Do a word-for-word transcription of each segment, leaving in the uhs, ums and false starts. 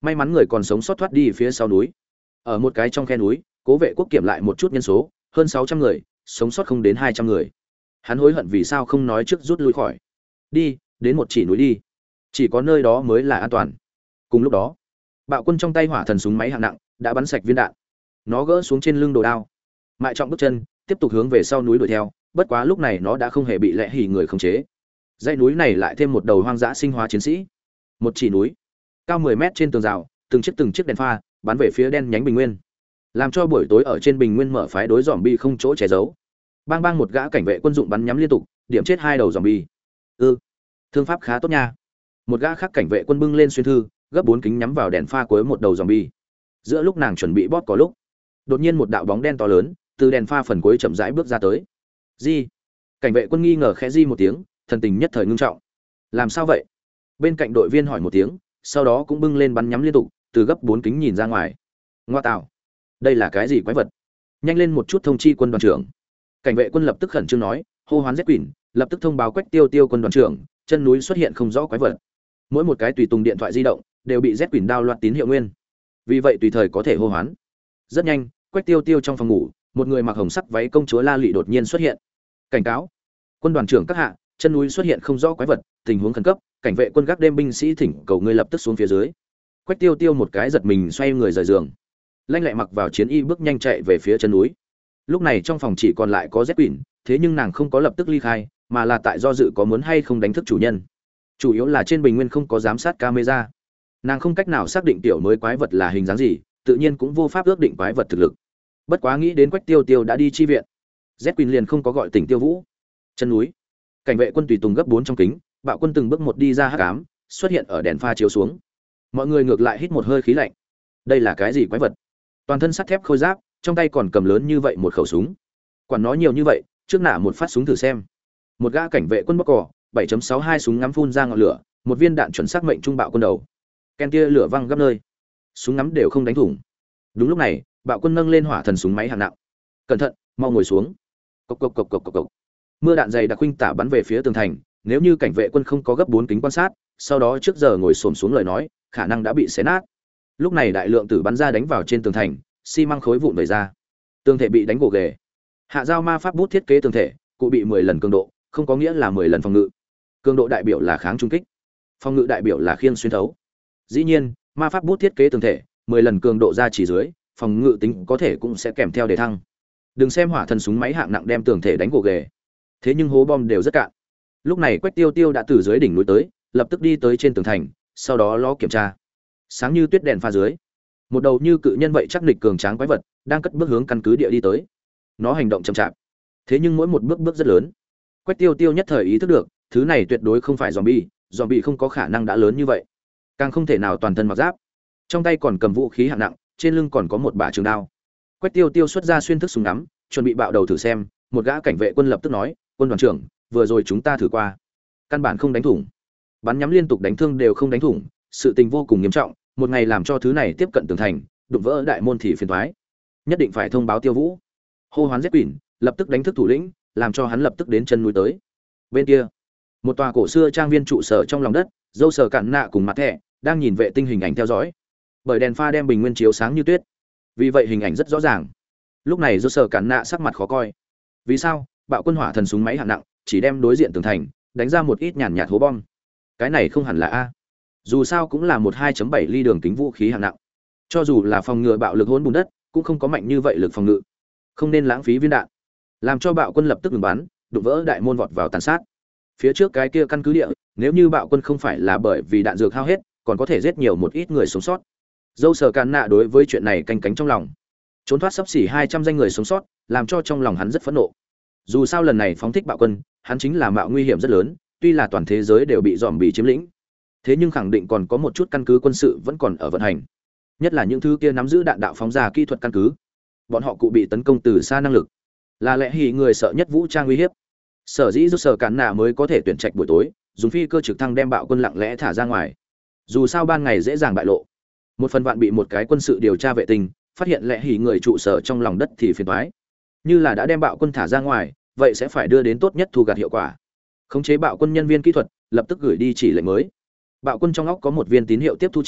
may mắn người còn sống sót thoát đi phía sau núi. Ở một cái trong khe núi, Cố Vệ Quốc kiểm lại một chút nhân số, hơn sáu trăm người, sống sót không đến hai trăm người. Hắn hối hận vì sao không nói trước rút lui khỏi. Đi, đến một chỉ núi đi. Chỉ có nơi đó mới là an toàn. Cùng lúc đó, Bạo Quân trong tay hỏa thần súng máy hạng nặng đã bắn sạch viên đạn. Nó gỡ xuống trên lưng đồ đao, mại trọng bước chân, tiếp tục hướng về sau núi đuổi theo, bất quá lúc này nó đã không hề bị lẽ hỉ người khống chế. Dãy núi này lại thêm một đầu hoang dã sinh hóa chiến sĩ. Một chỉ núi, cao mười mét trên tường rào, từng chiếc từng chiếc đèn pha bắn về phía đen nhánh bình nguyên, làm cho buổi tối ở trên bình nguyên mở phái đối zombie không chỗ che giấu. Bang bang một gã cảnh vệ quân dụng bắn nhắm liên tục, điểm chết hai đầu zombie. Ư, thương pháp khá tốt nha. Một gã khác cảnh vệ quân bưng lên xuyên thư, gấp bốn kính nhắm vào đèn pha cuối một đầu zombie. Giữa lúc nàng chuẩn bị bóp có lúc, đột nhiên một đạo bóng đen to lớn từ đèn pha phần cuối chậm rãi bước ra tới. Di, cảnh vệ quân nghi ngờ khẽ di một tiếng, thần tình nhất thời ngưng trọng. Làm sao vậy? Bên cạnh đội viên hỏi một tiếng, sau đó cũng bưng lên bắn nhắm liên tục, từ gấp bốn kính nhìn ra ngoài. Ngoa tạo, đây là cái gì quái vật? Nhanh lên một chút thông chi quân đoàn trưởng. Cảnh vệ quân lập tức khẩn trương nói, hô hoán Z Quỷ, lập tức thông báo Quách Tiêu Tiêu quân đoàn trưởng, chân núi xuất hiện không rõ quái vật. Mỗi một cái tùy tùng điện thoại di động đều bị Z Quỷ đao loạt tín hiệu nguyên. Vì vậy tùy thời có thể hô hoán. Rất nhanh, Quách Tiêu Tiêu trong phòng ngủ, một người mặc hồng sắc váy công chúa La Lị đột nhiên xuất hiện. Cảnh cáo, quân đoàn trưởng các hạ, chân núi xuất hiện không rõ quái vật, tình huống khẩn cấp, cảnh vệ quân gác đêm binh sĩ thỉnh cầu ngươi lập tức xuống phía dưới. Quách Tiêu Tiêu một cái giật mình xoay người rời giường, lanh lẹ mặc vào chiến y bước nhanh chạy về phía chân núi. Lúc này trong phòng chỉ còn lại có Z Quỷ, thế nhưng nàng không có lập tức ly khai, mà là tại do dự có muốn hay không đánh thức chủ nhân. Chủ yếu là trên bình nguyên không có giám sát camera, nàng không cách nào xác định tiểu mới quái vật là hình dáng gì, tự nhiên cũng vô pháp ước định quái vật thực lực. Bất quá nghĩ đến Quách Tiêu Tiêu đã đi chi viện, Z Quỷ liền không có gọi tỉnh Tiêu Vũ. Chân núi, cảnh vệ quân tùy tùng gấp bốn trong kính, Bạo Quân từng bước một đi ra hắc ám, xuất hiện ở đèn pha chiếu xuống. Mọi người ngược lại hít một hơi khí lạnh. Đây là cái gì quái vật? Toàn thân sắt thép khôi giáp, trong tay còn cầm lớn như vậy một khẩu súng. Quản nó nhiều như vậy, trước nã một phát súng thử xem. Một gã cảnh vệ quân bóc cò, bảy chấm sáu hai súng ngắm phun ra ngọn lửa, một viên đạn chuẩn xác mệnh trung Bạo Quân đầu. Ken kia lửa văng gấp nơi, súng ngắm đều không đánh thủng. Đúng lúc này, Bạo Quân nâng lên hỏa thần súng máy hạng nặng. Cẩn thận, mau ngồi xuống. Cộc cộc cộc cộc cộc cộc. Mưa đạn dày đặc khuynh tả bắn về phía tường thành, nếu như cảnh vệ quân không có gấp bốn kính quan sát, sau đó trước giờ ngồi xổm xuống lời nói, khả năng đã bị xé nát. Lúc này đại lượng tử bắn ra đánh vào trên tường thành, xi măng khối vụn vẩy ra. Tường thể bị đánh gồ ghề. Hạ giao ma pháp bút thiết kế tường thể, cụ bị mười lần cường độ, không có nghĩa là mười lần phòng ngự. Cường độ đại biểu là kháng trung kích, phòng ngự đại biểu là khiêng xuyên thấu. Dĩ nhiên, ma pháp bút thiết kế tường thể, mười lần cường độ ra chỉ dưới, phòng ngự tính có thể cũng sẽ kèm theo đề thăng. Đừng xem hỏa thần súng máy hạng nặng đem tường thể đánh gồ ghề, thế nhưng hố bom đều rất cạn. Lúc này Quách Tiêu Tiêu đã từ dưới đỉnh núi tới, lập tức đi tới trên tường thành, sau đó ló kiểm tra. Sáng như tuyết đèn pha dưới, một đầu như cự nhân vậy chắc nịch cường tráng quái vật đang cất bước hướng căn cứ địa đi tới. Nó hành động chậm chạp, thế nhưng mỗi một bước bước rất lớn. Quách Tiêu Tiêu nhất thời ý thức được, thứ này tuyệt đối không phải zombie, zombie không có khả năng đã lớn như vậy, càng không thể nào toàn thân mặc giáp. Trong tay còn cầm vũ khí hạng nặng, trên lưng còn có một bả trường đao. Quách Tiêu Tiêu xuất ra xuyên thức súng ngắm, chuẩn bị bạo đầu thử xem. Một gã cảnh vệ quân lập tức nói, quân đoàn trưởng, vừa rồi chúng ta thử qua, căn bản không đánh thủng, bắn nhắm liên tục đánh thương đều không đánh thủng, sự tình vô cùng nghiêm trọng, một ngày làm cho thứ này tiếp cận tường thành, đụng vỡ đại môn thì phiền toái, nhất định phải thông báo Tiêu Vũ. Hô hoán Z Quỷ, lập tức đánh thức thủ lĩnh, làm cho hắn lập tức đến chân núi tới. Bên kia, một tòa cổ xưa trang viên trụ sở trong lòng đất, dâu sờ cạn nạ cùng mặt thẻ đang nhìn vệ tinh hình ảnh theo dõi, bởi đèn pha đem bình nguyên chiếu sáng như tuyết, vì vậy hình ảnh rất rõ ràng. Lúc này dâu sờ cạn nạ sắc mặt khó coi. Vì sao? Bạo Quân hỏa thần súng máy hạng nặng chỉ đem đối diện tường thành đánh ra một ít nhàn nhạt hố bom. Cái này không hẳn là a. Dù sao cũng là một hai chấm bảy ly đường kính vũ khí hạng nặng. Cho dù là phòng ngừa bạo lực hỗn bùn đất, cũng không có mạnh như vậy lực phòng ngự. Không nên lãng phí viên đạn. Làm cho Bạo Quân lập tức ngừng bắn, đụng vỡ đại môn vọt vào tàn sát. Phía trước cái kia căn cứ địa, nếu như Bạo Quân không phải là bởi vì đạn dược hao hết, còn có thể giết nhiều một ít người sống sót. Dâu sờ càn nạ đối với chuyện này canh cánh trong lòng. Trốn thoát sắp xỉ hai trăm danh người sống sót, làm cho trong lòng hắn rất phẫn nộ. Dù sao lần này phóng thích Bạo Quân, hắn chính là mạo nguy hiểm rất lớn, tuy là toàn thế giới đều bị zombie chiếm lĩnh, thế nhưng khẳng định còn có một chút căn cứ quân sự vẫn còn ở vận hành, nhất là những thứ kia nắm giữ đạn đạo phóng ra kỹ thuật căn cứ. Bọn họ cụ bị tấn công từ xa năng lực, là lẽ hỉ người sợ nhất vũ trang uy hiếp. Sở dĩ rút sở cản nạ mới có thể tuyển trạch buổi tối, dùng phi cơ trực thăng đem Bạo Quân lặng lẽ thả ra ngoài. Dù sao ban ngày dễ dàng bại lộ, một phần vạn bị một cái quân sự điều tra vệ tinh phát hiện lẽ hỉ người trụ sở trong lòng đất thì phiền toái. Như là đã đem Bạo Quân thả ra ngoài, vậy sẽ phải đưa đến tốt nhất thu gặt hiệu quả. Khống chế Bạo Quân nhân viên kỹ thuật lập tức gửi đi chỉ lệnh mới. Bạo Quân trong óc có một viên tín hiệu tiếp thu chìm,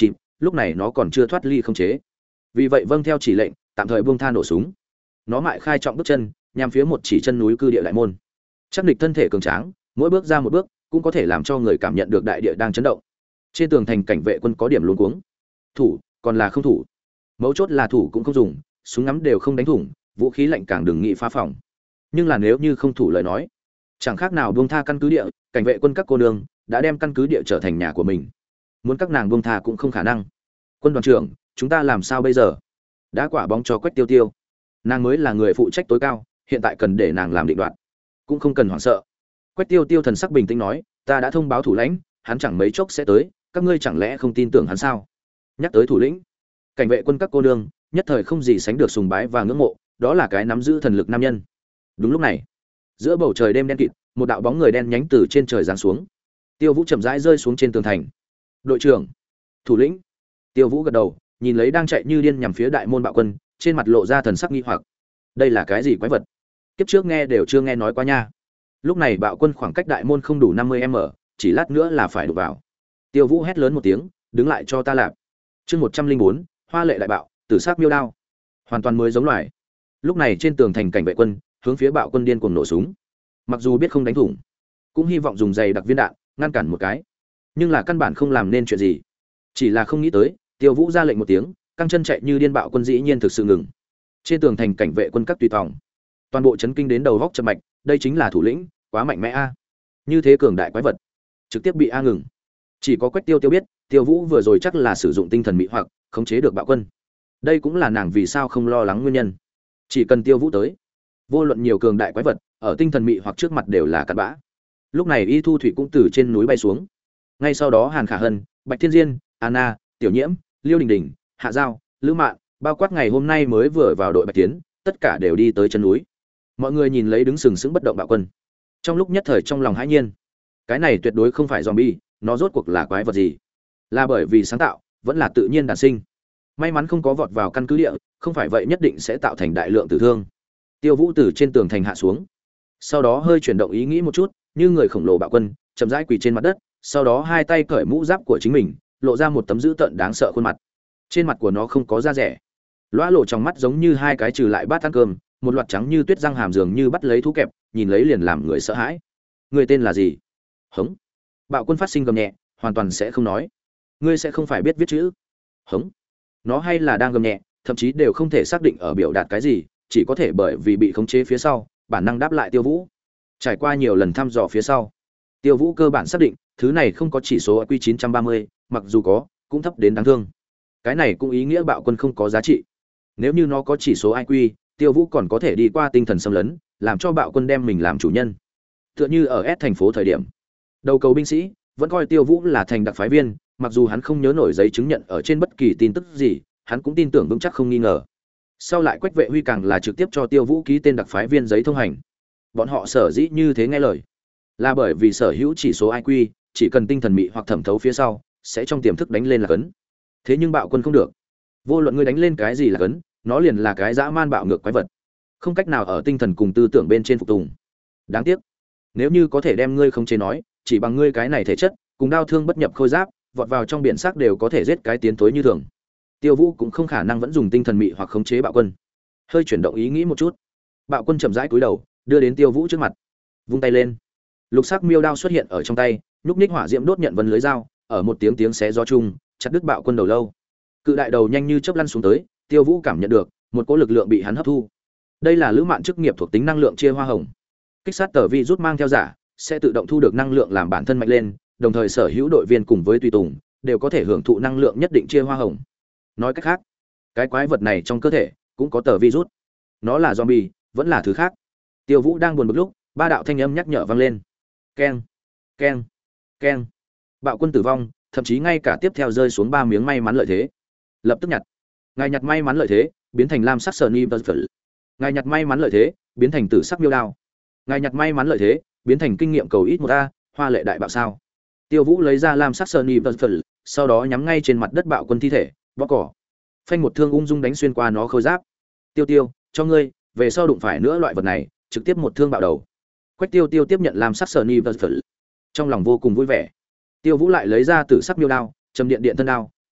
lúc này nó còn chưa thoát ly không chế. Vì vậy vâng theo chỉ lệnh, tạm thời buông tha nổ súng. Nó mại khai trọng bước chân, nhằm phía một chỉ chân núi cư địa đại môn. Chắc địch thân thể cường tráng, mỗi bước ra một bước cũng có thể làm cho người cảm nhận được đại địa đang chấn động. Trên tường thành cảnh vệ quân có điểm luống cuống. Thủ, còn là không thủ. Mấu chốt là thủ cũng không dùng, súng ngắm đều không đánh thủng, vũ khí lạnh càng đừng nghĩ phá phòng. Nhưng là nếu như không thủ lời nói, chẳng khác nào buông tha căn cứ địa, cảnh vệ quân các cô nương đã đem căn cứ địa trở thành nhà của mình. Muốn các nàng buông tha cũng không khả năng. Quân đoàn trưởng, chúng ta làm sao bây giờ? Đã quả bóng cho Quách Tiêu Tiêu. Nàng mới là người phụ trách tối cao, hiện tại cần để nàng làm định đoạt. Cũng không cần hoảng sợ. Quách Tiêu Tiêu thần sắc bình tĩnh nói, ta đã thông báo thủ lãnh, hắn chẳng mấy chốc sẽ tới, các ngươi chẳng lẽ không tin tưởng hắn sao? Nhắc tới thủ lĩnh, cảnh vệ quân các cô nương nhất thời không gì sánh được sùng bái và ngưỡng mộ, đó là cái nắm giữ thần lực nam nhân. Đúng lúc này, giữa bầu trời đêm đen kịt, một đạo bóng người đen nhánh từ trên trời giáng xuống. Tiêu Vũ chậm rãi rơi xuống trên tường thành. Đội trưởng, thủ lĩnh. Tiêu Vũ gật đầu, nhìn lấy đang chạy như điên nhằm phía đại môn bạo quân, trên mặt lộ ra thần sắc nghi hoặc. Đây là cái gì quái vật? Kiếp trước nghe đều chưa nghe nói qua nha. Lúc này bạo quân khoảng cách đại môn không đủ năm mươi mét, chỉ lát nữa là phải đụng vào. Tiêu Vũ hét lớn một tiếng, đứng lại cho ta lạp. Chương một trăm linh bốn, Hoa lệ đại bạo, tử sắc miêu đao. Hoàn toàn mới giống loài. Lúc này trên tường thành cảnh vệ quân, hướng phía bạo quân điên cuồng nổ súng. Mặc dù biết không đánh thủng, cũng hy vọng dùng dày đặc viên đạn ngăn cản một cái, nhưng là căn bản không làm nên chuyện gì. Chỉ là không nghĩ tới, Tiêu Vũ ra lệnh một tiếng, căng chân chạy như điên bạo quân dĩ nhiên thực sự ngừng. Trên tường thành cảnh vệ quân các tùy tòng, toàn bộ chấn kinh đến đầu góc chập mạch, đây chính là thủ lĩnh, quá mạnh mẽ a. Như thế cường đại quái vật, trực tiếp bị a ngừng. Chỉ có Quách Tiêu Tiêu biết, Tiêu Vũ vừa rồi chắc là sử dụng tinh thần mị hoặc khống chế được bạo quân. Đây cũng là nàng vì sao không lo lắng nguyên nhân. Chỉ cần Tiêu Vũ tới, vô luận nhiều cường đại quái vật, ở tinh thần mị hoặc trước mặt đều là cặn bã. Lúc này Y Thu Thủy cũng từ trên núi bay xuống. Ngay sau đó Hàn Khả Hân, Bạch Thiên Diên, Anna, Tiểu Nhiễm, Liêu Đình Đình, Hạ Giao, Lữ Mạn, bao quát ngày hôm nay mới vừa vào đội Bạch Tiến, tất cả đều đi tới chân núi. Mọi người nhìn lấy đứng sừng sững bất động bạo quân, trong lúc nhất thời trong lòng hãi nhiên. Cái này tuyệt đối không phải zombie, nó rốt cuộc là quái vật gì? Là bởi vì sáng tạo, vẫn là tự nhiên đản sinh. May mắn không có vọt vào căn cứ địa, không phải vậy nhất định sẽ tạo thành đại lượng tử thương. Tiêu Vũ từ trên tường thành hạ xuống, sau đó hơi chuyển động ý nghĩ một chút, như người khổng lồ bạo quân, chậm rãi quỳ trên mặt đất, sau đó hai tay cởi mũ giáp của chính mình, lộ ra một tấm dữ tợn đáng sợ khuôn mặt. Trên mặt của nó không có da rẻ, loa lộ trong mắt giống như hai cái trừ lại bát ăn cơm, một loạt trắng như tuyết răng hàm dường như bắt lấy thú kẹp, nhìn lấy liền làm người sợ hãi. Người tên là gì? Hống. Bạo quân phát sinh gầm nhẹ, hoàn toàn sẽ không nói. Ngươi sẽ không phải biết viết chữ. Hống. Nó hay là đang gầm nhẹ, thậm chí đều không thể xác định ở biểu đạt cái gì, chỉ có thể bởi vì bị khống chế phía sau, bản năng đáp lại Tiêu Vũ. Trải qua nhiều lần thăm dò phía sau, Tiêu Vũ cơ bản xác định, thứ này không có chỉ số i kiu chín trăm ba mươi, mặc dù có, cũng thấp đến đáng thương. Cái này cũng ý nghĩa bạo quân không có giá trị. Nếu như nó có chỉ số i kiu, Tiêu Vũ còn có thể đi qua tinh thần xâm lấn, làm cho bạo quân đem mình làm chủ nhân. Tựa như ở S thành phố thời điểm, đầu cầu binh sĩ vẫn coi Tiêu Vũ là thành đặc phái viên, mặc dù hắn không nhớ nổi giấy chứng nhận ở trên bất kỳ tin tức gì, hắn cũng tin tưởng vững chắc không nghi ngờ. Sau lại Quách Vệ Huy càng là trực tiếp cho Tiêu Vũ ký tên đặc phái viên giấy thông hành. Bọn họ sở dĩ như thế nghe lời, là bởi vì sở hữu chỉ số i kiu, chỉ cần tinh thần mị hoặc thẩm thấu phía sau, sẽ trong tiềm thức đánh lên là cấn. Thế nhưng bạo quân không được. Vô luận ngươi đánh lên cái gì là cấn, nó liền là cái dã man bạo ngược quái vật, không cách nào ở tinh thần cùng tư tưởng bên trên phục tùng. Đáng tiếc, nếu như có thể đem ngươi không chế nói, chỉ bằng ngươi cái này thể chất, cùng đao thương bất nhập khôi giáp, vọt vào trong biển sắc đều có thể giết cái tiến tối như thường. Tiêu Vũ cũng không khả năng vẫn dùng tinh thần mị hoặc khống chế bạo quân. Hơi chuyển động ý nghĩ một chút, bạo quân chậm rãi cúi đầu, đưa đến Tiêu Vũ trước mặt, vung tay lên. Lục sắc miêu đao xuất hiện ở trong tay, nhúc nhích hỏa diễm đốt nhận vân lưới dao, ở một tiếng tiếng xé gió chung, chặt đứt bạo quân đầu lâu. Cự đại đầu nhanh như chớp lăn xuống tới, Tiêu Vũ cảm nhận được một cỗ lực lượng bị hắn hấp thu. Đây là Lữ Mạn chức nghiệp thuộc tính năng lượng chia hoa hồng. Kích sát tờ vi rút mang theo giả, sẽ tự động thu được năng lượng làm bản thân mạnh lên, đồng thời sở hữu đội viên cùng với tùy tùng đều có thể hưởng thụ năng lượng nhất định chia hoa hồng. Nói cách khác, cái quái vật này trong cơ thể cũng có tờ virus. Nó là zombie, vẫn là thứ khác. Tiêu Vũ đang buồn bực lúc, ba đạo thanh âm nhắc nhở vang lên. Keng, keng, keng. Bạo quân tử vong, thậm chí ngay cả tiếp theo rơi xuống ba miếng may mắn lợi thế. Lập tức nhặt. Ngài nhặt may mắn lợi thế, biến thành lam sắc Sunny Buzzful. Ngài nhặt may mắn lợi thế, biến thành tử sắc miêu đao. Ngài nhặt may mắn lợi thế, biến thành kinh nghiệm cầu ít một a, hoa lệ đại bạo sao. Tiêu Vũ lấy ra lam sắc Sunny Buzzful, sau đó nhắm ngay trên mặt đất bạo quân thi thể, bóp cỏ. Phanh một thương ung dung đánh xuyên qua nó khôi giáp. Tiêu Tiêu, cho ngươi, về sau đụng phải nữa loại vật này, trực tiếp một thương bạo đầu. Quách Tiêu Tiêu tiếp nhận lam sắc Sunny Buzzful, trong lòng vô cùng vui vẻ. Tiêu Vũ lại lấy ra tử sắc miêu đao, châm điện điện thân đao,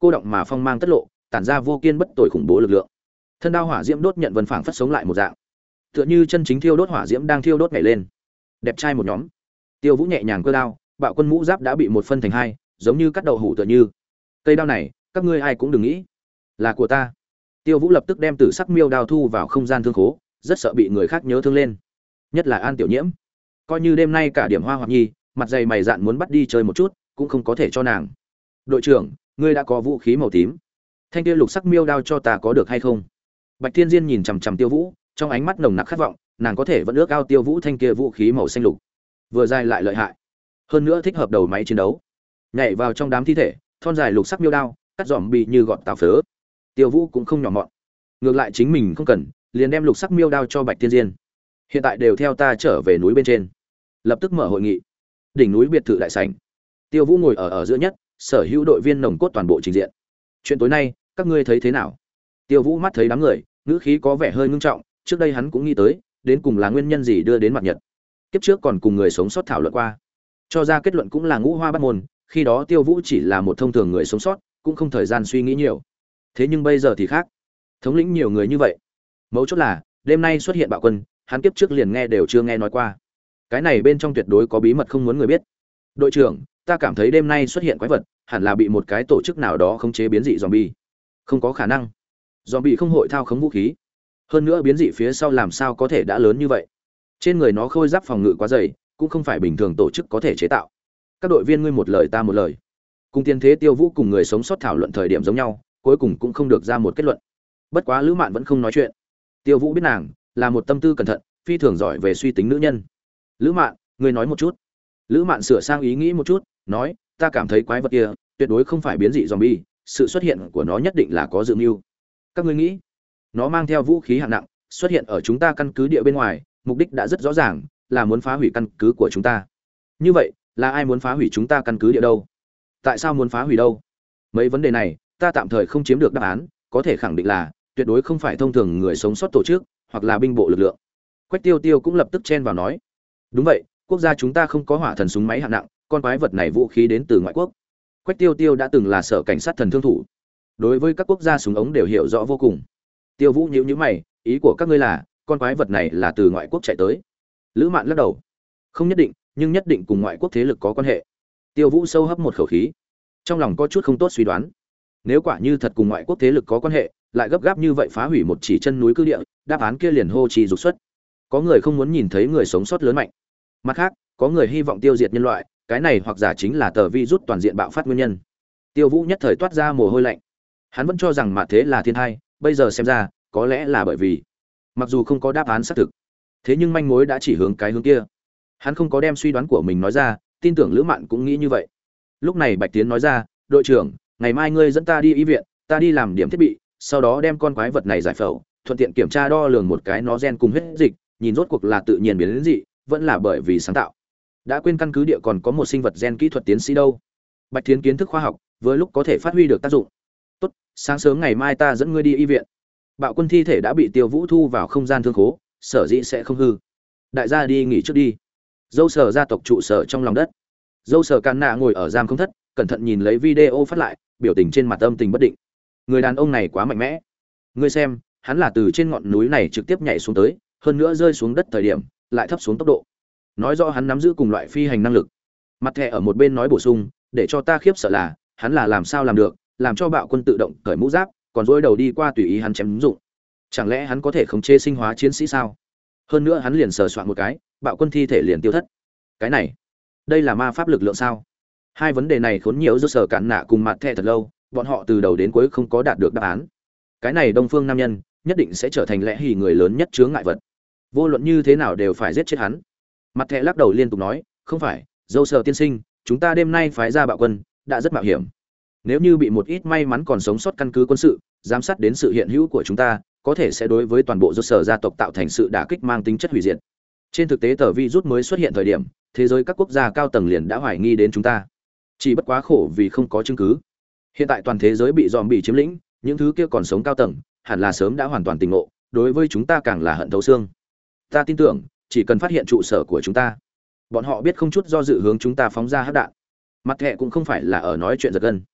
cô động mà phong mang tất lộ, tản ra vô kiên bất tồi khủng bố lực lượng. Thân đao hỏa diễm đốt nhận vân phảng phất sống lại một dạng, tựa như chân chính thiêu đốt hỏa diễm đang thiêu đốt nhảy lên. Đẹp trai một nhóm. Tiêu Vũ nhẹ nhàng cơ đao, bạo quân mũ giáp đã bị một phân thành hai, giống như cắt đậu hũ tựa như. Cây đao này, các ngươi ai cũng đừng nghĩ là của ta. Tiêu Vũ lập tức đem tử sắc miêu đao thu vào không gian thương khố, rất sợ bị người khác nhớ thương lên, nhất là An Tiểu Nhiễm. Coi như đêm nay cả điểm hoa hoặc nhi, mặt dày mày dạn muốn bắt đi chơi một chút, cũng không có thể cho nàng. Đội trưởng, ngươi đã có vũ khí màu tím, thanh kia lục sắc miêu đao cho ta có được hay không? Bạch Thiên Diên nhìn chằm chằm Tiêu Vũ, trong ánh mắt nồng nặc khát vọng, nàng có thể vẫn ước ao Tiêu Vũ thanh kia vũ khí màu xanh lục, vừa dài lại lợi hại, hơn nữa thích hợp đầu máy chiến đấu. Nhảy vào trong đám thi thể, thon dài lục sắc miêu đao, cắt dòm bị như gọt tàu phớ. Tiêu Vũ cũng không nhỏ mọn, ngược lại chính mình không cần, liền đem lục sắc miêu đao cho Bạch Thiên Diên. Hiện tại đều theo ta trở về núi bên trên, lập tức mở hội nghị. Đỉnh núi biệt thự đại sảnh, Tiêu Vũ ngồi ở ở giữa nhất, sở hữu đội viên nồng cốt toàn bộ trình diện. Chuyện tối nay, các ngươi thấy thế nào? Tiêu Vũ mắt thấy đám người, ngữ khí có vẻ hơi ngưng trọng, trước đây hắn cũng nghĩ tới, đến cùng là nguyên nhân gì đưa đến mặt nhật. Kiếp trước còn cùng người sống sót thảo luận qua, cho ra kết luận cũng là ngũ hoa bát môn, khi đó Tiêu Vũ chỉ là một thông thường người sống sót, cũng không thời gian suy nghĩ nhiều. Thế nhưng bây giờ thì khác, thống lĩnh nhiều người như vậy. Mấu chốt là, đêm nay xuất hiện bạo quân, hắn kiếp trước liền nghe đều chưa nghe nói qua. Cái này bên trong tuyệt đối có bí mật không muốn người biết. Đội trưởng, ta cảm thấy đêm nay xuất hiện quái vật, hẳn là bị một cái tổ chức nào đó khống chế biến dị zombie. Không có khả năng. Zombie không hội thao khống vũ khí. Hơn nữa biến dị phía sau làm sao có thể đã lớn như vậy? Trên người nó khôi giáp phòng ngự quá dày, cũng không phải bình thường tổ chức có thể chế tạo. Các đội viên ngươi một lời ta một lời. Cùng tiên thế Tiêu Vũ cùng người sống sót thảo luận thời điểm giống nhau, cuối cùng cũng không được ra một kết luận. Bất quá Lữ Mạn vẫn không nói chuyện. Tiêu Vũ biết nàng là một tâm tư cẩn thận, phi thường giỏi về suy tính nữ nhân. Lữ Mạn, ngươi nói một chút. Lữ Mạn sửa sang ý nghĩ một chút, nói, ta cảm thấy quái vật kia tuyệt đối không phải biến dị zombie, sự xuất hiện của nó nhất định là có dự mưu. Các ngươi nghĩ, nó mang theo vũ khí hạng nặng, xuất hiện ở chúng ta căn cứ địa bên ngoài, mục đích đã rất rõ ràng, là muốn phá hủy căn cứ của chúng ta. Như vậy, là ai muốn phá hủy chúng ta căn cứ địa đâu? Tại sao muốn phá hủy đâu? Mấy vấn đề này, ta tạm thời không chiếm được đáp án, có thể khẳng định là tuyệt đối không phải thông thường người sống sót tổ chức, hoặc là binh bộ lực lượng. Quách Tiêu Tiêu cũng lập tức chen vào nói, đúng vậy, quốc gia chúng ta không có hỏa thần súng máy hạng nặng, con quái vật này vũ khí đến từ ngoại quốc. Quách Tiêu Tiêu đã từng là sở cảnh sát thần thương thủ, đối với các quốc gia súng ống đều hiểu rõ vô cùng. Tiêu Vũ nhíu nhíu mày, ý của các ngươi là con quái vật này là từ ngoại quốc chạy tới? Lữ Mạn lắc đầu, không nhất định, nhưng nhất định cùng ngoại quốc thế lực có quan hệ. Tiêu Vũ sâu hấp một khẩu khí, trong lòng có chút không tốt suy đoán. Nếu quả như thật cùng ngoại quốc thế lực có quan hệ, lại gấp gáp như vậy phá hủy một chỉ chân núi cư địa, đáp án kia liền hô trì dục xuất. Có người không muốn nhìn thấy người sống sót lớn mạnh, mặt khác, có người hy vọng tiêu diệt nhân loại, cái này hoặc giả chính là tờ virus toàn diện bạo phát nguyên nhân. Tiêu Vũ nhất thời toát ra mồ hôi lạnh. Hắn vẫn cho rằng mạt thế là thiên hai, bây giờ xem ra, có lẽ là bởi vì, mặc dù không có đáp án xác thực, thế nhưng manh mối đã chỉ hướng cái hướng kia. Hắn không có đem suy đoán của mình nói ra, tin tưởng Lữ Mạn cũng nghĩ như vậy. Lúc này Bạch Tiến nói ra, đội trưởng, ngày mai ngươi dẫn ta đi y viện, ta đi làm điểm thiết bị, sau đó đem con quái vật này giải phẫu, thuận tiện kiểm tra đo lường một cái nó gen cùng huyết dịch, nhìn rốt cuộc là tự nhiên biến đến dị, vẫn là bởi vì sáng tạo. Đã quên căn cứ địa còn có một sinh vật gen kỹ thuật tiến sĩ đâu. Bạch Thiến kiến thức khoa học, vừa lúc có thể phát huy được tác dụng. Tốt, sáng sớm ngày mai ta dẫn ngươi đi y viện. Bạo quân thi thể đã bị Tiêu Vũ thu vào không gian thương khố, sở dĩ sẽ không hư. Đại gia đi nghỉ trước đi. Dâu Sở gia tộc trụ sở trong lòng đất. Dâu Sở Càn Nạ ngồi ở giam không thất, cẩn thận nhìn lấy video phát lại, biểu tình trên mặt âm tình bất định. Người đàn ông này quá mạnh mẽ. Ngươi xem, hắn là từ trên ngọn núi này trực tiếp nhảy xuống tới, hơn nữa rơi xuống đất thời điểm lại thấp xuống tốc độ, nói rõ hắn nắm giữ cùng loại phi hành năng lực. Mặt thẻ ở một bên nói bổ sung, để cho ta khiếp sợ là hắn là làm sao làm được, làm cho bạo quân tự động cởi mũ giáp, còn dối đầu đi qua tùy ý hắn chém dụng. Chẳng lẽ hắn có thể khống chế sinh hóa chiến sĩ sao? Hơn nữa hắn liền sờ soạn một cái, bạo quân thi thể liền tiêu thất. Cái này, đây là ma pháp lực lượng sao? Hai vấn đề này khốn nhiều do Sở Cản Nạ cùng mặt thẻ thật lâu, bọn họ từ đầu đến cuối không có đạt được đáp án. Cái này Đông Phương nam nhân nhất định sẽ trở thành lẽ hỉ người lớn nhất chướng ngại vật. Vô luận như thế nào đều phải giết chết hắn. Mặt thẻ lắc đầu liên tục nói, không phải, dâu Sở tiên sinh, chúng ta đêm nay phái ra bạo quân đã rất mạo hiểm. Nếu như bị một ít may mắn còn sống sót căn cứ quân sự giám sát đến sự hiện hữu của chúng ta, có thể sẽ đối với toàn bộ dâu Sở gia tộc tạo thành sự đả kích mang tính chất hủy diệt. Trên thực tế tờ virus mới xuất hiện thời điểm, thế giới các quốc gia cao tầng liền đã hoài nghi đến chúng ta. Chỉ bất quá khổ vì không có chứng cứ. Hiện tại toàn thế giới bị zombie chiếm lĩnh, những thứ kia còn sống cao tầng hẳn là sớm đã hoàn toàn tỉnh ngộ, đối với chúng ta càng là hận thấu xương. Ta tin tưởng, chỉ cần phát hiện trụ sở của chúng ta, bọn họ biết không chút do dự hướng chúng ta phóng ra hắc đạn. Mặt thẻ cũng không phải là ở nói chuyện giật gân.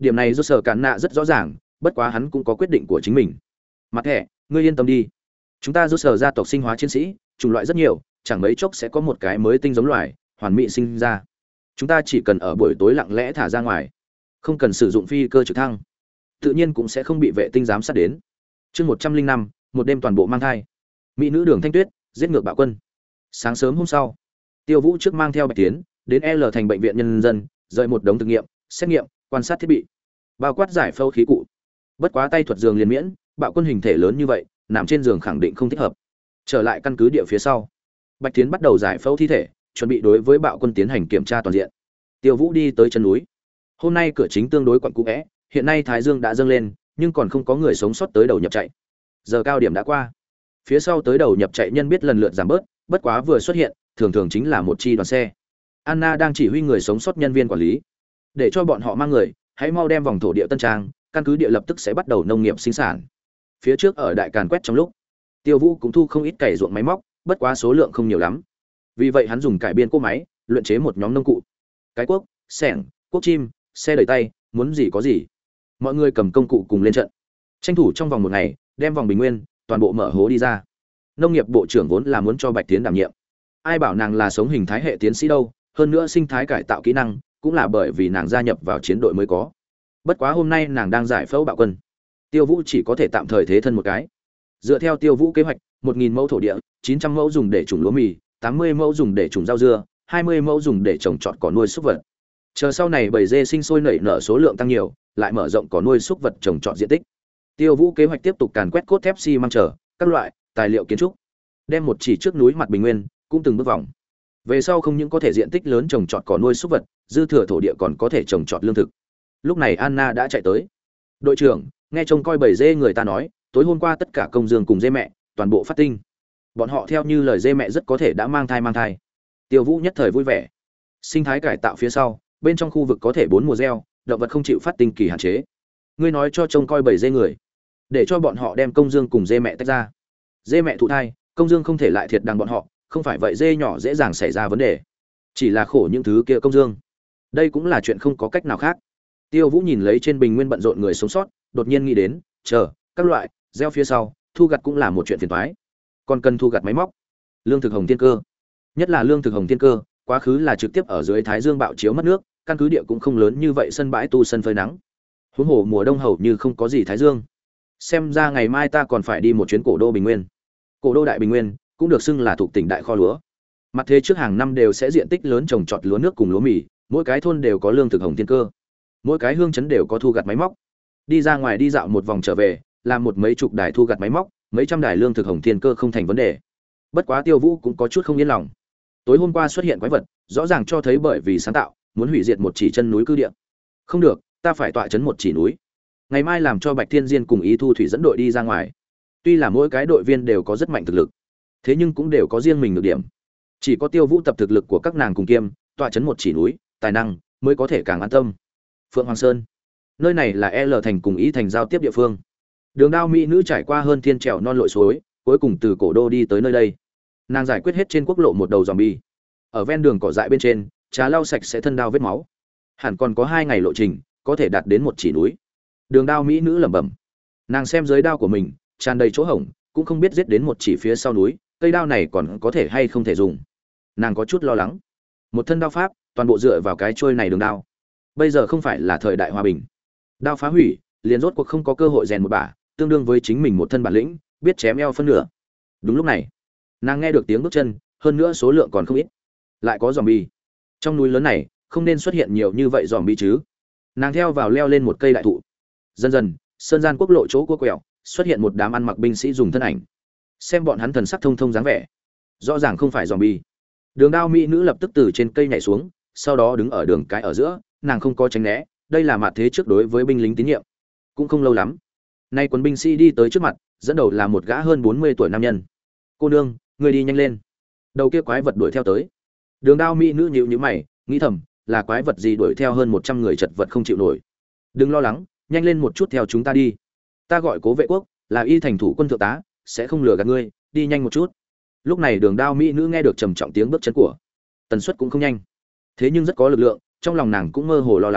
Điểm này do sở cản nạ rất rõ ràng, bất quá hắn cũng có quyết định của chính mình. Mặt thẻ, ngươi yên tâm đi, chúng ta do sở gia tộc sinh hóa chiến sĩ, chủng loại rất nhiều, chẳng mấy chốc sẽ có một cái mới tinh giống loài hoàn mỹ sinh ra. Chúng ta chỉ cần ở buổi tối lặng lẽ thả ra ngoài, không cần sử dụng phi cơ trực thăng, tự nhiên cũng sẽ không bị vệ tinh giám sát đến. Chương một trăm linh năm, một đêm toàn bộ mang thai. Mỹ nữ Đường Thanh Tuyết giết ngược bạo quân. Sáng sớm hôm sau, Tiêu Vũ trước mang theo Bạch Tiến đến L thành bệnh viện nhân dân, rời một đống thực nghiệm, xét nghiệm, quan sát thiết bị, bao quát giải phẫu khí cụ. Bất quá tay thuật giường liền miễn, bạo quân hình thể lớn như vậy, nằm trên giường khẳng định không thích hợp. Trở lại căn cứ địa phía sau, Bạch Tiến bắt đầu giải phẫu thi thể, chuẩn bị đối với bạo quân tiến hành kiểm tra toàn diện. Tiêu Vũ đi tới chân núi. Hôm nay cửa chính tương đối quặn cũ é, hiện nay thái dương đã dâng lên, nhưng còn không có người sống sót tới đầu nhập chạy. Giờ cao điểm đã qua. Phía sau tới đầu nhập chạy nhân biết lần lượt giảm bớt, bất quá vừa xuất hiện, thường thường chính là một chi đoàn xe. Anna đang chỉ huy người sống sót nhân viên quản lý, để cho bọn họ mang người, hãy mau đem vòng thổ địa tân trang, căn cứ địa lập tức sẽ bắt đầu nông nghiệp sinh sản. Phía trước ở đại càn quét trong lúc, Tiêu Vũ cũng thu không ít cày ruộng máy móc, bất quá số lượng không nhiều lắm. Vì vậy hắn dùng cải biên cỗ máy, luyện chế một nhóm nông cụ. Cái cuốc, xẻng, cuốc chim, xe đẩy tay, muốn gì có gì. Mọi người cầm công cụ cùng lên trận. Tranh thủ trong vòng một ngày, đem vòng bình nguyên toàn bộ mở hố đi ra. Nông nghiệp bộ trưởng vốn là muốn cho Bạch Tiến đảm nhiệm. Ai bảo nàng là sống hình thái hệ tiến sĩ đâu, hơn nữa sinh thái cải tạo kỹ năng, cũng là bởi vì nàng gia nhập vào chiến đội mới có. Bất quá hôm nay nàng đang giải phẫu bạo quân, Tiêu Vũ chỉ có thể tạm thời thế thân một cái. Dựa theo Tiêu Vũ kế hoạch, một nghìn mẫu thổ địa, chín trăm mẫu dùng để trồng lúa mì, tám mươi mẫu dùng để trồng rau dưa, hai mươi mẫu dùng để trồng trọt cỏ nuôi súc vật. Chờ sau này bầy dê sinh sôi nảy nở số lượng tăng nhiều, lại mở rộng cỏ nuôi súc vật trồng trọt diện tích. Tiêu Vũ kế hoạch tiếp tục càn quét cốt thép xi măng trở các loại tài liệu kiến trúc, đem một chỉ trước núi mặt bình nguyên cũng từng bước vòng. Về sau không những có thể diện tích lớn trồng trọt cỏ nuôi súc vật, dư thừa thổ địa còn có thể trồng trọt lương thực. Lúc này Anna đã chạy tới. Đội trưởng, nghe trông coi bầy dê người ta nói, tối hôm qua tất cả công dương cùng dê mẹ, toàn bộ phát tinh. Bọn họ theo như lời dê mẹ rất có thể đã mang thai mang thai. Tiêu Vũ nhất thời vui vẻ. Sinh thái cải tạo phía sau, bên trong khu vực có thể bốn mùa gieo, động vật không chịu phát tinh kỳ hạn chế. Ngươi nói cho trông coi bầy dê người, để cho bọn họ đem công dương cùng dê mẹ tách ra. Dê mẹ thụ thai, công dương không thể lại thiệt đằng bọn họ, không phải vậy dê nhỏ dễ dàng xảy ra vấn đề. Chỉ là khổ những thứ kia công dương. Đây cũng là chuyện không có cách nào khác. Tiêu Vũ nhìn lấy trên bình nguyên bận rộn người sống sót, đột nhiên nghĩ đến, chờ, các loại gieo phía sau, thu gặt cũng là một chuyện phiền toái. Còn cần thu gặt máy móc, lương thực hồng thiên cơ. Nhất là lương thực hồng thiên cơ, quá khứ là trực tiếp ở dưới thái dương bạo chiếu mất nước, căn cứ địa cũng không lớn như vậy, sân bãi tu sân phơi nắng. Huống hồ mùa đông hầu như không có gì thái dương. Xem ra ngày mai ta còn phải đi một chuyến cổ đô Bình Nguyên. Cổ đô Đại Bình Nguyên cũng được xưng là thuộc tỉnh đại kho lúa. Mặt thế trước hàng năm đều sẽ diện tích lớn trồng trọt lúa nước cùng lúa mì, mỗi cái thôn đều có lương thực hồng thiên cơ. Mỗi cái hương chấn đều có thu gặt máy móc. Đi ra ngoài đi dạo một vòng trở về, làm một mấy chục đài thu gặt máy móc, mấy trăm đài lương thực hồng thiên cơ không thành vấn đề. Bất quá Tiêu Vũ cũng có chút không yên lòng. Tối hôm qua xuất hiện quái vật, rõ ràng cho thấy bởi vì sáng tạo, muốn hủy diệt một chỉ chân núi cư địa. Không được, ta phải tọa chấn một chỉ núi. Ngày mai làm cho Bạch Thiên Diên cùng Ý Thu Thủy dẫn đội đi ra ngoài. Tuy là mỗi cái đội viên đều có rất mạnh thực lực, thế nhưng cũng đều có riêng mình nhược điểm. Chỉ có Tiêu Vũ tập thực lực của các nàng cùng kiêm, tọa chấn một chỉ núi, tài năng mới có thể càng an tâm. Phượng Hoàng Sơn, nơi này là L thành cùng Ý thành giao tiếp địa phương. Đường đao mỹ nữ trải qua hơn thiên trèo non lội suối, cuối cùng từ cổ đô đi tới nơi đây. Nàng giải quyết hết trên quốc lộ một đầu zombie. Ở ven đường cỏ dại bên trên, trà lau sạch sẽ thân đao vết máu. Hẳn còn có hai ngày lộ trình, có thể đạt đến một chỉ núi. Đường đao mỹ nữ lẩm bẩm. Nàng xem dưới đao của mình, tràn đầy chỗ hổng, cũng không biết giết đến một chỉ phía sau núi, cây đao này còn có thể hay không thể dùng. Nàng có chút lo lắng. Một thân đao pháp, toàn bộ dựa vào cái trôi này đường đao. Bây giờ không phải là thời đại hòa bình. Đao phá hủy, liền rốt cuộc không có cơ hội rèn một bả, tương đương với chính mình một thân bản lĩnh, biết chém eo phân nửa. Đúng lúc này, nàng nghe được tiếng bước chân, hơn nữa số lượng còn không ít. Lại có zombie. Trong núi lớn này, không nên xuất hiện nhiều như vậy zombie chứ. Nàng theo vào leo lên một cây đại thụ. Dần dần, sơn gian quốc lộ chỗ cua quẹo, xuất hiện một đám ăn mặc binh sĩ dùng thân ảnh. Xem bọn hắn thần sắc thông thông dáng vẻ, rõ ràng không phải zombie. Đường đao mỹ nữ lập tức từ trên cây nhảy xuống, sau đó đứng ở đường cái ở giữa, nàng không có tránh né, đây là mạt thế trước đối với binh lính tín nhiệm. Cũng không lâu lắm, nay quân binh sĩ đi tới trước mặt, dẫn đầu là một gã hơn bốn mươi tuổi nam nhân. Cô nương, người đi nhanh lên. Đầu kia quái vật đuổi theo tới. Đường đao mỹ nữ nhíu nhíu mày, nghĩ thầm, là quái vật gì đuổi theo hơn một trăm người chật vật không chịu nổi. Đừng lo lắng, nhanh lên một chút theo chúng ta đi. Ta gọi Cố Vệ Quốc, là y thành thủ quân thượng tá, sẽ không lừa gạt ngươi, đi nhanh một chút. Lúc này đường đao mỹ nữ nghe được trầm trọng tiếng bước chân của, tần suất cũng không nhanh, thế nhưng rất có lực lượng, trong lòng nàng cũng mơ hồ lo lắng,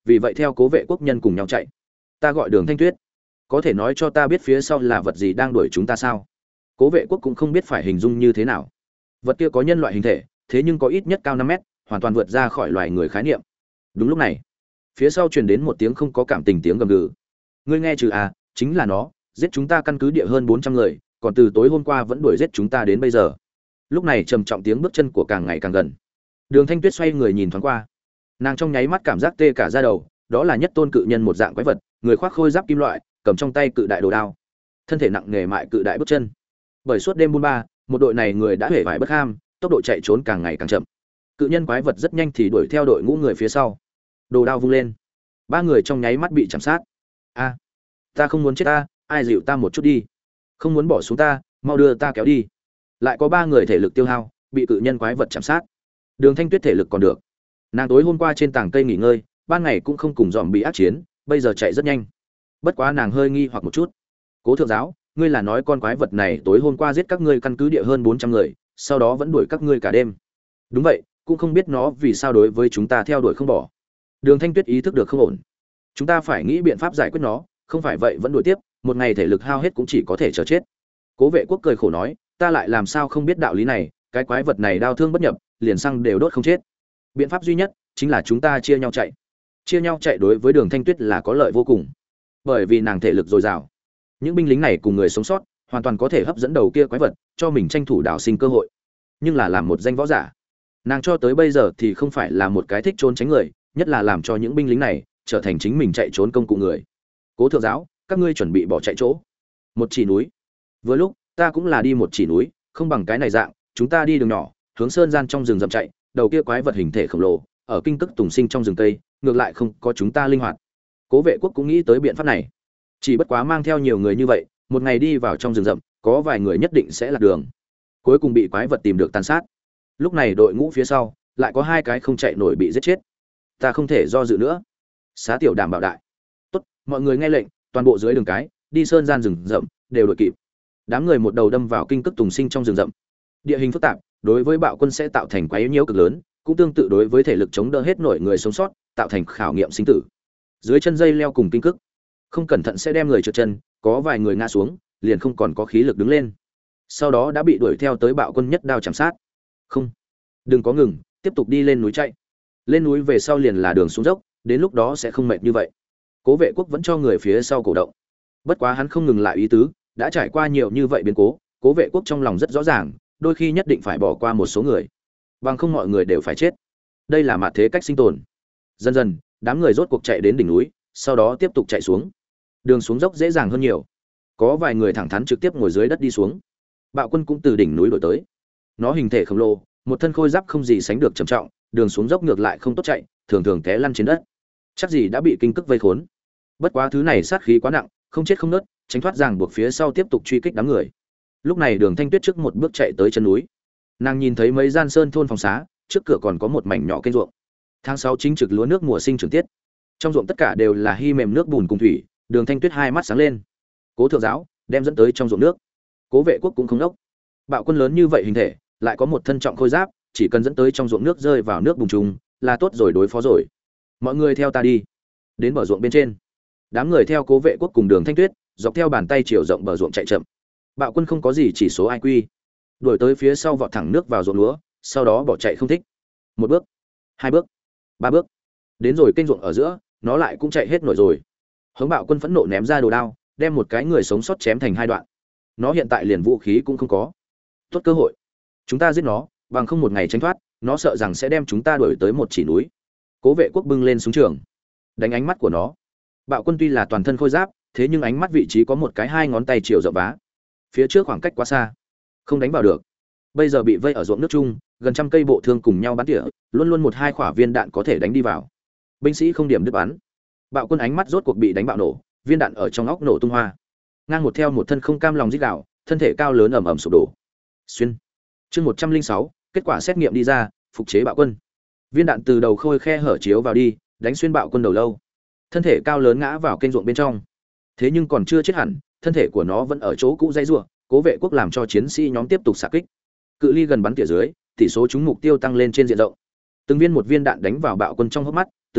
vì vậy theo cố vệ quốc nhân cùng nhau chạy. Ta gọi Đường Thanh Tuyết, có thể nói cho ta biết phía sau là vật gì đang đuổi chúng ta sao? Cố vệ quốc cũng không biết phải hình dung như thế nào. Vật kia có nhân loại hình thể, thế nhưng có ít nhất cao năm mét, hoàn toàn vượt ra khỏi loài người khái niệm. Đúng lúc này, phía sau truyền đến một tiếng không có cảm tình tiếng gầm gừ. Ngươi nghe chứ à, chính là nó, giết chúng ta căn cứ địa hơn bốn trăm người, còn từ tối hôm qua vẫn đuổi giết chúng ta đến bây giờ. Lúc này trầm trọng tiếng bước chân của càng ngày càng gần. Đường Thanh Tuyết xoay người nhìn thoáng qua, nàng trong nháy mắt cảm giác tê cả da đầu, đó là nhất tôn cự nhân một dạng quái vật, người khoác khôi giáp kim loại, cầm trong tay cự đại đồ đao, thân thể nặng nề mại cự đại bước chân. Bởi suốt đêm buôn ba, một đội này người đã hể vải bất ham, tốc độ chạy trốn càng ngày càng chậm. Cự nhân quái vật rất nhanh thì đuổi theo đội ngũ người phía sau. Đồ đao vung lên, ba người trong nháy mắt bị chạm sát. A, ta không muốn chết ta, ai dịu ta một chút đi. Không muốn bỏ xuống ta, mau đưa ta kéo đi. Lại có ba người thể lực tiêu hao, bị cự nhân quái vật chạm sát. Đường Thanh Tuyết thể lực còn được. Nàng tối hôm qua trên tảng cây nghỉ ngơi, ban ngày cũng không cùng dòm bị ác chiến, bây giờ chạy rất nhanh. Bất quá nàng hơi nghi hoặc một chút. Cố thượng giáo, ngươi là nói con quái vật này tối hôm qua giết các ngươi căn cứ địa hơn bốn trăm người, sau đó vẫn đuổi các ngươi cả đêm. Đúng vậy, cũng không biết nó vì sao đối với chúng ta theo đuổi không bỏ. Đường Thanh Tuyết ý thức được không ổn. Chúng ta phải nghĩ biện pháp giải quyết nó, không phải vậy vẫn đuổi tiếp, một ngày thể lực hao hết cũng chỉ có thể chờ chết. Cố Vệ Quốc cười khổ nói, ta lại làm sao không biết đạo lý này, cái quái vật này đau thương bất nhập, liền xăng đều đốt không chết. Biện pháp duy nhất chính là chúng ta chia nhau chạy. Chia nhau chạy đối với Đường Thanh Tuyết là có lợi vô cùng, bởi vì nàng thể lực dồi dào. Những binh lính này cùng người sống sót, hoàn toàn có thể hấp dẫn đầu kia quái vật, cho mình tranh thủ đào sinh cơ hội. Nhưng là làm một danh võ giả, nàng cho tới bây giờ thì không phải là một cái thích trốn tránh người, nhất là làm cho những binh lính này trở thành chính mình chạy trốn công cụ người. Cố thượng giáo, các ngươi chuẩn bị bỏ chạy chỗ. Một chỉ núi. Vừa lúc ta cũng là đi một chỉ núi, không bằng cái này dạng, chúng ta đi đường nhỏ, hướng sơn gian trong rừng rậm chạy, đầu kia quái vật hình thể khổng lồ, ở kinh cức tùng sinh trong rừng tây, ngược lại không có chúng ta linh hoạt. Cố Vệ Quốc cũng nghĩ tới biện pháp này. Chỉ bất quá mang theo nhiều người như vậy, một ngày đi vào trong rừng rậm, có vài người nhất định sẽ lạc đường. Cuối cùng bị quái vật tìm được tàn sát. Lúc này đội ngũ phía sau, lại có hai cái không chạy nổi bị giết chết. Ta không thể do dự nữa. Xá tiểu đảm bảo đại. Tốt, mọi người nghe lệnh, toàn bộ dưới đường cái, đi sơn gian rừng rậm, đều đội kịp. Đám người một đầu đâm vào kinh cức tùng sinh trong rừng rậm. Địa hình phức tạp, đối với bạo quân sẽ tạo thành quá yếu nhiễu cực lớn, cũng tương tự đối với thể lực chống đỡ hết nổi người sống sót, tạo thành khảo nghiệm sinh tử. Dưới chân dây leo cùng kinh cức, không cẩn thận sẽ đem người trượt chân, có vài người ngã xuống, liền không còn có khí lực đứng lên. Sau đó đã bị đuổi theo tới bạo quân nhất đao chạm sát. Không, đừng có ngừng, tiếp tục đi lên núi chạy. Lên núi về sau liền là đường xuống dốc, đến lúc đó sẽ không mệt như vậy. Cố Vệ Quốc vẫn cho người phía sau cổ động. Bất quá hắn không ngừng lại ý tứ, đã trải qua nhiều như vậy biến cố, Cố Vệ Quốc trong lòng rất rõ ràng, đôi khi nhất định phải bỏ qua một số người, bằng không mọi người đều phải chết. Đây là mạt thế cách sinh tồn. Dần dần, đám người rốt cuộc chạy đến đỉnh núi, sau đó tiếp tục chạy xuống. Đường xuống dốc dễ dàng hơn nhiều. Có vài người thẳng thắn trực tiếp ngồi dưới đất đi xuống. Bạo quân cũng từ đỉnh núi đổi tới. Nó hình thể khổng lồ, một thân khôi giáp không gì sánh được trầm trọng, đường xuống dốc ngược lại không tốt chạy, thường thường té lăn trên đất. Chắc gì đã bị kinh cức vây khốn. Bất quá thứ này sát khí quá nặng, không chết không nứt, tránh thoát ràng buộc phía sau tiếp tục truy kích đám người. Lúc này Đường Thanh Tuyết trước một bước chạy tới chân núi. Nàng nhìn thấy mấy gian sơn thôn phòng xá, trước cửa còn có một mảnh nhỏ kênh ruộng. Tháng sáu chính trực lúa nước mùa sinh trưởng tiết. Trong ruộng tất cả đều là hy mềm nước bùn cùng thủy, Đường Thanh Tuyết hai mắt sáng lên. Cố thượng giáo đem dẫn tới trong ruộng nước. Cố Vệ Quốc cũng không đốc. Bạo quân lớn như vậy hình thể, lại có một thân trọng khôi giáp, chỉ cần dẫn tới trong ruộng nước rơi vào nước bùn trùng, là tốt rồi đối phó rồi. Mọi người theo ta đi. Đến bờ ruộng bên trên. Đám người theo Cố Vệ Quốc cùng Đường Thanh Tuyết, dọc theo bàn tay chiều rộng bờ ruộng chạy chậm. Bạo quân không có gì chỉ số i kiu. Đuổi tới phía sau vọt thẳng nước vào ruộng lúa, sau đó bỏ chạy không thích. Một bước, hai bước, ba bước. Đến rồi kênh ruộng ở giữa, nó lại cũng chạy hết nổi rồi. Hướng Bạo quân phẫn nộ ném ra đồ đao, đem một cái người sống sót chém thành hai đoạn. Nó hiện tại liền vũ khí cũng không có. Tốt cơ hội. Chúng ta giết nó, bằng không một ngày tránh thoát, nó sợ rằng sẽ đem chúng ta đuổi tới một chỉ núi. Cố Vệ Quốc bưng lên súng trường, đánh ánh mắt của nó. Bạo quân tuy là toàn thân khôi giáp, thế nhưng ánh mắt vị trí có một cái hai ngón tay chiều rộng vá. Phía trước khoảng cách quá xa, không đánh vào được. Bây giờ bị vây ở ruộng nước chung, gần trăm cây bộ thương cùng nhau bắn tỉa, luôn luôn một hai quả viên đạn có thể đánh đi vào. Binh sĩ không điểm đứt bắn. Bạo quân ánh mắt rốt cuộc bị đánh bạo nổ, viên đạn ở trong óc nổ tung hoa. Ngang một theo một thân không cam lòng rít gào, thân thể cao lớn ầm ầm sụp đổ. Xuyên. Chương một trăm linh sáu, kết quả xét nghiệm đi ra, phục chế bạo quân. Viên đạn từ đầu khôi khe hở chiếu vào đi, đánh xuyên bạo quân đầu lâu. Thân thể cao lớn ngã vào kênh ruộng bên trong. Thế nhưng còn chưa chết hẳn, thân thể của nó vẫn ở chỗ cũ dây rủa. Cố Vệ Quốc làm cho chiến sĩ nhóm tiếp tục xạ kích. Cự ly gần bắn tỉa dưới, tỷ số trúng mục tiêu tăng lên trên diện rộng. Từng viên một viên đạn đánh vào bạo quân trong hốc mắt, từ từ,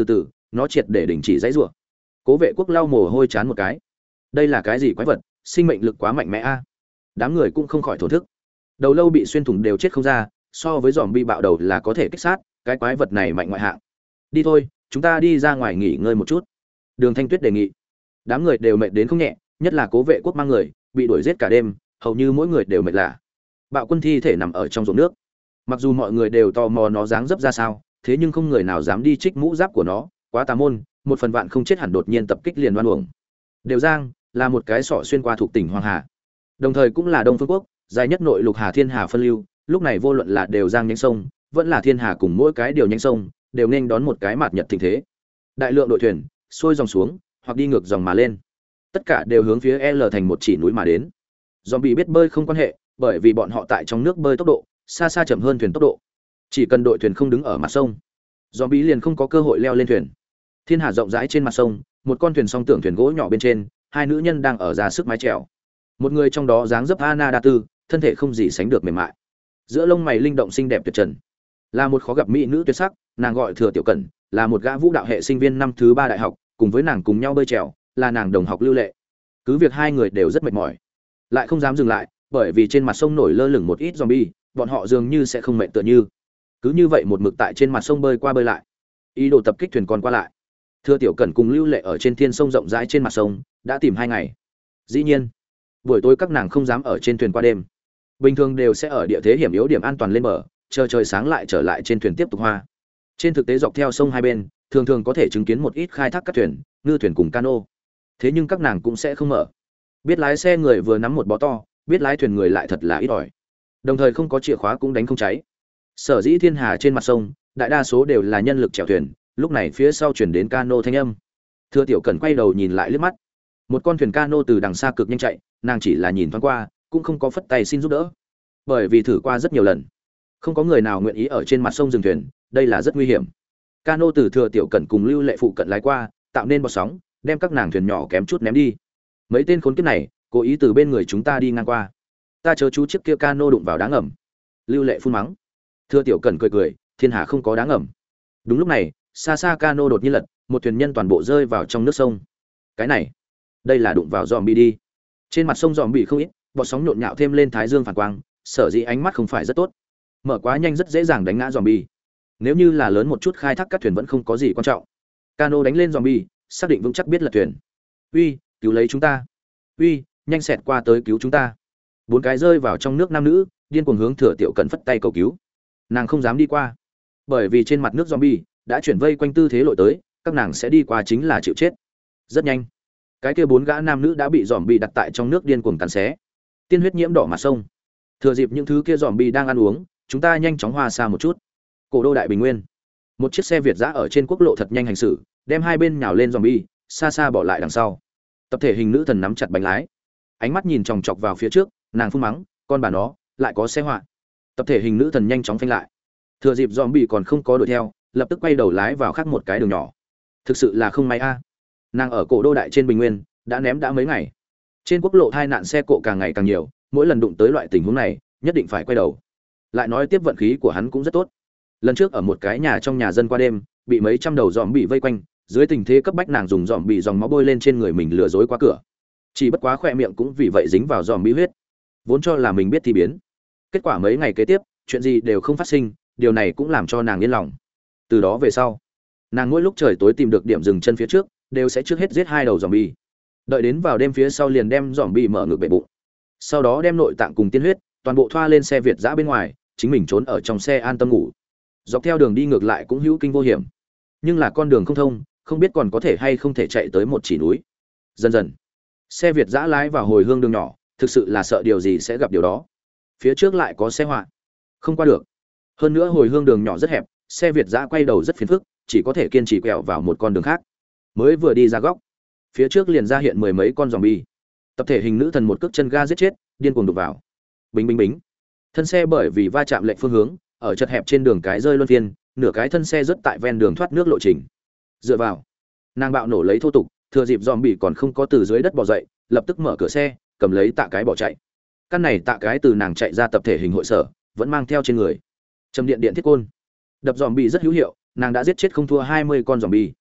nó triệt để đình chỉ dãy rủa. Cố Vệ Quốc lau mồ hôi chán một cái. Đây là cái gì quái vật, sinh mệnh lực quá mạnh mẽ a. Đám người cũng không khỏi thổ thức. Đầu lâu bị xuyên thủng đều chết không ra, so với zombie bạo đầu là có thể kích sát, cái quái vật này mạnh ngoại hạng. Đi thôi, chúng ta đi ra ngoài nghỉ ngơi một chút. Đường Thanh Tuyết đề nghị. Đám người đều mệt đến không nhẹ, nhất là Cố Vệ Quốc mang người, bị đuổi giết cả đêm, hầu như mỗi người đều mệt lạ. Bạo Quân thi thể nằm ở trong ruộng nước. Mặc dù mọi người đều tò mò nó dáng dấp ra sao, thế nhưng không người nào dám đi trích mũ giáp của nó, quá tà môn, một phần vạn không chết hẳn đột nhiên tập kích liền đoan uổng. Đều Giang là một cái sọ xuyên qua thuộc tỉnh Hoàng Hà, đồng thời cũng là Đông Phương Quốc, dài nhất nội lục Hà Thiên Hà phân lưu, lúc này vô luận là Đều Giang nhánh sông, vẫn là Thiên Hà cùng mỗi cái điều nhánh sông, đều nên đón một cái mạt nhật thịnh thế. Đại lượng đội thuyền xuôi dòng xuống, hoặc đi ngược dòng mà lên. Tất cả đều hướng phía L thành một chỉ núi mà đến. Zombie biết bơi không quan hệ, bởi vì bọn họ tại trong nước bơi tốc độ xa xa chậm hơn thuyền tốc độ. Chỉ cần đội thuyền không đứng ở mặt sông, zombie liền không có cơ hội leo lên thuyền. Thiên Hà rộng rãi trên mặt sông, một con thuyền song tưởng thuyền gỗ nhỏ bên trên, hai nữ nhân đang ở ra sức mái chèo. Một người trong đó dáng dấp Anna Đa Tư, thân thể không gì sánh được mềm mại. Giữa lông mày linh động xinh đẹp tuyệt trần, là một khó gặp mỹ nữ tuyệt sắc, nàng gọi Thừa Tiểu Cẩn, là một gã vũ đạo hệ sinh viên năm thứ ba đại học, cùng với nàng cùng nhau bơi chèo, là nàng đồng học Lưu Lệ. Cứ việc hai người đều rất mệt mỏi, lại không dám dừng lại, bởi vì trên mặt sông nổi lơ lửng một ít zombie, bọn họ dường như sẽ không mệt tựa như. Cứ như vậy một mực tại trên mặt sông bơi qua bơi lại, ý đồ tập kích thuyền còn qua lại. Thừa Tiểu Cẩn cùng Lưu Lệ ở trên thiên sông rộng rãi trên mặt sông đã tìm hai ngày. Dĩ nhiên, buổi tối các nàng không dám ở trên thuyền qua đêm. Bình thường đều sẽ ở địa thế hiểm yếu điểm an toàn lên bờ, chờ trời sáng lại trở lại trên thuyền tiếp tục hoa. Trên thực tế dọc theo sông hai bên, thường thường có thể chứng kiến một ít khai thác các thuyền, ngư thuyền cùng cano. Thế nhưng các nàng cũng sẽ không mở. Biết lái xe người vừa nắm một bó to, biết lái thuyền người lại thật là ít ỏi. Đồng thời không có chìa khóa cũng đánh không cháy. Sở dĩ Thiên Hà trên mặt sông, đại đa số đều là nhân lực chèo thuyền, lúc này phía sau chuyển đến cano thanh âm. Thừa Tiểu Cẩn quay đầu nhìn lại liếc mắt. Một con thuyền cano từ đằng xa cực nhanh chạy, nàng chỉ là nhìn thoáng qua, cũng không có phất tay xin giúp đỡ. Bởi vì thử qua rất nhiều lần, không có người nào nguyện ý ở trên mặt sông dừng thuyền, đây là rất nguy hiểm. Cano từ Thừa Tiểu Cẩn cùng Lưu Lệ phụ cận lái qua, tạo nên bọt sóng, đem các nàng thuyền nhỏ kém chút ném đi. Mấy tên khốn kiếp này, cố ý từ bên người chúng ta đi ngang qua. Ta chớ chú chiếc kia cano đụng vào đá ngầm. Lưu Lệ phun mắng. Thừa Tiểu Cẩn cười cười, Thiên Hà không có đá ngầm. Đúng lúc này, xa xa cano đột nhiên lật, một thuyền nhân toàn bộ rơi vào trong nước sông. Cái này, đây là đụng vào zombie đi. Trên mặt sông zombie không ít, bọt sóng nhộn nhạo thêm lên thái dương phản quang, sở dĩ ánh mắt không phải rất tốt. Mở quá nhanh rất dễ dàng đánh ngã zombie. Nếu như là lớn một chút khai thác các thuyền vẫn không có gì quan trọng. Cano đánh lên zombie, xác định vững chắc biết lật thuyền. Uy, cứu lấy chúng ta. Uy, nhanh xẹt qua tới cứu chúng ta. Bốn cái rơi vào trong nước nam nữ, điên cuồng hướng Thừa Tiểu Cẩn phất tay cầu cứu. Nàng không dám đi qua, bởi vì trên mặt nước zombie đã chuyển vây quanh tư thế lội tới, các nàng sẽ đi qua chính là chịu chết. Rất nhanh, cái kia bốn gã nam nữ đã bị zombie đặt tại trong nước điên cuồng cắn xé. Tiên huyết nhiễm đỏ mặt sông. Thừa dịp những thứ kia zombie đang ăn uống, chúng ta nhanh chóng hoa xa một chút. Cổ đô Đại Bình Nguyên, một chiếc xe Việt dã ở trên quốc lộ thật nhanh hành xử, đem hai bên nhào lên zombie, xa xa bỏ lại đằng sau. Tập thể hình nữ thần nắm chặt bánh lái, ánh mắt nhìn chòng chọc vào phía trước, nàng phun mắng, con bà nó, lại có xe họa. Tập thể hình nữ thần nhanh chóng phanh lại. Thừa dịp zombie còn không có đuổi theo, lập tức quay đầu lái vào khác một cái đường nhỏ. Thực sự là không may a. Nàng ở cổ đô đại trên Bình Nguyên đã ném đã mấy ngày. Trên quốc lộ tai nạn xe cộ càng ngày càng nhiều, mỗi lần đụng tới loại tình huống này, nhất định phải quay đầu. Lại nói tiếp vận khí của hắn cũng rất tốt. Lần trước ở một cái nhà trong nhà dân qua đêm, bị mấy trăm đầu zombie vây quanh, dưới tình thế cấp bách nàng dùng zombie dòng máu bôi lên trên người mình lừa dối qua cửa. Chỉ bất quá khỏe miệng cũng vì vậy dính vào zombie huyết. Vốn cho là mình biết thì biến. Kết quả mấy ngày kế tiếp, chuyện gì đều không phát sinh, điều này cũng làm cho nàng yên lòng. Từ đó về sau, nàng mỗi lúc trời tối tìm được điểm dừng chân phía trước, đều sẽ trước hết giết hai đầu zombie. Đợi đến vào đêm phía sau liền đem zombie mở ngược bệ bụng. Sau đó đem nội tạng cùng tiên huyết, toàn bộ thoa lên xe Việt dã bên ngoài, chính mình trốn ở trong xe an tâm ngủ. Dọc theo đường đi ngược lại cũng hữu kinh vô hiểm. Nhưng là con đường không thông, không biết còn có thể hay không thể chạy tới một chỉ núi. Dần dần, xe Việt dã lái vào hồi hương đường nhỏ, thực sự là sợ điều gì sẽ gặp điều đó. Phía trước lại có xe họa, không qua được. Hơn nữa hồi hương đường nhỏ rất hẹp, xe Việt dã quay đầu rất phiền phức, chỉ có thể kiên trì quẹo vào một con đường khác. Mới vừa đi ra góc, phía trước liền ra hiện mười mấy con zombie. Tập thể hình nữ thần một cước chân ga giết chết, điên cuồng đục vào. Bính bính bính. Thân xe bởi vì va chạm lệch phương hướng, ở chật hẹp trên đường cái rơi luân phiên, nửa cái thân xe rớt tại ven đường thoát nước lộ trình. Dựa vào, nàng bạo nổ lấy thô tục, thừa dịp zombie còn không có từ dưới đất bò dậy, lập tức mở cửa xe, cầm lấy tạ cái bỏ chạy. Căn này tạ cái từ nàng chạy ra tập thể hình hội sở, vẫn mang theo trên người. Trầm điện điện thiết côn, đập zombie rất hữu hiệu, nàng đã giết chết không thua hai mươi con zombie.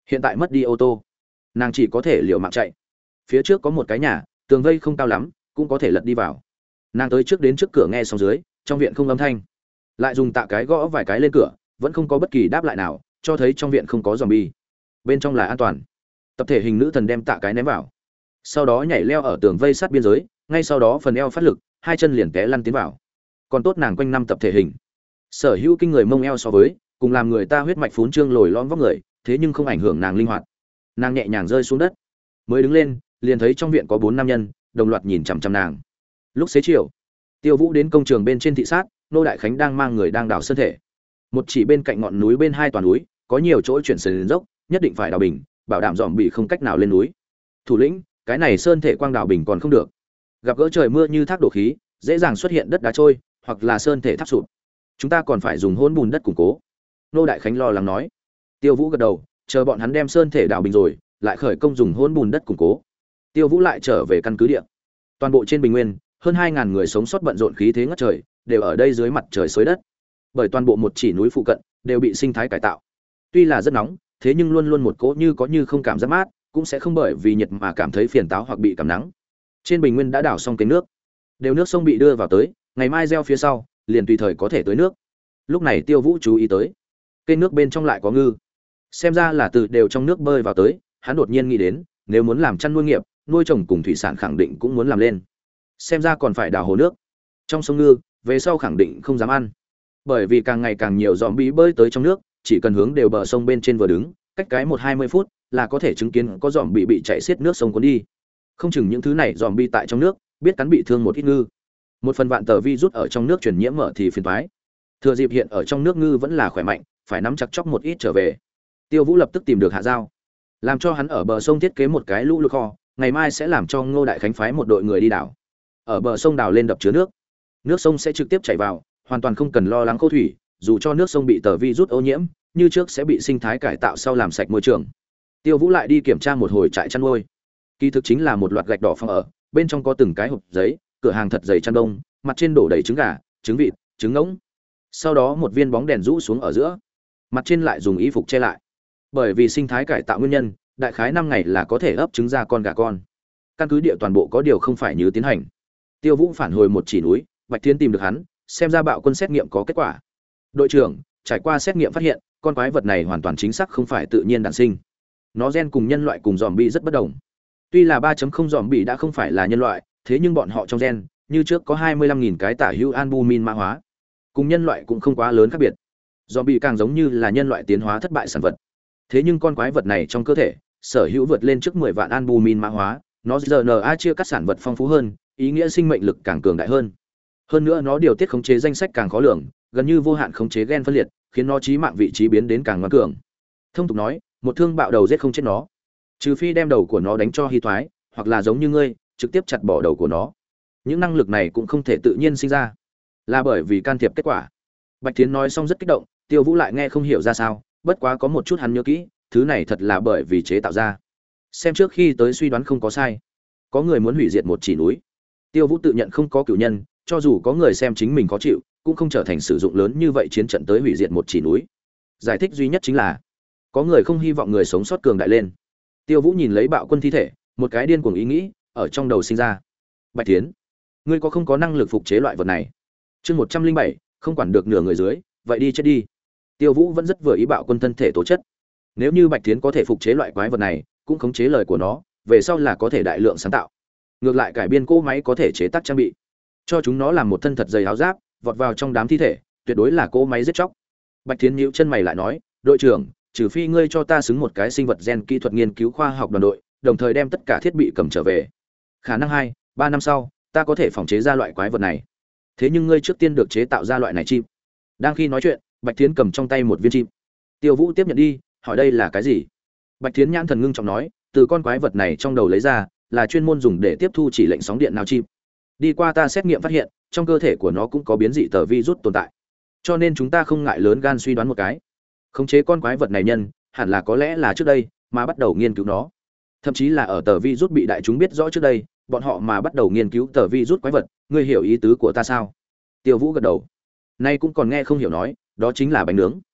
Hiện tại mất đi ô tô, nàng chỉ có thể liều mạng chạy. Phía trước có một cái nhà, tường vây không cao lắm, cũng có thể lật đi vào. Nàng tới trước đến trước cửa nghe xong dưới, trong viện không âm thanh. Lại dùng tạ cái gõ vài cái lên cửa, vẫn không có bất kỳ đáp lại nào, cho thấy trong viện không có zombie. Bên trong là an toàn. Tập thể hình nữ thần đem tạ cái ném vào, sau đó nhảy leo ở tường vây sát biên giới, ngay sau đó phần eo phát lực, hai chân liền té lăn tiến vào. Còn tốt nàng quanh năm tập thể hình, sở hữu kinh người mông eo so với, cùng làm người ta huyết mạch phún trương lồi lõm vóc người, thế nhưng không ảnh hưởng nàng linh hoạt. Nàng nhẹ nhàng rơi xuống đất, mới đứng lên, liền thấy trong viện có bốn nam nhân, đồng loạt nhìn chằm chằm nàng. Lúc xế chiều, Tiêu Vũ đến công trường bên trên thị sát, Nô Đại Khánh đang mang người đang đào sơn thể. Một chỉ bên cạnh ngọn núi bên hai toàn núi, có nhiều chỗ chuyển sườn dốc, nhất định phải đào bình, bảo đảm dòm bị không cách nào lên núi. Thủ lĩnh, cái này sơn thể quang đào bình còn không được. Gặp gỡ trời mưa như thác đổ khí, dễ dàng xuất hiện đất đá trôi, hoặc là sơn thể tháp sụp. Chúng ta còn phải dùng hỗn bùn đất củng cố. Nô Đại Khánh lo lắng nói. Tiêu Vũ gật đầu, chờ bọn hắn đem sơn thể đào bình rồi, lại khởi công dùng hỗn bùn đất củng cố. Tiêu Vũ lại trở về căn cứ địa. Toàn bộ trên bình nguyên, hơn hai ngàn người sống sót bận rộn khí thế ngất trời, đều ở đây dưới mặt trời xới đất. Bởi toàn bộ một chỉ núi phụ cận đều bị sinh thái cải tạo. Tuy là rất nóng, thế nhưng luôn luôn một cỗ như có như không cảm giác mát, cũng sẽ không bởi vì nhiệt mà cảm thấy phiền táo hoặc bị cảm nắng. Trên bình nguyên đã đào xong kênh nước, đều nước sông bị đưa vào tới, ngày mai gieo phía sau, liền tùy thời có thể tưới nước. Lúc này Tiêu Vũ chú ý tới, kênh nước bên trong lại có ngư. Xem ra là từ đều trong nước bơi vào tới, hắn đột nhiên nghĩ đến, nếu muốn làm chăn nuôi nghiệp, nuôi trồng cùng thủy sản khẳng định cũng muốn làm lên. Xem ra còn phải đào hồ nước. Trong sông ngư, về sau khẳng định không dám ăn. Bởi vì càng ngày càng nhiều zombie bơi tới trong nước, chỉ cần hướng đều bờ sông bên trên vừa đứng, cách cái một hai mươi phút là có thể chứng kiến có zombie bị chạy xiết nước sông cuốn đi. Không chừng những thứ này zombie tại trong nước, biết cắn bị thương một ít ngư. Một phần vạn tờ virus ở trong nước truyền nhiễm mở thì phiền toái. Thừa dịp hiện ở trong nước ngư vẫn là khỏe mạnh, phải nắm chặt chóc một ít trở về. Tiêu Vũ lập tức tìm được Hạ Giao, làm cho hắn ở bờ sông thiết kế một cái lũ lụt kho, ngày mai sẽ làm cho Ngô Đại Khánh phái một đội người đi đảo. Ở bờ sông đào lên đập chứa nước, nước sông sẽ trực tiếp chảy vào, hoàn toàn không cần lo lắng khô thủy, dù cho nước sông bị tờ virus ô nhiễm, như trước sẽ bị sinh thái cải tạo sau làm sạch môi trường. Tiêu Vũ lại đi kiểm tra một hồi trại chăn nuôi. Kỳ thực chính là một loạt gạch đỏ phòng ở, bên trong có từng cái hộp giấy, cửa hàng thật dày chăn đông, mặt trên đổ đầy trứng gà, trứng vịt, trứng ngỗng. Sau đó một viên bóng đèn rũ xuống ở giữa, mặt trên lại dùng y phục che lại. Bởi vì sinh thái cải tạo nguyên nhân, đại khái năm ngày là có thể ấp trứng ra con gà con. Căn cứ địa toàn bộ có điều không phải như tiến hành. Tiêu Vũ phản hồi một chỉ núi, Bạch Thiên tìm được hắn, xem ra bạo quân xét nghiệm có kết quả. Đội trưởng, trải qua xét nghiệm phát hiện, con quái vật này hoàn toàn chính xác không phải tự nhiên đản sinh. Nó gen cùng nhân loại cùng zombie rất bất đồng. Tuy là ba chấm không zombie đã không phải là nhân loại, thế nhưng bọn họ trong gen, như trước có hai mươi lăm nghìn cái tả hữu albumin mã hóa. Cùng nhân loại cũng không quá lớn khác biệt. Zombie càng giống như là nhân loại tiến hóa thất bại sản vật. Thế nhưng con quái vật này trong cơ thể, sở hữu vượt lên trước mười vạn albumin mã hóa, nó rờ en a chia cắt sản vật phong phú hơn, ý nghĩa sinh mệnh lực càng cường đại hơn. Hơn nữa nó điều tiết khống chế danh sách càng khó lường, gần như vô hạn khống chế gen phân liệt, khiến nó chí mạng vị trí biến đến càng ngoan cường. Thông tục nói, một thương bạo đầu giết không chết nó, trừ phi đem đầu của nó đánh cho hy thoái, hoặc là giống như ngươi, trực tiếp chặt bỏ đầu của nó. Những năng lực này cũng không thể tự nhiên sinh ra, là bởi vì can thiệp kết quả. Bạch Thiến nói xong rất kích động, Tiêu Vũ lại nghe không hiểu ra sao, bất quá có một chút hắn nhớ kỹ, thứ này thật là bởi vì chế tạo ra. Xem trước khi tới suy đoán không có sai, có người muốn hủy diệt một chỉ núi. Tiêu Vũ tự nhận không có cửu nhân, cho dù có người xem chính mình khó chịu, cũng không trở thành sử dụng lớn như vậy chiến trận tới hủy diệt một chỉ núi. Giải thích duy nhất chính là có người không hy vọng người sống sót cường đại lên. Tiêu Vũ nhìn lấy bạo quân thi thể, một cái điên cuồng ý nghĩ ở trong đầu sinh ra. Bạch Thiến, ngươi có không có năng lực phục chế loại vật này? Chương một trăm linh bảy, không quản được nửa người dưới, vậy đi chết đi. Tiêu Vũ vẫn rất vừa ý bạo quân thân thể tố chất. Nếu như Bạch Thiến có thể phục chế loại quái vật này, cũng khống chế lời của nó, về sau là có thể đại lượng sáng tạo. Ngược lại cải biên cỗ máy có thể chế tác trang bị, cho chúng nó làm một thân thật dày áo giáp, vọt vào trong đám thi thể, tuyệt đối là cỗ máy giết chóc. Bạch Thiến nhíu chân mày lại nói, đội trưởng, trừ phi ngươi cho ta xứng một cái sinh vật gen kỹ thuật nghiên cứu khoa học đoàn đội, đồng thời đem tất cả thiết bị cầm trở về. Khả năng hai, ba năm sau, ta có thể phòng chế ra loại quái vật này. Thế nhưng ngươi trước tiên được chế tạo ra loại này chim. Đang khi nói chuyện, Bạch Thiến cầm trong tay một viên chim. Tiêu Vũ tiếp nhận đi, hỏi đây là cái gì? Bạch Thiến nhãn thần ngưng trọng nói, từ con quái vật này trong đầu lấy ra, là chuyên môn dùng để tiếp thu chỉ lệnh sóng điện nào chim. Đi qua ta xét nghiệm phát hiện, trong cơ thể của nó cũng có biến dị tờ virus tồn tại. Cho nên chúng ta không ngại lớn gan suy đoán một cái. Khống chế con quái vật này nhân, hẳn là có lẽ là trước đây mà bắt đầu nghiên cứu nó. Thậm chí là ở tờ virus bị đại chúng biết rõ trước đây, bọn họ mà bắt đầu nghiên cứu tờ virus quái vật, ngươi hiểu ý tứ của ta sao? Tiêu Vũ gật đầu. Nay cũng còn nghe không hiểu nói, đó chính là bánh nướng. Tờ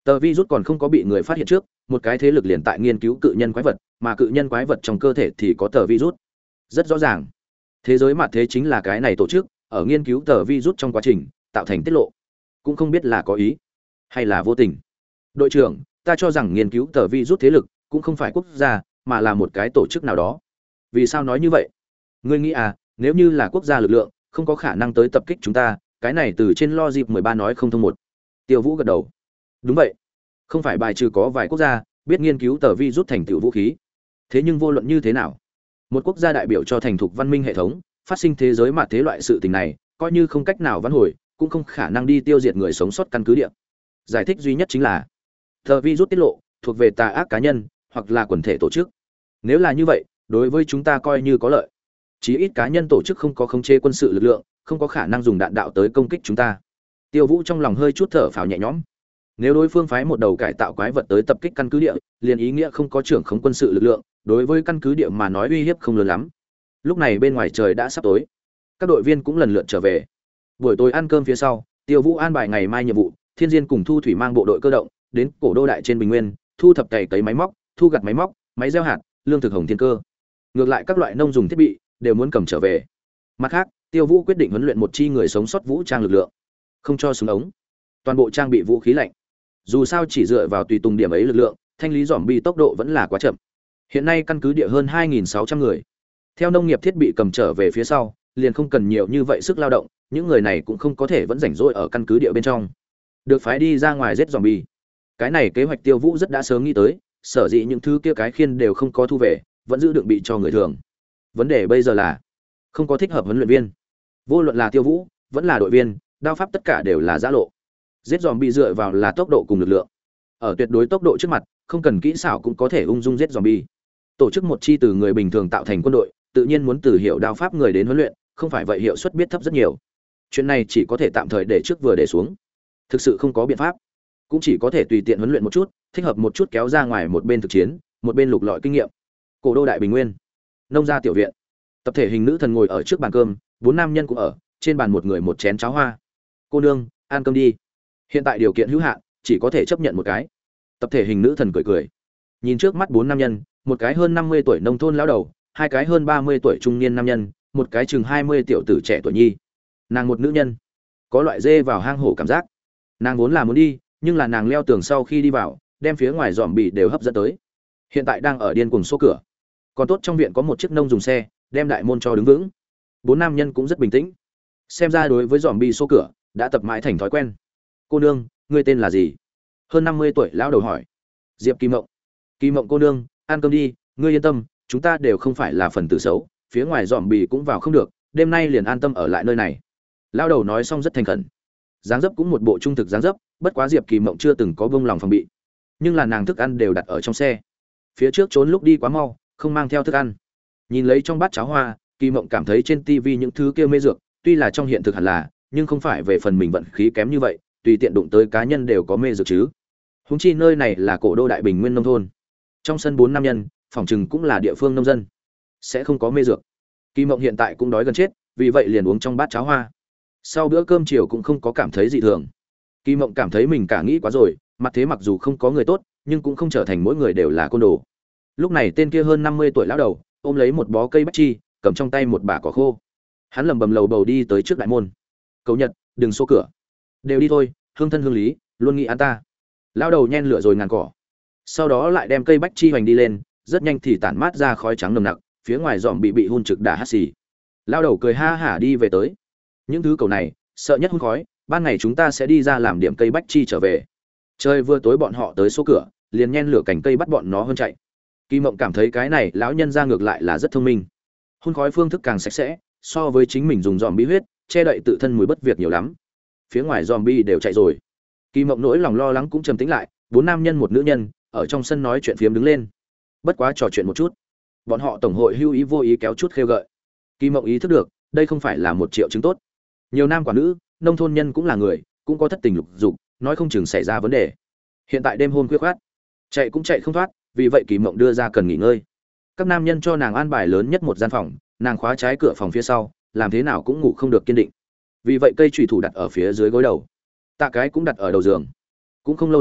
Tờ virus còn không có bị người phát hiện trước, một cái thế lực liền tại nghiên cứu cự nhân quái vật, mà cự nhân quái vật trong cơ thể thì có tờ virus. Rất rõ ràng, thế giới mặt thế chính là cái này tổ chức, ở nghiên cứu tờ virus trong quá trình tạo thành tiết lộ, cũng không biết là có ý hay là vô tình. Đội trưởng, ta cho rằng nghiên cứu tờ virus thế lực cũng không phải quốc gia, mà là một cái tổ chức nào đó. Vì sao nói như vậy? Ngươi nghĩ à, nếu như là quốc gia lực lượng, không có khả năng tới tập kích chúng ta, cái này từ trên logic mười ba nói không thông một. Tiêu Vũ gật đầu. Đúng vậy, không phải bài trừ có vài quốc gia biết nghiên cứu tờ virus thành tựu vũ khí. Thế nhưng vô luận như thế nào, một quốc gia đại biểu cho thành thục văn minh hệ thống, phát sinh thế giới mà thế loại sự tình này, coi như không cách nào vãn hồi, cũng không khả năng đi tiêu diệt người sống sót căn cứ địa. Giải thích duy nhất chính là tờ virus tiết lộ thuộc về tà ác cá nhân hoặc là quần thể tổ chức. Nếu là như vậy, đối với chúng ta coi như có lợi. Chí ít cá nhân tổ chức không có khống chế quân sự lực lượng, không có khả năng dùng đạn đạo tới công kích chúng ta. Tiêu Vũ trong lòng hơi chút thở phào nhẹ nhõm. Nếu đối phương phái một đầu cải tạo quái vật tới tập kích căn cứ địa, liền ý nghĩa không có trưởng khống quân sự lực lượng, đối với căn cứ địa mà nói uy hiếp không lớn lắm. Lúc này bên ngoài trời đã sắp tối, các đội viên cũng lần lượt trở về. Buổi tối ăn cơm phía sau, Tiêu Vũ an bài ngày mai nhiệm vụ, Thiên Diên cùng Thu Thủy mang bộ đội cơ động đến cổ đô đại trên bình nguyên, thu thập cày cấy máy móc, thu gặt máy móc, máy gieo hạt, lương thực hồng thiên cơ. Ngược lại các loại nông dùng thiết bị đều muốn cầm trở về. Mặt khác, Tiêu Vũ quyết định huấn luyện một chi người sống sót vũ trang lực lượng, không cho súng ống, toàn bộ trang bị vũ khí lạnh. Dù sao chỉ dựa vào tùy tùng điểm ấy lực lượng, thanh lý zombie tốc độ vẫn là quá chậm. Hiện nay căn cứ địa hơn hai nghìn sáu trăm người. Theo nông nghiệp thiết bị cầm trở về phía sau, liền không cần nhiều như vậy sức lao động, những người này cũng không có thể vẫn rảnh rỗi ở căn cứ địa bên trong. Được phái đi ra ngoài giết zombie. Cái này kế hoạch Tiêu Vũ rất đã sớm nghĩ tới, sở dĩ những thứ kia cái khiên đều không có thu về, vẫn giữ đựng bị cho người thường. Vấn đề bây giờ là không có thích hợp huấn luyện viên. Vô luận là Tiêu Vũ, vẫn là đội viên, đao pháp tất cả đều là giã lộ. Giết zombie dựa vào là tốc độ cùng lực lượng. Ở tuyệt đối tốc độ trước mặt, không cần kỹ xảo cũng có thể ung dung giết zombie. Tổ chức một chi từ người bình thường tạo thành quân đội, tự nhiên muốn từ hiểu đao pháp người đến huấn luyện, không phải vậy hiệu suất biết thấp rất nhiều. Chuyện này chỉ có thể tạm thời để trước vừa để xuống. Thực sự không có biện pháp, cũng chỉ có thể tùy tiện huấn luyện một chút, thích hợp một chút kéo ra ngoài một bên thực chiến, một bên lục lọi kinh nghiệm. Cổ đô đại bình nguyên, nông gia tiểu viện, tập thể hình nữ thần ngồi ở trước bàn cơm, bốn nam nhân cũng ở, trên bàn một người một chén cháo hoa. Cô nương, ăn cơm đi. Hiện tại điều kiện hữu hạn, chỉ có thể chấp nhận một cái. Tập thể hình nữ thần cười cười, nhìn trước mắt bốn nam nhân, một cái hơn năm mươi tuổi nông thôn lão đầu, hai cái hơn ba mươi tuổi trung niên nam nhân, một cái chừng hai mươi tiểu tử trẻ tuổi nhi. Nàng một nữ nhân, có loại dê vào hang hổ cảm giác. Nàng vốn là muốn đi, nhưng là nàng leo tường sau khi đi vào, đem phía ngoài dòm bị đều hấp dẫn tới. Hiện tại đang ở điên cuồng xô cửa. Còn tốt trong viện có một chiếc nông dùng xe, đem đại môn cho đứng vững. Bốn nam nhân cũng rất bình tĩnh. Xem ra đối với dòm bị xô cửa, đã tập mãi thành thói quen. Cô nương, ngươi tên là gì? Hơn năm mươi tuổi lão đầu hỏi. Diệp Kỳ Mộng. Kỳ Mộng cô nương, ăn cơm đi, ngươi yên tâm, chúng ta đều không phải là phần tử xấu, phía ngoài dòm bì cũng vào không được, đêm nay liền an tâm ở lại nơi này. Lão đầu nói xong rất thành khẩn. Dáng dấp cũng một bộ trung thực dáng dấp, bất quá Diệp Kỳ Mộng chưa từng có bông lòng phòng bị. Nhưng là nàng thức ăn đều đặt ở trong xe. Phía trước trốn lúc đi quá mau, không mang theo thức ăn. Nhìn lấy trong bát cháo hoa, Kỳ Mộng cảm thấy trên tivi những thứ kia mê dược, tuy là trong hiện thực hẳn là, nhưng không phải về phần mình vận khí kém như vậy, tùy tiện đụng tới cá nhân đều có mê dược chứ. Huống chi nơi này là cổ đô đại bình nguyên nông thôn. Trong sân bốn nam nhân, phòng trừng cũng là địa phương nông dân, sẽ không có mê dược. Kỳ Mộng hiện tại cũng đói gần chết, vì vậy liền uống trong bát cháo hoa. Sau bữa cơm chiều cũng không có cảm thấy dị thường. Kỳ Mộng cảm thấy mình cả nghĩ quá rồi, mặt thế mặc dù không có người tốt, nhưng cũng không trở thành mỗi người đều là côn đồ. Lúc này tên kia hơn năm mươi tuổi lão đầu, ôm lấy một bó cây bách chi, cầm trong tay một bả cỏ khô. Hắn lầm bầm lầu bầu đi tới trước đại môn. "Cậu Nhật, đừng xô cửa. Đều đi thôi, hương thân hương lý, luôn nghĩ ăn ta." Lão đầu nhen lửa rồi ngàn cỏ. Sau đó lại đem cây bách chi hoành đi lên, rất nhanh thì tản mát ra khói trắng nồng nặc, phía ngoài dòm bị bị hun trực đả hắt xì. Lão đầu cười ha hả đi về tới. Những thứ cầu này, sợ nhất hun khói, ban ngày chúng ta sẽ đi ra làm điểm cây bách chi trở về. Trời vừa tối bọn họ tới số cửa, liền nhen lửa cành cây bắt bọn nó hơn chạy. Kỳ Mộng cảm thấy cái này lão nhân ra ngược lại là rất thông minh. Hun khói phương thức càng sạch sẽ, so với chính mình dùng dòm bí huyết, che đậy tự thân mùi bất việc nhiều lắm. Phía ngoài zombie đều chạy rồi. Kỳ Mộng nỗi lòng lo lắng cũng trầm tĩnh lại, bốn nam nhân một nữ nhân, ở trong sân nói chuyện phiếm đứng lên. Bất quá trò chuyện một chút, bọn họ tổng hội hưu ý vô ý kéo chút khêu gợi. Kỳ Mộng ý thức được, đây không phải là một triệu chứng tốt. Nhiều nam quả nữ, nông thôn nhân cũng là người, cũng có thất tình lục dục, nói không chừng xảy ra vấn đề. Hiện tại đêm hôm khuya khoắt, chạy cũng chạy không thoát, vì vậy Kỳ Mộng đưa ra cần nghỉ ngơi. Các nam nhân cho nàng an bài lớn nhất một gian phòng, nàng khóa trái cửa phòng phía sau, làm thế nào cũng ngủ không được kiên định. Vì vậy cây chùy thủ đặt ở phía dưới gối đầu, tạ cái cũng đặt ở đầu giường. Cũng không lâu lắm,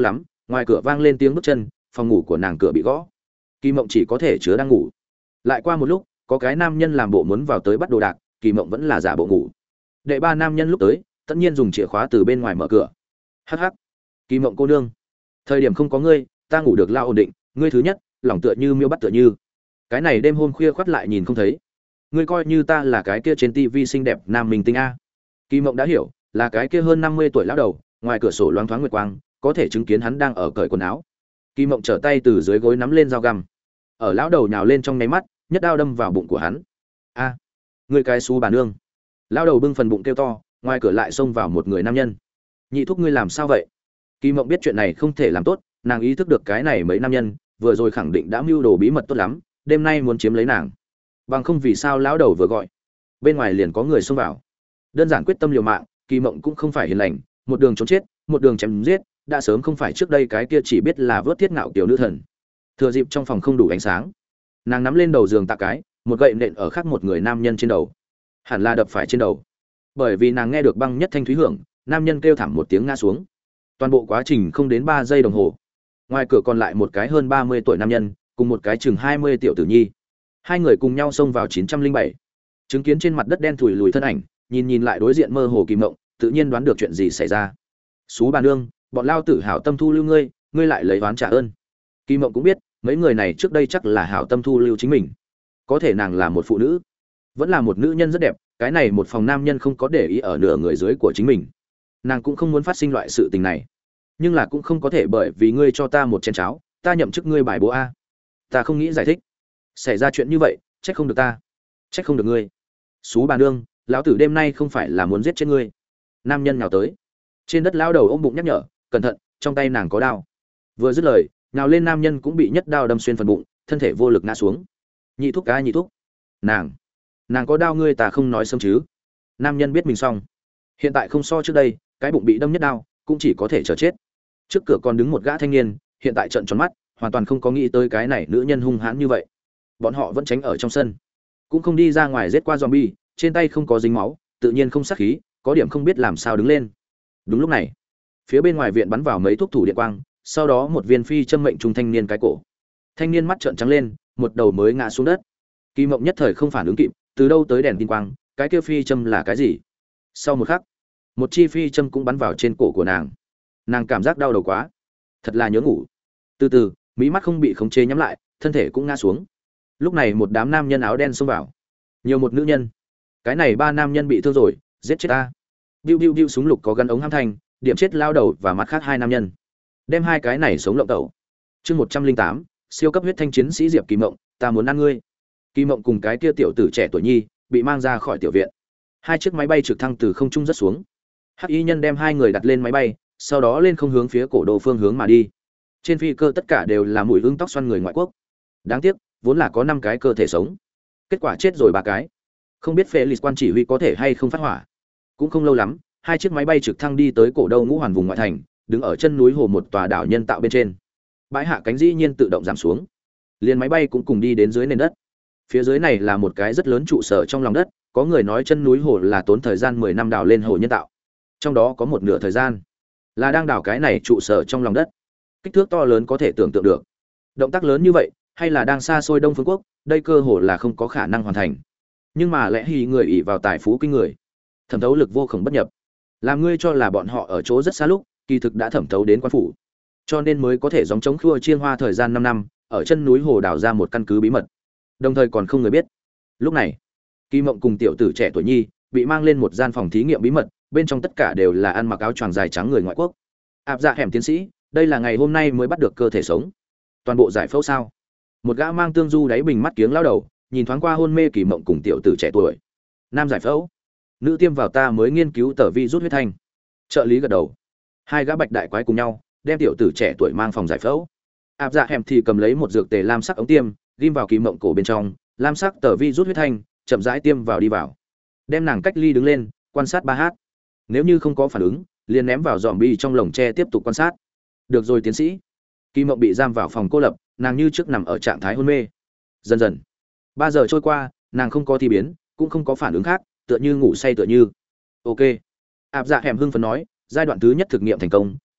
Ngoài cửa vang lên tiếng bước chân, phòng ngủ của nàng cửa bị gõ. Kỳ Mộng chỉ có thể chứa đang ngủ. Lại qua một lúc, có cái nam nhân làm bộ muốn vào tới bắt đồ đạc, Kỳ Mộng vẫn là giả bộ ngủ. Đệ ba nam nhân lúc tới, tất nhiên dùng chìa khóa từ bên ngoài mở cửa. Hắc hắc, Kỳ Mộng cô nương, thời điểm không có ngươi, ta ngủ được lao ổn định, ngươi thứ nhất, lòng tựa như miêu bắt tựa như. Cái này đêm hôm khuya khoắt lại nhìn không thấy. Ngươi coi như ta là cái kia trên tivi xinh đẹp nam minh tinh a. Kỳ Mộng đã hiểu, là cái kia hơn năm mươi tuổi lão đầu, ngoài cửa sổ loáng thoáng nguyệt quang, có thể chứng kiến hắn đang ở cởi quần áo. Kỳ Mộng trở tay từ dưới gối nắm lên dao găm, ở lão đầu nhào lên trong nháy mắt, nhất đao đâm vào bụng của hắn. A, người cái xú bà nương! Lão đầu bưng phần bụng kêu to, ngoài cửa lại xông vào một người nam nhân. Nhị thúc ngươi làm sao vậy? Kỳ Mộng biết chuyện này không thể làm tốt, nàng ý thức được cái này mấy nam nhân vừa rồi khẳng định đã mưu đồ bí mật tốt lắm, đêm nay muốn chiếm lấy nàng. Bằng không vì sao lão đầu vừa gọi, bên ngoài liền có người xông vào. Đơn giản quyết tâm liều mạng, Kỳ Mộng cũng không phải hiền lành, một đường trốn chết, một đường chém giết, đã sớm không phải trước đây cái kia chỉ biết là vớt thiết ngạo tiểu nữ thần. Thừa dịp trong phòng không đủ ánh sáng, nàng nắm lên đầu giường tạ cái, một gậy nện ở khác một người nam nhân trên đầu. Hẳn là đập phải trên đầu. Bởi vì nàng nghe được băng nhất thanh thúy hưởng, nam nhân kêu thảm một tiếng ngã xuống. Toàn bộ quá trình không đến ba giây đồng hồ. Ngoài cửa còn lại một cái hơn ba mươi tuổi nam nhân, cùng một cái chừng hai mươi tiểu tử nhi. Hai người cùng nhau xông vào chín trăm linh bảy. Chứng kiến trên mặt đất đen thủi lùi thân ảnh, nhìn nhìn lại đối diện mơ hồ Kỳ Mộng, tự nhiên đoán được chuyện gì xảy ra. Xú bà nương, bọn lao tử hảo tâm thu lưu ngươi, ngươi lại lấy oán trả ơn. Kỳ Mộng cũng biết, mấy người này trước đây chắc là hảo tâm thu lưu chính mình. Có thể nàng là một phụ nữ, vẫn là một nữ nhân rất đẹp, cái này một phòng nam nhân không có để ý ở nửa người dưới của chính mình. Nàng cũng không muốn phát sinh loại sự tình này, nhưng là cũng không có thể bởi vì ngươi cho ta một chén cháo, ta nhậm chức ngươi bài bố a. Ta không nghĩ giải thích. Xảy ra chuyện như vậy, trách không được ta, trách không được ngươi. Xú bà nương, lão tử đêm nay không phải là muốn giết chết ngươi. Nam nhân nhào tới, trên đất lão đầu ôm bụng nhắc nhở, cẩn thận, trong tay nàng có đao. Vừa dứt lời, nhào lên nam nhân cũng bị nhất đao đâm xuyên phần bụng, thân thể vô lực ngã xuống. Nhị thúc cá nhị thúc, nàng, nàng có đao ngươi ta không nói sớm chứ. Nam nhân biết mình xong, hiện tại không so trước đây, cái bụng bị đâm nhất đao, cũng chỉ có thể chờ chết. Trước cửa còn đứng một gã thanh niên, hiện tại trợn tròn mắt, hoàn toàn không có nghĩ tới cái này nữ nhân hung hãn như vậy. Bọn họ vẫn tránh ở trong sân, cũng không đi ra ngoài giết qua zombie, trên tay không có dính máu, tự nhiên không sát khí, có điểm không biết làm sao đứng lên. Đúng lúc này, phía bên ngoài viện bắn vào mấy thuốc thủ điện quang, sau đó một viên phi châm mệnh trung thanh niên cái cổ. Thanh niên mắt trợn trắng lên, một đầu mới ngã xuống đất. Kỳ Mộng nhất thời không phản ứng kịp, từ đâu tới đèn tin quang, cái kia phi châm là cái gì? Sau một khắc, một chi phi châm cũng bắn vào trên cổ của nàng. Nàng cảm giác đau đầu quá, thật là nhớ ngủ. Từ từ, mí mắt không bị khống chế nhắm lại, thân thể cũng ngã xuống. Lúc này một đám nam nhân áo đen xông vào, nhiều một nữ nhân. Cái này ba nam nhân bị thương rồi, giết chết ta. Biu biu biu, súng lục có gắn ống hãm thanh, điểm chết lao đầu và mặt khác hai nam nhân. Đem hai cái này sống lộng tẩu. Chương một trăm linh tám, siêu cấp huyết thanh chiến sĩ Diệp Kỳ Mộng, ta muốn ăn ngươi. Kỳ Mộng cùng cái kia tiểu tử trẻ tuổi nhi bị mang ra khỏi tiểu viện. Hai chiếc máy bay trực thăng từ không trung rất xuống. Hắc y nhân đem hai người đặt lên máy bay, sau đó lên không hướng phía cổ đô phương hướng mà đi. Trên phi cơ tất cả đều là mùi hương tóc xoăn người ngoại quốc. Đáng tiếc, vốn là có năm cái cơ thể sống, kết quả chết rồi ba cái. Không biết Felix quan chỉ huy có thể hay không phát hỏa. Cũng không lâu lắm, hai chiếc máy bay trực thăng đi tới cổ đô ngũ hoàn vùng ngoại thành, đứng ở chân núi hồ một tòa đảo nhân tạo bên trên. Bãi hạ cánh dĩ nhiên tự động giảm xuống, liền máy bay cũng cùng đi đến dưới nền đất. Phía dưới này là một cái rất lớn trụ sở trong lòng đất, có người nói chân núi hồ là tốn thời gian mười năm đào lên hồ nhân tạo. Trong đó có một nửa thời gian là đang đào cái này trụ sở trong lòng đất. Kích thước to lớn có thể tưởng tượng được. Động tác lớn như vậy, hay là đang xa xôi Đông Phương Quốc, đây cơ hồ là không có khả năng hoàn thành. Nhưng mà lẽ hì người ỷ vào tài phú kinh người, thẩm thấu lực vô cùng bất nhập. Làm ngươi cho là bọn họ ở chỗ rất xa lúc, kỳ thực đã thẩm thấu đến quan phủ. Cho nên mới có thể gióng chống khua chiên hoa thời gian năm năm, ở chân núi hồ đào ra một căn cứ bí mật. Đồng thời còn không người biết. Lúc này, Kỳ Mộng cùng tiểu tử trẻ tuổi nhi bị mang lên một gian phòng thí nghiệm bí mật, bên trong tất cả đều là ăn mặc áo choàng dài trắng người ngoại quốc. Áp Dạ Hẻm tiến sĩ, đây là ngày hôm nay mới bắt được cơ thể sống. Toàn bộ giải phẫu sao? Một gã mang tương du đáy bình mắt kiếng lao đầu, nhìn thoáng qua hôn mê Kỳ Mộng cùng tiểu tử trẻ tuổi. Nam giải phẫu, nữ tiêm vào ta mới nghiên cứu tờ vi rút huyết thanh. Trợ lý gật đầu. Hai gã bạch đại quái cùng nhau, đem tiểu tử trẻ tuổi mang phòng giải phẫu. Áp Dạ Hẻm thì cầm lấy một dược tề lam sắc ống tiêm, ghim vào Kỳ Mộng cổ bên trong, lam sắc tờ vi rút huyết thanh, chậm rãi tiêm vào đi vào. Đem nàng cách ly đứng lên, quan sát ba h. Nếu như không có phản ứng, liền ném vào zombie trong lồng tre tiếp tục quan sát. Được rồi tiến sĩ. Kỳ Mộng bị giam vào phòng cô lập, nàng như trước nằm ở trạng thái hôn mê. Dần dần, ba giờ trôi qua, nàng không có thi biến, cũng không có phản ứng khác, tựa như ngủ say tựa như. Ok. Áp Dạ Hẻm hưng phấn nói, giai đoạn thứ nhất thực nghiệm thành công,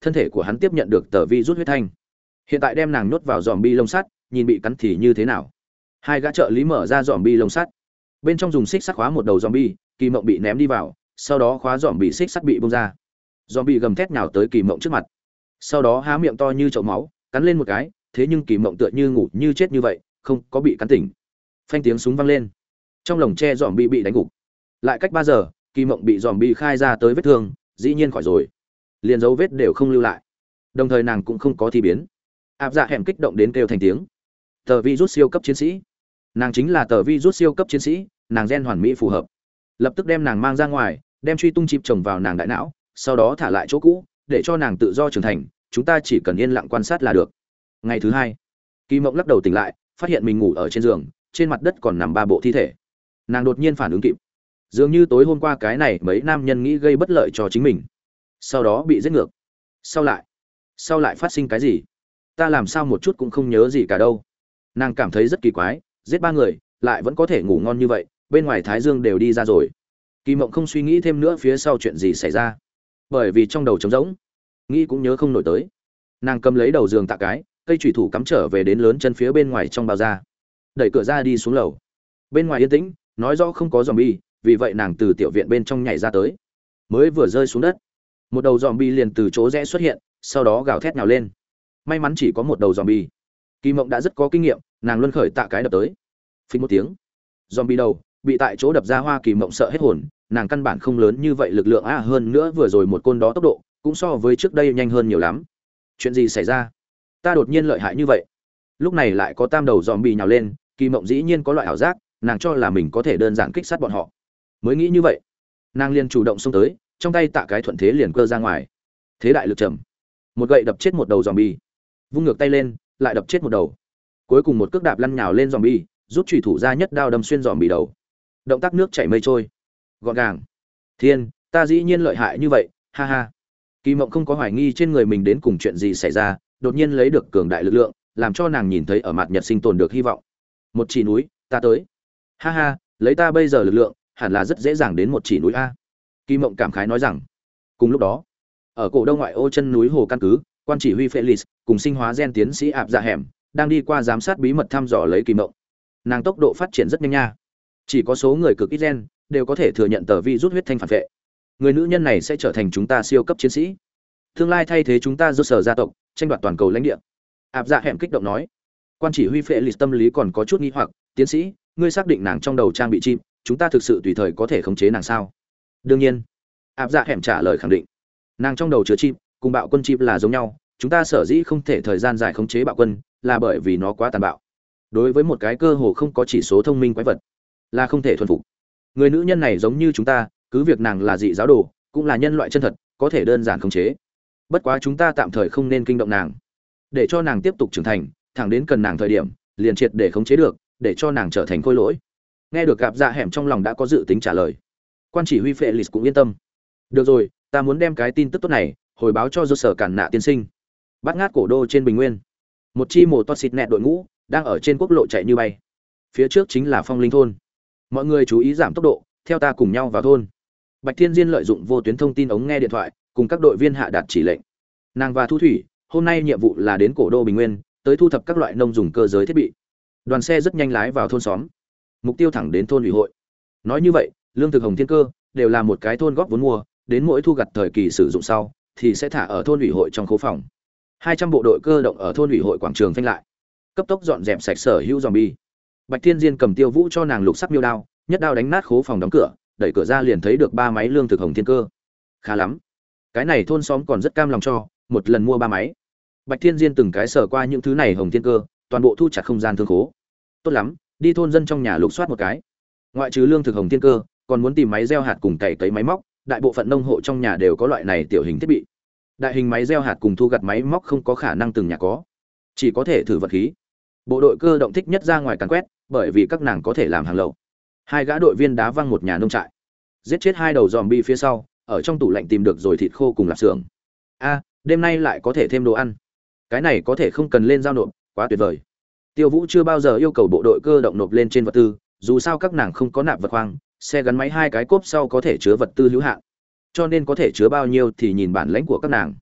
thân thể của hắn tiếp nhận được tờ vi rút huyết thanh. Hiện tại đem nàng nhốt vào zombie lông sắt, nhìn bị cắn thì như thế nào. Hai gã trợ lý mở ra zombie lông sắt, bên trong dùng xích sắt khóa một đầu zombie, Kỳ Mộng bị ném đi vào, sau đó khóa zombie xích sắt bị bung ra. Zombie gầm thét nhào tới Kỳ Mộng trước mặt, sau đó há miệng to như chậu máu, cắn lên một cái, thế nhưng Kỳ Mộng tựa như ngủ như chết như vậy, không có bị cắn tỉnh. Phanh tiếng súng vang lên, trong lồng tre zombie bị đánh gục. Lại cách ba giờ, Kỳ Mộng bị zombie khai ra tới vết thương, dĩ nhiên khỏi rồi, liền dấu vết đều không lưu lại. Đồng thời nàng cũng không có thi biến. Áp Dạ Hẻm kích động đến kêu thành tiếng. Tờ virus siêu cấp chiến sĩ, nàng chính là tờ virus siêu cấp chiến sĩ, nàng gen hoàn mỹ phù hợp. Lập tức đem nàng mang ra ngoài, đem truy tung chip trồng vào nàng đại não, sau đó thả lại chỗ cũ, để cho nàng tự do trưởng thành, chúng ta chỉ cần yên lặng quan sát là được. Ngày thứ hai, Kỳ Mộng lắc đầu tỉnh lại, phát hiện mình ngủ ở trên giường, trên mặt đất còn nằm ba bộ thi thể. Nàng đột nhiên phản ứng kịp, dường như tối hôm qua cái này mấy nam nhân nghĩ gây bất lợi cho chính mình, sau đó bị giết ngược. Sau lại, sau lại phát sinh cái gì? Ta làm sao một chút cũng không nhớ gì cả đâu. Nàng cảm thấy rất kỳ quái, giết ba người, lại vẫn có thể ngủ ngon như vậy, bên ngoài thái dương đều đi ra rồi. Kỳ Mộng không suy nghĩ thêm nữa phía sau chuyện gì xảy ra, bởi vì trong đầu trống rỗng, nghĩ cũng nhớ không nổi tới. Nàng cầm lấy đầu giường tạ cái, cây chủy thủ cắm trở về đến lớn chân phía bên ngoài trong bao da, đẩy cửa ra đi xuống lầu. Bên ngoài yên tĩnh, nói rõ không có zombie, vì vậy nàng từ tiểu viện bên trong nhảy ra tới. Mới vừa rơi xuống đất, một đầu zombie liền từ chỗ rẽ xuất hiện, sau đó gào thét nhào lên. May mắn chỉ có một đầu zombie. Kỳ Mộng đã rất có kinh nghiệm, nàng luân khởi tạ cái đập tới. Phình một tiếng, zombie đầu bị tại chỗ đập ra hoa. Kỳ Mộng sợ hết hồn, nàng căn bản không lớn như vậy lực lượng a, à, hơn nữa vừa rồi một côn đó tốc độ cũng so với trước đây nhanh hơn nhiều lắm. Chuyện gì xảy ra? Ta đột nhiên lợi hại như vậy? Lúc này lại có tam đầu zombie nhào lên, Kỳ Mộng dĩ nhiên có loại ảo giác, nàng cho là mình có thể đơn giản kích sát bọn họ. Mới nghĩ như vậy, nàng liền chủ động xông tới, trong tay tạ cái thuận thế liền cơ ra ngoài. Thế đại lực trầm, một gậy đập chết một đầu zombie, vung ngược tay lên, lại đập chết một đầu. Cuối cùng một cước đạp lăn nhào lên zombie, rút chùy thủ ra nhất đao đâm xuyên zombie đầu. Động tác nước chảy mây trôi, gọn gàng. Thiên, ta dĩ nhiên lợi hại như vậy, ha ha. Kỳ Mộng không có hoài nghi trên người mình đến cùng chuyện gì xảy ra, đột nhiên lấy được cường đại lực lượng, làm cho nàng nhìn thấy ở mặt nhật sinh tồn được hy vọng. Một chỉ núi, ta tới. Ha ha, lấy ta bây giờ lực lượng, hẳn là rất dễ dàng đến một chỉ núi a. Kỳ Mộng cảm khái nói rằng. Cùng lúc đó, ở cổ đông ngoại ô chân núi hồ căn cứ, quan chỉ huy Felix cùng sinh hóa gen tiến sĩ Áp Dạ Hẻm đang đi qua giám sát bí mật thăm dò lấy Kỳ Mộng. Nàng tốc độ phát triển rất nhanh nha. Chỉ có số người cực ít gen đều có thể thừa nhận tờ vi rút huyết thanh phản vệ. Người nữ nhân này sẽ trở thành chúng ta siêu cấp chiến sĩ, tương lai thay thế chúng ta do sở gia tộc tranh đoạt toàn cầu lãnh địa. Áp Dạ Hẻm kích động nói. Quan chỉ huy Felix tâm lý còn có chút nghi hoặc, tiến sĩ, ngươi xác định nàng trong đầu trang bị chip, chúng ta thực sự tùy thời có thể khống chế nàng sao? Đương nhiên. Áp Dạ Hẻm trả lời khẳng định. Nàng trong đầu chứa chip, cùng bạo quân chip là giống nhau, chúng ta sở dĩ không thể thời gian dài khống chế bạo quân, là bởi vì nó quá tàn bạo. Đối với một cái cơ hồ không có chỉ số thông minh quái vật, là không thể thuần phục. Người nữ nhân này giống như chúng ta, cứ việc nàng là dị giáo đồ, cũng là nhân loại chân thật, có thể đơn giản khống chế. Bất quá chúng ta tạm thời không nên kinh động nàng, để cho nàng tiếp tục trưởng thành, thẳng đến cần nàng thời điểm, liền triệt để khống chế được, để cho nàng trở thành khôi lỗi. Nghe được Gặp Dạ Hẻm trong lòng đã có dự tính trả lời. Quan chỉ huy Felix cũng yên tâm. Được rồi, ta muốn đem cái tin tức tốt này hồi báo cho do sở cản nạ tiên sinh. Bắt ngát cổ đô trên bình nguyên, một chi mồ toa xịt nẹt đội ngũ đang ở trên quốc lộ chạy như bay. Phía trước chính là Phong Linh thôn. Mọi người chú ý giảm tốc độ, theo ta cùng nhau vào thôn. Bạch Thiên Diên lợi dụng vô tuyến thông tin ống nghe điện thoại, cùng các đội viên hạ đạt chỉ lệnh. Nàng và Thu Thủy, hôm nay nhiệm vụ là đến cổ đô bình nguyên, tới thu thập các loại nông dùng cơ giới thiết bị. Đoàn xe rất nhanh lái vào thôn xóm, mục tiêu thẳng đến thôn ủy hội. Nói như vậy, lương thực Hồng Thiên Cơ đều là một cái thôn góp vốn mua, đến mỗi thu gặt thời kỳ sử dụng sau thì sẽ thả ở thôn ủy hội trong khố phòng. Hai trăm bộ đội cơ động ở thôn ủy hội quảng trường phanh lại, cấp tốc dọn dẹp sạch sở hữu zombie. Bạch Thiên Diên cầm Tiêu Vũ cho nàng lục sắc miêu đao, nhất đao đánh nát khố phòng đóng cửa, đẩy cửa ra liền thấy được ba máy lương thực Hồng Thiên Cơ. Khá lắm, cái này thôn xóm còn rất cam lòng cho, một lần mua ba máy. Bạch Thiên Diên từng cái sở qua những thứ này Hồng Thiên Cơ, toàn bộ thu chặt không gian thương khố. Tốt lắm, đi thôn dân trong nhà lục soát một cái. Ngoại trừ lương thực Hồng Thiên Cơ, còn muốn tìm máy gieo hạt cùng cày cấy máy móc, đại bộ phận nông hộ trong nhà đều có loại này tiểu hình thiết bị. Đại hình máy gieo hạt cùng thu gặt máy móc không có khả năng từng nhà có, chỉ có thể thử vật khí. Bộ đội cơ động thích nhất ra ngoài càn quét, bởi vì các nàng có thể làm hàng lậu. Hai gã đội viên đá văng một nhà nông trại, giết chết hai đầu zombie phía sau, ở trong tủ lạnh tìm được rồi thịt khô cùng lạp xưởng. A, đêm nay lại có thể thêm đồ ăn. Cái này có thể không cần lên giao nộp, quá tuyệt vời. Tiêu Vũ chưa bao giờ yêu cầu bộ đội cơ động nộp lên trên vật tư, dù sao các nàng không có nạp vật khoang, xe gắn máy hai cái cốp sau có thể chứa vật tư hữu hạn, cho nên có thể chứa bao nhiêu thì nhìn bản lãnh của các nàng.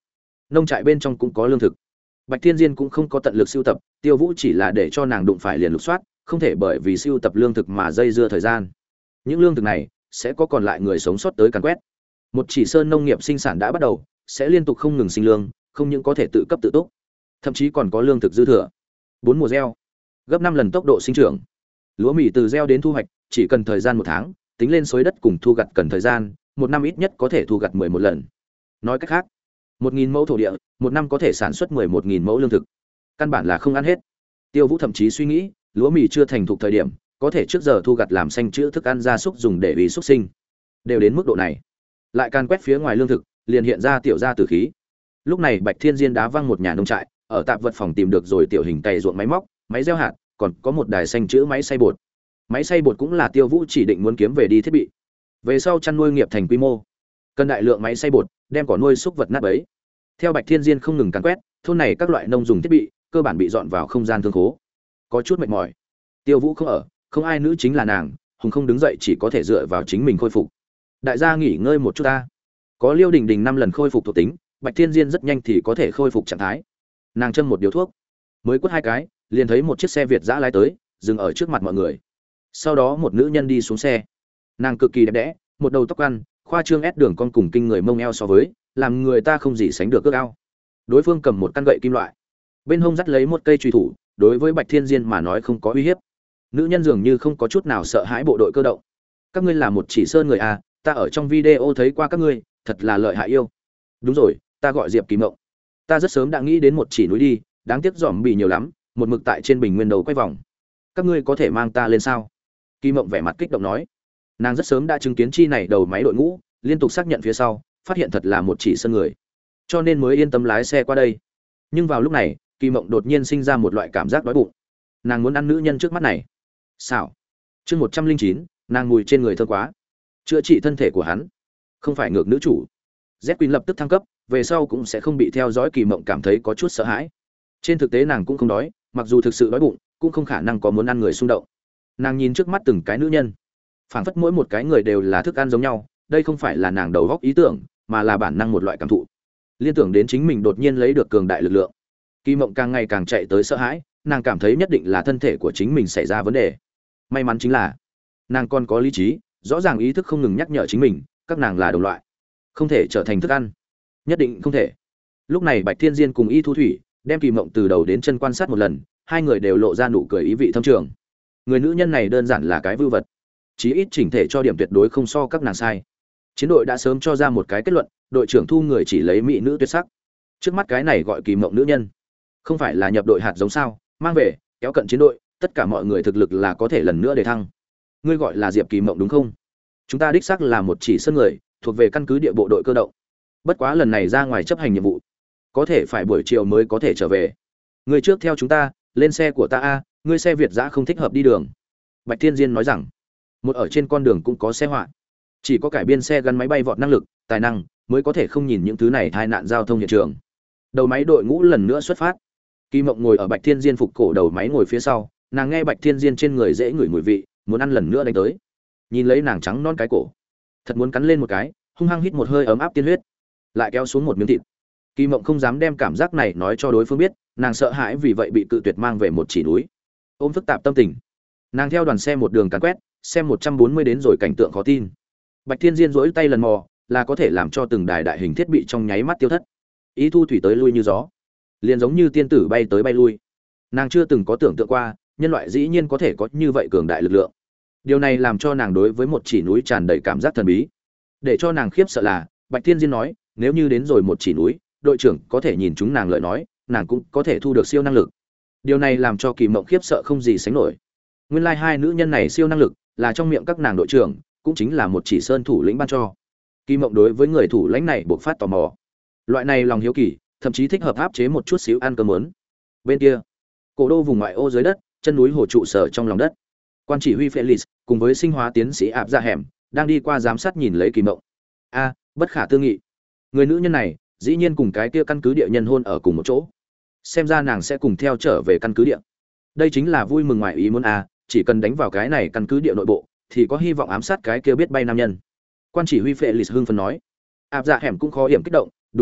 Nông trại bên trong cũng có lương thực. Bạch Thiên Diên cũng không có tận lực sưu tập, Tiêu Vũ chỉ là để cho nàng đụng phải liền lục soát, không thể bởi vì sưu tập lương thực mà dây dưa thời gian. Những lương thực này sẽ có còn lại người sống sót tới càn quét. Một chỉ sơn nông nghiệp sinh sản đã bắt đầu, sẽ liên tục không ngừng sinh lương, không những có thể tự cấp tự túc, thậm chí còn có lương thực dư thừa. Bốn mùa gieo, gấp năm lần tốc độ sinh trưởng. Lúa mì từ gieo đến thu hoạch chỉ cần thời gian một tháng, tính lên xới đất cùng thu gặt cần thời gian, một năm ít nhất có thể thu gặt mười một lần. Nói cách khác, một nghìn mẫu thổ địa, một năm có thể sản xuất mười một nghìn mẫu lương thực. Căn bản là không ăn hết. Tiêu Vũ thậm chí suy nghĩ, lúa mì chưa thành thục thời điểm, có thể trước giờ thu gặt làm xanh chữa thức ăn gia súc dùng để uy súc sinh. Đều đến mức độ này, lại can quét phía ngoài lương thực, liền hiện ra tiểu gia tử khí. Lúc này Bạch Thiên Diên đá văng một nhà nông trại, ở tạp vật phòng tìm được rồi tiểu hình cày ruộng máy móc, máy gieo hạt, còn có một đài xanh chữa máy xay bột. Máy xay bột cũng là Tiêu Vũ chỉ định muốn kiếm về đi thiết bị. Về sau chăn nuôi nghiệp thành quy mô, cần đại lượng máy xay bột, đem cỏ nuôi súc vật nát bấy. Theo Bạch Thiên Diên không ngừng càn quét, thôn này các loại nông dùng thiết bị cơ bản bị dọn vào không gian thương khố. Có chút mệt mỏi. Tiêu Vũ không ở, không ai nữ chính là nàng, Hùng không đứng dậy chỉ có thể dựa vào chính mình khôi phục. Đại gia nghỉ ngơi một chút ta. Có Liêu Đình Đình năm lần khôi phục thuộc tính, Bạch Thiên Diên rất nhanh thì có thể khôi phục trạng thái. Nàng châm một điếu thuốc, mới quất hai cái, liền thấy một chiếc xe Việt dã lái tới, dừng ở trước mặt mọi người. Sau đó một nữ nhân đi xuống xe. Nàng cực kỳ đẹp đẽ, một đầu tóc ăn, khoa trương ép đường con cùng kinh người mông eo so với, làm người ta không gì sánh được cước ao. Đối phương cầm một căn gậy kim loại, bên hông dắt lấy một cây truy thủ, đối với Bạch Thiên Diên mà nói không có uy hiếp. Nữ nhân dường như không có chút nào sợ hãi bộ đội cơ động. Các ngươi là một chỉ sơn người à, ta ở trong video thấy qua các ngươi, thật là lợi hại yêu. Đúng rồi, ta gọi Diệp Kỳ Mộng. Ta rất sớm đã nghĩ đến một chỉ núi đi, đáng tiếc dòm bị nhiều lắm, một mực tại trên bình nguyên đầu quay vòng. Các ngươi có thể mang ta lên sao? Kỳ Mộng vẻ mặt kích động nói. Nàng rất sớm đã chứng kiến chi này đầu máy đội ngũ, liên tục xác nhận phía sau, phát hiện thật là một chỉ sơn người, cho nên mới yên tâm lái xe qua đây. Nhưng vào lúc này, Kỳ Mộng đột nhiên sinh ra một loại cảm giác đói bụng. Nàng muốn ăn nữ nhân trước mắt này. Xảo. Chương một trăm linh chín, nàng mùi trên người thơm quá. Chữa trị thân thể của hắn, không phải ngược nữ chủ. Z Queen lập tức thăng cấp, về sau cũng sẽ không bị theo dõi. Kỳ Mộng cảm thấy có chút sợ hãi. Trên thực tế nàng cũng không đói, mặc dù thực sự đói bụng, cũng không khả năng có muốn ăn người xung động. Nàng nhìn trước mắt từng cái nữ nhân, phảng phất mỗi một cái người đều là thức ăn giống nhau, đây không phải là nàng đầu góc ý tưởng, mà là bản năng một loại cảm thụ. Liên tưởng đến chính mình đột nhiên lấy được cường đại lực lượng, Kỳ Mộng càng ngày càng chạy tới sợ hãi, nàng cảm thấy nhất định là thân thể của chính mình xảy ra vấn đề. May mắn chính là nàng còn có lý trí, rõ ràng ý thức không ngừng nhắc nhở chính mình, các nàng là đồng loại, không thể trở thành thức ăn, nhất định không thể. Lúc này Bạch Thiên Diên cùng Y Thu Thủy đem Kỳ Mộng từ đầu đến chân quan sát một lần, hai người đều lộ ra nụ cười ý vị thâm trường. Người nữ nhân này đơn giản là cái vưu vật, chí ít chỉnh thể cho điểm tuyệt đối không so các nàng sai. Chiến đội đã sớm cho ra một cái kết luận, đội trưởng thu người chỉ lấy mỹ nữ tuyệt sắc. Trước mắt cái này gọi Kỳ Mộng nữ nhân, không phải là nhập đội hạt giống sao, mang về, kéo cận chiến đội, tất cả mọi người thực lực là có thể lần nữa để thăng. Ngươi gọi là Diệp Kỳ Mộng đúng không? Chúng ta đích xác là một chỉ sân người, thuộc về căn cứ địa bộ đội cơ động. Bất quá lần này ra ngoài chấp hành nhiệm vụ, có thể phải buổi chiều mới có thể trở về. Ngươi trước theo chúng ta, lên xe của ta a, ngươi xe Việt dã không thích hợp đi đường. Bạch Thiên Diên nói rằng, một ở trên con đường cũng có xe họa, chỉ có cải biên xe gắn máy bay vọt năng lực, tài năng mới có thể không nhìn những thứ này tai nạn giao thông hiện trường. Đầu máy đội ngũ lần nữa xuất phát. Kỳ Mộng ngồi ở Bạch Thiên Diên phục cổ đầu máy ngồi phía sau, nàng nghe Bạch Thiên Diên trên người dễ ngửi mùi vị, muốn ăn lần nữa đánh tới. Nhìn lấy nàng trắng non cái cổ, thật muốn cắn lên một cái, hung hăng hít một hơi ấm áp tiên huyết, lại kéo xuống một miếng thịt. Kỳ Mộng không dám đem cảm giác này nói cho đối phương biết, nàng sợ hãi vì vậy bị cự tuyệt mang về một chỉ núi. Ôm phức tạp tâm tình, nàng theo đoàn xe một đường càn quét, xem một trăm bốn mươi đến rồi cảnh tượng khó tin. Bạch Thiên Diên duỗi tay lần mò, là có thể làm cho từng đài đại hình thiết bị trong nháy mắt tiêu thất. Ý Thu Thủy tới lui như gió, liền giống như tiên tử bay tới bay lui. Nàng chưa từng có tưởng tượng qua, nhân loại dĩ nhiên có thể có như vậy cường đại lực lượng. Điều này làm cho nàng đối với một chỉ núi tràn đầy cảm giác thần bí. Để cho nàng khiếp sợ là, Bạch Thiên Diên nói, nếu như đến rồi một chỉ núi, đội trưởng có thể nhìn chúng nàng lời nói, nàng cũng có thể thu được siêu năng lực. Điều này làm cho Kỳ Mộng khiếp sợ không gì sánh nổi. Nguyên lai like hai nữ nhân này siêu năng lực, là trong miệng các nàng đội trưởng, cũng chính là một chỉ sơn thủ lĩnh ban cho. Kỳ Mộng đối với người thủ lãnh này buộc phát tò mò. Loại này lòng hiếu kỳ, thậm chí thích hợp áp chế một chút xíu ăn cơm muốn. Bên kia, cổ đô vùng ngoại ô dưới đất, chân núi hồ trụ sở trong lòng đất. Quan chỉ huy Felix cùng với sinh hóa tiến sĩ áp ra hẻm, đang đi qua giám sát nhìn lấy Kỳ Mộng. A, bất khả tư nghị. Người nữ nhân này, dĩ nhiên cùng cái kia căn cứ địa nhân hôn ở cùng một chỗ. Xem ra nàng sẽ cùng theo trở về căn cứ địa. Đây chính là vui mừng ngoài ý muốn a, chỉ cần đánh vào cái này căn cứ địa nội bộ, thì có hy vọng ám sát cái kia biết bay nam nhân. Quan chỉ huy Felix hưng phấn nói. Áp dạ hẻm cũng khó hiểm kích động, đúng vậy,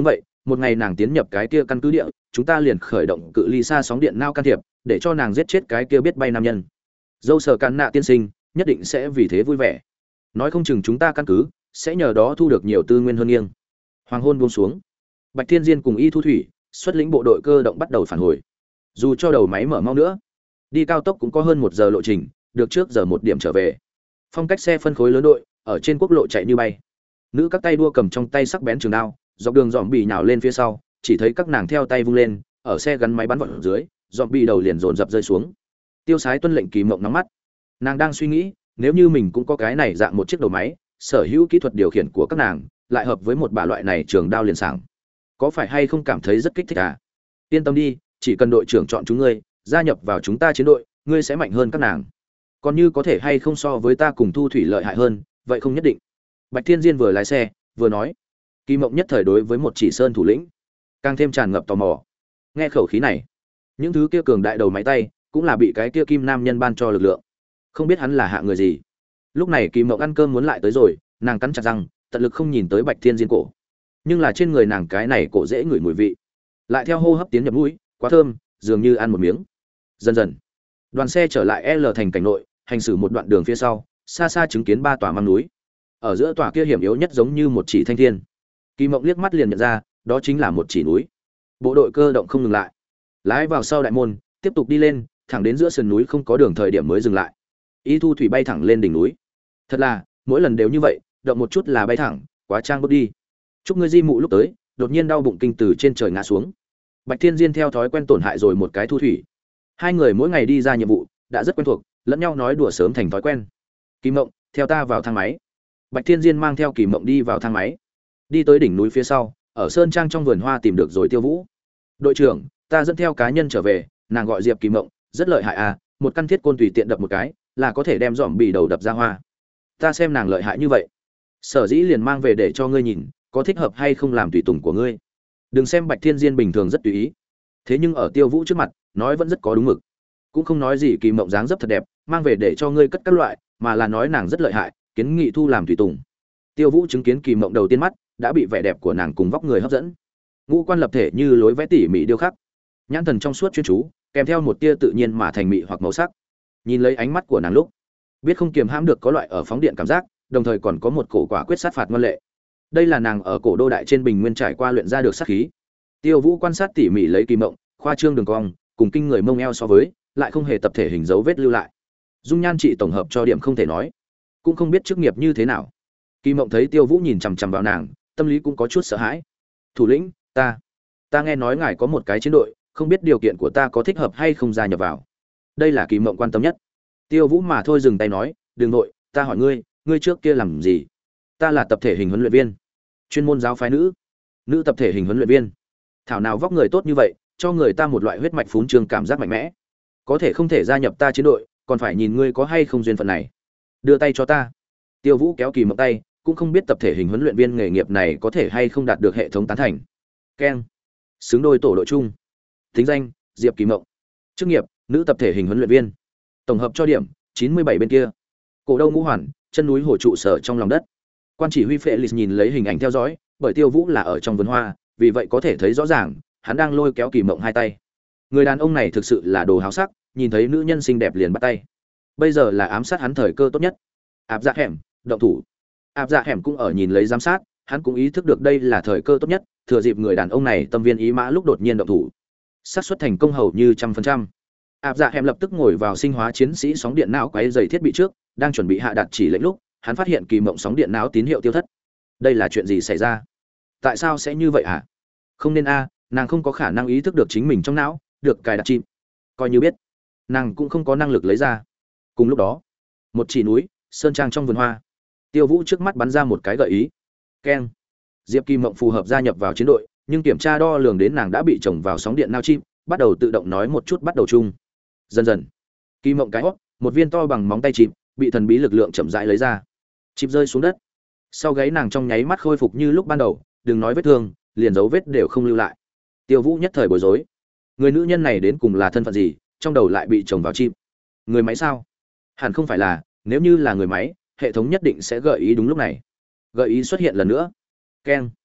một ngày nàng tiến nhập cái kia căn cứ địa, chúng ta liền khởi động cự ly xa sóng điện não can thiệp, để cho nàng giết chết cái kia biết bay nam nhân. Dâu Sở Cản Nạ tiên sinh nhất định sẽ vì thế vui vẻ. Nói không chừng chúng ta căn cứ sẽ nhờ đó thu được nhiều tư nguyên hơn nghiêng. Hoàng hôn buông xuống, Bạch Thiên Diên cùng Y Thu Thủy xuất lĩnh bộ đội cơ động bắt đầu phản hồi. Dù cho đầu máy mở mau nữa, đi cao tốc cũng có hơn một giờ lộ trình, được trước giờ một điểm trở về. Phong cách xe phân khối lớn đội ở trên quốc lộ chạy như bay. Nữ các tay đua cầm trong tay sắc bén trường đao, dọc đường dòm bì nhào lên phía sau, chỉ thấy các nàng theo tay vung lên, ở xe gắn máy bắn vọt ở dưới, dòm bì đầu liền dồn dập rơi xuống. Tiêu Sái tuân lệnh Kỳ Mộng nắm mắt. Nàng đang suy nghĩ, nếu như mình cũng có cái này dạng một chiếc đầu máy, sở hữu kỹ thuật điều khiển của các nàng lại hợp với một bả loại này trường đao liền sảng, có phải hay không cảm thấy rất kích thích à? Yên tâm đi, chỉ cần đội trưởng chọn chúng ngươi, gia nhập vào chúng ta chiến đội, ngươi sẽ mạnh hơn các nàng. Còn như có thể hay không so với ta cùng Thu Thủy lợi hại hơn, vậy không nhất định. Bạch Thiên Diên vừa lái xe, vừa nói. Kỳ Mộng nhất thời đối với một chỉ sơn thủ lĩnh, càng thêm tràn ngập tò mò. Nghe khẩu khí này, những thứ kia cường đại đầu máy tay, cũng là bị cái kia kim nam nhân ban cho lực lượng. Không biết hắn là hạ người gì. Lúc này Kỳ Mộng ăn cơm muốn lại tới rồi, nàng cắn chặt răng, tận lực không nhìn tới Bạch Thiên Diên cổ. Nhưng là trên người nàng cái này cổ dễ ngửi mùi vị, lại theo hô hấp tiến nhập mũi, quá thơm, dường như ăn một miếng. Dần dần, đoàn xe trở lại L thành cảnh nội, hành xử một đoạn đường phía sau, xa xa chứng kiến ba tòa măng núi. Ở giữa tòa kia hiểm yếu nhất giống như một chỉ thanh thiên. Kỳ Mộng liếc mắt liền nhận ra, đó chính là một chỉ núi. Bộ đội cơ động không ngừng lại, lái vào sau đại môn, tiếp tục đi lên, thẳng đến giữa sườn núi không có đường thời điểm mới dừng lại. Y Thu Thủy bay thẳng lên đỉnh núi. Thật là, mỗi lần đều như vậy, động một chút là bay thẳng, quá trang bước đi. Chúc ngươi Di Mụ lúc tới, đột nhiên đau bụng kinh từ trên trời ngã xuống. Bạch Thiên Diên theo thói quen tổn hại rồi một cái Thu Thủy. Hai người mỗi ngày đi ra nhiệm vụ, đã rất quen thuộc, lẫn nhau nói đùa sớm thành thói quen. Kỳ Mộng, theo ta vào thang máy. Bạch Thiên Diên mang theo Kỳ Mộng đi vào thang máy. Đi tới đỉnh núi phía sau, ở sơn trang trong vườn hoa tìm được rồi Tiêu Vũ. Đội trưởng, ta dẫn theo cá nhân trở về, nàng gọi Diệp Kỳ Mộng, rất lợi hại à, một căn thiết côn tùy tiện đập một cái, là có thể đem dòm bì đầu đập ra hoa. Ta xem nàng lợi hại như vậy, sở dĩ liền mang về để cho ngươi nhìn, có thích hợp hay không làm tùy tùng của ngươi. Đừng xem Bạch Thiên Diên bình thường rất tùy ý, thế nhưng ở Tiêu Vũ trước mặt, nói vẫn rất có đúng mực. Cũng không nói gì Kỳ Mộng dáng dấp thật đẹp, mang về để cho ngươi cất các loại, mà là nói nàng rất lợi hại, kiến nghị thu làm tùy tùng. Tiêu Vũ chứng kiến Kỳ Mộng đầu tiên mắt, đã bị vẻ đẹp của nàng cùng vóc người hấp dẫn. Ngũ quan lập thể như lối vẽ tỉ mỉ điêu khắc, nhãn thần trong suốt chuyên chú, kèm theo một tia tự nhiên mà thành mị hoặc màu sắc. Nhìn lấy ánh mắt của nàng lúc, biết không kiềm hãm được có loại ở phóng điện cảm giác, đồng thời còn có một cổ quả quyết sát phạt ngoan lệ. Đây là nàng ở cổ đô đại trên bình nguyên trải qua luyện ra được sát khí. Tiêu Vũ quan sát tỉ mỉ lấy Kỳ Mộng, khoa trương đường cong, cùng kinh người mông eo so với, lại không hề tập thể hình dấu vết lưu lại. Dung nhan trị tổng hợp cho điểm không thể nói, cũng không biết chức nghiệp như thế nào. Kỳ Mộng thấy Tiêu Vũ nhìn chằm chằm vào nàng, tâm lý cũng có chút sợ hãi. Thủ lĩnh, ta, ta nghe nói ngài có một cái chiến đội, không biết điều kiện của ta có thích hợp hay không gia nhập vào. Đây là Kỳ Mộng quan tâm nhất. Tiêu Vũ mà thôi dừng tay nói, đừng nội, ta hỏi ngươi, ngươi trước kia làm gì? Ta là tập thể hình huấn luyện viên, chuyên môn giáo phái nữ, nữ tập thể hình huấn luyện viên. Thảo nào vóc người tốt như vậy, cho người ta một loại huyết mạch phún trương cảm giác mạnh mẽ. Có thể không thể gia nhập ta chiến đội, còn phải nhìn ngươi có hay không duyên phận này. Đưa tay cho ta. Tiêu Vũ kéo Kỳ Mộng tay, cũng không biết tập thể hình huấn luyện viên nghề nghiệp này có thể hay không đạt được hệ thống tán thành. Keng. Xứng đôi tổ đội chung. Tính danh: Diệp Kỳ Mộng. Chức nghiệp: nữ tập thể hình huấn luyện viên. Tổng hợp cho điểm: chín mươi bảy bên kia. Cổ Đâu Ngũ Hoàn, chân núi hồ trụ sở trong lòng đất. Quan chỉ huy Felix nhìn lấy hình ảnh theo dõi, bởi Tiêu Vũ là ở trong vườn hoa, vì vậy có thể thấy rõ ràng, hắn đang lôi kéo Kỳ Mộng hai tay. Người đàn ông này thực sự là đồ háo sắc, nhìn thấy nữ nhân xinh đẹp liền bắt tay. Bây giờ là ám sát hắn thời cơ tốt nhất. Áp Dạ Hẻm, động thủ. Áp Dạ Hẻm cũng ở nhìn lấy giám sát, hắn cũng ý thức được đây là thời cơ tốt nhất, thừa dịp người đàn ông này tâm viên ý mã lúc đột nhiên động thủ. Xác suất thành công hầu như trăm phần trăm. Áp Dạ Hẻm lập tức ngồi vào sinh hóa chiến sĩ sóng điện não quấy dày thiết bị trước, đang chuẩn bị hạ đặt chỉ lệnh lúc, hắn phát hiện Kỳ Mộng sóng điện não tín hiệu tiêu thất. Đây là chuyện gì xảy ra? Tại sao sẽ như vậy hả? Không nên a, nàng không có khả năng ý thức được chính mình trong não được cài đặt chim. Coi như biết, nàng cũng không có năng lực lấy ra. Cùng lúc đó, một chỉ núi, sơn trang trong vườn hoa. Tiêu Vũ trước mắt bắn ra một cái gợi ý. Keng. Diệp Kỳ Mộng phù hợp gia nhập vào chiến đội, nhưng kiểm tra đo lường đến nàng đã bị trồng vào sóng điện não chim, bắt đầu tự động nói một chút bắt đầu chung. Dần dần, Kỳ Mộng cái hót, một viên to bằng móng tay chim, bị thần bí lực lượng chậm rãi lấy ra. Chim rơi xuống đất. Sau gáy nàng trong nháy mắt khôi phục như lúc ban đầu, đừng nói vết thương, liền dấu vết đều không lưu lại. Tiêu Vũ nhất thời bối rối. Người nữ nhân này đến cùng là thân phận gì, trong đầu lại bị trồng vào chim? Người máy sao? Hẳn không phải là, nếu như là người máy, hệ thống nhất định sẽ gợi ý đúng lúc này. Gợi ý xuất hiện lần nữa. Keng.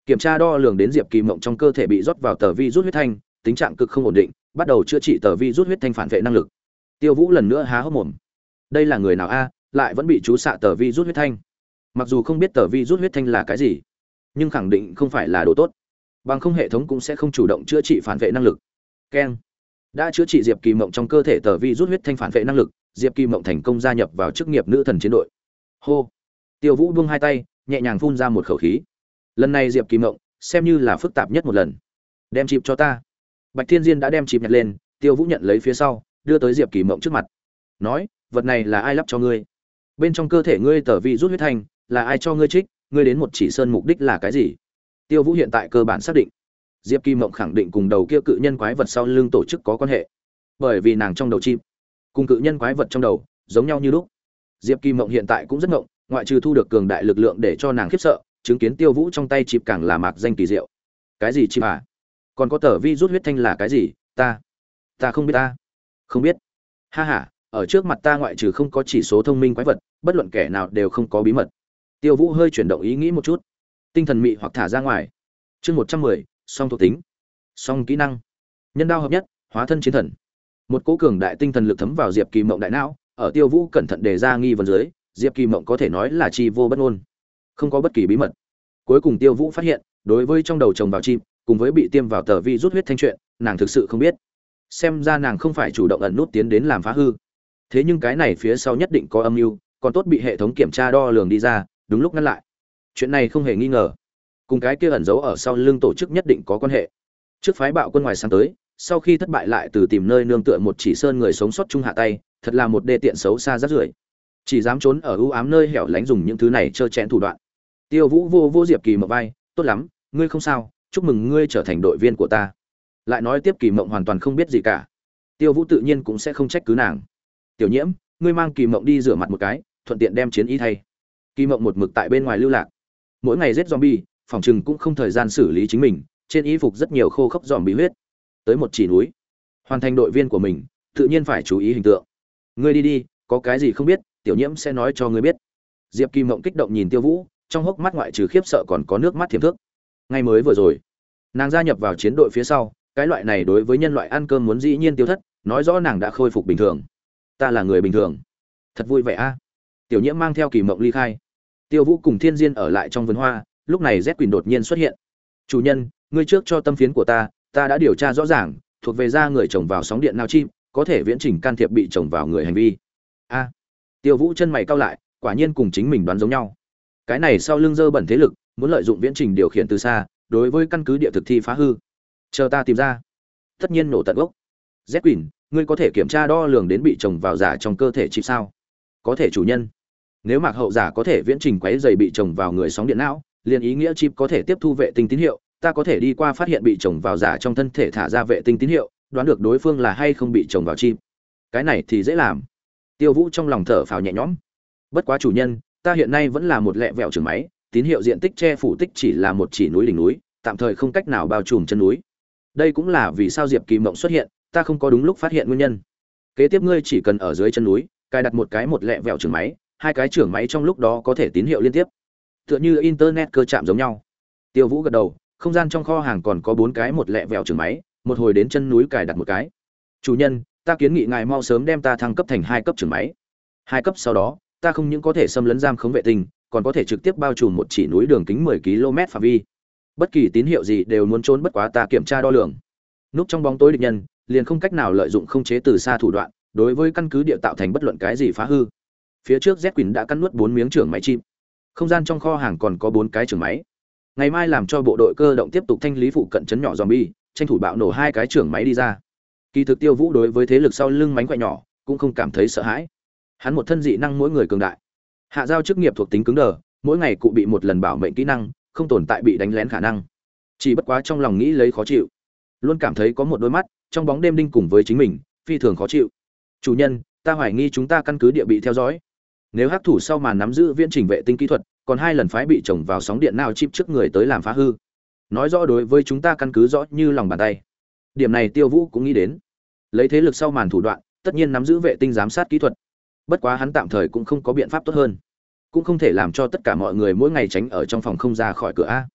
Kiểm tra đo lường đến Diệp Kỳ Mộng trong cơ thể bị rót vào tờ vi rút huyết thanh, tính trạng cực không ổn định, bắt đầu chữa trị tờ vi rút huyết thanh phản vệ năng lực. Tiêu Vũ lần nữa há hốc mồm. Đây là người nào a, lại vẫn bị chú xạ tờ vi rút huyết thanh. Mặc dù không biết tờ vi rút huyết thanh là cái gì, nhưng khẳng định không phải là đồ tốt. Bằng không hệ thống cũng sẽ không chủ động chữa trị phản vệ năng lực. Keng. Đã chữa trị Diệp Kỳ Mộng trong cơ thể tờ vi rút huyết thanh phản vệ năng lực, Diệp Kỳ Mộng thành công gia nhập vào chức nghiệp nữ thần chiến đội. Hô. Tiêu Vũ buông hai tay, nhẹ nhàng phun ra một khẩu khí. Lần này Diệp Kỳ Mộng xem như là phức tạp nhất một lần. Đem chip cho ta. Bạch Thiên Diên đã đem chip nhặt lên, Tiêu Vũ nhận lấy phía sau, đưa tới Diệp Kỳ Mộng trước mặt. Nói, vật này là ai lắp cho ngươi? Bên trong cơ thể ngươi tờ vi rút huyết thanh, là ai cho ngươi trích? Ngươi đến một chỉ sơn mục đích là cái gì? Tiêu Vũ hiện tại cơ bản xác định, Diệp Kỳ Mộng khẳng định cùng đầu kia cự nhân quái vật sau lưng tổ chức có quan hệ, bởi vì nàng trong đầu chip cùng cự nhân quái vật trong đầu giống nhau như lúc. Diệp Kỳ Mộng hiện tại cũng rất ngộng, ngoại trừ thu được cường đại lực lượng để cho nàng khiếp sợ, chứng kiến Tiêu Vũ trong tay chip càng là mạc danh kỳ diệu. Cái gì chip à? Còn có tờ vi rút huyết thanh là cái gì? Ta, ta không biết ta, không biết. Ha ha, ở trước mặt ta ngoại trừ không có chỉ số thông minh quái vật, bất luận kẻ nào đều không có bí mật. Tiêu Vũ hơi chuyển động ý nghĩ một chút, tinh thần mị hoặc thả ra ngoài. Chương một trăm mười, song thuộc tính, song kỹ năng, nhân đao hợp nhất, hóa thân chiến thần. Một cỗ cường đại tinh thần lực thấm vào Diệp Kỳ Mộng đại não, ở Tiêu Vũ cẩn thận đề ra nghi vấn dưới, Diệp Kỳ Mộng có thể nói là chi vô bất ngôn, không có bất kỳ bí mật. Cuối cùng Tiêu Vũ phát hiện, đối với trong đầu chồng vào chim, cùng với bị tiêm vào tờ vi rút huyết thanh chuyện, nàng thực sự không biết. Xem ra nàng không phải chủ động ẩn nút tiến đến làm phá hư. Thế nhưng cái này phía sau nhất định có âm mưu, còn tốt bị hệ thống kiểm tra đo lường đi ra, đúng lúc ngăn lại. Chuyện này không hề nghi ngờ, cùng cái kia ẩn giấu ở sau lưng tổ chức nhất định có quan hệ. Trước phái bạo quân ngoài sáng tới, sau khi thất bại lại từ tìm nơi nương tựa một chỉ sơn người sống sót chung hạ tay, thật là một đê tiện xấu xa rất rưởi. Chỉ dám trốn ở ưu ám nơi hẻo lánh dùng những thứ này trơ chẽn thủ đoạn. Tiêu Vũ vô vô Diệp Kỳ Mộng vai, tốt lắm, ngươi không sao, chúc mừng ngươi trở thành đội viên của ta. Lại nói tiếp Kỳ Mộng hoàn toàn không biết gì cả. Tiêu Vũ tự nhiên cũng sẽ không trách cứ nàng. Tiểu Nhiễm, ngươi mang Kỳ Mộng đi rửa mặt một cái, thuận tiện đem chiến y thay. Kỳ Mộng một mực tại bên ngoài lưu lạc, mỗi ngày giết zombie, phòng trừng cũng không thời gian xử lý chính mình, trên y phục rất nhiều khô khốc zombie huyết. Tới một chỉ núi, hoàn thành đội viên của mình, tự nhiên phải chú ý hình tượng. Ngươi đi đi, có cái gì không biết, Tiểu Nhiễm sẽ nói cho ngươi biết. Diệp Kỳ Mộng kích động nhìn Tiêu Vũ, trong hốc mắt ngoại trừ khiếp sợ còn có nước mắt thiểm thước. Ngay mới vừa rồi, nàng gia nhập vào chiến đội phía sau, cái loại này đối với nhân loại ăn cơm muốn dĩ nhiên tiêu thất, nói rõ nàng đã khôi phục bình thường. Ta là người bình thường, thật vui vẻ a. Tiểu Nhiễm mang theo Kỳ Mộng ly khai. Tiêu Vũ cùng Thiên Diên ở lại trong vườn hoa, lúc này Z Quỳnh đột nhiên xuất hiện. Chủ nhân, ngươi trước cho tâm phiến của ta, ta đã điều tra rõ ràng, thuộc về da người trồng vào sóng điện nào chim, có thể viễn trình can thiệp bị trồng vào người hành vi. A. Tiêu Vũ chân mày cau lại, quả nhiên cùng chính mình đoán giống nhau. Cái này sau lưng dơ bẩn thế lực, muốn lợi dụng viễn trình điều khiển từ xa, đối với căn cứ địa thực thi phá hư. Chờ ta tìm ra. Tất nhiên nổ tận gốc. Z Quỳnh, ngươi có thể kiểm tra đo lường đến bị trồng vào giả trong cơ thể chip sao? Có thể chủ nhân. Nếu Mạc Hậu giả có thể viễn trình quấy dày bị trồng vào người sóng điện não, liền ý nghĩa chip có thể tiếp thu vệ tinh tín hiệu, ta có thể đi qua phát hiện bị trồng vào giả trong thân thể thả ra vệ tinh tín hiệu, đoán được đối phương là hay không bị trồng vào chip. Cái này thì dễ làm. Tiêu Vũ trong lòng thở phào nhẹ nhõm. Bất quá chủ nhân, ta hiện nay vẫn là một lẹ vẹo trường máy, tín hiệu diện tích che phủ tích chỉ là một chỉ núi đỉnh núi, tạm thời không cách nào bao trùm chân núi. Đây cũng là vì sao Diệp Kỳ Mộng xuất hiện, ta không có đúng lúc phát hiện nguyên nhân. Kế tiếp ngươi chỉ cần ở dưới chân núi, cài đặt một cái một lẹ vẹo trường máy, hai cái trưởng máy trong lúc đó có thể tín hiệu liên tiếp, tựa như internet cơ chạm giống nhau. Tiêu Vũ gật đầu, không gian trong kho hàng còn có bốn cái một lẹ vẹo trường máy, một hồi đến chân núi cài đặt một cái. Chủ nhân, ta kiến nghị ngài mau sớm đem ta thăng cấp thành hai cấp trường máy. Hai cấp sau đó, ta không những có thể xâm lấn giam khống vệ tinh, còn có thể trực tiếp bao trùm một chỉ núi đường kính mười ki lô mét phạm vi. Bất kỳ tín hiệu gì đều muốn trốn bất quá ta kiểm tra đo lường. Núp trong bóng tối địch nhân, liền không cách nào lợi dụng không chế từ xa thủ đoạn, đối với căn cứ địa tạo thành bất luận cái gì phá hư. Phía trước Z Quỳnh đã cắn nuốt bốn miếng trưởng máy chim. Không gian trong kho hàng còn có bốn cái trưởng máy. Ngày mai làm cho bộ đội cơ động tiếp tục thanh lý phụ cận trấn nhỏ zombie, tranh thủ bạo nổ hai cái trưởng máy đi ra. Kỳ thực Tiêu Vũ đối với thế lực sau lưng mánh khỏe nhỏ cũng không cảm thấy sợ hãi. Hắn một thân dị năng mỗi người cường đại. Hạ giao chức nghiệp thuộc tính cứng đờ, mỗi ngày cụ bị một lần bảo mệnh kỹ năng, không tồn tại bị đánh lén khả năng. Chỉ bất quá trong lòng nghĩ lấy khó chịu, luôn cảm thấy có một đôi mắt trong bóng đêm đinh cùng với chính mình, phi thường khó chịu. Chủ nhân, ta hoài nghi chúng ta căn cứ địa bị theo dõi. Nếu hắc thủ sau màn nắm giữ viễn trình vệ tinh kỹ thuật, còn hai lần phái bị trồng vào sóng điện nào chip trước người tới làm phá hư, nói rõ đối với chúng ta căn cứ rõ như lòng bàn tay. Điểm này Tiêu Vũ cũng nghĩ đến, lấy thế lực sau màn thủ đoạn, tất nhiên nắm giữ vệ tinh giám sát kỹ thuật. Bất quá hắn tạm thời cũng không có biện pháp tốt hơn, cũng không thể làm cho tất cả mọi người mỗi ngày tránh ở trong phòng không ra khỏi cửa a.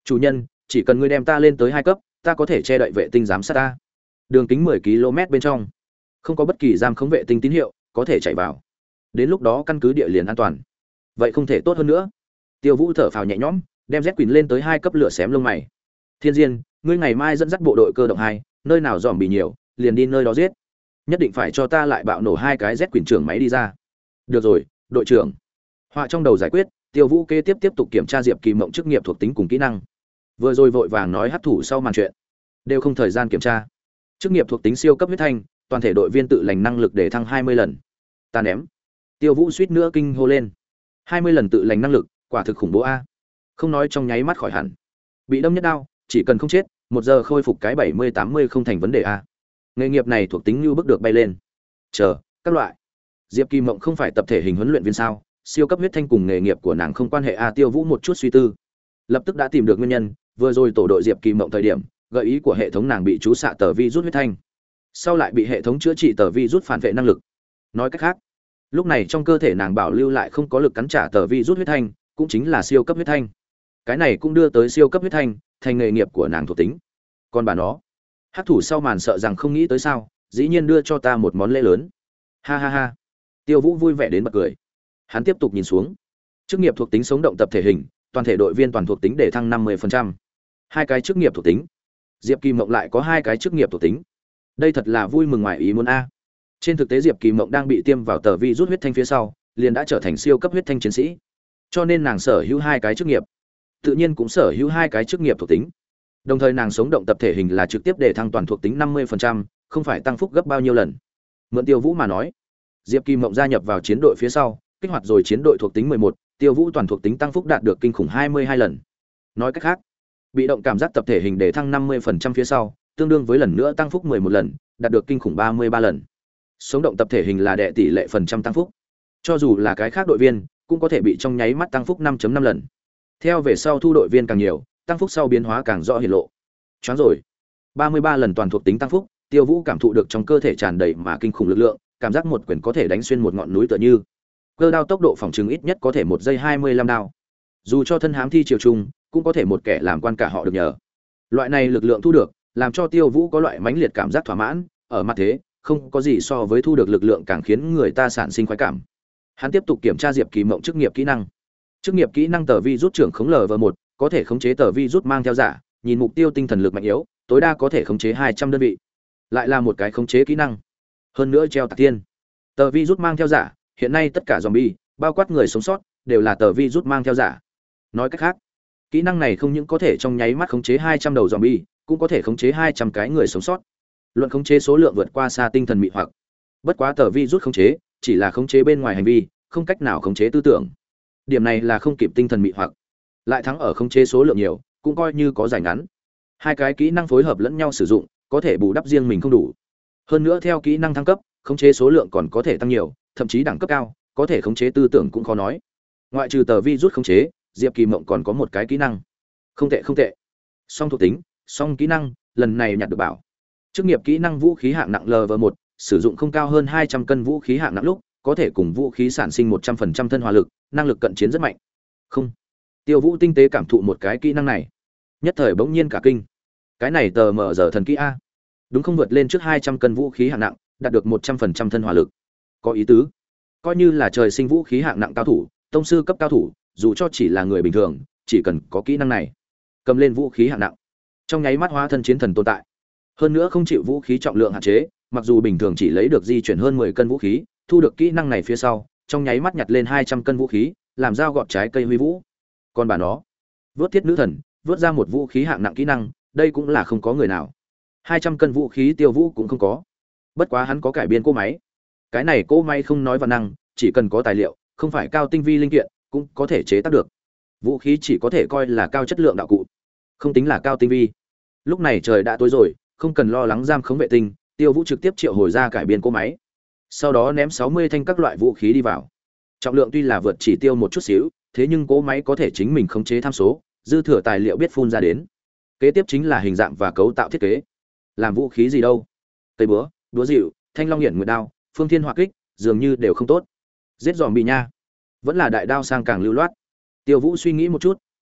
Chủ nhân, chỉ cần ngươi đem ta lên tới hai cấp, ta có thể che đậy vệ tinh giám sát ta. Đường kính mười ki lô mét bên trong, không có bất kỳ giam khống vệ tinh tín hiệu, có thể chạy vào. Đến lúc đó căn cứ địa liền an toàn. Vậy không thể tốt hơn nữa. Tiêu Vũ thở phào nhẹ nhõm, đem Z Quỳnh lên tới hai cấp lửa xém lông mày. Thiên Diên, ngươi ngày mai dẫn dắt bộ đội cơ động hai, nơi nào dòm bị nhiều, liền đi nơi đó giết. Nhất định phải cho ta lại bạo nổ hai cái Z Quỳnh trưởng máy đi ra. Được rồi, đội trưởng. Họa trong đầu giải quyết, Tiêu Vũ kế tiếp tiếp tục kiểm tra Diệp Kỳ Mộng chức nghiệp thuộc tính cùng kỹ năng. Vừa rồi vội vàng nói hấp thụ sau màn chuyện, đều không thời gian kiểm tra. Chức nghiệp thuộc tính siêu cấp huyết thanh, toàn thể đội viên tự lành năng lực để thăng hai mươi lần. Ta ném. Tiêu Vũ suýt nữa kinh hô lên. hai mươi lần tự lành năng lực, quả thực khủng bố a. Không nói trong nháy mắt khỏi hẳn. Bị đâm nhất đao, chỉ cần không chết, một giờ khôi phục cái bảy mươi tám mươi không thành vấn đề a. Nghề nghiệp này thuộc tính như bước được bay lên. Chờ, các loại. Diệp Kỳ Mộng không phải tập thể hình huấn luyện viên sao? Siêu cấp huyết thanh cùng nghề nghiệp của nàng không quan hệ a. Tiêu Vũ một chút suy tư, lập tức đã tìm được nguyên nhân. Vừa rồi tổ đội Diệp Kỳ Mộng thời điểm, gợi ý của hệ thống nàng bị chú xạ tờ vi rút huyết thanh, sau lại bị hệ thống chữa trị tờ vi rút phản vệ năng lực. Nói cách khác, lúc này trong cơ thể nàng bảo lưu lại không có lực cắn trả tờ vi rút huyết thanh, cũng chính là siêu cấp huyết thanh. Cái này cũng đưa tới siêu cấp huyết thanh thành nghề nghiệp của nàng thuộc tính. Còn bà nó, hắc thủ sau màn sợ rằng không nghĩ tới sao, dĩ nhiên đưa cho ta một món lễ lớn. Ha ha ha. Tiêu Vũ vui vẻ đến bật cười. Hắn tiếp tục nhìn xuống. Chức nghiệp thuộc tính sống động tập thể hình, toàn thể đội viên toàn thuộc tính để thăng năm mươi phần trăm. Hai cái chức nghiệp thuộc tính. Diệp Kỳ Mộng lại có hai cái chức nghiệp thuộc tính. Đây thật là vui mừng ngoài ý muốn a. Trên thực tế Diệp Kỳ Mộng đang bị tiêm vào tờ vi rút huyết thanh phía sau, liền đã trở thành siêu cấp huyết thanh chiến sĩ. Cho nên nàng sở hữu hai cái chức nghiệp, tự nhiên cũng sở hữu hai cái chức nghiệp thuộc tính. Đồng thời nàng sống động tập thể hình là trực tiếp để thăng toàn thuộc tính năm mươi phần trăm, không phải tăng phúc gấp bao nhiêu lần. Mượn Tiêu Vũ mà nói, Diệp Kỳ Mộng gia nhập vào chiến đội phía sau, kích hoạt rồi chiến đội thuộc tính mười một, Tiêu Vũ toàn thuộc tính tăng phúc đạt được kinh khủng hai mươi hai lần. Nói cách khác, bị động cảm giác tập thể hình để thăng năm mươi phần trăm phía sau, tương đương với lần nữa tăng phúc mười một lần, đạt được kinh khủng ba mươi ba lần. Sống động tập thể hình là đệ tỷ lệ phần trăm tăng phúc. Cho dù là cái khác đội viên, cũng có thể bị trong nháy mắt tăng phúc năm phẩy năm lần. Theo về sau thu đội viên càng nhiều, tăng phúc sau biến hóa càng rõ hiển lộ. Choáng rồi. ba mươi ba lần toàn thuộc tính tăng phúc, Tiêu Vũ cảm thụ được trong cơ thể tràn đầy mà kinh khủng lực lượng, cảm giác một quyền có thể đánh xuyên một ngọn núi tựa như. Cơ đao tốc độ phòng trừng ít nhất có thể một giây hai mươi lăm đao. Dù cho thân hám thi triều trung, cũng có thể một kẻ làm quan cả họ được nhờ. Loại này lực lượng thu được, làm cho Tiêu Vũ có loại mãnh liệt cảm giác thỏa mãn, ở mặt thế, không có gì so với thu được lực lượng càng khiến người ta sản sinh khoái cảm. Hắn tiếp tục kiểm tra Diệp Kỳ Mộng chức nghiệp kỹ năng. Chức nghiệp kỹ năng tờ vi rút trưởng khống lv một, có thể khống chế tờ vi rút mang theo giả, nhìn mục tiêu tinh thần lực mạnh yếu, tối đa có thể khống chế hai trăm đơn vị. Lại là một cái khống chế kỹ năng. Hơn nữa treo tạc tiên. Tờ vi rút mang theo giả, hiện nay tất cả zombie, bao quát người sống sót, đều là tờ vi rút mang theo giả. Nói cách khác, kỹ năng này không những có thể trong nháy mắt khống chế hai trăm đầu zombie, cũng có thể khống chế hai trăm cái người sống sót. Luận khống chế số lượng vượt qua xa tinh thần mị hoặc. Bất quá tờ vi rút khống chế, chỉ là khống chế bên ngoài hành vi, không cách nào khống chế tư tưởng. Điểm này là không kịp tinh thần mị hoặc. Lại thắng ở khống chế số lượng nhiều, cũng coi như có giải ngắn. Hai cái kỹ năng phối hợp lẫn nhau sử dụng, có thể bù đắp riêng mình không đủ. Hơn nữa theo kỹ năng thăng cấp, khống chế số lượng còn có thể tăng nhiều, thậm chí đẳng cấp cao, có thể khống chế tư tưởng cũng khó nói. Ngoại trừ tờ vi rút khống chế, Diệp Kỳ Mộng còn có một cái kỹ năng. Không tệ không tệ. Song thuộc tính, song kỹ năng, lần này nhặt được bảo. Chức nghiệp kỹ năng vũ khí hạng nặng lv một, sử dụng không cao hơn hai trăm cân vũ khí hạng nặng lúc, có thể cùng vũ khí sản sinh một trăm phần trăm thân hòa lực, năng lực cận chiến rất mạnh. Không. Tiêu Vũ tinh tế cảm thụ một cái kỹ năng này, nhất thời bỗng nhiên cả kinh. Cái này tờ mở giờ thần kỹ a. Đúng không vượt lên trước hai trăm cân vũ khí hạng nặng, đạt được một trăm phần trăm thân hòa lực. Có ý tứ. Coi như là trời sinh vũ khí hạng nặng cao thủ, tông sư cấp cao thủ, dù cho chỉ là người bình thường, chỉ cần có kỹ năng này, cầm lên vũ khí hạng nặng, trong nháy mắt hóa thân chiến thần tồn tại. Hơn nữa không chịu vũ khí trọng lượng hạn chế, mặc dù bình thường chỉ lấy được di chuyển hơn mười cân vũ khí, thu được kỹ năng này phía sau, trong nháy mắt nhặt lên hai trăm cân vũ khí, làm dao gọt trái cây huy vũ. Còn bà nó, vớt thiết nữ thần, vớt ra một vũ khí hạng nặng kỹ năng, đây cũng là không có người nào. hai trăm cân vũ khí Tiêu Vũ cũng không có. Bất quá hắn có cải biên cỗ máy. Cái này cỗ máy không nói văn năng, chỉ cần có tài liệu, không phải cao tinh vi linh kiện, cũng có thể chế tác được. Vũ khí chỉ có thể coi là cao chất lượng đạo cụ, không tính là cao tinh vi. Lúc này trời đã tối rồi, không cần lo lắng giam khống vệ tinh, Tiêu Vũ trực tiếp triệu hồi ra cải biên cỗ máy. Sau đó ném sáu mươi thanh các loại vũ khí đi vào. Trọng lượng tuy là vượt chỉ tiêu một chút xíu, thế nhưng cỗ máy có thể chính mình khống chế tham số, dư thừa tài liệu biết phun ra đến. Kế tiếp chính là hình dạng và cấu tạo thiết kế. Làm vũ khí gì đâu? Cây búa, đũa dịu, thanh long hiển nguyệt đao, phương thiên hỏa kích, dường như đều không tốt. Giết giòm bị nha, vẫn là đại đao sang càng lưu loát. Tiêu Vũ suy nghĩ một chút,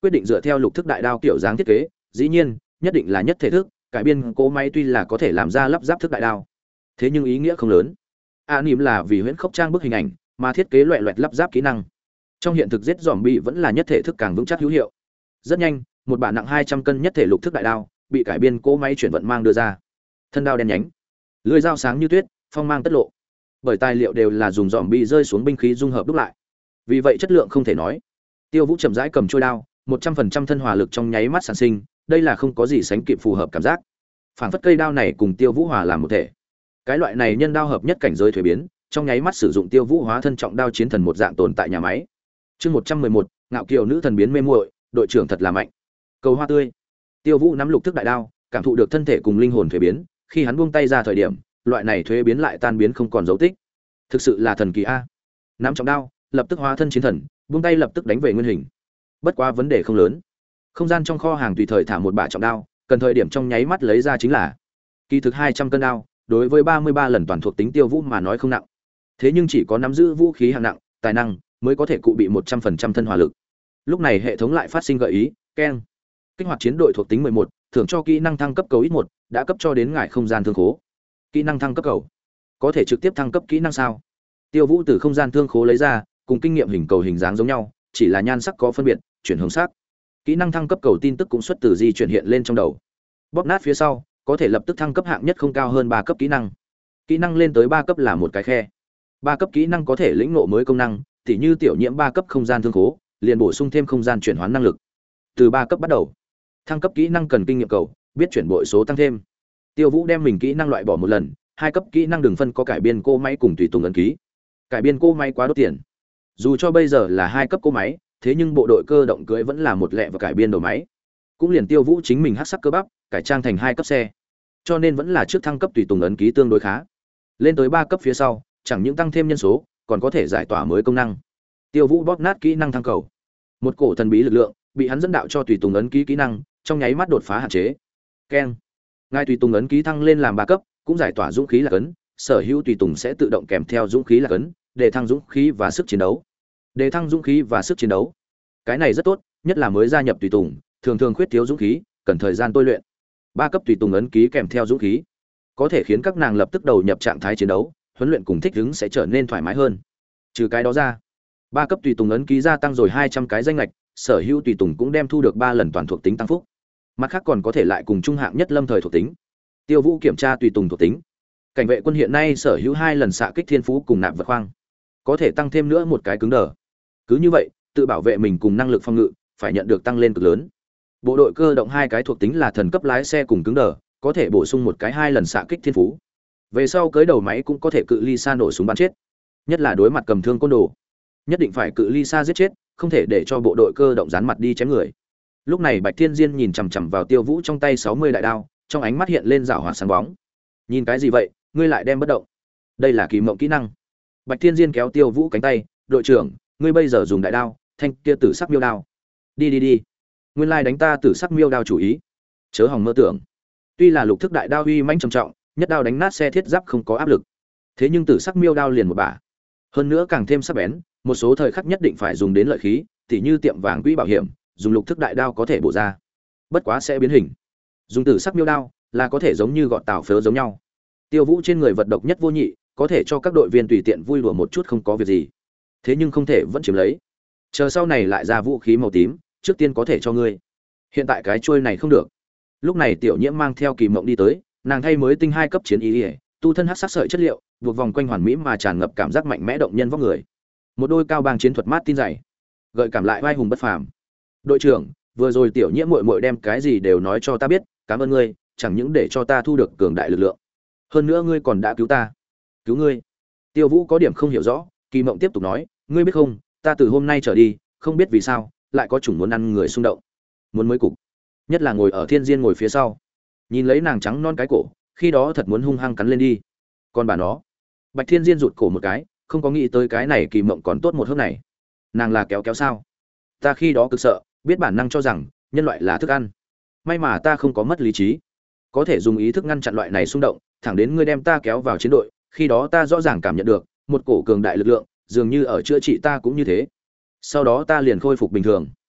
quyết định dựa theo lục thức đại đao kiểu dáng thiết kế, dĩ nhiên, nhất định là nhất thể thức, cải biên cỗ máy tuy là có thể làm ra lắp ráp thức đại đao, thế nhưng ý nghĩa không lớn. Anime là vì huyễn khốc trang bức hình ảnh, mà thiết kế loẻ loẹt lắp ráp kỹ năng. Trong hiện thực giết zombie vẫn là nhất thể thức càng vững chắc hữu hiệu. Rất nhanh, một bản nặng hai trăm cân nhất thể lục thức đại đao bị cải biên cỗ máy chuyển vận mang đưa ra. Thân đao đen nhánh, lưỡi dao sáng như tuyết, phong mang tất lộ. Bởi tài liệu đều là dùng zombie rơi xuống binh khí dung hợp đúc lại, vì vậy chất lượng không thể nói. Tiêu Vũ chậm rãi cầm trôi đao, một trăm phần trăm thân hỏa lực trong nháy mắt sản sinh, đây là không có gì sánh kịp phù hợp cảm giác. Phảng phất cây đao này cùng Tiêu Vũ hòa làm một thể. Cái loại này nhân đao hợp nhất cảnh giới thuế biến, trong nháy mắt sử dụng Tiêu Vũ hóa thân trọng đao chiến thần một dạng tồn tại nhà máy. Chương một trăm mười một, ngạo kiều nữ thần biến mê muội, đội trưởng thật là mạnh. Cầu hoa tươi. Tiêu Vũ nắm lục thức đại đao, cảm thụ được thân thể cùng linh hồn thuế biến, khi hắn buông tay ra thời điểm, loại này thuế biến lại tan biến không còn dấu tích. Thực sự là thần kỳ a. Nắm trọng đao, lập tức hóa thân chiến thần, buông tay lập tức đánh về nguyên hình. Bất quá vấn đề không lớn. Không gian trong kho hàng tùy thời thả một bả trọng đao, cần thời điểm trong nháy mắt lấy ra chính là. Kỳ thực hai trăm cân đao, đối với ba mươi ba lần toàn thuộc tính Tiêu Vũ mà nói không nặng. Thế nhưng chỉ có nắm giữ vũ khí hạng nặng, tài năng mới có thể cụ bị một trăm phần trăm thân hỏa lực. Lúc này hệ thống lại phát sinh gợi ý, keng. Kích hoạt chiến đội thuộc tính mười một, thưởng cho kỹ năng thăng cấp cầu ít một, đã cấp cho đến ngải không gian thương khố. Kỹ năng thăng cấp cầu. Có thể trực tiếp thăng cấp kỹ năng sao? Tiêu Vũ từ không gian thương khố lấy ra, cùng kinh nghiệm hình cầu hình dáng giống nhau, chỉ là nhan sắc có phân biệt, chuyển hướng sắc. Kỹ năng thăng cấp cầu tin tức cũng xuất từ di chuyển hiện lên trong đầu. Bóp nát phía sau, có thể lập tức thăng cấp hạng nhất không cao hơn ba cấp kỹ năng. Kỹ năng lên tới ba cấp là một cái khe. Ba cấp kỹ năng có thể lĩnh ngộ mới công năng, tỉ như tiểu nhiễm ba cấp không gian thương khố, liền bổ sung thêm không gian chuyển hóa năng lực. Từ ba cấp bắt đầu, thăng cấp kỹ năng cần kinh nghiệm cầu, biết chuyển bội số tăng thêm. Tiêu Vũ đem mình kỹ năng loại bỏ một lần, hai cấp kỹ năng đường phân có cải biên cô máy cùng tùy tùng ấn ký. Cải biên cô máy quá đốt tiền. Dù cho bây giờ là hai cấp cô máy, thế nhưng bộ đội cơ động cưỡi vẫn là một lẹ và cải biên đầu máy. Cũng liền Tiêu Vũ chính mình hắc sắc cơ bắp, cải trang thành hai cấp xe. Cho nên vẫn là trước thăng cấp tùy tùng ấn ký tương đối khá. Lên tới ba cấp phía sau, chẳng những tăng thêm nhân số, còn có thể giải tỏa mới công năng. Tiêu Vũ bóp nát kỹ năng thăng cầu. Một cổ thần bí lực lượng bị hắn dẫn đạo cho tùy tùng ấn ký kỹ năng, trong nháy mắt đột phá hạn chế. Keng. Ngài tùy tùng ấn ký thăng lên làm ba cấp, cũng giải tỏa dũng khí là cấn, sở hữu tùy tùng sẽ tự động kèm theo dũng khí là cấn, để thăng dũng khí và sức chiến đấu. Để thăng dũng khí và sức chiến đấu. Cái này rất tốt, nhất là mới gia nhập tùy tùng, thường thường khuyết thiếu dũng khí, cần thời gian tôi luyện. Ba cấp tùy tùng ấn ký kèm theo dũng khí, có thể khiến các nàng lập tức đầu nhập trạng thái chiến đấu, huấn luyện cùng thích ứng sẽ trở nên thoải mái hơn. Trừ cái đó ra, ba cấp tùy tùng ấn ký gia tăng rồi hai trăm cái danh lệch, sở hữu tùy tùng cũng đem thu được ba lần toàn thuộc tính tăng phúc. Mặt khác còn có thể lại cùng trung hạng nhất lâm thời thuộc tính. Tiêu Vũ kiểm tra tùy tùng thuộc tính. Cảnh vệ quân hiện nay sở hữu hai lần xạ kích thiên phú cùng nạp vật khoang, có thể tăng thêm nữa một cái cứng đờ. Cứ như vậy, tự bảo vệ mình cùng năng lực phòng ngự phải nhận được tăng lên cực lớn. Bộ đội cơ động hai cái thuộc tính là thần cấp lái xe cùng cứng đờ, có thể bổ sung một cái hai lần xạ kích thiên phú. Về sau cưới đầu máy cũng có thể cự ly xa nổ súng bắn chết, nhất là đối mặt cầm thương côn đồ, nhất định phải cự ly xa giết chết, không thể để cho bộ đội cơ động dán mặt đi chém người. Lúc này Bạch Thiên Diên nhìn chằm chằm vào Tiêu Vũ trong tay sáu mươi đại đao, trong ánh mắt hiện lên rảo hoạt sáng bóng. Nhìn cái gì vậy, ngươi lại đem bất động? Đây là kỳ mộng kỹ năng. Bạch Thiên Diên kéo Tiêu Vũ cánh tay, đội trưởng, ngươi bây giờ dùng đại đao, thanh kia tử sắc miêu đao. Đi đi đi. Nguyên lai đánh ta tử sắc miêu đao chủ ý. Chớ hòng mơ tưởng. Tuy là lục thức đại đao uy mãnh trầm trọng, nhất đao đánh nát xe thiết giáp không có áp lực. Thế nhưng tử sắc miêu đao liền một bả. Hơn nữa càng thêm sắc bén, một số thời khắc nhất định phải dùng đến lợi khí, tỉ như tiệm vàng quỹ bảo hiểm, dùng lục thức đại đao có thể bổ ra. Bất quá sẽ biến hình. Dùng tử sắc miêu đao là có thể giống như gọt tảo phớ giống nhau. Tiêu Vũ trên người vật độc nhất vô nhị, có thể cho các đội viên tùy tiện vui đùa một chút không có việc gì. Thế nhưng không thể vẫn chiếm lấy. Chờ sau này lại ra vũ khí màu tím, trước tiên có thể cho ngươi. Hiện tại cái chuôi này không được. Lúc này Tiểu Nhiễm mang theo Kỳ Mộng đi tới, nàng thay mới tinh hai cấp chiến ý, ý tu thân hắc sắc sợi chất liệu, buộc vòng quanh hoàn mỹ mà tràn ngập cảm giác mạnh mẽ động nhân vóc người. Một đôi cao bàng chiến thuật mát tin dày, gợi cảm lại vai hùng bất phàm. Đội trưởng, vừa rồi Tiểu Nhiễm muội muội đem cái gì đều nói cho ta biết, cảm ơn ngươi, chẳng những để cho ta thu được cường đại lực lượng, hơn nữa ngươi còn đã cứu ta. Cứu ngươi? Tiêu Vũ có điểm không hiểu rõ, Kỳ Mộng tiếp tục nói, ngươi biết không, ta từ hôm nay trở đi, không biết vì sao, lại có chủng muốn ăn người xung động. Muốn mới cục, nhất là ngồi ở Thiên Diên ngồi phía sau, nhìn lấy nàng trắng non cái cổ, khi đó thật muốn hung hăng cắn lên đi. Còn bà nó, Bạch Thiên Diên rụt cổ một cái, không có nghĩ tới cái này Kỳ Mộng còn tốt một hớp này. Nàng là kéo kéo sao? Ta khi đó cực sợ, biết bản năng cho rằng nhân loại là thức ăn. May mà ta không có mất lý trí, có thể dùng ý thức ngăn chặn loại này xung động, thẳng đến ngươi đem ta kéo vào chiến đội, khi đó ta rõ ràng cảm nhận được một cổ cường đại lực lượng, dường như ở chữa trị ta cũng như thế. Sau đó ta liền khôi phục bình thường.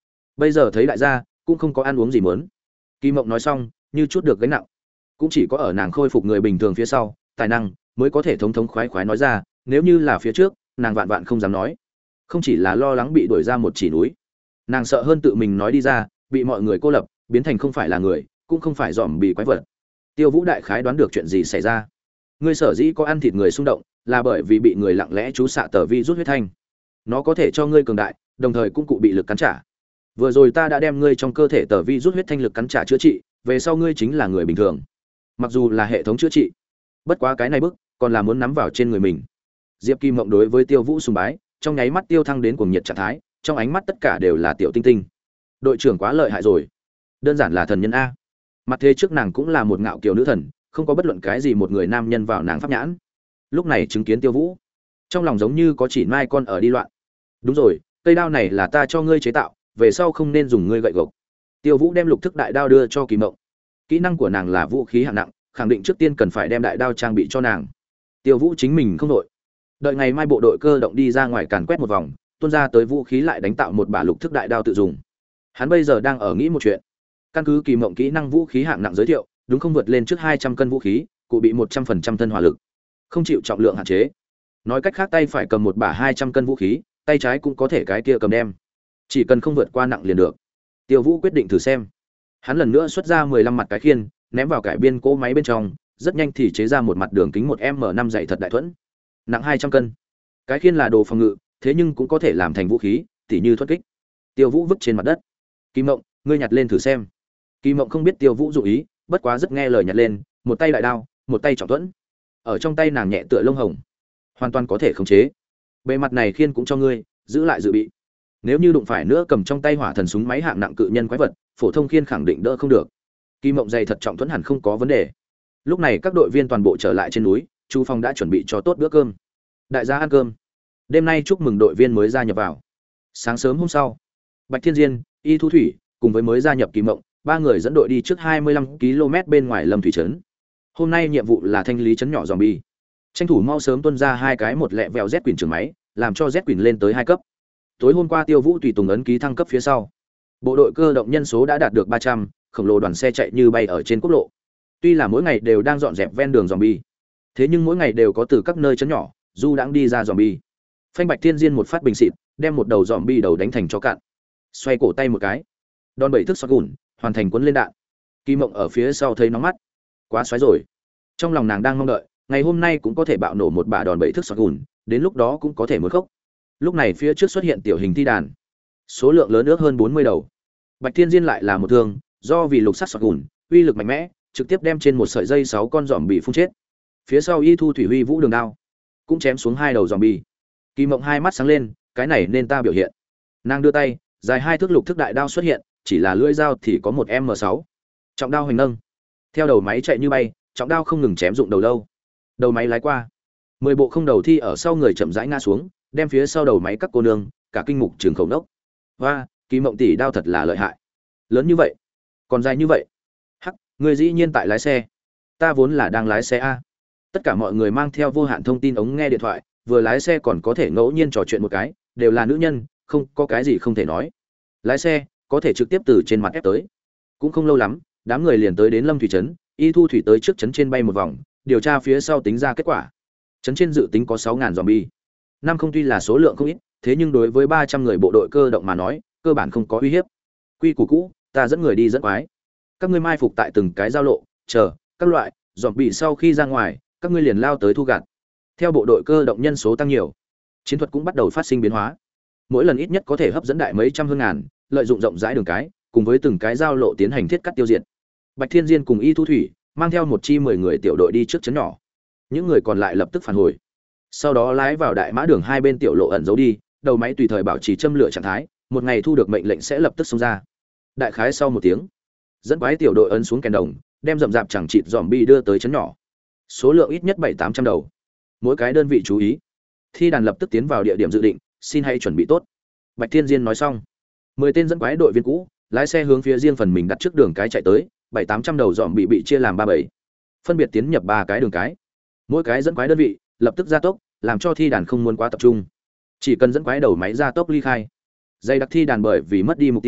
bây giờ thấy đại gia cũng không có ăn uống gì mớn. Kỳ Mộng nói xong như chút được gánh nặng. Cũng chỉ có ở nàng khôi phục người bình thường phía sau tài năng mới có thể thống thống khoái khoái nói ra, nếu như là phía trước nàng vạn vạn không dám nói. Không chỉ là lo lắng bị đuổi ra một chỉ núi, nàng sợ hơn tự mình nói đi ra bị mọi người cô lập, biến thành không phải là người cũng không phải dòm bị quái vật. Tiêu Vũ đại khái đoán được chuyện gì xảy ra. Ngươi sở dĩ có ăn thịt người xung động là bởi vì bị người lặng lẽ chú xạ tờ vi rút huyết thanh, nó có thể cho ngươi cường đại, đồng thời cũng cụ bị lực cắn trả. Vừa rồi ta đã đem ngươi trong cơ thể tờ vi rút huyết thanh lực cắn trả chữa trị, về sau ngươi chính là người bình thường. Mặc dù là hệ thống chữa trị, bất quá cái này bức còn là muốn nắm vào trên người mình. Diệp Kim Mộng đối với Tiêu Vũ sùng bái, trong nháy mắt tiêu thăng đến cuồng nhiệt trạng thái, trong ánh mắt tất cả đều là tiểu tinh tinh. Đội trưởng quá lợi hại rồi, đơn giản là thần nhân a. Mặt thế trước nàng cũng là một ngạo kiều nữ thần, không có bất luận cái gì một người nam nhân vào nàng pháp nhãn. Lúc này chứng kiến Tiêu Vũ, trong lòng giống như có chỉ mai con ở đi loạn. Đúng rồi, cây đao này là ta cho ngươi chế tạo, về sau không nên dùng ngươi gậy gộc. Tiêu Vũ đem lục thức đại đao đưa cho Kỳ Mộng. Kỹ năng của nàng là vũ khí hạng nặng, khẳng định trước tiên cần phải đem đại đao trang bị cho nàng. Tiêu Vũ chính mình không đội, đợi ngày mai bộ đội cơ động đi ra ngoài càn quét một vòng, tuôn ra tới vũ khí lại đánh tạo một bả lục thức đại đao tự dùng. Hắn bây giờ đang ở nghĩ một chuyện. Căn cứ Kỳ Mộng kỹ năng vũ khí hạng nặng giới thiệu, đúng không vượt lên trước hai trăm cân vũ khí, cụ bị một trăm phần trăm thân hỏa lực, không chịu trọng lượng hạn chế. Nói cách khác tay phải cầm một bả hai trăm cân vũ khí, tay trái cũng có thể cái kia cầm đem. Chỉ cần không vượt qua nặng liền được. Tiêu Vũ quyết định thử xem. Hắn lần nữa xuất ra mười lăm mặt cái khiên, ném vào cải biên cỗ máy bên trong, rất nhanh thì chế ra một mặt đường kính một m năm dày thật đại thuẫn. Nặng hai trăm cân. Cái khiên là đồ phòng ngự, thế nhưng cũng có thể làm thành vũ khí, tỉ như thuẫn kích. Tiêu Vũ vứt trên mặt đất. Kỳ Mộng, ngươi nhặt lên thử xem. Kỳ Mộng không biết Tiêu Vũ dụng ý, bất quá rất nghe lời nhặt lên, một tay đại đao, một tay trọng thuẫn. Ở trong tay nàng nhẹ tựa lông hồng, hoàn toàn có thể khống chế. Bề mặt này khiên cũng cho ngươi, giữ lại dự bị. Nếu như đụng phải nữa cầm trong tay hỏa thần súng máy hạng nặng cự nhân quái vật, phổ thông khiên khẳng định đỡ không được. Kỳ Mộng dày thật trọng thuẫn hẳn không có vấn đề. Lúc này các đội viên toàn bộ trở lại trên núi, Chu Phong đã chuẩn bị cho tốt bữa cơm. Đại gia ăn cơm. Đêm nay chúc mừng đội viên mới gia nhập vào. Sáng sớm hôm sau, Bạch Thiên Diên, Y Thu Thủy cùng với mới gia nhập Kỳ Mộng, ba người dẫn đội đi trước hai mươi lăm ki lô mét bên ngoài Lâm Thủy trấn. Hôm nay nhiệm vụ là thanh lý trấn nhỏ zombie. Tranh thủ mau sớm tuân ra hai cái một lẹ vèo Z Quỷ trưởng máy, làm cho Z Quỷ lên tới hai cấp. Tối hôm qua Tiêu Vũ tùy tùng ấn ký thăng cấp phía sau, bộ đội cơ động nhân số đã đạt được ba trăm, khổng lồ đoàn xe chạy như bay ở trên quốc lộ. Tuy là mỗi ngày đều đang dọn dẹp ven đường zombie, thế nhưng mỗi ngày đều có từ các nơi trấn nhỏ du đãng đi ra zombie. Phanh Bạch Thiên Diên một phát bình xịt, đem một đầu zombie đầu đánh thành cho cạn. Xoay cổ tay một cái, đòn bẩy thức xoát gùn, hoàn thành cuốn lên đạn. Kỳ Mộng ở phía sau thấy nóng mắt, quá xoáy rồi. Trong lòng nàng đang mong đợi, ngày hôm nay cũng có thể bạo nổ một bả đòn bẩy thức xoát gùn, đến lúc đó cũng có thể một khốc. Lúc này phía trước xuất hiện tiểu hình thi đàn, số lượng lớn ước hơn bốn mươi đầu. Bạch Thiên Diên lại là một thương, do vì lục sắc xoát gùn, uy lực mạnh mẽ, trực tiếp đem trên một sợi dây sáu con giòm bị phun chết. Phía sau Y Thu Thủy Huy vũ đường đao, cũng chém xuống hai đầu giòm bị. Kỳ Mộng hai mắt sáng lên, cái này nên ta biểu hiện. Nàng đưa tay, dài hai thước lục thức đại đao xuất hiện, chỉ là lưỡi dao thì có một m sáu. Trọng đao hành nâng, theo đầu máy chạy như bay, trọng đao không ngừng chém dụng đầu lâu. Đầu máy lái qua, mười bộ không đầu thi ở sau người chậm rãi ngã xuống, đem phía sau đầu máy các cô nương cả kinh mục trường khẩu nốc. Và Kỳ Mộng tỷ đao thật là lợi hại, lớn như vậy, còn dài như vậy. Hắc, người dĩ nhiên tại lái xe, ta vốn là đang lái xe a. Tất cả mọi người mang theo vô hạn thông tin ống nghe điện thoại, vừa lái xe còn có thể ngẫu nhiên trò chuyện một cái, đều là nữ nhân, không có cái gì không thể nói. Lái xe có thể trực tiếp từ trên mặt ép tới. Cũng không lâu lắm, đám người liền tới đến Lâm Thủy trấn. Y Thu Thủy tới trước trấn trên bay một vòng, điều tra phía sau tính ra kết quả. Trấn trên dự tính có sáu nghìn zombie. Năm không tuy là số lượng không ít, thế nhưng đối với ba trăm người bộ đội cơ động mà nói, cơ bản không có uy hiếp. Quy củ cũ, ta dẫn người đi dẫn quái. Các ngươi mai phục tại từng cái giao lộ, chờ các loại zombie sau khi ra ngoài, các ngươi liền lao tới thu gặt. Theo bộ đội cơ động nhân số tăng nhiều, chiến thuật cũng bắt đầu phát sinh biến hóa. Mỗi lần ít nhất có thể hấp dẫn đại mấy trăm hương ngàn, lợi dụng rộng rãi đường cái, cùng với từng cái giao lộ tiến hành thiết cắt tiêu diệt. Bạch Thiên Diên cùng Y Thu Thủy mang theo một chi mười người tiểu đội đi trước trấn nhỏ. Những người còn lại lập tức phản hồi. Sau đó lái vào đại mã đường hai bên tiểu lộ ẩn giấu đi, đầu máy tùy thời bảo trì châm lửa trạng thái, một ngày thu được mệnh lệnh sẽ lập tức xông ra. Đại khái sau một tiếng, dẫn quái tiểu đội ấn xuống kèn đồng, đem rậm rạp chẳng chịt zombie đưa tới trấn nhỏ. Số lượng ít nhất bảy tám trăm đầu. Mỗi cái đơn vị chú ý. Thi đàn lập tức tiến vào địa điểm dự định, xin hãy chuẩn bị tốt. Bạch Thiên Diên nói xong, mười tên dẫn quái đội viên cũ lái xe hướng phía riêng phần mình đặt trước đường cái chạy tới, bảy tám trăm đầu dòm bị bị chia làm ba bảy, phân biệt tiến nhập ba cái đường cái. Mỗi cái dẫn quái đơn vị lập tức gia tốc, làm cho thi đàn không muốn quá tập trung. Chỉ cần dẫn quái đầu máy gia tốc ly khai, dây đặc thi đàn bởi vì mất đi mục tiêu,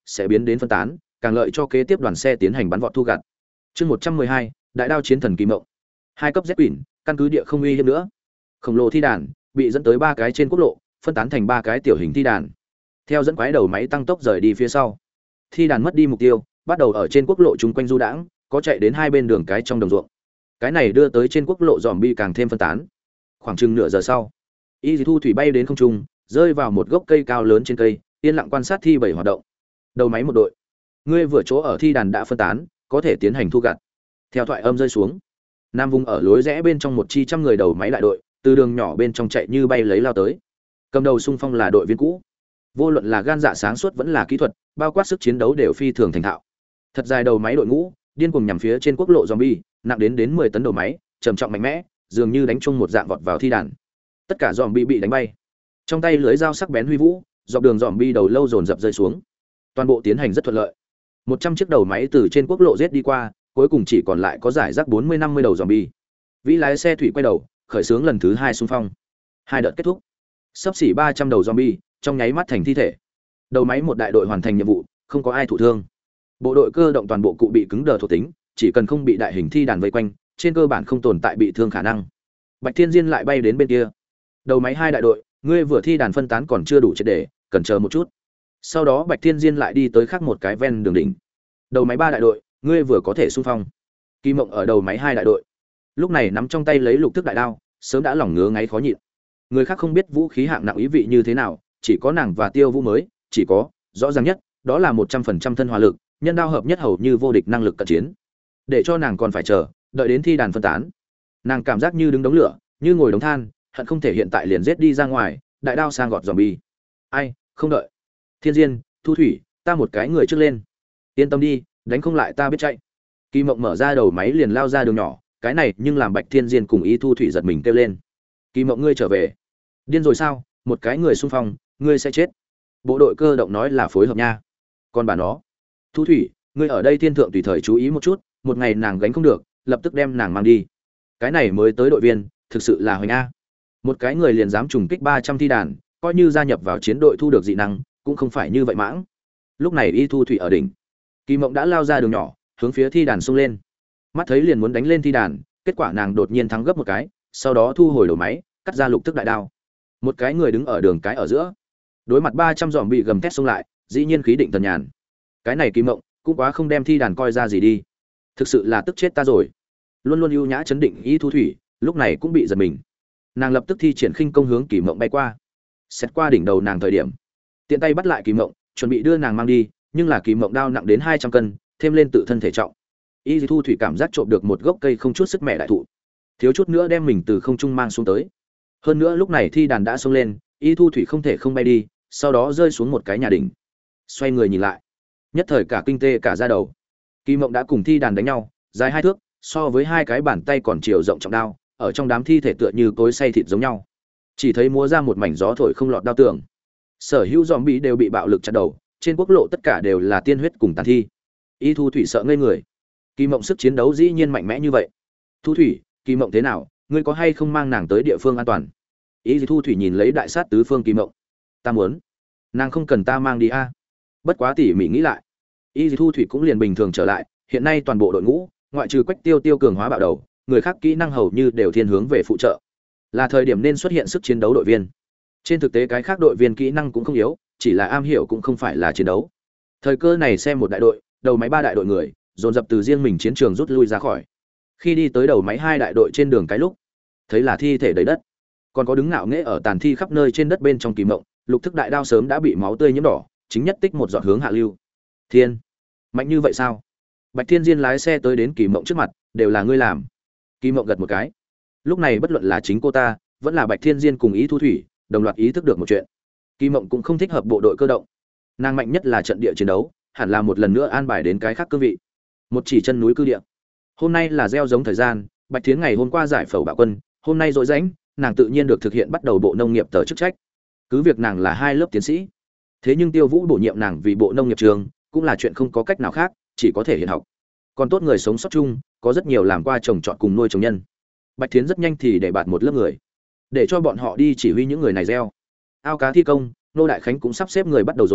sẽ biến đến phân tán, càng lợi cho kế tiếp đoàn xe tiến hành bắn vọt thu gặt. Chương một trăm mười hai, Đại đao chiến thần kỳ mộng. Hai cấp Z quỷ, căn cứ địa không uy hiếp nữa. Khổng lồ thi đàn bị dẫn tới ba cái trên quốc lộ, phân tán thành ba cái tiểu hình thi đàn. Theo dẫn quái đầu máy tăng tốc rời đi phía sau. Thi đàn mất đi mục tiêu, bắt đầu ở trên quốc lộ chúng quanh du đãng, có chạy đến hai bên đường cái trong đồng ruộng. Cái này đưa tới trên quốc lộ zombie càng thêm phân tán. Khoảng chừng nửa giờ sau, Y Thu Thủy bay đến không trung, rơi vào một gốc cây cao lớn trên cây, yên lặng quan sát thi bảy hoạt động. Đầu máy một đội, ngươi vừa chỗ ở thi đàn đã phân tán, có thể tiến hành thu gặt. Theo thoại âm rơi xuống, nam vùng ở lối rẽ bên trong một chi trăm người đầu máy đại đội, từ đường nhỏ bên trong chạy như bay lấy lao tới. Cầm đầu xung phong là đội viên cũ, vô luận là gan dạ sáng suốt vẫn là kỹ thuật, bao quát sức chiến đấu đều phi thường thành thạo. Thật dài đầu máy đội ngũ, điên cuồng nhằm phía trên quốc lộ zombie, nặng đến đến mười tấn đầu máy, trầm trọng mạnh mẽ, dường như đánh chung một dạng vọt vào thi đàn. Tất cả zombie bị đánh bay. Trong tay lưới dao sắc bén huy vũ, dọc đường zombie đầu lâu dồn dập rơi xuống. Toàn bộ tiến hành rất thuận lợi. một trăm chiếc đầu máy từ trên quốc lộ giết đi qua, cuối cùng chỉ còn lại có giải rác bốn mươi năm mươi đầu zombie. Vĩ lái xe thủy quay đầu, khởi xướng lần thứ hai xung phong. Hai đợt kết thúc. Sắp xỉ ba trăm đầu zombie, trong nháy mắt thành thi thể. Đầu máy một đại đội hoàn thành nhiệm vụ, không có ai thụ thương. Bộ đội cơ động toàn bộ cụ bị cứng đờ thuộc tính, chỉ cần không bị đại hình thi đàn vây quanh, trên cơ bản không tồn tại bị thương khả năng. Bạch Thiên Diên lại bay đến bên kia. Đầu máy hai đại đội, ngươi vừa thi đàn phân tán còn chưa đủ triệt để, cần chờ một chút. Sau đó Bạch Thiên Diên lại đi tới khác một cái ven đường đỉnh. Đầu máy ba đại đội, ngươi vừa có thể xung phong. Kỳ Mộng ở đầu máy hai đại đội, lúc này nắm trong tay lấy lục thức đại đao, sớm đã lòng ngứa ngáy khó nhịn. Người khác không biết vũ khí hạng nặng ý vị như thế nào, chỉ có nàng và Tiêu Vũ mới, chỉ có, rõ ràng nhất, đó là một trăm phần trăm thân hòa lực, nhân đao hợp nhất hầu như vô địch năng lực cận chiến. Để cho nàng còn phải chờ, đợi đến thi đàn phân tán. Nàng cảm giác như đứng đống lửa, như ngồi đống than, hận không thể hiện tại liền giết đi ra ngoài, đại đao sang gọt zombie. Ai, không đợi. Thiên Diên, Thu Thủy, ta một cái người trước lên. Yên tâm đi, đánh không lại ta biết chạy. Kỳ Mộng mở ra đầu máy liền lao ra đường nhỏ, cái này nhưng làm Bạch Thiên Diên cùng Y Thu Thủy giật mình kêu lên. Kỳ Mộng ngươi trở về. Điên rồi sao, một cái người xung phong, ngươi sẽ chết. Bộ đội cơ động nói là phối hợp nha. Còn bà nó, Thu Thủy, ngươi ở đây thiên thượng tùy thời chú ý một chút, một ngày nàng gánh không được, lập tức đem nàng mang đi. Cái này mới tới đội viên, thực sự là hoành a. Một cái người liền dám trùng kích ba trăm thi đàn, coi như gia nhập vào chiến đội thu được dị năng, cũng không phải như vậy mãng. Lúc này Y Thu Thủy ở đỉnh, Kỳ Mộng đã lao ra đường nhỏ, hướng phía thi đàn xông lên. Mắt thấy liền muốn đánh lên thi đàn, kết quả nàng đột nhiên thắng gấp một cái, sau đó thu hồi đầu máy, cắt ra lục tức đại đao. Một cái người đứng ở đường cái ở giữa, đối mặt ba trăm giòm bị gầm thét xông lại, dĩ nhiên khí định thần nhàn. Cái này Kỳ Mộng cũng quá không đem thi đàn coi ra gì đi, thực sự là tức chết ta rồi. Luôn luôn ưu nhã chấn định Y Thu Thủy, lúc này cũng bị giật mình. Nàng lập tức thi triển khinh công hướng Kỳ Mộng bay qua, xét qua đỉnh đầu nàng thời điểm, tiện tay bắt lại Kỳ Mộng, chuẩn bị đưa nàng mang đi, nhưng là Kỳ Mộng đao nặng đến hai trăm cân, thêm lên tự thân thể trọng. Y Thu Thủy cảm giác trộm được một gốc cây không chút sức mẹ đại thụ, thiếu chút nữa đem mình từ không trung mang xuống tới. Hơn nữa lúc này thi đàn đã xông lên, Y Thu Thủy không thể không bay đi, sau đó rơi xuống một cái nhà đỉnh. Xoay người nhìn lại, nhất thời cả kinh tê cả da đầu. Kỳ Mộng đã cùng thi đàn đánh nhau, dài hai thước, so với hai cái bàn tay còn chiều rộng trọng đao, ở trong đám thi thể tựa như cối xay thịt giống nhau. Chỉ thấy múa ra một mảnh gió thổi không lọt đao tường. Sở hữu zombie đều bị bạo lực chặt đầu, trên quốc lộ tất cả đều là tiên huyết cùng tàn thi. Y Thu Thủy sợ ngây người. Kỳ Mộng sức chiến đấu dĩ nhiên mạnh mẽ như vậy. Thu Thủy, Kỳ Mộng thế nào, ngươi có hay không mang nàng tới địa phương an toàn? Y Thu Thủy nhìn lấy đại sát tứ phương Kỳ Mộng. Ta muốn, nàng không cần ta mang đi a. Bất quá tỉ mỉ nghĩ lại, Y Thu Thủy cũng liền bình thường trở lại, hiện nay toàn bộ đội ngũ, ngoại trừ Quách Tiêu Tiêu cường hóa bạo đầu, người khác kỹ năng hầu như đều thiên hướng về phụ trợ. Là thời điểm nên xuất hiện sức chiến đấu đội viên. Trên thực tế cái khác đội viên kỹ năng cũng không yếu, chỉ là am hiểu cũng không phải là chiến đấu. Thời cơ này xem một đại đội, đầu máy ba đại đội người, dồn dập từ riêng mình chiến trường rút lui ra khỏi. Khi đi tới đầu máy hai đại đội trên đường cái lúc, thấy là thi thể đầy đất, còn có đứng ngạo nghễ ở tàn thi khắp nơi trên đất bên trong Kỳ Mộng, lục thức đại đao sớm đã bị máu tươi nhiễm đỏ, chính nhất tích một giọt hướng hạ lưu. Thiên, mạnh như vậy sao? Bạch Thiên Diên lái xe tới đến Kỳ Mộng trước mặt, đều là ngươi làm. Kỳ Mộng gật một cái. Lúc này bất luận là chính cô ta, vẫn là Bạch Thiên Diên cùng Y Thu Thủy, đồng loạt ý thức được một chuyện. Kỳ Mộng cũng không thích hợp bộ đội cơ động. Nàng mạnh nhất là trận địa chiến đấu, hẳn là một lần nữa an bài đến cái khác cương vị. Một chỉ chân núi cư địa. Hôm nay là gieo giống thời gian, Bạch Thiến ngày hôm qua giải phẫu bạo quân, hôm nay rỗi rãnh, nàng tự nhiên được thực hiện bắt đầu bộ nông nghiệp tờ chức trách. Cứ việc nàng là hai lớp tiến sĩ, thế nhưng Tiêu Vũ bổ nhiệm nàng vì bộ nông nghiệp trường, cũng là chuyện không có cách nào khác, chỉ có thể hiện học. Còn tốt người sống sót chung, có rất nhiều làm qua trồng trọt cùng nuôi trồng nhân. Bạch Thiến rất nhanh thì để bạt một lớp người, để cho bọn họ đi chỉ huy những người này gieo. Ao cá thi công, Nô Đại Khánh cũng sắp xếp người bắt đầu rồi,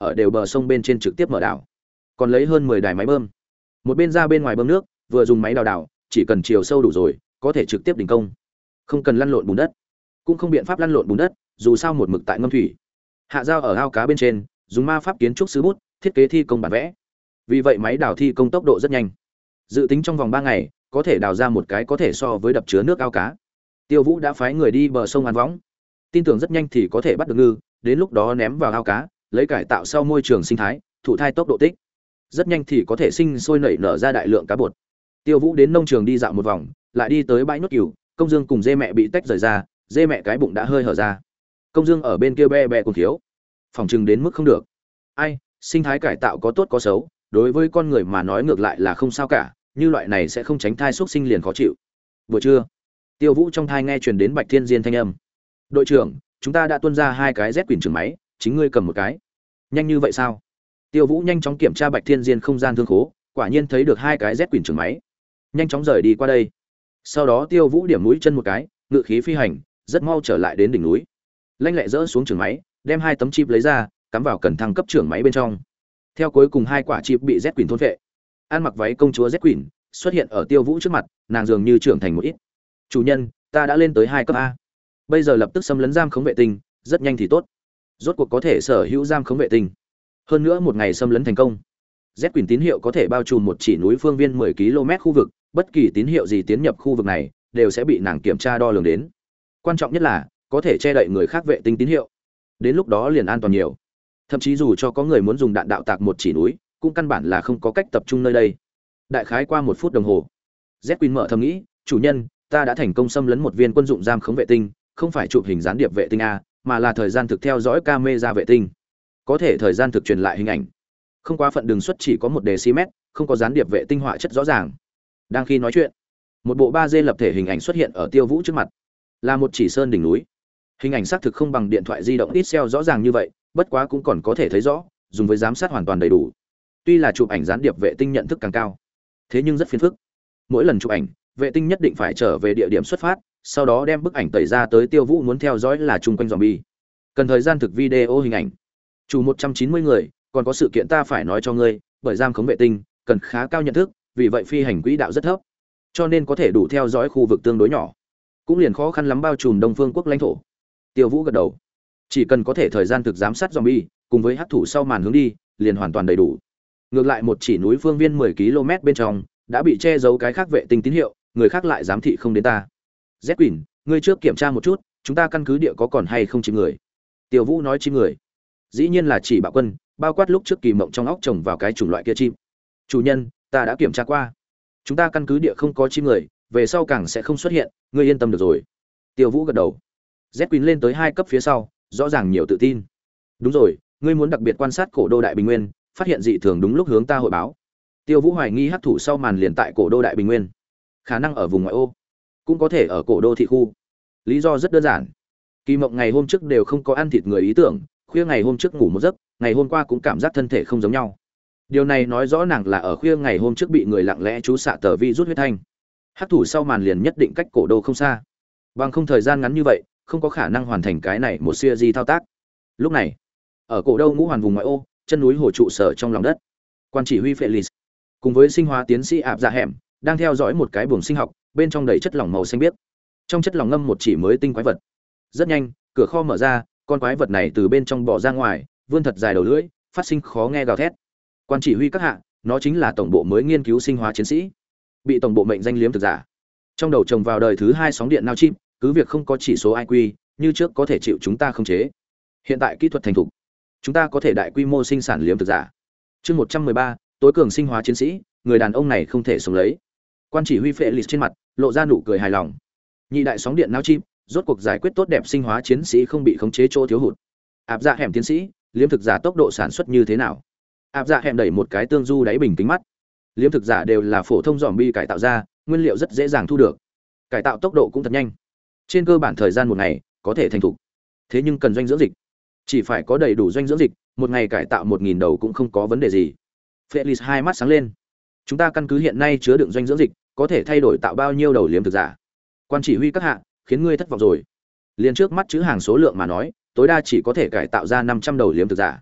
ở đều bờ sông bên trên trực tiếp mở đảo. Còn lấy hơn mười đài máy bơm. Một bên ra bên ngoài bơm nước, vừa dùng máy đào đào, chỉ cần chiều sâu đủ rồi, có thể trực tiếp đình công. Không cần lăn lộn bùn đất, cũng không biện pháp lăn lộn bùn đất, dù sao một mực tại ngâm thủy. Hạ Giao ở ao cá bên trên, dùng ma pháp kiến trúc sứ bút, thiết kế thi công bản vẽ. Vì vậy máy đào thi công tốc độ rất nhanh. Dự tính trong vòng ba ngày, có thể đào ra một cái có thể so với đập chứa nước ao cá. Tiêu Vũ đã phái người đi bờ sông ăn võng, tin tưởng rất nhanh thì có thể bắt được ngư, đến lúc đó ném vào ao cá, lấy cải tạo sau môi trường sinh thái, thụ thai tốc độ tích. Rất nhanh thì có thể sinh sôi nảy nở ra đại lượng cá bột. Tiêu Vũ đến nông trường đi dạo một vòng, lại đi tới bãi nốt cừu, Công Dương cùng dê mẹ bị tách rời ra, dê mẹ cái bụng đã hơi hở ra. Công Dương ở bên kia be be cùng thiếu, phòng trừng đến mức không được. Ai, sinh thái cải tạo có tốt có xấu, đối với con người mà nói ngược lại là không sao cả, như loại này sẽ không tránh thai xuất sinh liền khó chịu. Buổi trưa, Tiêu Vũ trong thai nghe truyền đến Bạch Thiên Diên thanh âm. "Đội trưởng, chúng ta đã tuân ra hai cái Z quyền trưởng máy, chính ngươi cầm một cái." "Nhanh như vậy sao?" Tiêu Vũ nhanh chóng kiểm tra Bạch Thiên Diên không gian thương khố, quả nhiên thấy được hai cái Z quyền trưởng máy. Nhanh chóng rời đi qua đây. Sau đó Tiêu Vũ điểm mũi chân một cái, ngự khí phi hành, rất mau trở lại đến đỉnh núi. Lanh lẹ dỡ xuống trưởng máy, đem hai tấm chip lấy ra, cắm vào cần thăng cấp trưởng máy bên trong. Theo cuối cùng hai quả chip bị Z quyền thôn phệ. An mặc váy công chúa Z quyền xuất hiện ở Tiêu Vũ trước mặt, nàng dường như trưởng thành một ít. "Chủ nhân, ta đã lên tới hai cấp a. Bây giờ lập tức xâm lấn giam khống vệ tinh, rất nhanh thì tốt. Rốt cuộc có thể sở hữu giam khống vệ tinh. Hơn nữa một ngày xâm lấn thành công. Z quyền tín hiệu có thể bao trùm một chỉ núi phương viên mười ki lô mét khu vực, bất kỳ tín hiệu gì tiến nhập khu vực này đều sẽ bị nàng kiểm tra đo lường đến. Quan trọng nhất là có thể che đậy người khác vệ tinh tín hiệu. Đến lúc đó liền an toàn nhiều. Thậm chí dù cho có người muốn dùng đạn đạo tạc một chỉ núi, cũng căn bản là không có cách tập trung nơi đây." Đại khái qua một phút đồng hồ, Z quyền mở thầm nghĩ, "Chủ nhân, ta đã thành công xâm lấn một viên quân dụng giam khống vệ tinh, không phải chụp hình gián điệp vệ tinh a, mà là thời gian thực theo dõi camera vệ tinh. Có thể thời gian thực truyền lại hình ảnh. Không quá phận đường suất chỉ có một decimet, không có gián điệp vệ tinh họa chất rõ ràng." Đang khi nói chuyện, một bộ ba D lập thể hình ảnh xuất hiện ở Tiêu Vũ trước mặt. Là một chỉ sơn đỉnh núi. Hình ảnh xác thực không bằng điện thoại di động pixel rõ ràng như vậy, bất quá cũng còn có thể thấy rõ, dùng với giám sát hoàn toàn đầy đủ. Tuy là chụp ảnh gián điệp vệ tinh nhận thức càng cao, thế nhưng rất phiền phức. Mỗi lần chụp ảnh, vệ tinh nhất định phải trở về địa điểm xuất phát, sau đó đem bức ảnh tẩy ra tới Tiêu Vũ muốn theo dõi là chung quanh zombie. Cần thời gian thực video hình ảnh. Chủ một trăm chín mươi người, còn có sự kiện ta phải nói cho ngươi, bởi giam khống vệ tinh, cần khá cao nhận thức, vì vậy phi hành quỹ đạo rất thấp, cho nên có thể đủ theo dõi khu vực tương đối nhỏ, cũng liền khó khăn lắm bao trùm Đông Phương quốc lãnh thổ. Tiêu Vũ gật đầu. Chỉ cần có thể thời gian thực giám sát zombie, cùng với hắc thủ sau màn hướng đi, liền hoàn toàn đầy đủ. Ngược lại một chỉ núi phương viên mười ki lô mét bên trong, đã bị che giấu cái khác vệ tinh tín hiệu, người khác lại giám thị không đến ta. Z Quỳnh, ngươi trước kiểm tra một chút, chúng ta căn cứ địa có còn hay không chim người. Tiêu Vũ nói chim người, dĩ nhiên là chỉ Bạo Quân, bao quát lúc trước kỳ mộng trong óc trồng vào cái chủng loại kia chim. Chủ nhân, ta đã kiểm tra qua, chúng ta căn cứ địa không có chim người, về sau càng sẽ không xuất hiện, ngươi yên tâm được rồi. Tiêu Vũ gật đầu. Z Quỳnh lên tới hai cấp phía sau, rõ ràng nhiều tự tin. Đúng rồi, ngươi muốn đặc biệt quan sát cổ đô đại bình nguyên, phát hiện dị thường đúng lúc hướng ta hội báo. Tiêu Vũ hoài nghi hắc thủ sau màn liền tại cổ đô đại bình nguyên, khả năng ở vùng ngoại ô, cũng có thể ở cổ đô thị khu. Lý do rất đơn giản, kỳ mộng ngày hôm trước đều không có ăn thịt người ý tưởng, khuya ngày hôm trước ngủ một giấc, ngày hôm qua cũng cảm giác thân thể không giống nhau. Điều này nói rõ nàng là ở khuya ngày hôm trước bị người lặng lẽ chú xạ tờ vi rút huyết thanh. Hắc thủ sau màn liền nhất định cách cổ đô không xa, bằng không thời gian ngắn như vậy không có khả năng hoàn thành cái này một siêu di thao tác. Lúc này ở cổ đô ngũ hoàn vùng ngoại ô, chân núi hồ trụ sở trong lòng đất, quan chỉ huy Felix cùng với sinh hóa tiến sĩ ạp dạ hẻm đang theo dõi một cái buồng sinh học, bên trong đầy chất lỏng màu xanh biếc, trong chất lỏng ngâm một chỉ mới tinh quái vật. Rất nhanh cửa kho mở ra, con quái vật này từ bên trong bò ra ngoài, vươn thật dài đầu lưỡi, phát sinh khó nghe gào thét. Quan chỉ huy các hạ, nó chính là tổng bộ mới nghiên cứu sinh hóa chiến sĩ, bị tổng bộ mệnh danh liếm thực giả, trong đầu trồng vào đời thứ hai sóng điện nao chip, cứ việc không có chỉ số i kiu như trước có thể chịu chúng ta khống chế. Hiện tại kỹ thuật thành thục, chúng ta có thể đại quy mô sinh sản liếm thực giả. Chương một trăm mười ba, tối cường sinh hóa chiến sĩ, người đàn ông này không thể sống lấy. Quan chỉ huy Felix trên mặt lộ ra nụ cười hài lòng. Nhị đại sóng điện não chip, rốt cuộc giải quyết tốt đẹp sinh hóa chiến sĩ không bị khống chế chỗ thiếu hụt. Áp dạ hẻm tiến sĩ, liếm thực giả tốc độ sản xuất như thế nào? Áp dạ hẻm đẩy một cái tương du đáy bình kính mắt. Liếm thực giả đều là phổ thông zombie cải tạo ra, nguyên liệu rất dễ dàng thu được. Cải tạo tốc độ cũng thật nhanh. Trên cơ bản thời gian một ngày có thể thành thục. Thế nhưng cần doanh dưỡng dịch. Chỉ phải có đầy đủ doanh dưỡng dịch, một ngày cải tạo một nghìn đầu cũng không có vấn đề gì. Felix hai mắt sáng lên. Chúng ta căn cứ hiện nay chứa đựng doanh dưỡng dịch, có thể thay đổi tạo bao nhiêu đầu liếm thực giả? Quan chỉ huy các hạ, khiến ngươi thất vọng rồi. Liên trước mắt chữ hàng số lượng mà nói, tối đa chỉ có thể cải tạo ra năm trăm đầu liếm thực giả.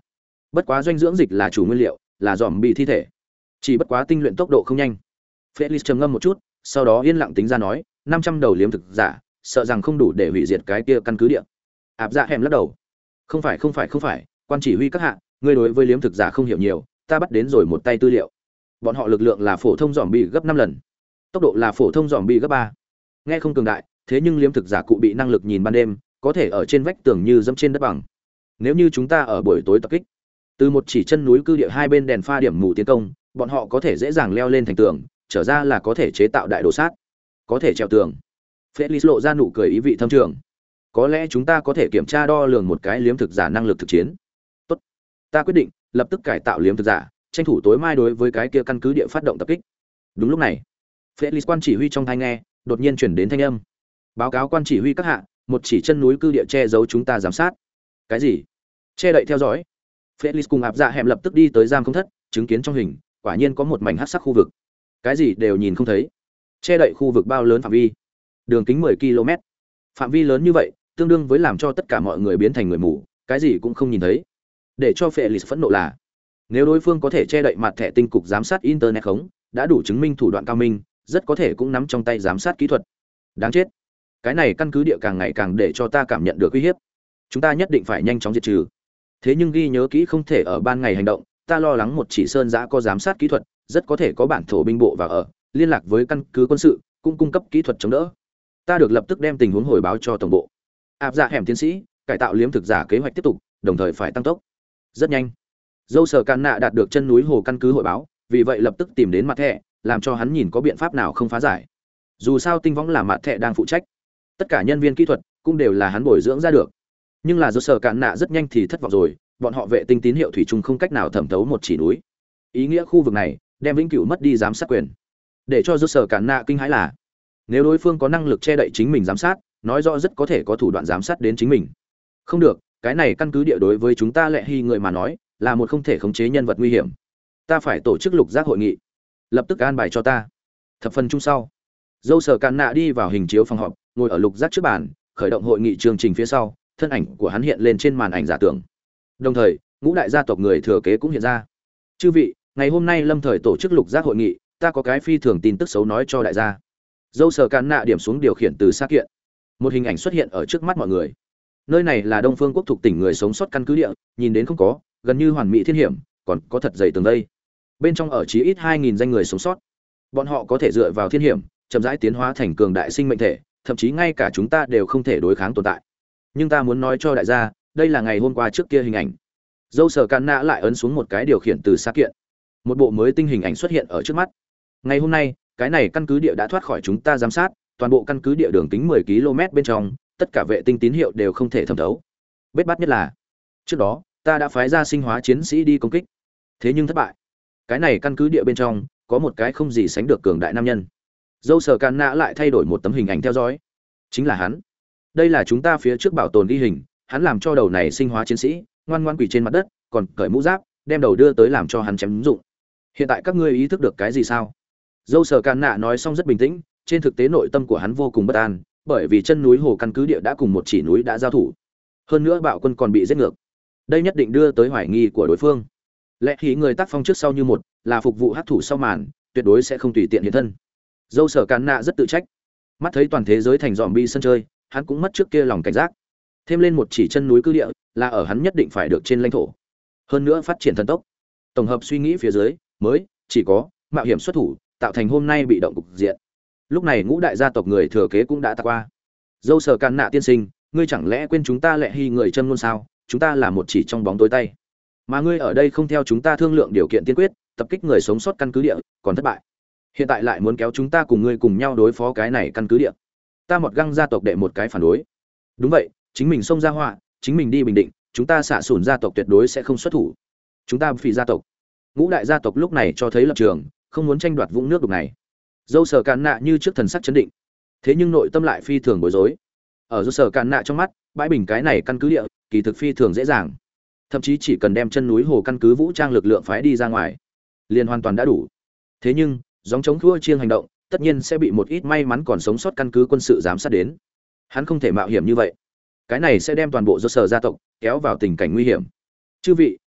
Bất quá doanh dưỡng dịch là chủ nguyên liệu, là dòm bị thi thể, chỉ bất quá tinh luyện tốc độ không nhanh. Felix trầm ngâm một chút, sau đó yên lặng tính ra nói, năm trăm đầu liếm thực giả, sợ rằng không đủ để hủy diệt cái kia căn cứ địa. Áp Dạ hẻm lắc đầu. Không phải không phải không phải, quan chỉ huy các hạ, ngươi đối với liếm thực giả không hiểu nhiều, ta bắt đến rồi một tay tư liệu. Bọn họ lực lượng là phổ thông dòm bị gấp năm lần, tốc độ là phổ thông dòm bị gấp ba. Nghe không cường đại, thế nhưng liếm thực giả cụ bị năng lực nhìn ban đêm, có thể ở trên vách tường như dẫm trên đất bằng. Nếu như chúng ta ở buổi tối tập kích, từ một chỉ chân núi cư địa hai bên đèn pha điểm mù tiến công, bọn họ có thể dễ dàng leo lên thành tường, trở ra là có thể chế tạo đại đồ sát, có thể trèo tường. Felix lộ ra nụ cười ý vị thâm trường. Có lẽ chúng ta có thể kiểm tra đo lường một cái liếm thực giả năng lực thực chiến. Tốt, ta quyết định lập tức cải tạo liếm thực giả, tranh thủ tối mai đối với cái kia căn cứ địa phát động tập kích. Đúng lúc này, Felix quan chỉ huy trong tai nghe đột nhiên chuyển đến thanh âm. Báo cáo quan chỉ huy các hạ, một chỉ chân núi cư địa che giấu chúng ta giám sát. Cái gì? Che đậy theo dõi? Felix cùng Áp Dạ hẻm lập tức đi tới giam không thất, chứng kiến trong hình, quả nhiên có một mảnh hắc sắc khu vực. Cái gì đều nhìn không thấy. Che đậy khu vực bao lớn phạm vi? Đường kính mười ki lô mét. Phạm vi lớn như vậy, tương đương với làm cho tất cả mọi người biến thành người mù, cái gì cũng không nhìn thấy. Để cho Felix phẫn nộ là, nếu đối phương có thể che đậy mặt thẻ tinh cục giám sát internet khống, đã đủ chứng minh thủ đoạn cao minh, rất có thể cũng nắm trong tay giám sát kỹ thuật. Đáng chết. Cái này căn cứ địa càng ngày càng để cho ta cảm nhận được uy hiếp. Chúng ta nhất định phải nhanh chóng diệt trừ. Thế nhưng ghi nhớ kỹ không thể ở ban ngày hành động, ta lo lắng một chỉ sơn giã có giám sát kỹ thuật, rất có thể có bản thổ binh bộ vào ở, liên lạc với căn cứ quân sự, cũng cung cấp kỹ thuật chống đỡ. Ta được lập tức đem tình huống hồi báo cho tổng bộ. Áp Dạ hẻm tiến sĩ, cải tạo liếm thực giả kế hoạch tiếp tục, đồng thời phải tăng tốc. Rất nhanh. Dâu Sở Càn Nạ đạt được chân núi hồ căn cứ hội báo, vì vậy lập tức tìm đến mặt thẻ, làm cho hắn nhìn có biện pháp nào không phá giải. Dù sao tinh võng là mặt thẻ đang phụ trách, tất cả nhân viên kỹ thuật cũng đều là hắn bồi dưỡng ra được. Nhưng là Dâu Sở Càn Nạ rất nhanh thì thất vọng rồi, bọn họ vệ tinh tín hiệu thủy chung không cách nào thẩm thấu một chỉ núi. Ý nghĩa khu vực này đem vĩnh cửu mất đi giám sát quyền. Để cho Dâu Sở Càn Nạ kinh hãi là, nếu đối phương có năng lực che đậy chính mình giám sát, nói rõ rất có thể có thủ đoạn giám sát đến chính mình. Không được, cái này căn cứ địa đối với chúng ta Lệ Hy người mà nói, là một không thể khống chế nhân vật nguy hiểm. Ta phải tổ chức lục giác hội nghị, lập tức an bài cho ta. Thập phần chung sau, Dâu Sở Càn Nạ đi vào hình chiếu phòng họp, ngồi ở lục giác trước bàn, khởi động hội nghị chương trình phía sau, thân ảnh của hắn hiện lên trên màn ảnh giả tưởng. Đồng thời, ngũ đại gia tộc người thừa kế cũng hiện ra. Chư vị, ngày hôm nay lâm thời tổ chức lục giác hội nghị, ta có cái phi thường tin tức xấu nói cho đại gia. Dâu Sở Càn Nạ điểm xuống điều khiển từ xa kiện, một hình ảnh xuất hiện ở trước mắt mọi người. Nơi này là Đông Phương Quốc thuộc tỉnh người sống sót căn cứ địa, nhìn đến không có, gần như hoàn mỹ thiên hiểm, còn có thật dày tường vây. Bên trong ở chí ít hai nghìn danh người sống sót. Bọn họ có thể dựa vào thiên hiểm, chậm rãi tiến hóa thành cường đại sinh mệnh thể, thậm chí ngay cả chúng ta đều không thể đối kháng tồn tại. Nhưng ta muốn nói cho đại gia, đây là ngày hôm qua trước kia hình ảnh. Dâu Sở Càn Nạ lại ấn xuống một cái điều khiển từ xa kiện. Một bộ mới tinh hình ảnh xuất hiện ở trước mắt. Ngày hôm nay, cái này căn cứ địa đã thoát khỏi chúng ta giám sát, toàn bộ căn cứ địa đường kính mười ki lô mét bên trong, tất cả vệ tinh tín hiệu đều không thể thẩm thấu. Bết bát nhất là, trước đó, ta đã phái ra sinh hóa chiến sĩ đi công kích, thế nhưng thất bại. Cái này căn cứ địa bên trong, có một cái không gì sánh được cường đại nam nhân. Dâu Sở Càn Nạ lại thay đổi một tấm hình ảnh theo dõi. Chính là hắn. Đây là chúng ta phía trước bảo tồn ghi hình, hắn làm cho đầu này sinh hóa chiến sĩ ngoan ngoan quỳ trên mặt đất, còn cởi mũ giáp, đem đầu đưa tới làm cho hắn chém dụng. Hiện tại các ngươi ý thức được cái gì sao? Dâu Sở Càn Nạ nói xong rất bình tĩnh, trên thực tế nội tâm của hắn vô cùng bất an, bởi vì chân núi hồ căn cứ địa đã cùng một chỉ núi đã giao thủ, hơn nữa bạo quân còn bị giết ngược. Đây nhất định đưa tới hoài nghi của đối phương. Lẽ khí người tác phong trước sau như một, là phục vụ hắc thủ sau màn, tuyệt đối sẽ không tùy tiện hiện thân. Dâu Sở Càn Nạ rất tự trách, mắt thấy toàn thế giới thành zombie sân chơi, hắn cũng mất trước kia lòng cảnh giác. Thêm lên một chỉ chân núi cư địa, là ở hắn nhất định phải được trên lãnh thổ. Hơn nữa phát triển thần tốc. Tổng hợp suy nghĩ phía dưới, mới chỉ có mạo hiểm xuất thủ, tạo thành hôm nay bị động cục diện. Lúc này ngũ đại gia tộc người thừa kế cũng đã ta qua. Dâu Sở Càn Nạ tiên sinh, ngươi chẳng lẽ quên chúng ta Lệ Hy người châm ngôn sao? Chúng ta là một chỉ trong bóng tối tay, mà ngươi ở đây không theo chúng ta thương lượng điều kiện tiên quyết, tập kích người sống sót căn cứ địa, còn thất bại. Hiện tại lại muốn kéo chúng ta cùng ngươi cùng nhau đối phó cái này căn cứ địa. Ta một găng gia tộc đệ một cái phản đối. Đúng vậy, chính mình xông ra họa, chính mình đi bình định, chúng ta xạ sủn gia tộc tuyệt đối sẽ không xuất thủ. Chúng ta phỉ gia tộc, ngũ đại gia tộc lúc này cho thấy lập trường, không muốn tranh đoạt vũng nước đục này. Dâu Sở Càn Nạ như trước thần sắc chấn định, thế nhưng nội tâm lại phi thường bối rối. Ở Dâu Sở Càn Nạ trong mắt, bãi bình cái này căn cứ địa, kỳ thực phi thường dễ dàng. Thậm chí chỉ cần đem chân núi hồ căn cứ vũ trang lực lượng phái đi ra ngoài, liền hoàn toàn đã đủ. Thế nhưng, gióng chống thua chiêng hành động, tất nhiên sẽ bị một ít may mắn còn sống sót căn cứ quân sự giám sát đến. Hắn không thể mạo hiểm như vậy. Cái này sẽ đem toàn bộ Dâu Sở gia tộc kéo vào tình cảnh nguy hiểm. Chư vị,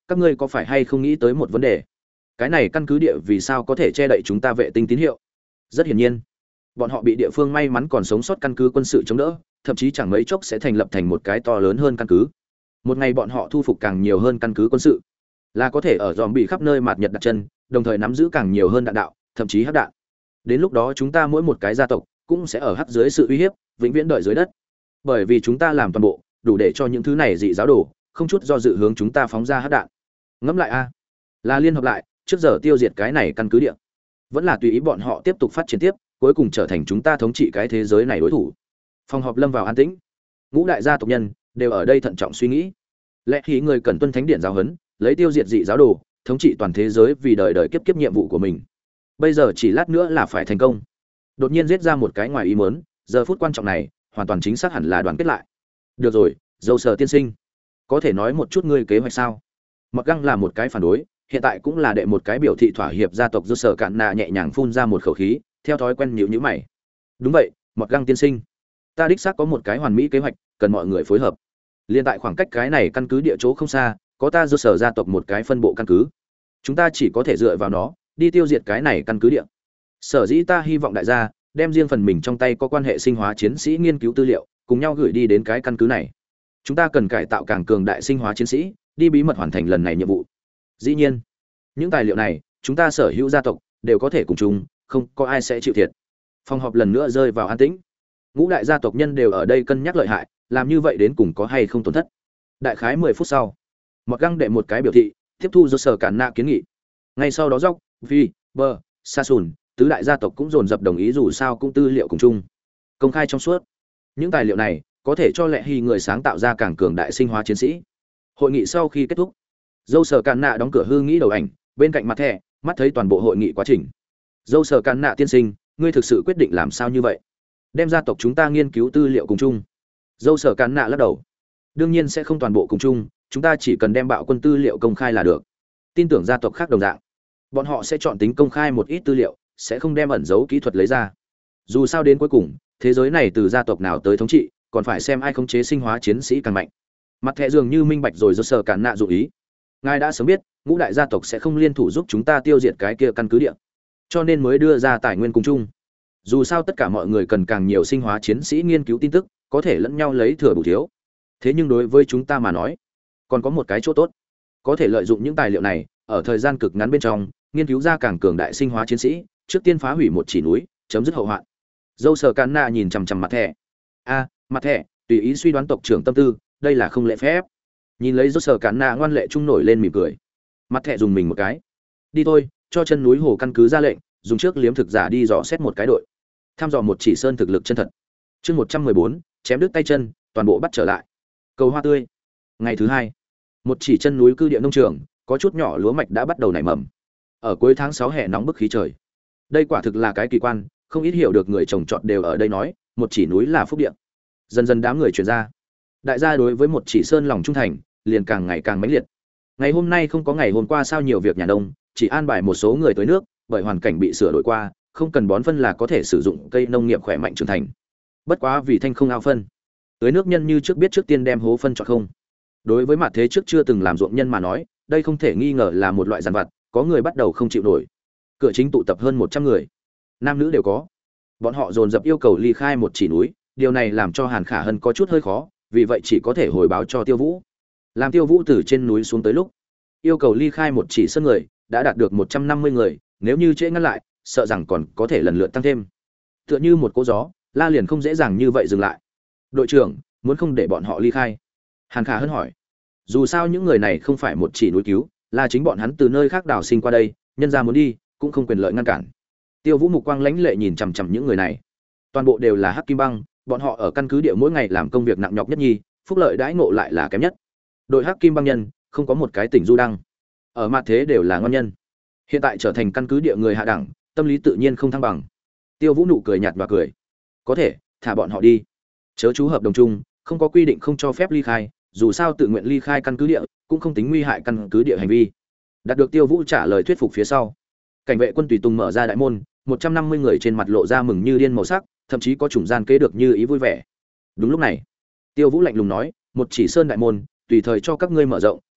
các ngươi có phải hay không nghĩ tới một vấn đề? Cái này căn cứ địa vì sao có thể che đậy chúng ta vệ tinh tín hiệu? Rất hiển nhiên, bọn họ bị địa phương may mắn còn sống sót căn cứ quân sự chống đỡ, thậm chí chẳng mấy chốc sẽ thành lập thành một cái to lớn hơn căn cứ. Một ngày bọn họ thu phục càng nhiều hơn căn cứ quân sự, là có thể ở dòm bị khắp nơi mạt nhật đặt chân, đồng thời nắm giữ càng nhiều hơn đạn đạo, thậm chí hắc đạn. Đến lúc đó chúng ta mỗi một cái gia tộc cũng sẽ ở hắc dưới sự uy hiếp, vĩnh viễn đợi dưới đất. Bởi vì chúng ta làm toàn bộ, đủ để cho những thứ này dị giáo đồ không chút do dự hướng chúng ta phóng ra hắc đạn. Ngẫm lại a, là liên hợp lại, trước giờ tiêu diệt cái này căn cứ địa, vẫn là tùy ý bọn họ tiếp tục phát triển tiếp, cuối cùng trở thành chúng ta thống trị cái thế giới này đối thủ. Phòng họp lâm vào an tĩnh, ngũ đại gia tộc nhân đều ở đây thận trọng suy nghĩ. Lẽ khi người cần tuân thánh điện giáo huấn, lấy tiêu diệt dị giáo đồ, thống trị toàn thế giới vì đời đời kiếp kiếp nhiệm vụ của mình. Bây giờ chỉ lát nữa là phải thành công. Đột nhiên giết ra một cái ngoài ý muốn, giờ phút quan trọng này, hoàn toàn chính xác hẳn là đoàn kết lại. Được rồi, dâu sở tiên sinh, có thể nói một chút ngươi kế hoạch sao? Mặc Găng là một cái phản đối, hiện tại cũng là đệ một cái biểu thị thỏa hiệp gia tộc dâu sở cạn nạ nhẹ nhàng phun ra một khẩu khí, theo thói quen nhíu nhíu mày. Đúng vậy, Mặc Găng tiên sinh, ta đích xác có một cái hoàn mỹ kế hoạch, cần mọi người phối hợp. Liên tại khoảng cách cái này căn cứ địa chỗ không xa, có ta dâu sở gia tộc một cái phân bộ căn cứ. Chúng ta chỉ có thể dựa vào nó, đi tiêu diệt cái này căn cứ địa. Sở dĩ ta hy vọng đại gia đem riêng phần mình trong tay có quan hệ sinh hóa chiến sĩ nghiên cứu tư liệu, cùng nhau gửi đi đến cái căn cứ này. Chúng ta cần cải tạo càng cường đại sinh hóa chiến sĩ, đi bí mật hoàn thành lần này nhiệm vụ. Dĩ nhiên, những tài liệu này, chúng ta sở hữu gia tộc đều có thể cùng chung, không có ai sẽ chịu thiệt. Phòng họp lần nữa rơi vào an tĩnh. Ngũ đại gia tộc nhân đều ở đây cân nhắc lợi hại, làm như vậy đến cùng có hay không tổn thất. Đại khái mười phút sau, Mọt Găng đệ một cái biểu thị, tiếp thu do sở cản nạ kiến nghị. Ngay sau đó Dốc, Vi, Bơ, Sa Sùn, tứ đại gia tộc cũng dồn dập đồng ý, dù sao cũng tư liệu cùng chung, công khai trong suốt. Những tài liệu này có thể cho Lệ Hy người sáng tạo ra càng cường đại sinh hóa chiến sĩ. Hội nghị sau khi kết thúc, dâu sở càn nạ đóng cửa hư nghĩ đầu ảnh, bên cạnh mặt thẻ mắt thấy toàn bộ hội nghị quá trình. Dâu sở càn nạ tiên sinh, ngươi thực sự quyết định làm sao như vậy? Đem gia tộc chúng ta nghiên cứu tư liệu cùng chung. Dâu sở càn nạ lắc đầu. Đương nhiên sẽ không toàn bộ cùng chung, chúng ta chỉ cần đem bạo quân tư liệu công khai là được. Tin tưởng gia tộc khác đồng dạng, bọn họ sẽ chọn tính công khai một ít tư liệu, sẽ không đem ẩn giấu kỹ thuật lấy ra. Dù sao đến cuối cùng, thế giới này từ gia tộc nào tới thống trị, còn phải xem ai khống chế sinh hóa chiến sĩ càng mạnh. Mặt thẻ dường như minh bạch rồi, do sở cản nạ dụ ý. Ngài đã sớm biết, ngũ đại gia tộc sẽ không liên thủ giúp chúng ta tiêu diệt cái kia căn cứ địa, cho nên mới đưa ra tài nguyên cùng chung. Dù sao tất cả mọi người cần càng nhiều sinh hóa chiến sĩ nghiên cứu tin tức, có thể lẫn nhau lấy thừa bù thiếu. Thế nhưng đối với chúng ta mà nói, còn có một cái chỗ tốt, có thể lợi dụng những tài liệu này, ở thời gian cực ngắn bên trong, nghiên cứu ra càng cường đại sinh hóa chiến sĩ, trước tiên phá hủy một chỉ núi, chấm dứt hậu hoạn. Dâu sở cản nạ nhìn chằm chằm mặt thẻ. A, mặt thẻ, tùy ý suy đoán tộc trưởng tâm tư, đây là không lễ phép. Nhìn lấy dâu sở cản nạ ngoan lệ trung nổi lên mỉm cười. Mặt thẻ dùng mình một cái. Đi thôi, cho chân núi hồ căn cứ ra lệnh, dùng trước liếm thực giả đi dò xét một cái đội. Tham dò một chỉ sơn thực lực chân thật. Chương một trăm mười bốn, chém đứt tay chân, toàn bộ bắt trở lại. Cầu hoa tươi. Ngày thứ hai, một chỉ chân núi cư địa nông trường, có chút nhỏ lúa mạch đã bắt đầu nảy mầm. Ở cuối tháng sáu hè nóng bức khí trời. Đây quả thực là cái kỳ quan, không ít hiểu được người trồng trọt đều ở đây nói, một chỉ núi là phúc địa. Dần dần đám người truyền ra, đại gia đối với một chỉ sơn lòng trung thành, liền càng ngày càng mãnh liệt. Ngày hôm nay không có ngày hôm qua sao nhiều việc nhà nông, chỉ an bài một số người tới nước, bởi hoàn cảnh bị sửa đổi qua, không cần bón phân là có thể sử dụng cây nông nghiệp khỏe mạnh trưởng thành. Bất quá vì thanh không ao phân, tưới nước nhân như trước biết trước tiên đem hố phân chọn không. Đối với mặt thế trước chưa từng làm ruộng nhân mà nói, đây không thể nghi ngờ là một loại giàn vặt, có người bắt đầu không chịu nổi. Cửa chính tụ tập hơn một trăm người, nam nữ đều có. Bọn họ dồn dập yêu cầu ly khai một chỉ núi, điều này làm cho Hàn Khả Hân có chút hơi khó, vì vậy chỉ có thể hồi báo cho Tiêu Vũ. Làm Tiêu Vũ từ trên núi xuống tới lúc, yêu cầu ly khai một chỉ sơn người đã đạt được một trăm năm mươi người, nếu như trễ ngăn lại, sợ rằng còn có thể lần lượt tăng thêm. Tựa như một cỗ gió, La liền không dễ dàng như vậy dừng lại. Đội trưởng, muốn không để bọn họ ly khai? Hàn Khả Hân hỏi. Dù sao những người này không phải một chỉ núi cứu, là chính bọn hắn từ nơi khác đào sinh qua đây, nhân ra muốn đi, cũng không quyền lợi ngăn cản. Tiêu Vũ mục quang lãnh lệ nhìn chằm chằm những người này. Toàn bộ đều là hắc kim băng, bọn họ ở căn cứ địa mỗi ngày làm công việc nặng nhọc nhất nhi, phúc lợi đãi ngộ lại là kém nhất. Đội hắc kim băng nhân, không có một cái tỉnh du đăng. Ở mặt thế đều là ngon nhân. Hiện tại trở thành căn cứ địa người hạ đẳng, tâm lý tự nhiên không thăng bằng. Tiêu Vũ nụ cười nhạt và cười. Có thể, thả bọn họ đi. Chớ chú hợp đồng chung, không có quy định không cho phép ly khai, dù sao tự nguyện ly khai căn cứ địa, cũng không tính nguy hại căn cứ địa hành vi. Đạt được Tiêu Vũ trả lời thuyết phục phía sau, cảnh vệ quân tùy tùng mở ra đại môn, một trăm năm mươi người trên mặt lộ ra mừng như điên màu sắc, thậm chí có chủng gian kế được như ý vui vẻ. Đúng lúc này, Tiêu Vũ lạnh lùng nói, một chỉ sơn đại môn, tùy thời cho các ngươi mở rộng,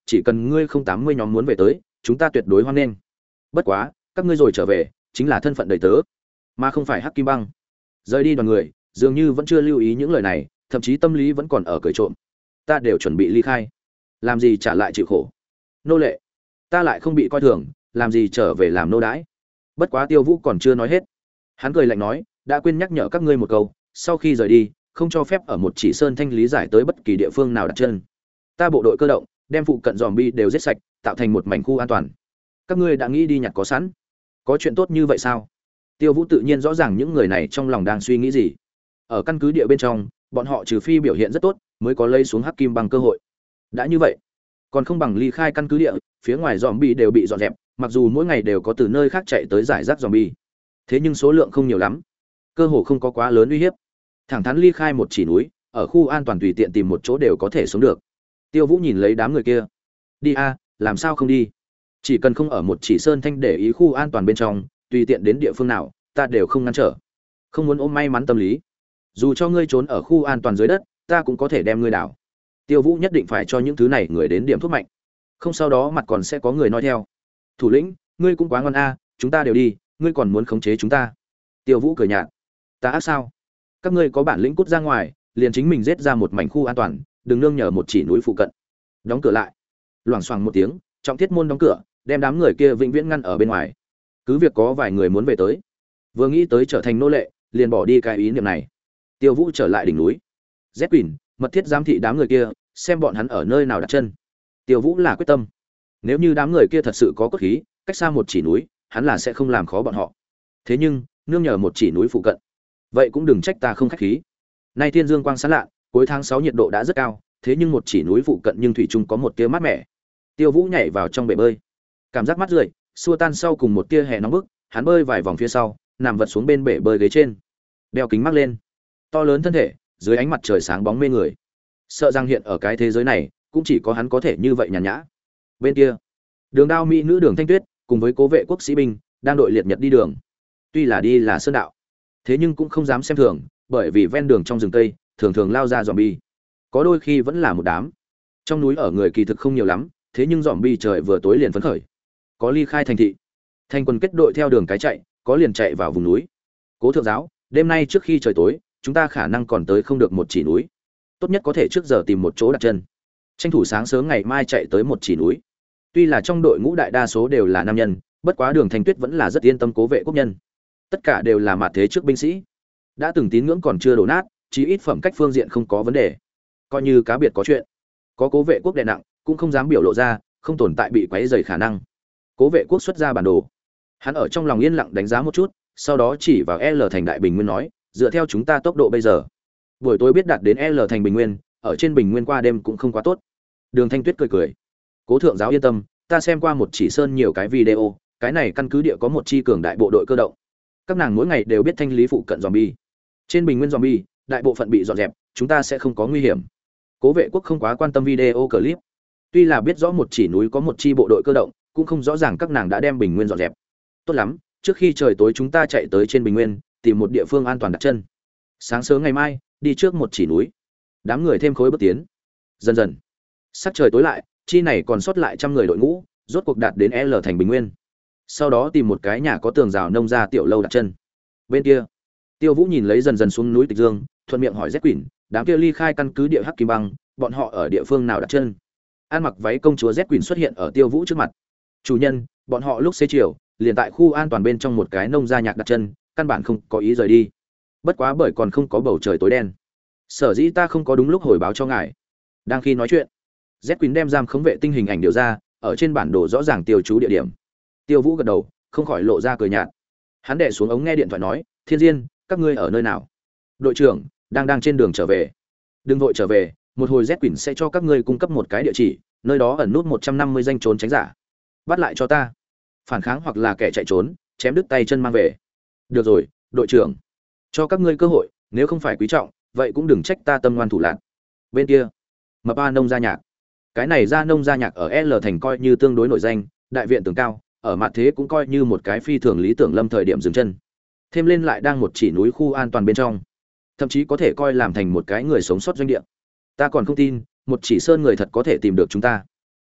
chỉ cần ngươi không tám mươi nhóm muốn về tới chúng ta tuyệt đối hoan nghênh. Bất quá các ngươi rồi trở về chính là thân phận đầy tớ mà không phải hắc kim băng. Rời đi đoàn người dường như vẫn chưa lưu ý những lời này, thậm chí tâm lý vẫn còn ở cười trộm. Ta đều chuẩn bị ly khai, làm gì trả lại chịu khổ. Nô lệ, ta lại không bị coi thường, làm gì trở về làm nô đái. Bất quá Tiêu Vũ còn chưa nói hết, hắn cười lạnh nói, đã quên nhắc nhở các ngươi một câu, sau khi rời đi không cho phép ở một chỉ sơn thanh lý giải tới bất kỳ địa phương nào đặt chân. Ta bộ đội cơ động đem phụ cận zombie đều giết sạch, tạo thành một mảnh khu an toàn. Các ngươi đã nghĩ đi nhặt có sẵn? Có chuyện tốt như vậy sao? Tiêu Vũ tự nhiên rõ ràng những người này trong lòng đang suy nghĩ gì. Ở căn cứ địa bên trong, bọn họ trừ phi biểu hiện rất tốt, mới có lấy xuống hắc kim bằng cơ hội. Đã như vậy, còn không bằng ly khai căn cứ địa, phía ngoài zombie đều bị dọn dẹp, mặc dù mỗi ngày đều có từ nơi khác chạy tới giải rác zombie, thế nhưng số lượng không nhiều lắm, cơ hồ không có quá lớn uy hiếp. Thẳng thắn ly khai một chỉ núi, ở khu an toàn tùy tiện tìm một chỗ đều có thể sống được. Tiêu Vũ nhìn lấy đám người kia, đi a, làm sao không đi? Chỉ cần không ở một chỉ sơn thanh để ý khu an toàn bên trong, tùy tiện đến địa phương nào, ta đều không ngăn trở. Không muốn ôm may mắn tâm lý, dù cho ngươi trốn ở khu an toàn dưới đất, ta cũng có thể đem ngươi đảo. Tiêu Vũ nhất định phải cho những thứ này người đến điểm thuốc mạnh, không sau đó mặt còn sẽ có người nói theo. Thủ lĩnh, ngươi cũng quá ngon a, chúng ta đều đi, ngươi còn muốn khống chế chúng ta? Tiêu Vũ cười nhạt, ta ác sao? Các ngươi có bản lĩnh cút ra ngoài, liền chính mình giết ra một mảnh khu an toàn, đừng nương nhờ một chỉ núi phụ cận. Đóng cửa lại. Loảng xoảng một tiếng, Trọng Thiết môn đóng cửa, đem đám người kia vĩnh viễn ngăn ở bên ngoài. Cứ việc có vài người muốn về tới, vừa nghĩ tới trở thành nô lệ, liền bỏ đi cái ý niệm này. Tiêu Vũ trở lại đỉnh núi. Z Quỷ mật thiết giám thị đám người kia, xem bọn hắn ở nơi nào đặt chân. Tiêu Vũ là quyết tâm, nếu như đám người kia thật sự có cốt khí, cách xa một chỉ núi, hắn là sẽ không làm khó bọn họ. Thế nhưng, nương nhờ một chỉ núi phụ cận, vậy cũng đừng trách ta không khách khí. Nay thiên dương quang sáng lạ, cuối tháng sáu nhiệt độ đã rất cao, thế nhưng một chỉ núi phụ cận nhưng thủy chung có một tia mát mẻ. Tiêu Vũ nhảy vào trong bể bơi, cảm giác mát rượi, xua tan sau cùng một tia hè nóng bức, hắn bơi vài vòng phía sau, nằm vật xuống bên bể bơi ghế trên, đeo kính mắt lên, to lớn thân thể, dưới ánh mặt trời sáng bóng mê người. Sợ rằng hiện ở cái thế giới này, cũng chỉ có hắn có thể như vậy nhàn nhã. Bên kia, Đường Đao mỹ nữ Đường Thanh Tuyết, cùng với cố vệ quốc sĩ binh, đang đội liệt nhật đi đường. Tuy là đi là sơn đạo, thế nhưng cũng không dám xem thường, bởi vì ven đường trong rừng cây, thường thường lao ra zombie. Có đôi khi vẫn là một đám. Trong núi ở người kỳ thực không nhiều lắm, thế nhưng zombie trời vừa tối liền phấn khởi. Có ly khai thành thị, thành quân kết đội theo đường cái chạy, có liền chạy vào vùng núi. Cố thượng giáo, đêm nay trước khi trời tối, chúng ta khả năng còn tới không được một chỉ núi. Tốt nhất có thể trước giờ tìm một chỗ đặt chân, tranh thủ sáng sớm ngày mai chạy tới một chỉ núi. Tuy là trong đội ngũ đại đa số đều là nam nhân, bất quá Đường Thanh Tuyết vẫn là rất yên tâm cố vệ quốc nhân. Tất cả đều là mặt thế trước binh sĩ, đã từng tín ngưỡng còn chưa đổ nát, chí ít phẩm cách phương diện không có vấn đề, coi như cá biệt có chuyện. Có cố vệ quốc đè nặng, cũng không dám biểu lộ ra, không tồn tại bị quấy rầy khả năng. Cố vệ quốc xuất ra bản đồ, hắn ở trong lòng yên lặng đánh giá một chút, sau đó chỉ vào L thành đại bình nguyên nói, dựa theo chúng ta tốc độ bây giờ, buổi tối biết đạt đến L thành bình nguyên, ở trên bình nguyên qua đêm cũng không quá tốt. Đường Thanh Tuyết cười cười, cố thượng giáo yên tâm, ta xem qua một chỉ sơn nhiều cái video, cái này căn cứ địa có một chi cường đại bộ đội cơ động, các nàng mỗi ngày đều biết thanh lý phụ cận zombie. Trên bình nguyên zombie, đại bộ phận bị dọn dẹp, chúng ta sẽ không có nguy hiểm. Cố vệ quốc không quá quan tâm video clip, tuy là biết rõ một chỉ núi có một chi bộ đội cơ động, cũng không rõ ràng các nàng đã đem bình nguyên dọn dẹp. Tốt lắm, trước khi trời tối chúng ta chạy tới trên bình nguyên, tìm một địa phương an toàn đặt chân. Sáng sớm ngày mai, đi trước một chỉ núi. Đám người thêm khối bước tiến. Dần dần, sắc trời tối lại, chi này còn sót lại trăm người đội ngũ, rốt cuộc đạt đến L thành bình nguyên. Sau đó tìm một cái nhà có tường rào nông gia tiểu lâu đặt chân. Bên kia, Tiêu Vũ nhìn lấy dần dần xuống núi Tịch Dương, thuận miệng hỏi Z Quỷ, đám kia ly khai căn cứ địa Hắc Kim Băng, bọn họ ở địa phương nào đặt chân? An mặc váy công chúa Z Quỷ xuất hiện ở Tiêu Vũ trước mặt. Chủ nhân, bọn họ lúc xế chiều, liền tại khu an toàn bên trong một cái nông gia nhạc đặt chân, căn bản không có ý rời đi. Bất quá bởi còn không có bầu trời tối đen, sở dĩ ta không có đúng lúc hồi báo cho ngài. Đang khi nói chuyện, Z Quỷ đem giam khống vệ tinh hình ảnh điều ra, ở trên bản đồ rõ ràng tiêu chú địa điểm. Tiêu Vũ gật đầu, không khỏi lộ ra cười nhạt. Hắn đè xuống ống nghe điện thoại nói, Thiên Diên, các ngươi ở nơi nào? Đội trưởng đang đang trên đường trở về. Đừng vội trở về, một hồi Z Quỷ sẽ cho các ngươi cung cấp một cái địa chỉ, nơi đó ẩn nút một trăm năm mươi danh trốn tránh giả. Bắt lại cho ta. Phản kháng hoặc là kẻ chạy trốn, chém đứt tay chân mang về. Được rồi, đội trưởng. Cho các ngươi cơ hội, nếu không phải quý trọng, vậy cũng đừng trách ta tâm ngoan thủ lạn. Bên kia, Mập A nông gia nhạc. Cái này ra nông gia nhạc ở L thành coi như tương đối nổi danh, đại viện tường cao, ở mặt thế cũng coi như một cái phi thường lý tưởng lâm thời điểm dừng chân. Thêm lên lại đang một chỉ núi khu an toàn bên trong, thậm chí có thể coi làm thành một cái người sống sót doanh địa. Ta còn không tin, một chỉ sơn người thật có thể tìm được chúng ta.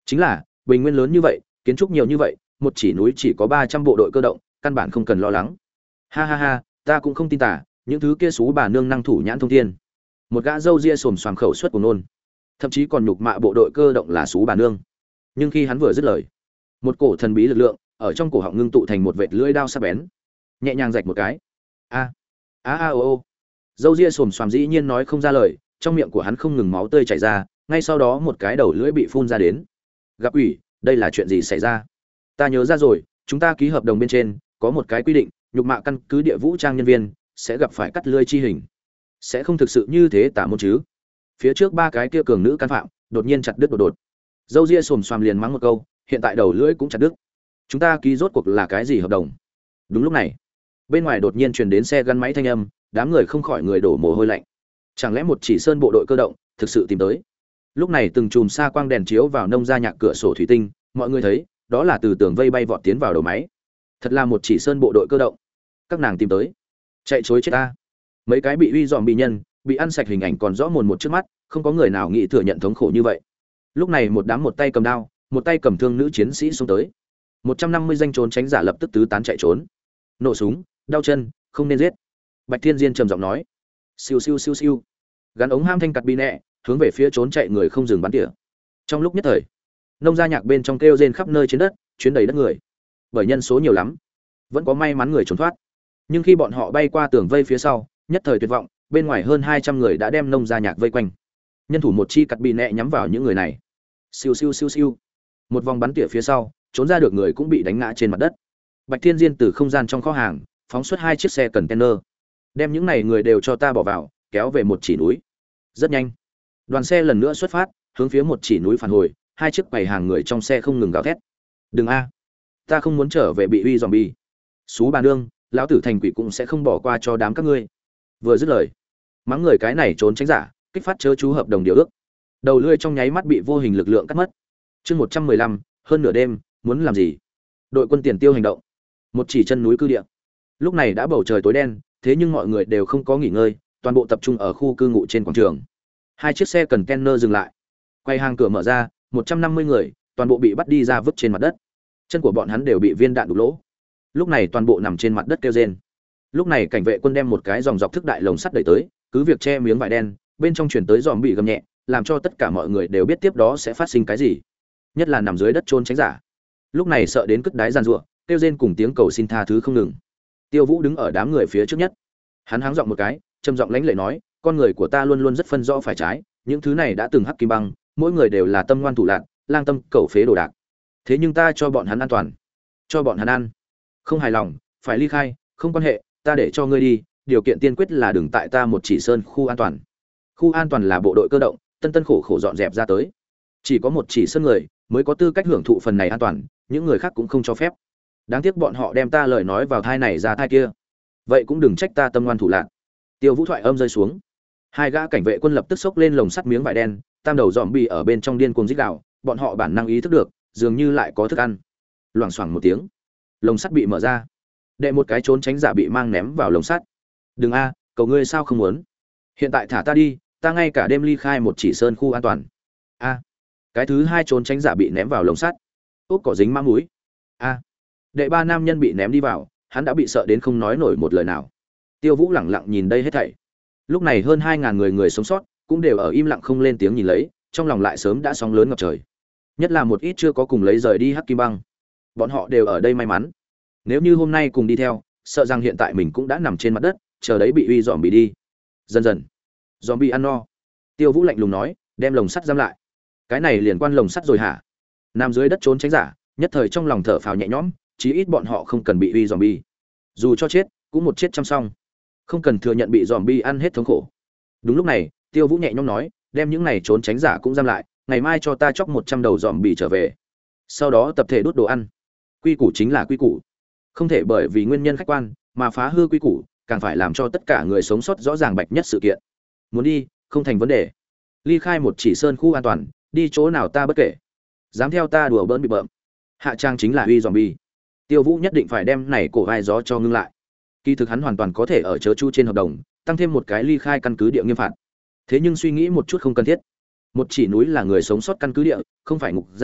Chính là, bình nguyên lớn như vậy, kiến trúc nhiều như vậy, một chỉ núi chỉ có ba trăm bộ đội cơ động, căn bản không cần lo lắng. Ha ha ha, ta cũng không tin tả, những thứ kia xú bà nương năng thủ nhãn thông thiên. Một gã râu ria xồm xoàm khẩu suất của nôn, thậm chí còn nhục mạ bộ đội cơ động là xú bà nương. Nhưng khi hắn vừa dứt lời, một cổ thần bí lực lượng ở trong cổ họng ngưng tụ thành một vệt lưỡi đao sắc bén, nhẹ nhàng rạch một cái. A a a ô ô. Râu ria xồm xoàm dĩ nhiên nói không ra lời, trong miệng của hắn không ngừng máu tươi chảy ra, ngay sau đó một cái đầu lưỡi bị phun ra đến. Gặp ủy, đây là chuyện gì xảy ra? Ta nhớ ra rồi, chúng ta ký hợp đồng bên trên có một cái quy định, nhục mạ căn cứ địa vũ trang nhân viên sẽ gặp phải cắt lưỡi chi hình. Sẽ không thực sự như thế tả môn chứ? Phía trước ba cái kia cường nữ can phạm đột nhiên chặt đứt đột đột. Dâu ria xồm xoàm liền mắng một câu, hiện tại đầu lưỡi cũng chặt đứt. Chúng ta ký rốt cuộc là cái gì hợp đồng? Đúng lúc này, bên ngoài đột nhiên truyền đến xe gắn máy thanh âm, đám người không khỏi người đổ mồ hôi lạnh. Chẳng lẽ một chỉ sơn bộ đội cơ động thực sự tìm tới? Lúc này từng chùm xa quang đèn chiếu vào nông gia nhạc cửa sổ thủy tinh, mọi người thấy, đó là từ tường vây bay vọt tiến vào đầu máy. Thật là một chỉ sơn bộ đội cơ động. Các nàng tìm tới, chạy chối chết ta. Mấy cái bị uy dòm bị nhân, bị ăn sạch hình ảnh còn rõ mồn một trước mắt, không có người nào nghĩ thừa nhận thống khổ như vậy. Lúc này một đám một tay cầm đao, một tay cầm thương nữ chiến sĩ xông tới. một trăm năm mươi danh trốn tránh giả lập tức tứ tán chạy trốn. Nổ súng, đau chân, không nên giết. Bạch Thiên Diên trầm giọng nói. Siêu siêu siêu siêu. Gắn ống ham thanh cặt bi nẹ, hướng về phía trốn chạy người không dừng bắn tỉa. Trong lúc nhất thời, nông gia nhạc bên trong kêu rên khắp nơi trên đất, chuyến đầy đất người. Bởi nhân số nhiều lắm, vẫn có may mắn người trốn thoát. Nhưng khi bọn họ bay qua tường vây phía sau, nhất thời tuyệt vọng, bên ngoài hơn hai trăm người đã đem nông gia nhạc vây quanh. Nhân thủ một chi cặt bị nẹ nhắm vào những người này. Siêu siêu siêu siêu. Một vòng bắn tỉa phía sau, trốn ra được người cũng bị đánh ngã trên mặt đất. Bạch Thiên Diên từ không gian trong kho hàng phóng xuất hai chiếc xe container, đem những này người đều cho ta bỏ vào, kéo về một chỉ núi. Rất nhanh, đoàn xe lần nữa xuất phát, hướng phía một chỉ núi phản hồi. Hai chiếc quầy hàng người trong xe không ngừng gào thét. Đừng a, ta không muốn trở về bị uy zombie. Xú bà nương, lão tử thành quỷ cũng sẽ không bỏ qua cho đám các ngươi. Vừa dứt lời, mắng người cái này trốn tránh giả, kích phát chớ chú hợp đồng điều ước. Đầu lưỡi trong nháy mắt bị vô hình lực lượng cắt mất. Chương một trăm mười lăm, hơn nửa đêm, muốn làm gì? Đội quân tiền tiêu hành động. Một chỉ chân núi cư địa. Lúc này đã bầu trời tối đen, thế nhưng mọi người đều không có nghỉ ngơi, toàn bộ tập trung ở khu cư ngụ trên quảng trường. Hai chiếc xe container dừng lại. Quay hàng cửa mở ra, một trăm năm mươi người, toàn bộ bị bắt đi ra vứt trên mặt đất. Chân của bọn hắn đều bị viên đạn đục lỗ. Lúc này toàn bộ nằm trên mặt đất kêu rên. Lúc này cảnh vệ quân đem một cái dòng dọc thức đại lồng sắt đẩy tới, cứ việc che miếng vải đen, bên trong truyền tới giòm bị gầm nhẹ, làm cho tất cả mọi người đều biết tiếp đó sẽ phát sinh cái gì. Nhất là nằm dưới đất trốn tránh giả. Lúc này sợ đến cất đái giàn giụa, kêu rên cùng tiếng cầu xin tha thứ không ngừng. Tiêu Vũ đứng ở đám người phía trước nhất. Hắn háng giọng một cái, trầm giọng lãnh lệ nói, con người của ta luôn luôn rất phân rõ phải trái, những thứ này đã từng hắc kim băng, mỗi người đều là tâm ngoan thủ lạn, lang tâm cẩu phế đồ đạc. Thế nhưng ta cho bọn hắn an toàn, cho bọn hắn ăn. Không hài lòng, phải ly khai, không quan hệ, ta để cho ngươi đi, điều kiện tiên quyết là đừng tại ta một chỉ sơn khu an toàn. Khu an toàn là bộ đội cơ động, tân tân khổ khổ dọn dẹp ra tới. Chỉ có một chỉ sơn người mới có tư cách hưởng thụ phần này an toàn, những người khác cũng không cho phép. Đáng tiếc bọn họ đem ta lời nói vào thai này ra thai kia. Vậy cũng đừng trách ta tâm ngoan thủ lạn. Tiêu Vũ thoại âm rơi xuống. Hai gã cảnh vệ quân lập tức xốc lên lồng sắt miếng vải đen, tam đầu zombie ở bên trong điên cuồng rít gào, bọn họ bản năng ý thức được, dường như lại có thức ăn. Loảng xoảng một tiếng, lồng sắt bị mở ra. Đệ một cái trốn tránh giả bị mang ném vào lồng sắt. "Đừng a, cầu ngươi sao không muốn? Hiện tại thả ta đi, ta ngay cả đêm ly khai một chỉ sơn khu an toàn." A. Cái thứ hai trốn tránh giả bị ném vào lồng sắt. Úp cỏ dính mã mũi. A. Đệ ba nam nhân bị ném đi vào, hắn đã bị sợ đến không nói nổi một lời nào. Tiêu Vũ lẳng lặng nhìn đây hết thảy. Lúc này hơn hai ngàn người người sống sót cũng đều ở im lặng không lên tiếng nhìn lấy, trong lòng lại sớm đã sóng lớn ngập trời. Nhất là một ít chưa có cùng lấy rời đi hắc kim băng. Bọn họ đều ở đây may mắn. Nếu như hôm nay cùng đi theo, sợ rằng hiện tại mình cũng đã nằm trên mặt đất, chờ đấy bị uy dòm bị đi. Dần dần, dòm bị ăn no. Tiêu Vũ lạnh lùng nói, đem lồng sắt giam lại. Cái này liền quan lồng sắt rồi hả? Nằm dưới đất trốn tránh giả, nhất thời trong lòng thở phào nhẹ nhõm, chí ít bọn họ không cần bị uy dòm bi. Dù cho chết, cũng một chết chăm xong. Không cần thừa nhận bị dòm bi ăn hết thống khổ. Đúng lúc này, Tiêu Vũ nhẹ nhõm nói, đem những này trốn tránh giả cũng giam lại, ngày mai cho ta chóc một trăm đầu dòm bị trở về. Sau đó tập thể đốt đồ ăn. Quy củ chính là quy củ. Không thể bởi vì nguyên nhân khách quan mà phá hư quy củ, càng phải làm cho tất cả người sống sót rõ ràng bạch nhất sự kiện. Muốn đi, không thành vấn đề. Ly khai một chỉ sơn khu an toàn, đi chỗ nào ta bất kể. Dám theo ta đùa bỡn bị bợm. Hạ trang chính là uy zombie. Tiêu Vũ nhất định phải đem này cổ vai gió cho ngưng lại. Kỳ thực hắn hoàn toàn có thể ở chớ chu trên hợp đồng, tăng thêm một cái ly khai căn cứ địa nghiêm phạt. Thế nhưng suy nghĩ một chút không cần thiết. Một chỉ núi là người sống sót căn cứ địa, không phải ngục giam,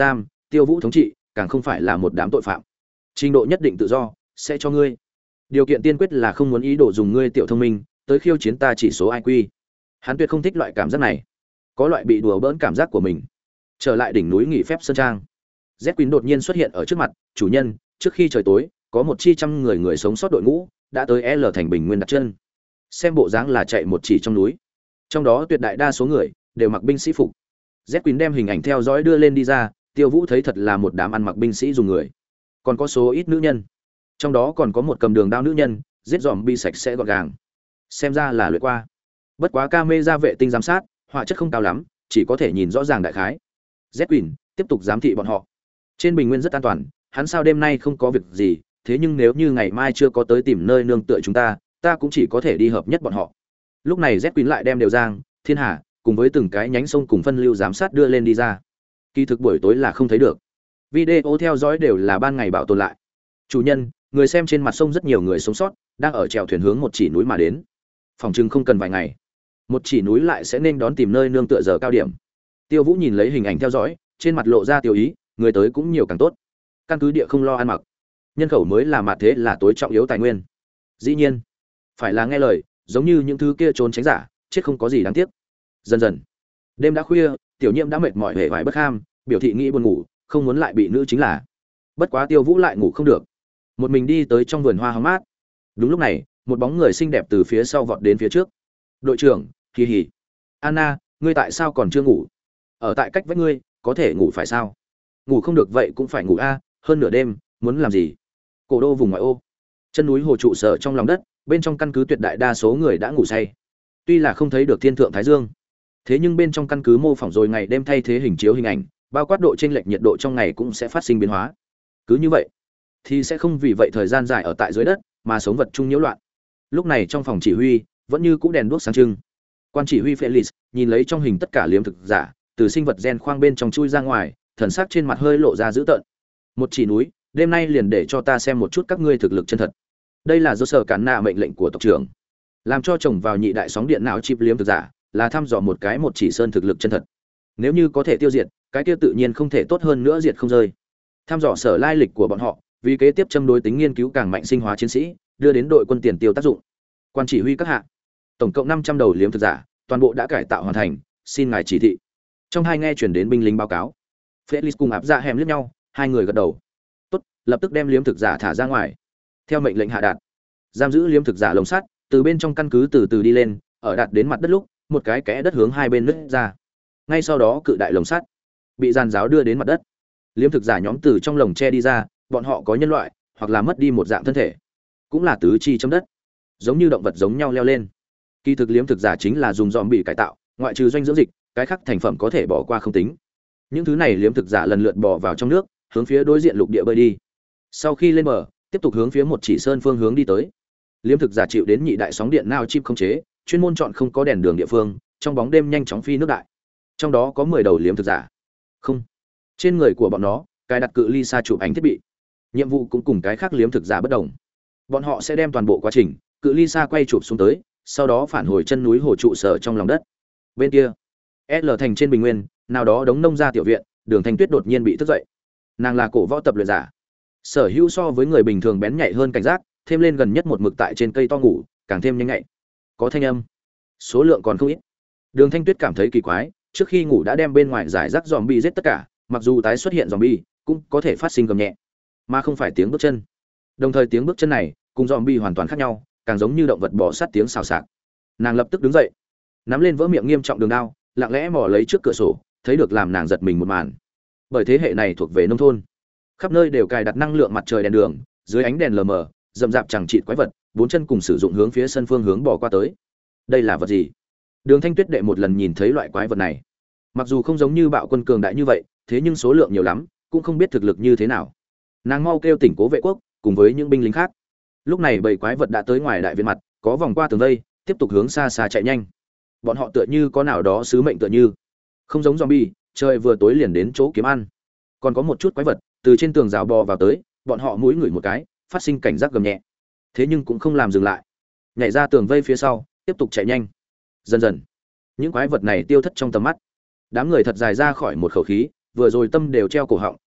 Tiêu Vũ thống trị, càng không phải là một đám tội phạm. Trình độ nhất định tự do sẽ cho ngươi. Điều kiện tiên quyết là không muốn ý đồ dùng ngươi tiểu thông minh tới khiêu chiến ta chỉ số i kiu. Hắn tuyệt không thích loại cảm giác này, có loại bị đùa bỡn cảm giác của mình. Trở lại đỉnh núi nghỉ phép sơn trang, Z Queen đột nhiên xuất hiện ở trước mặt, "Chủ nhân, trước khi trời tối, có một chi trăm người người sống sót đội ngũ đã tới L thành Bình Nguyên đặt chân." Xem bộ dáng là chạy một chỉ trong núi. Trong đó tuyệt đại đa số người đều mặc binh sĩ phục. Z Queen đem hình ảnh theo dõi đưa lên đi ra, Tiêu Vũ thấy thật là một đám ăn mặc binh sĩ dùng người. Còn có số ít nữ nhân. Trong đó còn có một cầm đường đao nữ nhân, giết dòm bi sạch sẽ gọn gàng. Xem ra là luyện qua. Bất quá camera vệ tinh giám sát, họa chất không cao lắm, chỉ có thể nhìn rõ ràng đại khái. Z Queen tiếp tục giám thị bọn họ. Trên Bình Nguyên rất an toàn, hắn sao đêm nay không có việc gì, thế nhưng nếu như ngày mai chưa có tới tìm nơi nương tựa chúng ta, ta cũng chỉ có thể đi hợp nhất bọn họ. Lúc này Z Queen lại đem đều Giang, Thiên Hà, cùng với từng cái nhánh sông cùng phân lưu giám sát đưa lên đi ra. Kỳ thực buổi tối là không thấy được. Video theo dõi đều là ban ngày bảo tồn lại. Chủ nhân, người xem trên mặt sông rất nhiều người sống sót, đang ở chèo thuyền hướng một chỉ núi mà đến. Phòng trưng không cần vài ngày, một chỉ núi lại sẽ nên đón tìm nơi nương tựa giờ cao điểm. Tiêu Vũ nhìn lấy hình ảnh theo dõi, trên mặt lộ ra tiêu ý, người tới cũng nhiều càng tốt. Căn cứ địa không lo ăn mặc, nhân khẩu mới là mặt thế là tối trọng yếu tài nguyên. Dĩ nhiên, phải là nghe lời, giống như những thứ kia trốn tránh giả, chết không có gì đáng tiếc. Dần dần, đêm đã khuya, Tiểu Nhiễm đã mệt mỏi hề vải bất ham, biểu thị nghĩ buồn ngủ, không muốn lại bị nữ chính là. Bất quá Tiêu Vũ lại ngủ không được, một mình đi tới trong vườn hoa hóng mát. Đúng lúc này, một bóng người xinh đẹp từ phía sau vọt đến phía trước. "Đội trưởng, kỳ hỉ. Anna, ngươi tại sao còn chưa ngủ? Ở tại cách vách ngươi, có thể ngủ phải sao? Ngủ không được vậy cũng phải ngủ a, hơn nửa đêm, muốn làm gì?" Cổ đô vùng ngoại ô, chân núi hồ trụ sở trong lòng đất, bên trong căn cứ tuyệt đại đa số người đã ngủ say. Tuy là không thấy được thiên thượng thái dương, thế nhưng bên trong căn cứ mô phỏng rồi ngày đêm thay thế hình chiếu hình ảnh, bao quát độ chênh lệch nhiệt độ trong ngày cũng sẽ phát sinh biến hóa. Cứ như vậy, thì sẽ không vì vậy thời gian dài ở tại dưới đất mà sống vật chung nhiễu loạn. Lúc này trong phòng chỉ huy vẫn như cũ đèn đuốc sáng trưng. Quan chỉ huy Felix nhìn lấy trong hình tất cả liếm thực giả từ sinh vật gen khoang bên trong chui ra ngoài, thần sắc trên mặt hơi lộ ra dữ tợn. "Một chỉ núi, đêm nay liền để cho ta xem một chút các ngươi thực lực chân thật." Đây là do sở cản nạ mệnh lệnh của tộc trưởng, làm cho chồng vào nhị đại sóng điện não chip liếm thực giả, là thăm dò một cái một chỉ sơn thực lực chân thật. Nếu như có thể tiêu diệt, cái kia tự nhiên không thể tốt hơn nữa diệt không rơi. Thăm dò sở lai lịch của bọn họ, vì kế tiếp châm đối tính nghiên cứu càng mạnh sinh hóa chiến sĩ, đưa đến đội quân tiền tiêu tác dụng. Quan chỉ huy các hạ, tổng cộng năm trăm đầu liếm thực giả, toàn bộ đã cải tạo hoàn thành, xin ngài chỉ thị. Trong hai nghe chuyển đến binh lính báo cáo. Felix cùng áp dạ hẻm liếc nhau, hai người gật đầu. Tốt, lập tức đem liếm thực giả thả ra ngoài. Theo mệnh lệnh hạ đạt, giam giữ liếm thực giả lồng sắt, từ bên trong căn cứ từ từ đi lên, ở đạt đến mặt đất lúc, một cái kẽ đất hướng hai bên nứt ra. Ngay sau đó cự đại lồng sắt bị giàn giáo đưa đến mặt đất. Liếm thực giả nhóm từ trong lồng tre đi ra, bọn họ có nhân loại, hoặc là mất đi một dạng thân thể, cũng là tứ chi chấm đất, giống như động vật giống nhau leo lên. Kỳ thực liếm thực giả chính là dùng dòm bị cải tạo, ngoại trừ doanh dưỡng dịch, cái khác thành phẩm có thể bỏ qua không tính. Những thứ này liếm thực giả lần lượt bò vào trong nước, hướng phía đối diện lục địa bơi đi. Sau khi lên bờ, tiếp tục hướng phía một chỉ sơn phương hướng đi tới. Liếm thực giả chịu đến nhị đại sóng điện nao chip khống chế, chuyên môn chọn không có đèn đường địa phương, trong bóng đêm nhanh chóng phi nước đại. Trong đó có mười đầu liếm thực giả. Không, trên người của bọn nó cài đặt cự ly xa chụp ảnh thiết bị. Nhiệm vụ cũng cùng cái khác liếm thực giả bất đồng. Bọn họ sẽ đem toàn bộ quá trình cự ly xa quay chụp xuống tới, sau đó phản hồi chân núi hồ trụ sở trong lòng đất. Bên kia, L thành trên Bình Nguyên, nào đó đống nông gia tiểu viện, Đường Thanh Tuyết đột nhiên bị thức dậy. Nàng là cổ võ tập luyện giả, sở hữu so với người bình thường bén nhạy hơn cảnh giác, thêm lên gần nhất một mực tại trên cây to ngủ, càng thêm nhanh nhạy. Có thanh âm, số lượng còn không ít. Đường Thanh Tuyết cảm thấy kỳ quái, trước khi ngủ đã đem bên ngoài giải rác zombie giết tất cả, mặc dù tái xuất hiện zombie, cũng có thể phát sinh gầm nhẹ, mà không phải tiếng bước chân. Đồng thời tiếng bước chân này cùng zombie hoàn toàn khác nhau, càng giống như động vật bò sát tiếng xào xạc. Nàng lập tức đứng dậy, nắm lên vỡ miệng nghiêm trọng đường đao, lặng lẽ mò lấy trước cửa sổ, thấy được làm nàng giật mình một màn. Bởi thế hệ này thuộc về nông thôn, khắp nơi đều cài đặt năng lượng mặt trời đèn đường, dưới ánh đèn lờ mờ, rậm rạp chẳng chịt quái vật, bốn chân cùng sử dụng hướng phía sân phương hướng bò qua tới. Đây là vật gì? Đường Thanh Tuyết đệ một lần nhìn thấy loại quái vật này. Mặc dù không giống như bạo quân cường đại như vậy, thế nhưng số lượng nhiều lắm, cũng không biết thực lực như thế nào. Nàng mau kêu tỉnh Cố Vệ Quốc, cùng với những binh lính khác. Lúc này bầy quái vật đã tới ngoài đại viện mặt, có vòng qua tường vây, tiếp tục hướng xa xa chạy nhanh. Bọn họ tựa như có nào đó sứ mệnh tựa như, không giống zombie, trời vừa tối liền đến chỗ kiếm ăn. Còn có một chút quái vật từ trên tường rào bò vào tới, bọn họ mũi ngửi một cái, phát sinh cảnh giác gầm nhẹ. Thế nhưng cũng không làm dừng lại, nhảy ra tường vây phía sau, tiếp tục chạy nhanh. Dần dần, những quái vật này tiêu thất trong tầm mắt. Đám người thật dài ra khỏi một khẩu khí, vừa rồi tâm đều treo cổ họng,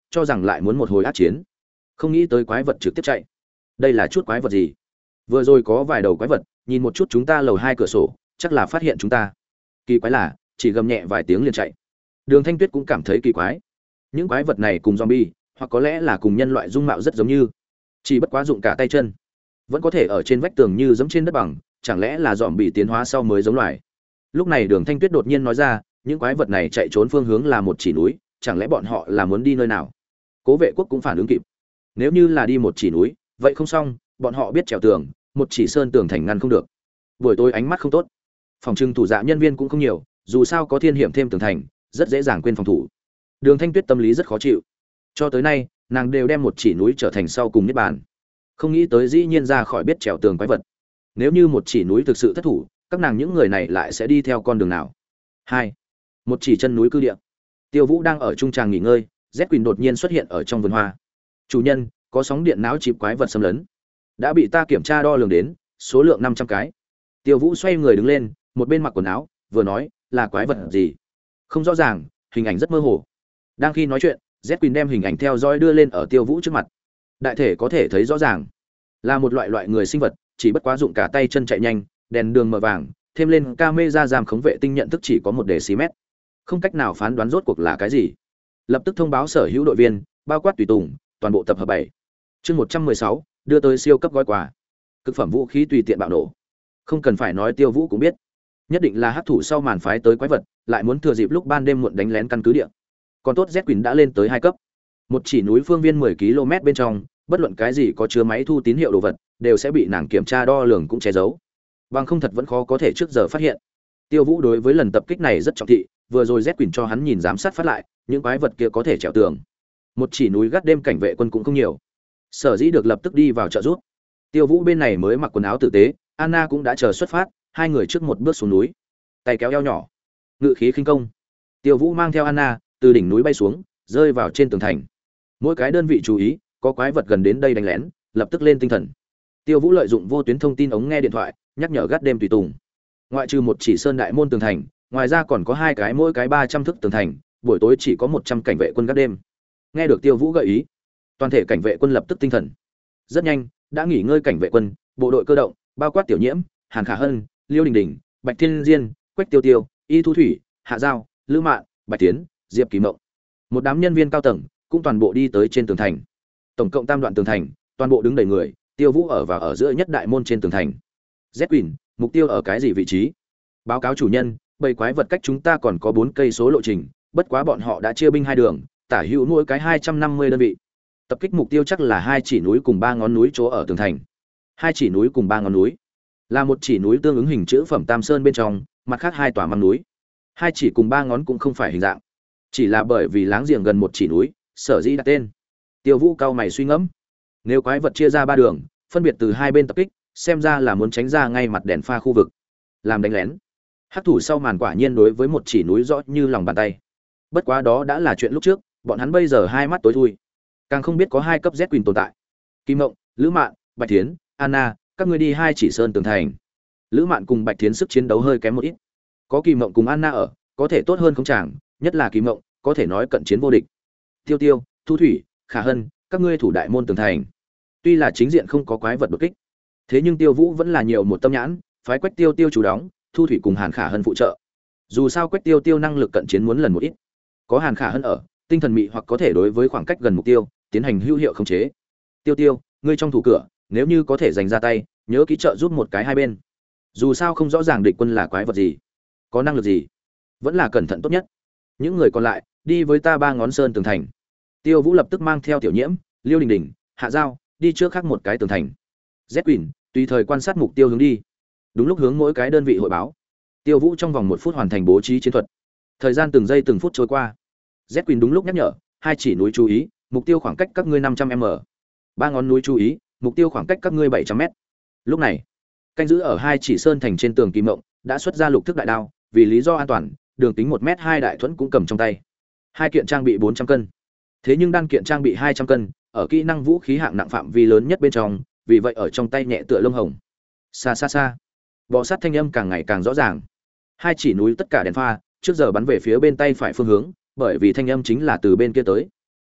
cho rằng lại muốn một hồi ác chiến. Không nghĩ tới quái vật trực tiếp chạy. Đây là chút quái vật gì? Vừa rồi có vài đầu quái vật, nhìn một chút chúng ta lầu hai cửa sổ, chắc là phát hiện chúng ta. Kỳ quái là, chỉ gầm nhẹ vài tiếng liền chạy. Đường Thanh Tuyết cũng cảm thấy kỳ quái. Những quái vật này cùng zombie, hoặc có lẽ là cùng nhân loại dung mạo rất giống như, chỉ bất quá dụng cả tay chân, vẫn có thể ở trên vách tường như giống trên đất bằng, chẳng lẽ là zombie tiến hóa sau mới giống loài. Lúc này Đường Thanh Tuyết đột nhiên nói ra, những quái vật này chạy trốn phương hướng là một chỉ núi, chẳng lẽ bọn họ là muốn đi nơi nào? Cố Vệ Quốc cũng phản ứng kịp. Nếu như là đi một chỉ núi, vậy không xong, bọn họ biết trèo tường, một chỉ sơn tường thành ngăn không được. Buổi tối ánh mắt không tốt, phòng trưng thủ dạ nhân viên cũng không nhiều, dù sao có thiên hiểm thêm tường thành, rất dễ dàng quên phòng thủ. Đường Thanh Tuyết tâm lý rất khó chịu. Cho tới nay, nàng đều đem một chỉ núi trở thành sau cùng niết bàn. Không nghĩ tới dĩ nhiên ra khỏi biết trèo tường quái vật. Nếu như một chỉ núi thực sự thất thủ, các nàng những người này lại sẽ đi theo con đường nào? Hai, một chỉ chân núi cư địa. Tiêu Vũ đang ở trung tràng nghỉ ngơi, Z Quỳnh đột nhiên xuất hiện ở trong vườn hoa. Chủ nhân, có sóng điện não chìm quái vật xâm lấn. Đã bị ta kiểm tra đo lường đến, số lượng năm trăm cái. Tiêu Vũ xoay người đứng lên, một bên mặc quần áo, vừa nói, là quái vật gì? Không rõ ràng, hình ảnh rất mơ hồ. Đang khi nói chuyện, Z Quỳnh đem hình ảnh theo dõi đưa lên ở Tiêu Vũ trước mặt. Đại thể có thể thấy rõ ràng, là một loại loại người sinh vật, chỉ bất quá dụng cả tay chân chạy nhanh, đèn đường mờ vàng, thêm lên camera giám khống vệ tinh nhận thức chỉ có một decimet. Không cách nào phán đoán rốt cuộc là cái gì. Lập tức thông báo sở hữu đội viên, bao quát tùy tùng, toàn bộ tập hợp bảy. Chương một trăm mười sáu, đưa tới siêu cấp gói quà. Cực phẩm vũ khí tùy tiện bạo nổ. Không cần phải nói Tiêu Vũ cũng biết, nhất định là hắc thủ sau màn phái tới quái vật, lại muốn thừa dịp lúc ban đêm muộn đánh lén căn cứ địa. Còn tốt Z Quỳnh đã lên tới hai cấp. Một chỉ núi phương viên mười ki lô mét bên trong, bất luận cái gì có chứa máy thu tín hiệu đồ vật, đều sẽ bị nàng kiểm tra đo lường cũng che giấu. Bằng không thật vẫn khó có thể trước giờ phát hiện. Tiêu Vũ đối với lần tập kích này rất trọng thị, vừa rồi Z Quỳnh cho hắn nhìn giám sát phát lại, những quái vật kia có thể trèo tường. Một chỉ núi gác đêm cảnh vệ quân cũng không nhiều. Sở dĩ được lập tức đi vào trợ giúp. Tiêu Vũ bên này mới mặc quần áo tử tế, Anna cũng đã chờ xuất phát, hai người trước một bước xuống núi, tay kéo eo nhỏ, ngự khí khinh công. Tiêu Vũ mang theo Anna từ đỉnh núi bay xuống, rơi vào trên tường thành. Mỗi cái đơn vị chú ý, có quái vật gần đến đây đánh lén, lập tức lên tinh thần. Tiêu Vũ lợi dụng vô tuyến thông tin ống nghe điện thoại, nhắc nhở gác đêm tùy tùng. Ngoại trừ một chỉ sơn đại môn tường thành, ngoài ra còn có hai cái mỗi cái ba trăm thước tường thành, buổi tối chỉ có một trăm cảnh vệ quân gác đêm. Nghe được Tiêu Vũ gợi ý, toàn thể cảnh vệ quân lập tức tinh thần. Rất nhanh, đã nghỉ ngơi cảnh vệ quân, bộ đội cơ động, bao quát Tiểu Nhiễm, Hàn Khả Hân, Liêu Đình Đình, Bạch Thiên Diên, Quách Tiêu Tiêu, Y Thu Thủy, Hạ Giao, Lữ Mạn, Bạch Tiến, Diệp Kỳ Mộng. Một đám nhân viên cao tầng cũng toàn bộ đi tới trên tường thành. Tổng cộng tam đoạn tường thành, toàn bộ đứng đầy người, Tiêu Vũ ở và ở giữa nhất đại môn trên tường thành. Z Quỳnh, mục tiêu ở cái gì vị trí? Báo cáo chủ nhân, bầy quái vật cách chúng ta còn có bốn cây số lộ trình, bất quá bọn họ đã chia binh hai đường, tả hữu mỗi cái hai trăm năm mươi đơn vị. Tập kích mục tiêu chắc là hai chỉ núi cùng ba ngón núi chỗ ở tường thành. Hai chỉ núi cùng ba ngón núi là một chỉ núi tương ứng hình chữ phẩm Tam Sơn bên trong, mặt khác hai tòa măng núi. Hai chỉ cùng ba ngón cũng không phải hình dạng, chỉ là bởi vì láng giềng gần một chỉ núi, sở dĩ đặt tên. Tiêu Vũ cao mày suy ngẫm, nếu quái vật chia ra ba đường, phân biệt từ hai bên tập kích, xem ra là muốn tránh ra ngay mặt đèn pha khu vực, làm đánh lén. Hắc thủ sau màn quả nhiên đối với một chỉ núi rõ như lòng bàn tay. Bất quá đó đã là chuyện lúc trước, bọn hắn bây giờ hai mắt tối thui, càng không biết có hai cấp Z Quỳnh tồn tại. Kim Mộng, Lữ Mạn, Bạch Thiến, Anna, các ngươi đi hai chỉ sơn tường thành. Lữ Mạn cùng Bạch Thiến sức chiến đấu hơi kém một ít, có Kim Mộng cùng Anna ở, có thể tốt hơn không chàng, nhất là Kim Mộng, có thể nói cận chiến vô địch. Tiêu Tiêu, Thu Thủy, Khả Hân, các ngươi thủ đại môn tường thành. Tuy là chính diện không có quái vật đột kích, thế nhưng Tiêu Vũ vẫn là nhiều một tâm nhãn, phái Quách Tiêu Tiêu chủ đóng, Thu Thủy cùng Hàn Khả Hân phụ trợ. Dù sao Quách Tiêu Tiêu năng lực cận chiến muốn lần một ít, có Hàn Khả Hân ở, tinh thần mị hoặc có thể đối với khoảng cách gần mục tiêu tiến hành hữu hiệu khống chế. Tiêu Tiêu, ngươi trong thủ cửa, nếu như có thể giành ra tay, nhớ kỹ trợ giúp một cái hai bên. Dù sao không rõ ràng địch quân là quái vật gì, có năng lực gì, vẫn là cẩn thận tốt nhất. Những người còn lại, đi với ta ba ngón sơn tường thành. Tiêu Vũ lập tức mang theo Tiểu Nhiễm, Liêu Đình Đình, Hạ Giao, đi trước khác một cái tường thành. Z Quỳnh, tùy thời quan sát mục tiêu hướng đi. Đúng lúc hướng mỗi cái đơn vị hội báo. Tiêu Vũ trong vòng một phút hoàn thành bố trí chiến thuật. Thời gian từng giây từng phút trôi qua. Z Quỳnh đúng lúc nhắc nhở, hai chỉ núi chú ý, mục tiêu khoảng cách các ngươi năm trăm mét. Ba ngón núi chú ý, mục tiêu khoảng cách các ngươi bảy trăm mét. Lúc này, canh giữ ở hai chỉ sơn thành trên tường Kim Mộng đã xuất ra lục thức đại đao, vì lý do an toàn, đường kính một mét hai đại thuẫn cũng cầm trong tay. Hai kiện trang bị bốn trăm cân. Thế nhưng đan kiện trang bị hai trăm cân, ở kỹ năng vũ khí hạng nặng phạm vi lớn nhất bên trong, vì vậy ở trong tay nhẹ tựa lông hồng. Xa xa xa, bò sát thanh âm càng ngày càng rõ ràng. Hai chỉ núi tất cả đèn pha, trước giờ bắn về phía bên tay phải phương hướng, bởi vì thanh âm chính là từ bên kia tới.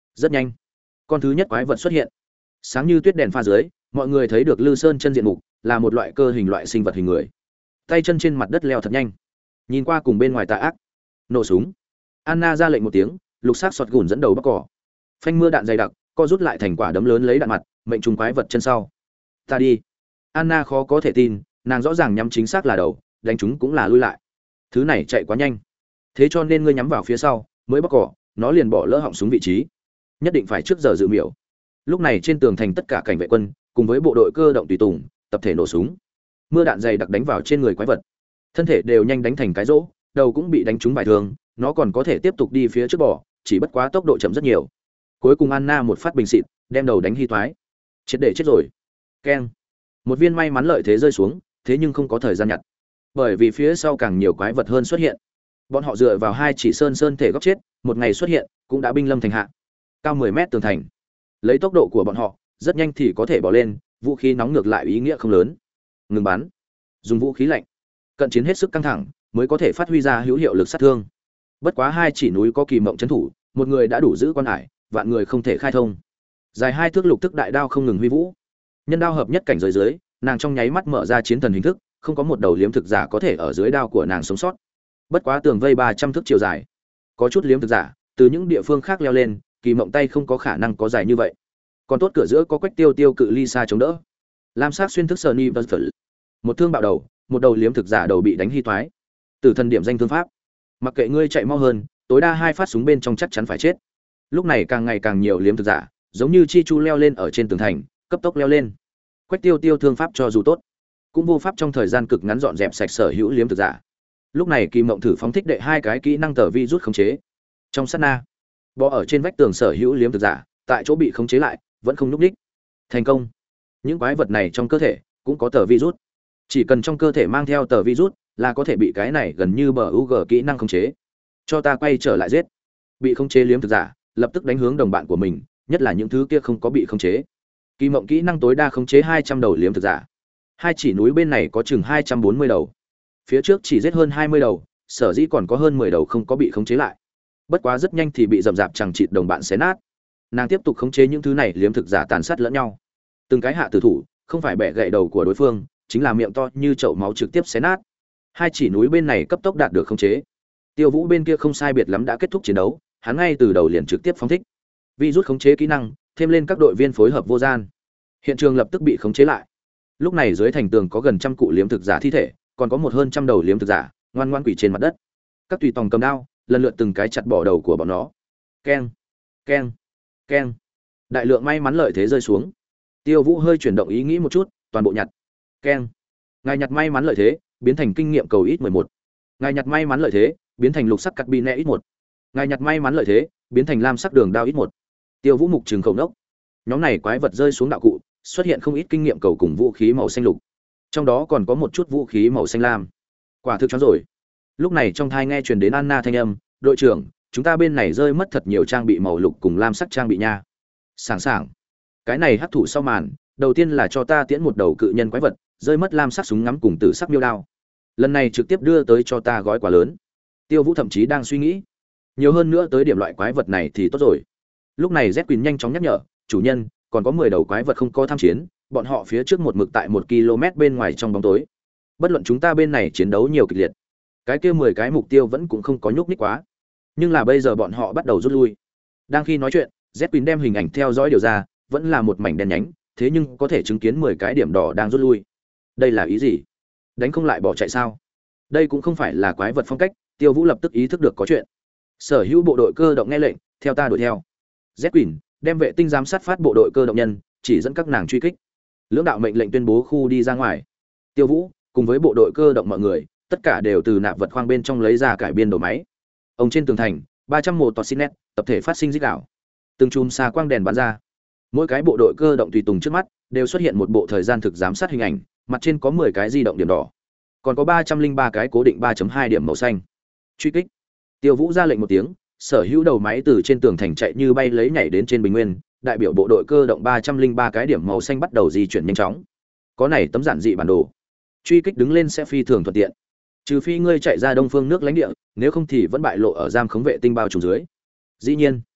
Rất nhanh, con thứ nhất quái vật xuất hiện. Sáng như tuyết đèn pha dưới, mọi người thấy được Lư Sơn chân diện mục, là một loại cơ hình loại sinh vật hình người. Tay chân trên mặt đất leo thật nhanh. Nhìn qua cùng bên ngoài tà ác. Nổ súng. Anna ra lệnh một tiếng, lục sắc sọt gùn dẫn đầu bắc cỏ. Phanh mưa đạn dày đặc, co rút lại thành quả đấm lớn lấy đạn mặt, mệnh trùng quái vật chân sau. Ta đi. Anna khó có thể tin, nàng rõ ràng nhắm chính xác là đầu, đánh chúng cũng là lui lại. Thứ này chạy quá nhanh. Thế cho nên ngươi nhắm vào phía sau, mới bắc cỏ, nó liền bỏ lỡ họng súng vị trí. Nhất định phải trước giờ dự miểu. Lúc này trên tường thành tất cả cảnh vệ quân, cùng với bộ đội cơ động tùy tùng, tập thể nổ súng. Mưa đạn dày đặc đánh vào trên người quái vật. Thân thể đều nhanh đánh thành cái rỗ, đầu cũng bị đánh trúng vài thương, nó còn có thể tiếp tục đi phía trước bỏ, chỉ bất quá tốc độ chậm rất nhiều. Cuối cùng Anna một phát bình xịt, đem đầu đánh hy thoái. Chết để chết rồi. Keng. Một viên may mắn lợi thế rơi xuống, thế nhưng không có thời gian nhặt. Bởi vì phía sau càng nhiều quái vật hơn xuất hiện. Bọn họ dựa vào hai chỉ sơn sơn thể góc chết, một ngày xuất hiện, cũng đã binh lâm thành hạ. Cao mười mét tường thành. Lấy tốc độ của bọn họ, rất nhanh thì có thể bỏ lên, vũ khí nóng ngược lại ý nghĩa không lớn. Ngừng bắn. Dùng vũ khí lạnh. Cận chiến hết sức căng thẳng, mới có thể phát huy ra hữu hiệu lực sát thương. Bất quá hai chỉ núi có kỳ mộng trấn thủ, một người đã đủ giữ quan hải, vạn người không thể khai thông. Dài hai thước lục tức đại đao không ngừng huy vũ. Nhân đao hợp nhất cảnh giới dưới, nàng trong nháy mắt mở ra chiến thần hình thức, không có một đầu liếm thực giả có thể ở dưới đao của nàng sống sót. Bất quá tường vây ba trăm thước chiều dài, có chút liếm thực giả từ những địa phương khác leo lên, kỳ mộng tay không có khả năng có dài như vậy. Còn tốt cửa giữa có quách tiêu tiêu cự ly xa chống đỡ. Lam sắc xuyên thức sờ ni vật phật. Một thương bạo đầu, một đầu liếm thực giả đầu bị đánh hy toái. Tử thần điểm danh thương pháp. Mặc kệ ngươi chạy mau hơn, tối đa hai phát súng bên trong chắc chắn phải chết. Lúc này càng ngày càng nhiều liếm thực giả, giống như chi chu leo lên ở trên tường thành, cấp tốc leo lên. Quách tiêu tiêu thương pháp cho dù tốt, cũng vô pháp trong thời gian cực ngắn dọn dẹp sạch sở hữu liếm thực giả. Lúc này Kỳ Mộng thử phóng thích đệ hai cái kỹ năng tờ vi rút khống chế. Trong sát na, bò ở trên vách tường sở hữu liếm thực giả, tại chỗ bị khống chế lại, vẫn không nhúc nhích. Thành công. Những quái vật này trong cơ thể cũng có tờ virus. Chỉ cần trong cơ thể mang theo tờ virus là có thể bị cái này gần như bờ u giê kỹ năng khống chế. Cho ta quay trở lại giết. Bị khống chế liếm thực giả, lập tức đánh hướng đồng bạn của mình, nhất là những thứ kia không có bị khống chế. Kỳ Mộng kỹ năng tối đa khống chế hai trăm đầu liếm thực giả. Hai chỉ núi bên này có chừng hai trăm bốn mươi đầu. Phía trước chỉ giết hơn hai mươi đầu, sở dĩ còn có hơn mười đầu không có bị khống chế lại. Bất quá rất nhanh thì bị rầm rạp chẳng chịt đồng bạn xé nát. Nàng tiếp tục khống chế những thứ này liếm thực giả tàn sát lẫn nhau. Từng cái hạ tử thủ, không phải bẻ gãy đầu của đối phương, chính là miệng to như chậu máu trực tiếp xé nát. Hai chỉ núi bên này cấp tốc đạt được khống chế. Tiêu Vũ bên kia không sai biệt lắm đã kết thúc chiến đấu, hắn ngay từ đầu liền trực tiếp phóng thích vi rút khống chế kỹ năng, thêm lên các đội viên phối hợp vô gian. Hiện trường lập tức bị khống chế lại. Lúc này dưới thành tường có gần trăm cụ liếm thực giả thi thể, còn có một hơn trăm đầu liếm thực giả ngoan ngoan quỷ trên mặt đất. Các tùy tòng cầm đao, lần lượt từng cái chặt bỏ đầu của bọn nó. Keng, keng, keng. Đại lượng may mắn lợi thế rơi xuống. Tiêu Vũ hơi chuyển động ý nghĩ một chút, toàn bộ nhặt. Keng. Ngài nhặt may mắn lợi thế, biến thành kinh nghiệm cầu ít mười một. Ngài nhặt may mắn lợi thế, biến thành lục sắc cắt bi nẹ ít một. Ngài nhặt may mắn lợi thế, biến thành lam sắc đường đao ít một. Tiêu Vũ mục trừng khẩu nốc. Nhóm này quái vật rơi xuống đạo cụ, xuất hiện không ít kinh nghiệm cầu cùng vũ khí màu xanh lục. Trong đó còn có một chút vũ khí màu xanh lam. Quả thực choáng rồi. Lúc này trong thai nghe truyền đến Anna thanh âm, "Đội trưởng, chúng ta bên này rơi mất thật nhiều trang bị màu lục cùng lam sắc trang bị nha." Sảng sảng. Cái này hấp thụ sau màn, đầu tiên là cho ta tiễn một đầu cự nhân quái vật, rơi mất lam sắc súng ngắm cùng tử sắc miêu đao. Lần này trực tiếp đưa tới cho ta gói quà lớn. Tiêu Vũ thậm chí đang suy nghĩ, nhiều hơn nữa tới điểm loại quái vật này thì tốt rồi. Lúc này Z Quỳnh nhanh chóng nhắc nhở, "Chủ nhân, còn có mười đầu quái vật không có tham chiến, bọn họ phía trước một mực tại một ki lô mét bên ngoài trong bóng tối. Bất luận chúng ta bên này chiến đấu nhiều kịch liệt, cái kia mười cái mục tiêu vẫn cũng không có nhúc nhích quá. Nhưng là bây giờ bọn họ bắt đầu rút lui." Đang khi nói chuyện, Z Quỳnh đem hình ảnh theo dõi điều ra, vẫn là một mảnh đen nhánh, thế nhưng có thể chứng kiến mười cái điểm đỏ đang rút lui. Đây là ý gì? Đánh không lại bỏ chạy sao? Đây cũng không phải là quái vật phong cách, Tiêu Vũ lập tức ý thức được có chuyện. Sở hữu bộ đội cơ động nghe lệnh, theo ta đuổi theo. Z Quỳnh đem vệ tinh giám sát phát bộ đội cơ động nhân, chỉ dẫn các nàng truy kích. Lưỡng đạo mệnh lệnh tuyên bố khu đi ra ngoài. Tiêu Vũ cùng với bộ đội cơ động mọi người, tất cả đều từ nạp vật khoang bên trong lấy ra cải biên đồ máy. Ông trên tường thành, ba trăm mô tosinet, tập thể phát sinh rít gào. Từng chùm xa quang đèn bắn ra. Mỗi cái bộ đội cơ động tùy tùng trước mắt đều xuất hiện một bộ thời gian thực giám sát hình ảnh, mặt trên có mười cái di động điểm đỏ, còn có ba trăm linh ba cái cố định ba chấm hai điểm màu xanh. Truy kích. Tiêu Vũ ra lệnh một tiếng, sở hữu đầu máy từ trên tường thành chạy như bay lấy nhảy đến trên bình nguyên, đại biểu bộ đội cơ động ba trăm linh ba cái điểm màu xanh bắt đầu di chuyển nhanh chóng. Có này tấm giản dị bản đồ, truy kích đứng lên sẽ phi thường thuận tiện. Trừ phi ngươi chạy ra đông phương nước lãnh địa, nếu không thì vẫn bại lộ ở giam khống vệ tinh bao trùm dưới. Dĩ nhiên,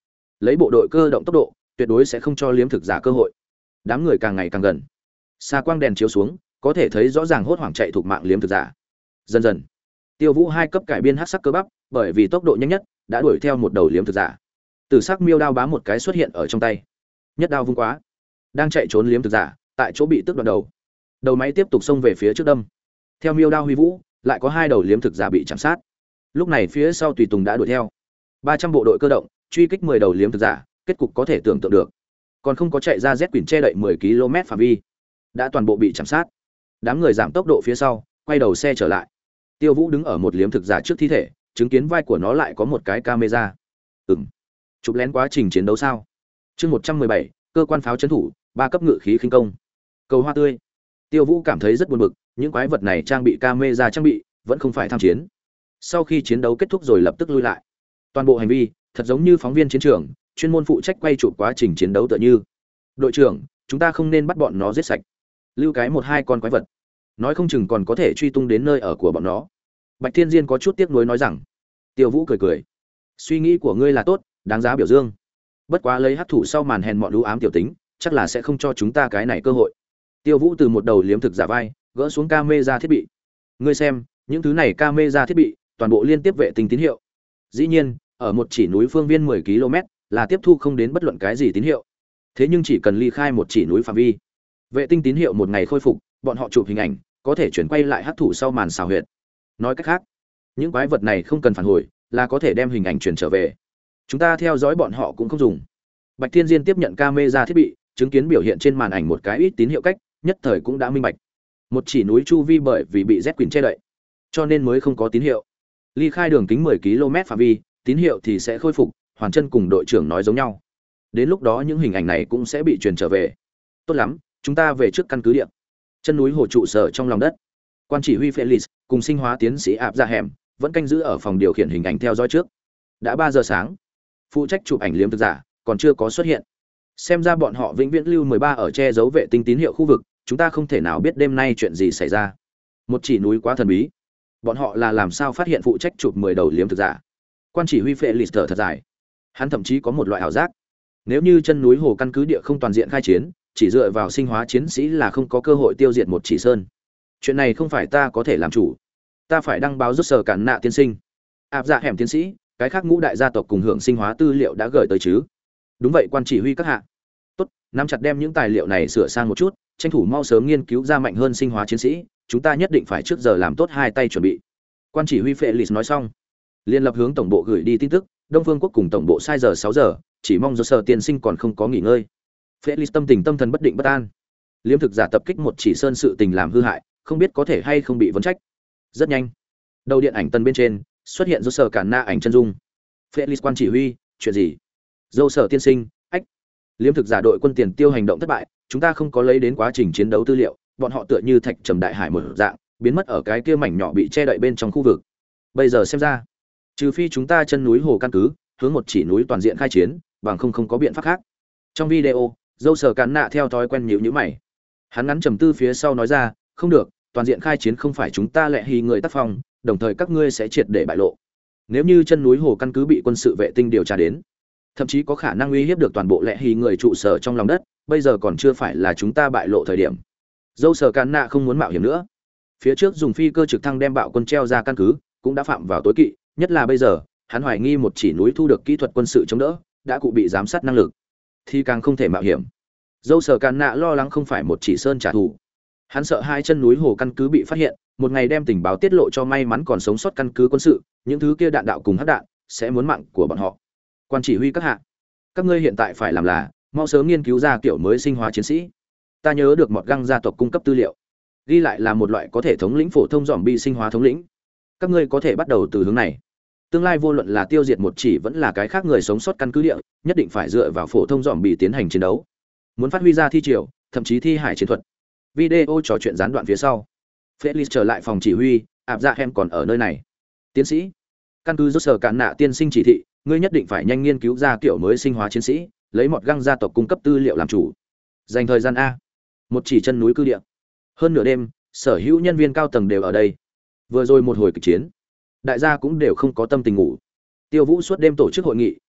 lấy bộ đội cơ động tốc độ tuyệt đối sẽ không cho liếm thực giả cơ hội. Đám người càng ngày càng gần, xa quang đèn chiếu xuống có thể thấy rõ ràng hốt hoảng chạy thuộc mạng liếm thực giả. Dần dần Tiêu Vũ hai cấp cải biên hắc sắc cơ bắp bởi vì tốc độ nhanh nhất đã đuổi theo một đầu liếm thực giả. Tử sắc miêu đao bám một cái xuất hiện ở trong tay, nhất đao vung quá, đang chạy trốn liếm thực giả tại chỗ bị tước đoạn đầu. Đầu máy tiếp tục xông về phía trước đâm. Theo miêu đao huy vũ, lại có hai đầu liếm thực giả bị chạm sát. Lúc này phía sau tùy tùng đã đuổi theo. ba trăm bộ đội cơ động truy kích mười đầu liếm thực giả, kết cục có thể tưởng tượng được. Còn không có chạy ra Z quyển che đậy mười ki lô mét phạm vi, đã toàn bộ bị chạm sát. Đám người giảm tốc độ phía sau, quay đầu xe trở lại. Tiêu Vũ đứng ở một liếm thực giả trước thi thể, chứng kiến vai của nó lại có một cái camera. Ừm, chụp lén quá trình chiến đấu sao? Chương một trăm mười bảy, cơ quan pháo trấn thủ, ba cấp ngự khí khinh công. Cầu hoa tươi. Tiêu Vũ cảm thấy rất buồn bực, những quái vật này trang bị camera trang bị, vẫn không phải tham chiến. Sau khi chiến đấu kết thúc rồi lập tức lui lại. Toàn bộ hành vi thật giống như phóng viên chiến trường, chuyên môn phụ trách quay chụp quá trình chiến đấu tựa như. Đội trưởng, chúng ta không nên bắt bọn nó giết sạch. Lưu cái một hai con quái vật, nói không chừng còn có thể truy tung đến nơi ở của bọn nó. Bạch Thiên Diên có chút tiếc nuối nói rằng. Tiêu Vũ cười cười, suy nghĩ của ngươi là tốt, đáng giá biểu dương. Bất quá lấy hắc thủ sau màn hèn mọn lũ ám tiểu tính, chắc là sẽ không cho chúng ta cái này cơ hội. Tiêu Vũ từ một đầu liếm thực giả vai gỡ xuống camera thiết bị. Ngươi xem, những thứ này camera thiết bị toàn bộ liên tiếp vệ tinh tín hiệu. Dĩ nhiên, ở một chỉ núi phương viên mười ki lô mét là tiếp thu không đến bất luận cái gì tín hiệu. Thế nhưng chỉ cần ly khai một chỉ núi phạm vi, vệ tinh tín hiệu một ngày khôi phục, bọn họ chụp hình ảnh, có thể chuyển quay lại hắc thủ sau màn xào huyệt. Nói cách khác, những quái vật này không cần phản hồi, là có thể đem hình ảnh chuyển trở về. Chúng ta theo dõi bọn họ cũng không dùng. Bạch Thiên Diên tiếp nhận camera thiết bị, chứng kiến biểu hiện trên màn ảnh một cái ít tín hiệu cách, nhất thời cũng đã minh bạch. Một chỉ núi chu vi bởi vì bị Z Quỳnh che đậy, cho nên mới không có tín hiệu. Ly khai đường kính mười ki lô mét phạm vi, tín hiệu thì sẽ khôi phục. Hoàn Chân cùng đội trưởng nói giống nhau. Đến lúc đó những hình ảnh này cũng sẽ bị truyền trở về. Tốt lắm, chúng ta về trước căn cứ địa. Chân núi hồ trụ sở trong lòng đất. Quan chỉ huy Felix cùng sinh hóa tiến sĩ áp ra hẻm vẫn canh giữ ở phòng điều khiển hình ảnh theo dõi trước. Đã ba giờ sáng, phụ trách chụp ảnh liếm thực giả còn chưa có xuất hiện. Xem ra bọn họ vĩnh viễn lưu mười ba ở che giấu vệ tinh tín hiệu khu vực, chúng ta không thể nào biết đêm nay chuyện gì xảy ra. Một chỉ núi quá thần bí. Bọn họ là làm sao phát hiện phụ trách chụp mười đầu liếm thực giả? Quan chỉ huy Felix thở thật dài. Hắn thậm chí có một loại ảo giác. Nếu như chân núi hồ căn cứ địa không toàn diện khai chiến, chỉ dựa vào sinh hóa chiến sĩ là không có cơ hội tiêu diệt một chỉ sơn. Chuyện này không phải ta có thể làm chủ. Ta phải đăng báo rút sở cản nạ tiên sinh. Áp dạ hẻm tiến sĩ, cái khác ngũ đại gia tộc cùng hưởng sinh hóa tư liệu đã gửi tới chứ? Đúng vậy quan chỉ huy các hạ. Tốt, nắm chặt đem những tài liệu này sửa sang một chút, tranh thủ mau sớm nghiên cứu ra mạnh hơn sinh hóa chiến sĩ, chúng ta nhất định phải trước giờ làm tốt hai tay chuẩn bị. Quan chỉ huy Felix nói xong, liên lập hướng tổng bộ gửi đi tin tức, Đông Phương quốc cùng tổng bộ sai giờ sáu giờ, chỉ mong do sở tiên sinh còn không có nghỉ ngơi. Felix tâm tình tâm thần bất định bất an. Liếm thực giả tập kích một chỉ sơn sự tình làm hư hại, không biết có thể hay không bị vấn trách. Rất nhanh, đầu điện ảnh tân bên trên xuất hiện do sở cản na ảnh chân dung. Felix quan chỉ huy, chuyện gì? Dâu sở tiên sinh, ách. Liếm thực giả đội quân tiền tiêu hành động thất bại, chúng ta không có lấy đến quá trình chiến đấu tư liệu, bọn họ tựa như thạch trầm đại hải một dạng, biến mất ở cái kia mảnh nhỏ bị che đậy bên trong khu vực. Bây giờ xem ra, trừ phi chúng ta chân núi hồ căn cứ hướng một chỉ núi toàn diện khai chiến, bằng không không có biện pháp khác. Trong video, dâu sở cản nạ theo thói quen nhíu nhíu mày. Hắn ngắn trầm tư phía sau nói ra, không được, toàn diện khai chiến không phải chúng ta lệ hì người tác phong, đồng thời các ngươi sẽ triệt để bại lộ. Nếu như chân núi hồ căn cứ bị quân sự vệ tinh điều tra đến, thậm chí có khả năng uy hiếp được toàn bộ lệ hì người trụ sở trong lòng đất, bây giờ còn chưa phải là chúng ta bại lộ thời điểm. Dâu sở cản nạ không muốn mạo hiểm nữa. Phía trước dùng phi cơ trực thăng đem bạo quân treo ra căn cứ, cũng đã phạm vào tối kỵ, nhất là bây giờ, hắn hoài nghi một chỉ núi thu được kỹ thuật quân sự chống đỡ, đã cụ bị giám sát năng lực, thì càng không thể mạo hiểm. Dâu sở cản nạ lo lắng không phải một chỉ sơn trả thù, hắn sợ hai chân núi hồ căn cứ bị phát hiện, một ngày đem tình báo tiết lộ cho may mắn còn sống sót căn cứ quân sự, những thứ kia đạn đạo cùng hắc đạn sẽ muốn mạng của bọn họ. Quan chỉ huy các hạ, các ngươi hiện tại phải làm là mau sớm nghiên cứu ra kiểu mới sinh hóa chiến sĩ. Ta nhớ được một găng gia tộc cung cấp tư liệu, ghi lại là một loại có thể thống lĩnh phổ thông zombie sinh hóa thống lĩnh. Các ngươi có thể bắt đầu từ hướng này. Tương lai vô luận là tiêu diệt một chỉ vẫn là cái khác người sống sót căn cứ địa, nhất định phải dựa vào phổ thông zombie tiến hành chiến đấu. Muốn phát huy ra thi triều, thậm chí thi hải chiến thuật. Video trò chuyện gián đoạn phía sau. Felix trở lại phòng chỉ huy, áp dạ hem còn ở nơi này. Tiến sĩ, căn cứ rút sở cản nạ tiên sinh chỉ thị, ngươi nhất định phải nhanh nghiên cứu ra kiểu mới sinh hóa chiến sĩ, lấy một găng gia tộc cung cấp tư liệu làm chủ. Dành thời gian a. Một chỉ chân núi cư địa. Hơn nửa đêm, sở hữu nhân viên cao tầng đều ở đây. Vừa rồi một hồi kịch chiến, đại gia cũng đều không có tâm tình ngủ. Tiêu Vũ suốt đêm tổ chức hội nghị,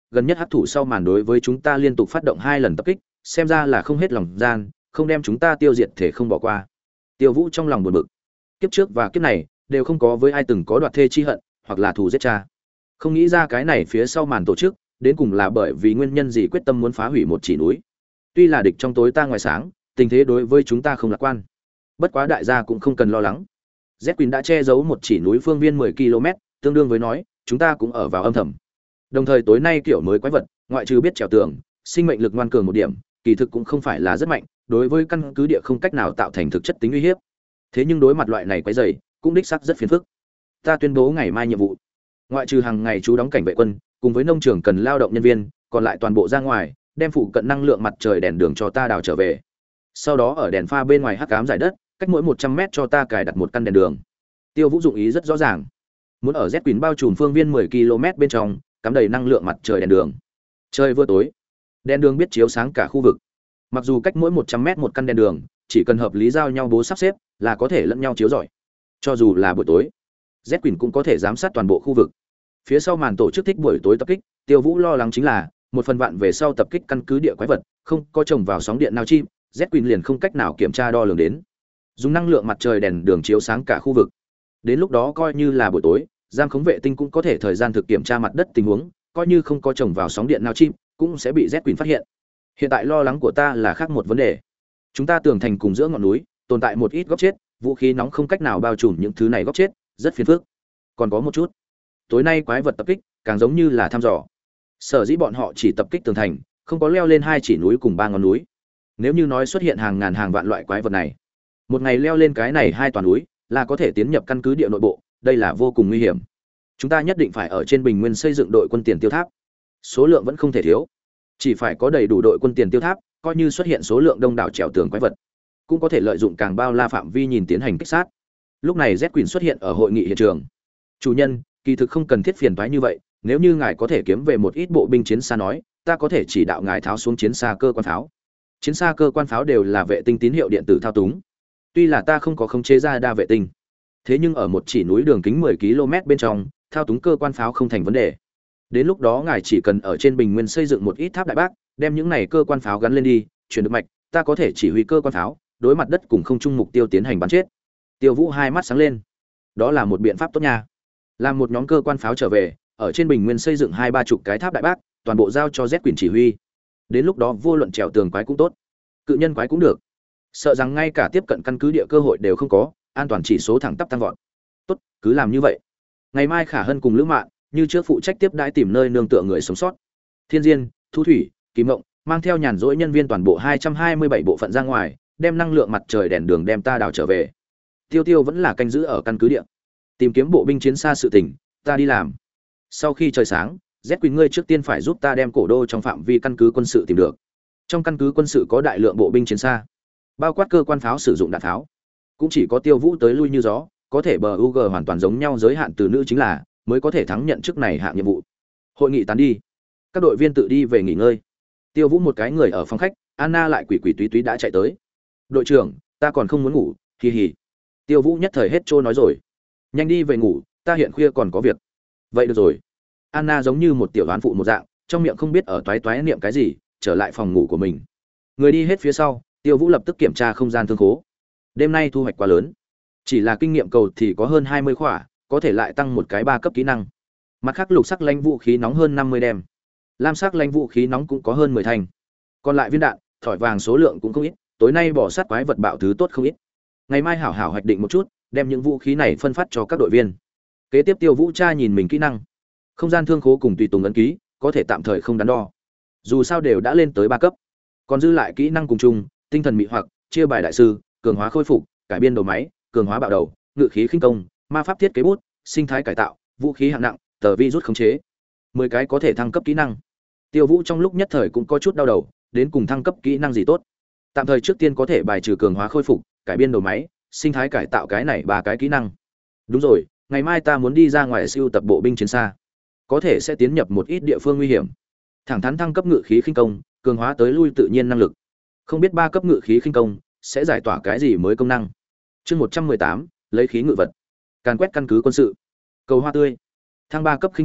gần nhất hắc thủ sau màn đối với chúng ta liên tục phát động hai lần tập kích, xem ra là không hết lòng gian, không đem chúng ta tiêu diệt thể không bỏ qua. Tiêu Vũ trong lòng buồn bực. Kiếp trước và kiếp này đều không có với ai từng có đoạt thê chi hận, hoặc là thù giết cha. Không nghĩ ra cái này phía sau màn tổ chức, đến cùng là bởi vì nguyên nhân gì quyết tâm muốn phá hủy một chỉ núi. Tuy là địch trong tối ta ngoài sáng, tình thế đối với chúng ta không lạc quan. Bất quá đại gia cũng không cần lo lắng. Z Queen đã che giấu một chỉ núi phương viên mười ki lô mét, tương đương với nói, chúng ta cũng ở vào âm thầm. Đồng thời tối nay kiểu mới quái vật, ngoại trừ biết trèo tường, sinh mệnh lực ngoan cường một điểm, kỳ thực cũng không phải là rất mạnh, đối với căn cứ địa không cách nào tạo thành thực chất tính uy hiếp. Thế nhưng đối mặt loại này quái dày, cũng đích xác rất phiền phức. Ta tuyên bố ngày mai nhiệm vụ. Ngoại trừ hàng ngày chú đóng cảnh vệ quân, cùng với nông trường cần lao động nhân viên, còn lại toàn bộ ra ngoài, đem phụ cận năng lượng mặt trời đèn đường cho ta đào trở về. Sau đó ở đèn pha bên ngoài hắc ám giải đất, cách mỗi một trăm mét cho ta cài đặt một căn đèn đường. Tiêu Vũ dụng ý rất rõ ràng, muốn ở Z Queen bao trùm phương viên mười ki lô mét bên trong, cắm đầy năng lượng mặt trời đèn đường. Trời vừa tối, đèn đường biết chiếu sáng cả khu vực. Mặc dù cách mỗi một trăm mét một căn đèn đường, chỉ cần hợp lý giao nhau bố sắp xếp là có thể lẫn nhau chiếu rọi. Cho dù là buổi tối, Z Queen cũng có thể giám sát toàn bộ khu vực. Phía sau màn tổ chức thích buổi tối tập kích, Tiêu Vũ lo lắng chính là một phần vạn về sau tập kích căn cứ địa quái vật, không có trồng vào sóng điện nào chim, Z Queen liền không cách nào kiểm tra đo lường đến. Dùng năng lượng mặt trời đèn đường chiếu sáng cả khu vực. Đến lúc đó coi như là buổi tối, giam khống vệ tinh cũng có thể thời gian thực kiểm tra mặt đất tình huống, coi như không có trồng vào sóng điện nào chim, cũng sẽ bị Z Queen phát hiện. Hiện tại lo lắng của ta là khác một vấn đề. Chúng ta tường thành cùng giữa ngọn núi, tồn tại một ít góc chết, vũ khí nóng không cách nào bao trùm những thứ này góc chết, rất phiền phức. Còn có một chút, tối nay quái vật tập kích, càng giống như là thăm dò. Sở dĩ bọn họ chỉ tập kích tường thành, không có leo lên hai chỉ núi cùng ba ngọn núi. Nếu như nói xuất hiện hàng ngàn hàng vạn loại quái vật này, một ngày leo lên cái này hai toàn núi, là có thể tiến nhập căn cứ địa nội bộ, đây là vô cùng nguy hiểm. Chúng ta nhất định phải ở trên bình nguyên xây dựng đội quân tiền tiêu tháp. Số lượng vẫn không thể thiếu, chỉ phải có đầy đủ đội quân tiền tiêu tháp, coi như xuất hiện số lượng đông đảo trèo tường quái vật, cũng có thể lợi dụng càng bao la phạm vi nhìn tiến hành kích sát. Lúc này Z Queen xuất hiện ở hội nghị hiện trường. Chủ nhân, kỳ thực không cần thiết phiền toái như vậy, nếu như ngài có thể kiếm về một ít bộ binh chiến xa nói, ta có thể chỉ đạo ngài tháo xuống chiến xa cơ quan pháo. Chiến xa cơ quan pháo đều là vệ tinh tín hiệu điện tử thao túng. Tuy là ta không có khống chế ra đa vệ tinh, thế nhưng ở một chỉ núi đường kính mười ki lô mét bên trong, thao túng cơ quan pháo không thành vấn đề. Đến lúc đó ngài chỉ cần ở trên bình nguyên xây dựng một ít tháp đại bác, đem những này cơ quan pháo gắn lên đi, chuyển được mạch, ta có thể chỉ huy cơ quan pháo, đối mặt đất cùng không chung mục tiêu tiến hành bắn chết. Tiêu Vũ hai mắt sáng lên. Đó là một biện pháp tốt nha. Làm một nhóm cơ quan pháo trở về, ở trên bình nguyên xây dựng hai ba chục cái tháp đại bác, toàn bộ giao cho Z Queen chỉ huy. Đến lúc đó vô luận trèo tường quái cũng tốt, cự nhân quái cũng được. Sợ rằng ngay cả tiếp cận căn cứ địa cơ hội đều không có, an toàn chỉ số thẳng tắp tăng vọt. Tốt, cứ làm như vậy. Ngày mai Khả Hân cùng Lữ Mạn, như trước phụ trách tiếp đãi tìm nơi nương tựa người sống sót. Thiên Diên, Thu Thủy, Kim Mộng, mang theo nhàn rỗi nhân viên toàn bộ hai trăm hai mươi bảy bộ phận ra ngoài, đem năng lượng mặt trời đèn đường đem ta đào trở về. Tiêu Tiêu vẫn là canh giữ ở căn cứ địa, tìm kiếm bộ binh chiến xa sự tình, ta đi làm. Sau khi trời sáng, Z Queen ngươi trước tiên phải giúp ta đem cổ đô trong phạm vi căn cứ quân sự tìm được. Trong căn cứ quân sự có đại lượng bộ binh chiến xa, bao quát cơ quan pháo sử dụng đạn pháo, cũng chỉ có Tiêu Vũ tới lui như gió, có thể bờ u giê hoàn toàn giống nhau, giới hạn từ nữ chính là mới có thể thắng nhận chức này hạng nhiệm vụ. Hội nghị tán đi, các đội viên tự đi về nghỉ ngơi. Tiêu Vũ một cái người ở phòng khách, Anna lại quỷ quỷ túy túy đã chạy tới. Đội trưởng, ta còn không muốn ngủ, hì hì. Tiêu Vũ nhất thời hết trôi nói rồi, nhanh đi về ngủ, ta hiện khuya còn có việc. Vậy được rồi. Anna giống như một tiểu đoán phụ một dạng, trong miệng không biết ở toái toái niệm cái gì, trở lại phòng ngủ của mình. Người đi hết phía sau, Tiêu Vũ lập tức kiểm tra không gian thương khố. Đêm nay thu hoạch quá lớn, chỉ là kinh nghiệm cầu thì có hơn hai mươi khỏa, có thể lại tăng một cái ba cấp kỹ năng. Mặt khác lục sắc lãnh vũ khí nóng hơn năm mươi đem, lam sắc lãnh vũ khí nóng cũng có hơn mười thành. Còn lại viên đạn, thỏi vàng số lượng cũng không ít, tối nay bỏ sát quái vật bạo thứ tốt không ít. Ngày mai hảo hảo hoạch định một chút, đem những vũ khí này phân phát cho các đội viên. Kế tiếp Tiêu Vũ tra nhìn mình kỹ năng. Không gian thương khố cùng tùy tùng ấn ký, có thể tạm thời không đắn đo. Dù sao đều đã lên tới ba cấp. Còn dư lại kỹ năng cùng chung, tinh thần mị hoặc, chia bài đại sư, cường hóa khôi phục, cải biên đầu máy, cường hóa bạo đầu, ngự khí khinh công, ma pháp thiết kế bút, sinh thái cải tạo, vũ khí hạng nặng, tờ vi rút khống chế. mười cái có thể thăng cấp kỹ năng. Tiêu Vũ trong lúc nhất thời cũng có chút đau đầu, đến cùng thăng cấp kỹ năng gì tốt. Tạm thời trước tiên có thể bài trừ cường hóa khôi phục, cải biên đầu máy, sinh thái cải tạo cái này ba cái kỹ năng. Đúng rồi, ngày mai ta muốn đi ra ngoài siêu tập bộ binh chiến xa, có thể sẽ tiến nhập một ít địa phương nguy hiểm. Thẳng thắn thăng cấp ngự khí khinh công, cường hóa tới lui tự nhiên năng lực. Không biết ba cấp ngự khí khinh công sẽ giải tỏa cái gì mới công năng. Chương một trăm mười tám, lấy khí ngự vật. Càn quét căn cứ quân sự. Cầu hoa tươi. Thăng ba cấp khinh công,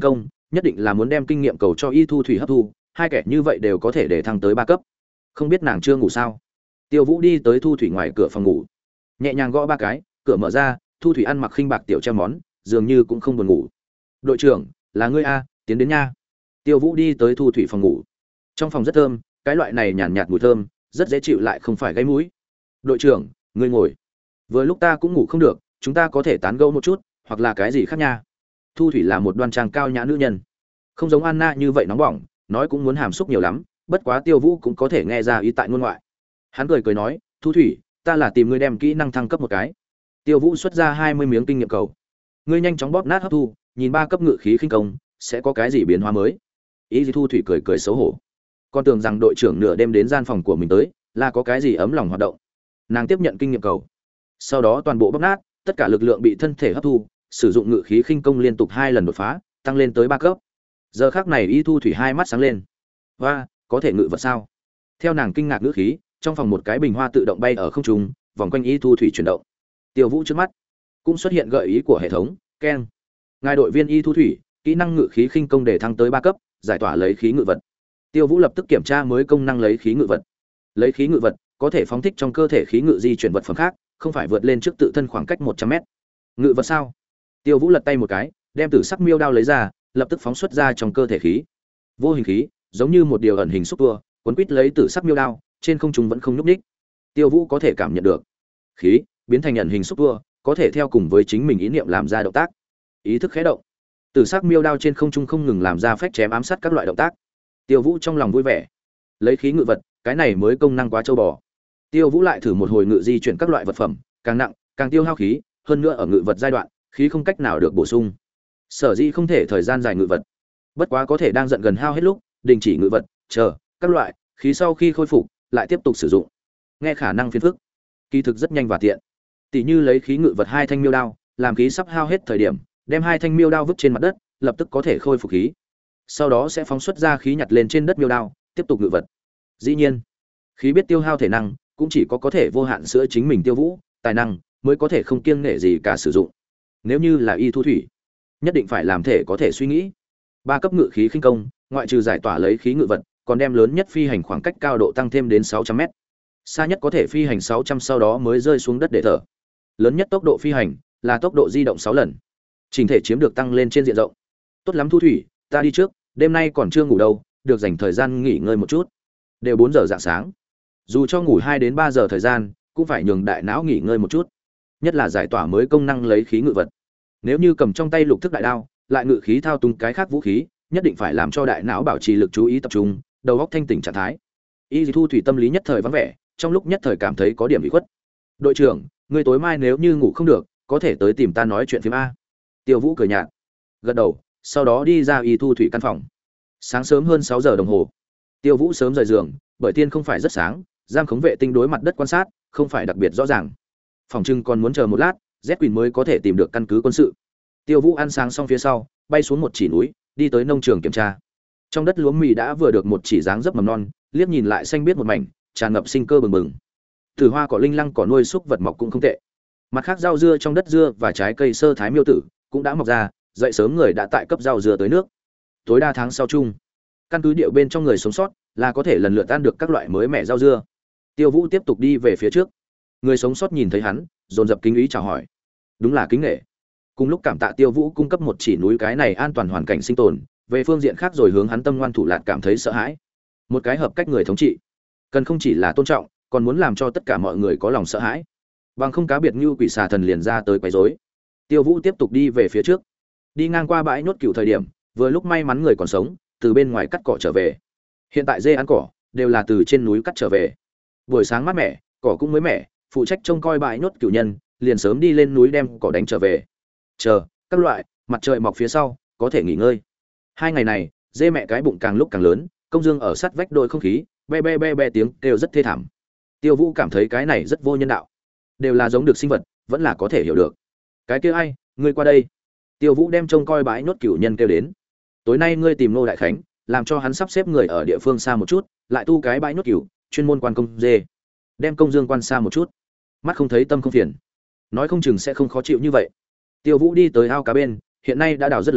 nhất định là muốn đem kinh nghiệm cầu cho y thu thủy hấp thu, hai kẻ như vậy đều có thể để thăng tới ba cấp. Không biết nàng chưa ngủ sao? Tiêu Vũ đi tới Thu Thủy ngoài cửa phòng ngủ, nhẹ nhàng gõ ba cái, cửa mở ra, Thu Thủy ăn mặc khinh bạc tiểu treo món, dường như cũng không buồn ngủ. "Đội trưởng, là ngươi a, tiến đến nha." Tiêu Vũ đi tới Thu Thủy phòng ngủ. Trong phòng rất thơm, cái loại này nhàn nhạt mùi thơm, rất dễ chịu lại không phải gây mũi. "Đội trưởng, ngươi ngồi. Vừa lúc ta cũng ngủ không được, chúng ta có thể tán gẫu một chút, hoặc là cái gì khác nha." Thu Thủy là một đoan trang cao nhã nữ nhân, không giống Anna như vậy nóng bỏng, nói cũng muốn hàm xúc nhiều lắm, bất quá Tiêu Vũ cũng có thể nghe ra ý tại ngôn ngoại. Hắn cười cười nói, "Thu Thủy, ta là tìm ngươi đem kỹ năng thăng cấp một cái." Tiêu Vũ xuất ra hai mươi miếng kinh nghiệm cầu. "Ngươi nhanh chóng bóp nát hấp thu, nhìn ba cấp ngự khí khinh công, sẽ có cái gì biến hóa mới?" Ý gì Thu Thủy cười cười xấu hổ. Con tưởng rằng đội trưởng nửa đêm đến gian phòng của mình tới, là có cái gì ấm lòng hoạt động. Nàng tiếp nhận kinh nghiệm cầu. Sau đó toàn bộ bóp nát, tất cả lực lượng bị thân thể hấp thu, sử dụng ngự khí khinh công liên tục hai lần đột phá, tăng lên tới ba cấp. Giờ khắc này Y Thu Thủy hai mắt sáng lên. "Oa, có thể ngự vật sao?" Theo nàng kinh ngạc ngữ khí, trong phòng một cái bình hoa tự động bay ở không trung, vòng quanh Y Thu Thủy chuyển động. Tiêu Vũ trước mắt cũng xuất hiện gợi ý của hệ thống, keng. Ngài đội viên Y Thu Thủy, kỹ năng ngự khí khinh công để thăng tới ba cấp, giải tỏa lấy khí ngự vật. Tiêu Vũ lập tức kiểm tra mới công năng lấy khí ngự vật. Lấy khí ngự vật có thể phóng thích trong cơ thể khí ngự di chuyển vật phẩm khác, không phải vượt lên trước tự thân khoảng cách một trăm mét. Ngự vật sao? Tiêu Vũ lật tay một cái, đem tử sắc miêu đao lấy ra, lập tức phóng xuất ra trong cơ thể khí. Vô hình khí, giống như một điều ẩn hình xúc tua, cuốn quít lấy tử sắc miêu đao, trên không trung vẫn không nhúc nhích. Tiêu Vũ có thể cảm nhận được, khí biến thành ẩn hình xúc tua, có thể theo cùng với chính mình ý niệm làm ra động tác. Ý thức khẽ động, tử sắc miêu đao trên không trung không ngừng làm ra phách chém ám sát các loại động tác. Tiêu Vũ trong lòng vui vẻ. Lấy khí ngự vật, cái này mới công năng quá châu bò. Tiêu Vũ lại thử một hồi ngự di chuyển các loại vật phẩm, càng nặng, càng tiêu hao khí, hơn nữa ở ngự vật giai đoạn, khí không cách nào được bổ sung. Sở dĩ không thể thời gian dài ngự vật. Bất quá có thể đang giận gần hao hết lúc, đình chỉ ngự vật, chờ các loại khí sau khi khôi phục, lại tiếp tục sử dụng. Nghe khả năng phiền phức, kỳ thực rất nhanh và tiện. Tỷ như lấy khí ngự vật hai thanh miêu đao, làm khí sắp hao hết thời điểm, đem hai thanh miêu đao vứt trên mặt đất, lập tức có thể khôi phục khí. Sau đó sẽ phóng xuất ra khí nhặt lên trên đất miêu đao, tiếp tục ngự vật. Dĩ nhiên, khí biết tiêu hao thể năng, cũng chỉ có có thể vô hạn sữa chính mình Tiêu Vũ, tài năng mới có thể không kiêng nể gì cả sử dụng. Nếu như là Y Thu Thủy, nhất định phải làm thể có thể suy nghĩ. Ba cấp ngự khí khinh công, ngoại trừ giải tỏa lấy khí ngự vật, còn đem lớn nhất phi hành khoảng cách cao độ tăng thêm đến sáu trăm mét. Xa nhất có thể phi hành sáu trăm sau đó mới rơi xuống đất để thở. Lớn nhất tốc độ phi hành là tốc độ di động sáu lần. Trình thể chiếm được tăng lên trên diện rộng. Tốt lắm Thu Thủy, ta đi trước, đêm nay còn chưa ngủ đâu, được dành thời gian nghỉ ngơi một chút. Đều bốn giờ rạng sáng. Dù cho ngủ hai đến ba giờ thời gian, cũng phải nhường đại não nghỉ ngơi một chút. Nhất là giải tỏa mới công năng lấy khí ngự vật. Nếu như cầm trong tay lục thức đại đao, lại ngự khí thao túng cái khác vũ khí, nhất định phải làm cho đại não bảo trì lực chú ý tập trung, đầu óc thanh tỉnh trạng thái. Y Thu Thủy tâm lý nhất thời vắng vẻ, trong lúc nhất thời cảm thấy có điểm bị khuất. "Đội trưởng, người tối mai nếu như ngủ không được, có thể tới tìm ta nói chuyện phim a." Tiêu Vũ cười nhạt, gật đầu, sau đó đi ra Y Thu Thủy căn phòng. Sáng sớm hơn sáu giờ đồng hồ. Tiêu Vũ sớm rời giường, bởi thiên không phải rất sáng, giam khống vệ tinh đối mặt đất quan sát, không phải đặc biệt rõ ràng. Phòng trưng còn muốn chờ một lát, Z Quỳnh mới có thể tìm được căn cứ quân sự. Tiêu Vũ ăn sáng xong phía sau, bay xuống một chỉ núi, đi tới nông trường kiểm tra. Trong đất lúa mì đã vừa được một chỉ dáng dấp mầm non, liếc nhìn lại xanh biếc một mảnh, tràn ngập sinh cơ bừng bừng. Từ hoa cỏ linh lăng cỏ nuôi súc vật mọc cũng không tệ. Mặt khác rau dưa trong đất dưa và trái cây sơ thái miêu tử cũng đã mọc ra, dậy sớm người đã tại cấp rau dưa tới nước. Tối đa tháng sau chung, căn cứ điệu bên trong người sống sót là có thể lần lượt ăn được các loại mới mẻ rau dưa. Tiêu Vũ tiếp tục đi về phía trước. Người sống sót nhìn thấy hắn, dồn dập kính ý chào hỏi. Đúng là kính nể. Cùng lúc cảm tạ Tiêu Vũ cung cấp một chỉ núi cái này an toàn hoàn cảnh sinh tồn, về phương diện khác rồi hướng hắn tâm ngoan thủ lạt cảm thấy sợ hãi. Một cái hợp cách người thống trị, cần không chỉ là tôn trọng, còn muốn làm cho tất cả mọi người có lòng sợ hãi. Bằng không cá biệt như quỷ xà thần liền ra tới quấy rối. Tiêu Vũ tiếp tục đi về phía trước. Đi ngang qua bãi nhốt cừu thời điểm, vừa lúc may mắn người còn sống, từ bên ngoài cắt cỏ trở về. Hiện tại dê ăn cỏ đều là từ trên núi cắt trở về. Buổi sáng mát mẻ, cỏ cũng mới mẻ, phụ trách trông coi bãi nhốt cừu nhân, liền sớm đi lên núi đem cỏ đánh trở về. Chờ, các loại, mặt trời mọc phía sau, có thể nghỉ ngơi. Hai ngày này, dê mẹ cái bụng càng lúc càng lớn, công dương ở sát vách đôi không khí, be be be be tiếng kêu rất thê thảm. Tiêu Vũ cảm thấy cái này rất vô nhân đạo. Đều là giống được sinh vật, vẫn là có thể hiểu được. Cái kia ai, ngươi qua đây. Tiêu Vũ đem trông coi bãi nhốt cừu nhân kêu đến. Tối nay ngươi tìm Nô Đại Khánh, làm cho hắn sắp xếp người ở địa phương xa một chút, lại tu cái bãi nhốt cừu, chuyên môn quan công dê. Đem công dương quan xa một chút. Mắt không thấy tâm không phiền. Nói không chừng sẽ không khó chịu như vậy. Tiêu Vũ đi tới ao cá bên, hiện nay đã đào rất lớn,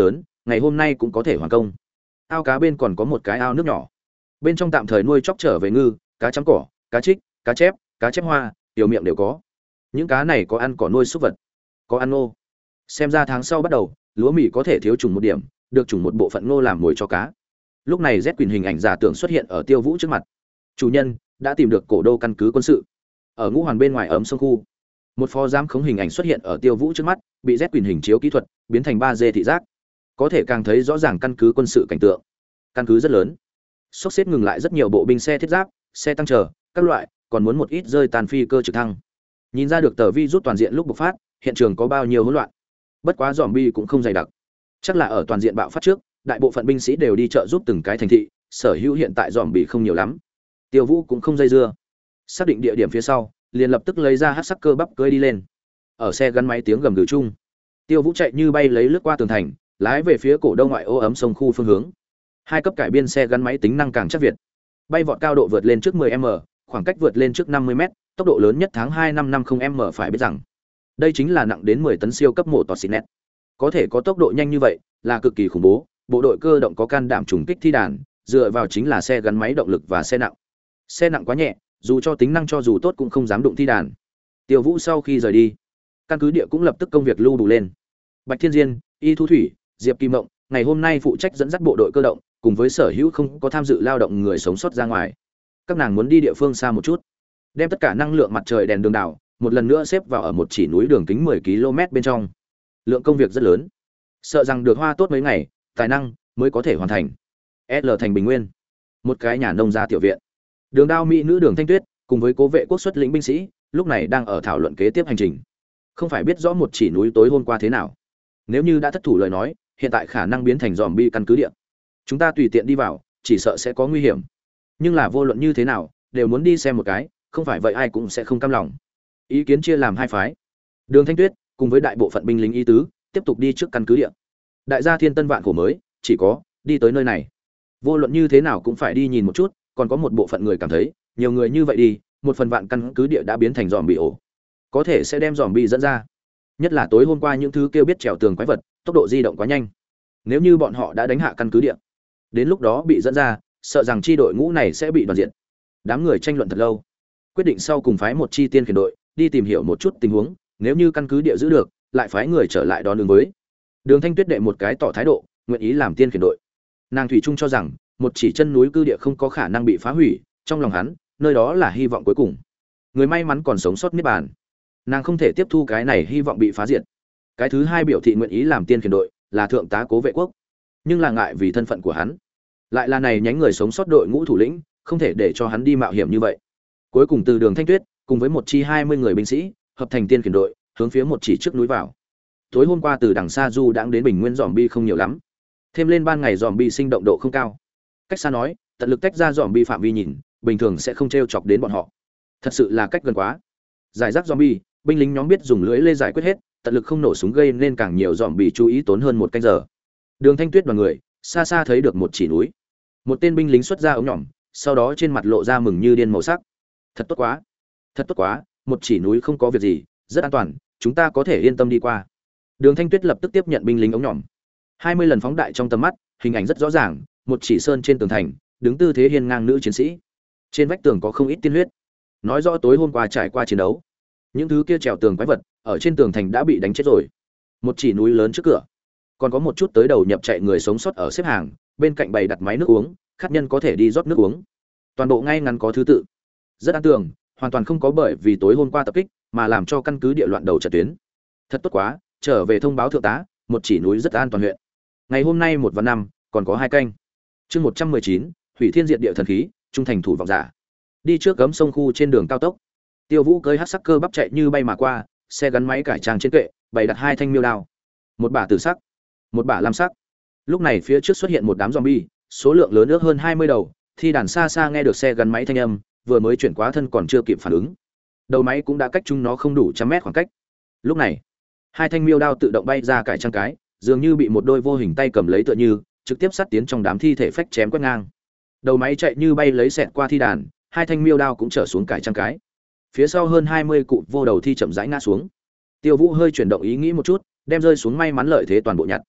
ngày hôm nay cũng có thể hoàn công. Ao cá bên còn có một cái ao nước nhỏ, bên trong tạm thời nuôi chóc trở về ngư, cá trắng cỏ, cá trích, cá chép, cá chép hoa, tiểu miệng đều có. Những cá này có ăn cỏ nuôi súc vật, có ăn ngô. Xem ra tháng sau bắt đầu, lúa mì có thể thiếu trùng một điểm, được trùng một bộ phận ngô làm mồi cho cá. Lúc này Z Quyền hình ảnh giả tưởng xuất hiện ở Tiêu Vũ trước mặt. Chủ nhân đã tìm được cổ đô căn cứ quân sự. Ở Ngũ Hoàn bên ngoài ấm sông khu, một phó giám khống hình ảnh xuất hiện ở Tiêu Vũ trước mắt, bị Z Quyền hình chiếu kỹ thuật biến thành ba D thị giác, có thể càng thấy rõ ràng căn cứ quân sự cảnh tượng. Căn cứ rất lớn, sốc xếp ngừng lại rất nhiều bộ binh xe thiết giáp, xe tăng chờ các loại, còn muốn một ít rơi tàn phi cơ trực thăng. Nhìn ra được tờ vi rút toàn diện lúc bộc phát, hiện trường có bao nhiêu hỗn loạn. Bất quá zombie cũng không dày đặc, chắc là ở toàn diện bạo phát trước, đại bộ phận binh sĩ đều đi trợ giúp từng cái thành thị, sở hữu hiện tại zombie không nhiều lắm. Tiêu Vũ cũng không dây dưa, xác định địa điểm phía sau, liền lập tức lấy ra hắc sắc cơ bắp cưỡi đi lên. Ở xe gắn máy tiếng gầm gừ chung, Tiêu Vũ chạy như bay lấy lướt qua tường thành, lái về phía cổ đông ngoại ô ấm sông khu phương hướng. Hai cấp cải biên xe gắn máy tính năng càng chắc việt, bay vọt cao độ vượt lên trước mười mét, khoảng cách vượt lên trước năm mươi mét, tốc độ lớn nhất tháng hai năm năm mươi mét. Phải biết rằng đây chính là nặng đến mười tấn siêu cấp mổ tọt xịt nét, có thể có tốc độ nhanh như vậy là cực kỳ khủng bố. Bộ đội cơ động có can đảm trùng kích thi đàn, dựa vào chính là xe gắn máy động lực và xe nặng. Xe nặng quá nhẹ, dù cho tính năng cho dù tốt cũng không dám đụng thi đàn. Tiêu Vũ sau khi rời đi, căn cứ địa cũng lập tức công việc lưu đủ lên. Bạch Thiên Diên, Y Thu Thủy, Diệp Kim Mộng ngày hôm nay phụ trách dẫn dắt bộ đội cơ động, cùng với sở hữu không có tham dự lao động người sống sót ra ngoài. Các nàng muốn đi địa phương xa một chút, đem tất cả năng lượng mặt trời đèn đường đảo một lần nữa xếp vào ở một chỉ núi đường kính mười ki lô mét bên trong. Lượng công việc rất lớn, sợ rằng được hoa tốt mấy ngày, tài năng mới có thể hoàn thành. L thành Bình Nguyên, một cái nhà nông gia tiểu viện. Đường Đao mỹ nữ Đường Thanh Tuyết cùng với cố vệ quốc xuất lĩnh binh sĩ, lúc này đang ở thảo luận kế tiếp hành trình. Không phải biết rõ một chỉ núi tối hôm qua thế nào. Nếu như đã thất thủ lời nói, hiện tại khả năng biến thành zombie căn cứ địa. Chúng ta tùy tiện đi vào, chỉ sợ sẽ có nguy hiểm. Nhưng là vô luận như thế nào, đều muốn đi xem một cái, không phải vậy ai cũng sẽ không cam lòng. Ý kiến chia làm hai phái. Đường Thanh Tuyết cùng với đại bộ phận binh lính y tứ, tiếp tục đi trước căn cứ địa. Đại gia thiên tân vạn khổ mới, chỉ có đi tới nơi này. Vô luận như thế nào cũng phải đi nhìn một chút, còn có một bộ phận người cảm thấy, nhiều người như vậy đi, một phần vạn căn cứ địa đã biến thành zombie ổ. Có thể sẽ đem zombie dẫn ra. Nhất là tối hôm qua những thứ kêu biết trèo tường quái vật, tốc độ di động quá nhanh. Nếu như bọn họ đã đánh hạ căn cứ địa, đến lúc đó bị dẫn ra, sợ rằng chi đội ngũ này sẽ bị đoàn diện. Đám người tranh luận thật lâu, quyết định sau cùng phái một chi tiên khiển đội đi tìm hiểu một chút tình huống, nếu như căn cứ địa giữ được, lại phái người trở lại đón đường với. Đường Thanh Tuyết đệ một cái tỏ thái độ, nguyện ý làm tiên khiển đội. Nàng thủy chung cho rằng, một chỉ chân núi cư địa không có khả năng bị phá hủy, trong lòng hắn, nơi đó là hy vọng cuối cùng. Người may mắn còn sống sót niết bàn. Nàng không thể tiếp thu cái này hy vọng bị phá diệt. Cái thứ hai biểu thị nguyện ý làm tiên khiển đội là thượng tá Cố Vệ Quốc, nhưng là ngại vì thân phận của hắn, lại là này nhánh người sống sót đội ngũ thủ lĩnh, không thể để cho hắn đi mạo hiểm như vậy. Cuối cùng từ Đường Thanh Tuyết cùng với một chi hai mươi người binh sĩ hợp thành tiên khiển đội, hướng phía một chỉ trước núi vào. Tối hôm qua từ đằng xa du đãng đến Bình Nguyên zombie không nhiều lắm, thêm lên ban ngày zombie sinh động độ không cao. Cách xa nói, tận lực tách ra zombie phạm vi nhìn, bình thường sẽ không trêu chọc đến bọn họ. Thật sự là cách gần quá. Giải rác zombie, binh lính nhóm biết dùng lưỡi lê giải quyết hết, tận lực không nổ súng gây nên càng nhiều zombie chú ý tốn hơn một canh giờ. Đường Thanh Tuyết đoàn người xa xa thấy được một chỉ núi. Một tên binh lính xuất ra ống nhỏm, sau đó trên mặt lộ ra mừng như điên màu sắc. Thật tốt quá, thật tốt quá, một chỉ núi không có việc gì, rất an toàn, chúng ta có thể yên tâm đi qua. Đường Thanh Tuyết lập tức tiếp nhận binh lính ống nhỏm. hai mươi lần phóng đại trong tầm mắt, hình ảnh rất rõ ràng, một chỉ sơn trên tường thành, đứng tư thế hiên ngang nữ chiến sĩ. Trên vách tường có không ít tiên huyết, nói rõ tối hôm qua trải qua chiến đấu. Những thứ kia trèo tường quái vật ở trên tường thành đã bị đánh chết rồi. Một chỉ núi lớn trước cửa, còn có một chút tới đầu nhập chạy người sống sót ở xếp hàng, bên cạnh bày đặt máy nước uống, khách nhân có thể đi rót nước uống. Toàn bộ ngay ngắn có thứ tự, rất an tường, hoàn toàn không có bởi vì tối hôm qua tập kích mà làm cho căn cứ địa loạn đầu trận tuyến. Thật tốt quá, trở về thông báo thượng tá, một chỉ núi rất an toàn huyện. Ngày hôm nay một và năm, còn có hai canh. Chương một trăm mười chín, hủy thiên diệt địa thần khí, trung thành thủ vọng giả. Đi trước cấm sông khu trên đường cao tốc. Tiêu Vũ cưỡi hắc sắc cơ bắp chạy như bay mà qua, xe gắn máy cải trang trên kệ, bày đặt hai thanh miêu đao, một bả tử sắc, một bả lam sắc. Lúc này phía trước xuất hiện một đám zombie, số lượng lớn ước hơn hai mươi đầu, thi đàn xa xa nghe được xe gắn máy thanh âm, vừa mới chuyển quá thân còn chưa kịp phản ứng. Đầu máy cũng đã cách chúng nó không đủ trăm mét khoảng cách. Lúc này, hai thanh miêu đao tự động bay ra cải trang cái, dường như bị một đôi vô hình tay cầm lấy tựa như, trực tiếp sát tiến trong đám thi thể phách chém quét ngang. Đầu máy chạy như bay lấy xẹt qua thi đàn, hai thanh miêu đao cũng trở xuống cải trang cái. Phía sau hơn hai mươi cụ vô đầu thi chậm rãi ngã xuống. Tiêu Vũ hơi chuyển động ý nghĩ một chút, đem rơi xuống may mắn lợi thế toàn bộ nhặt.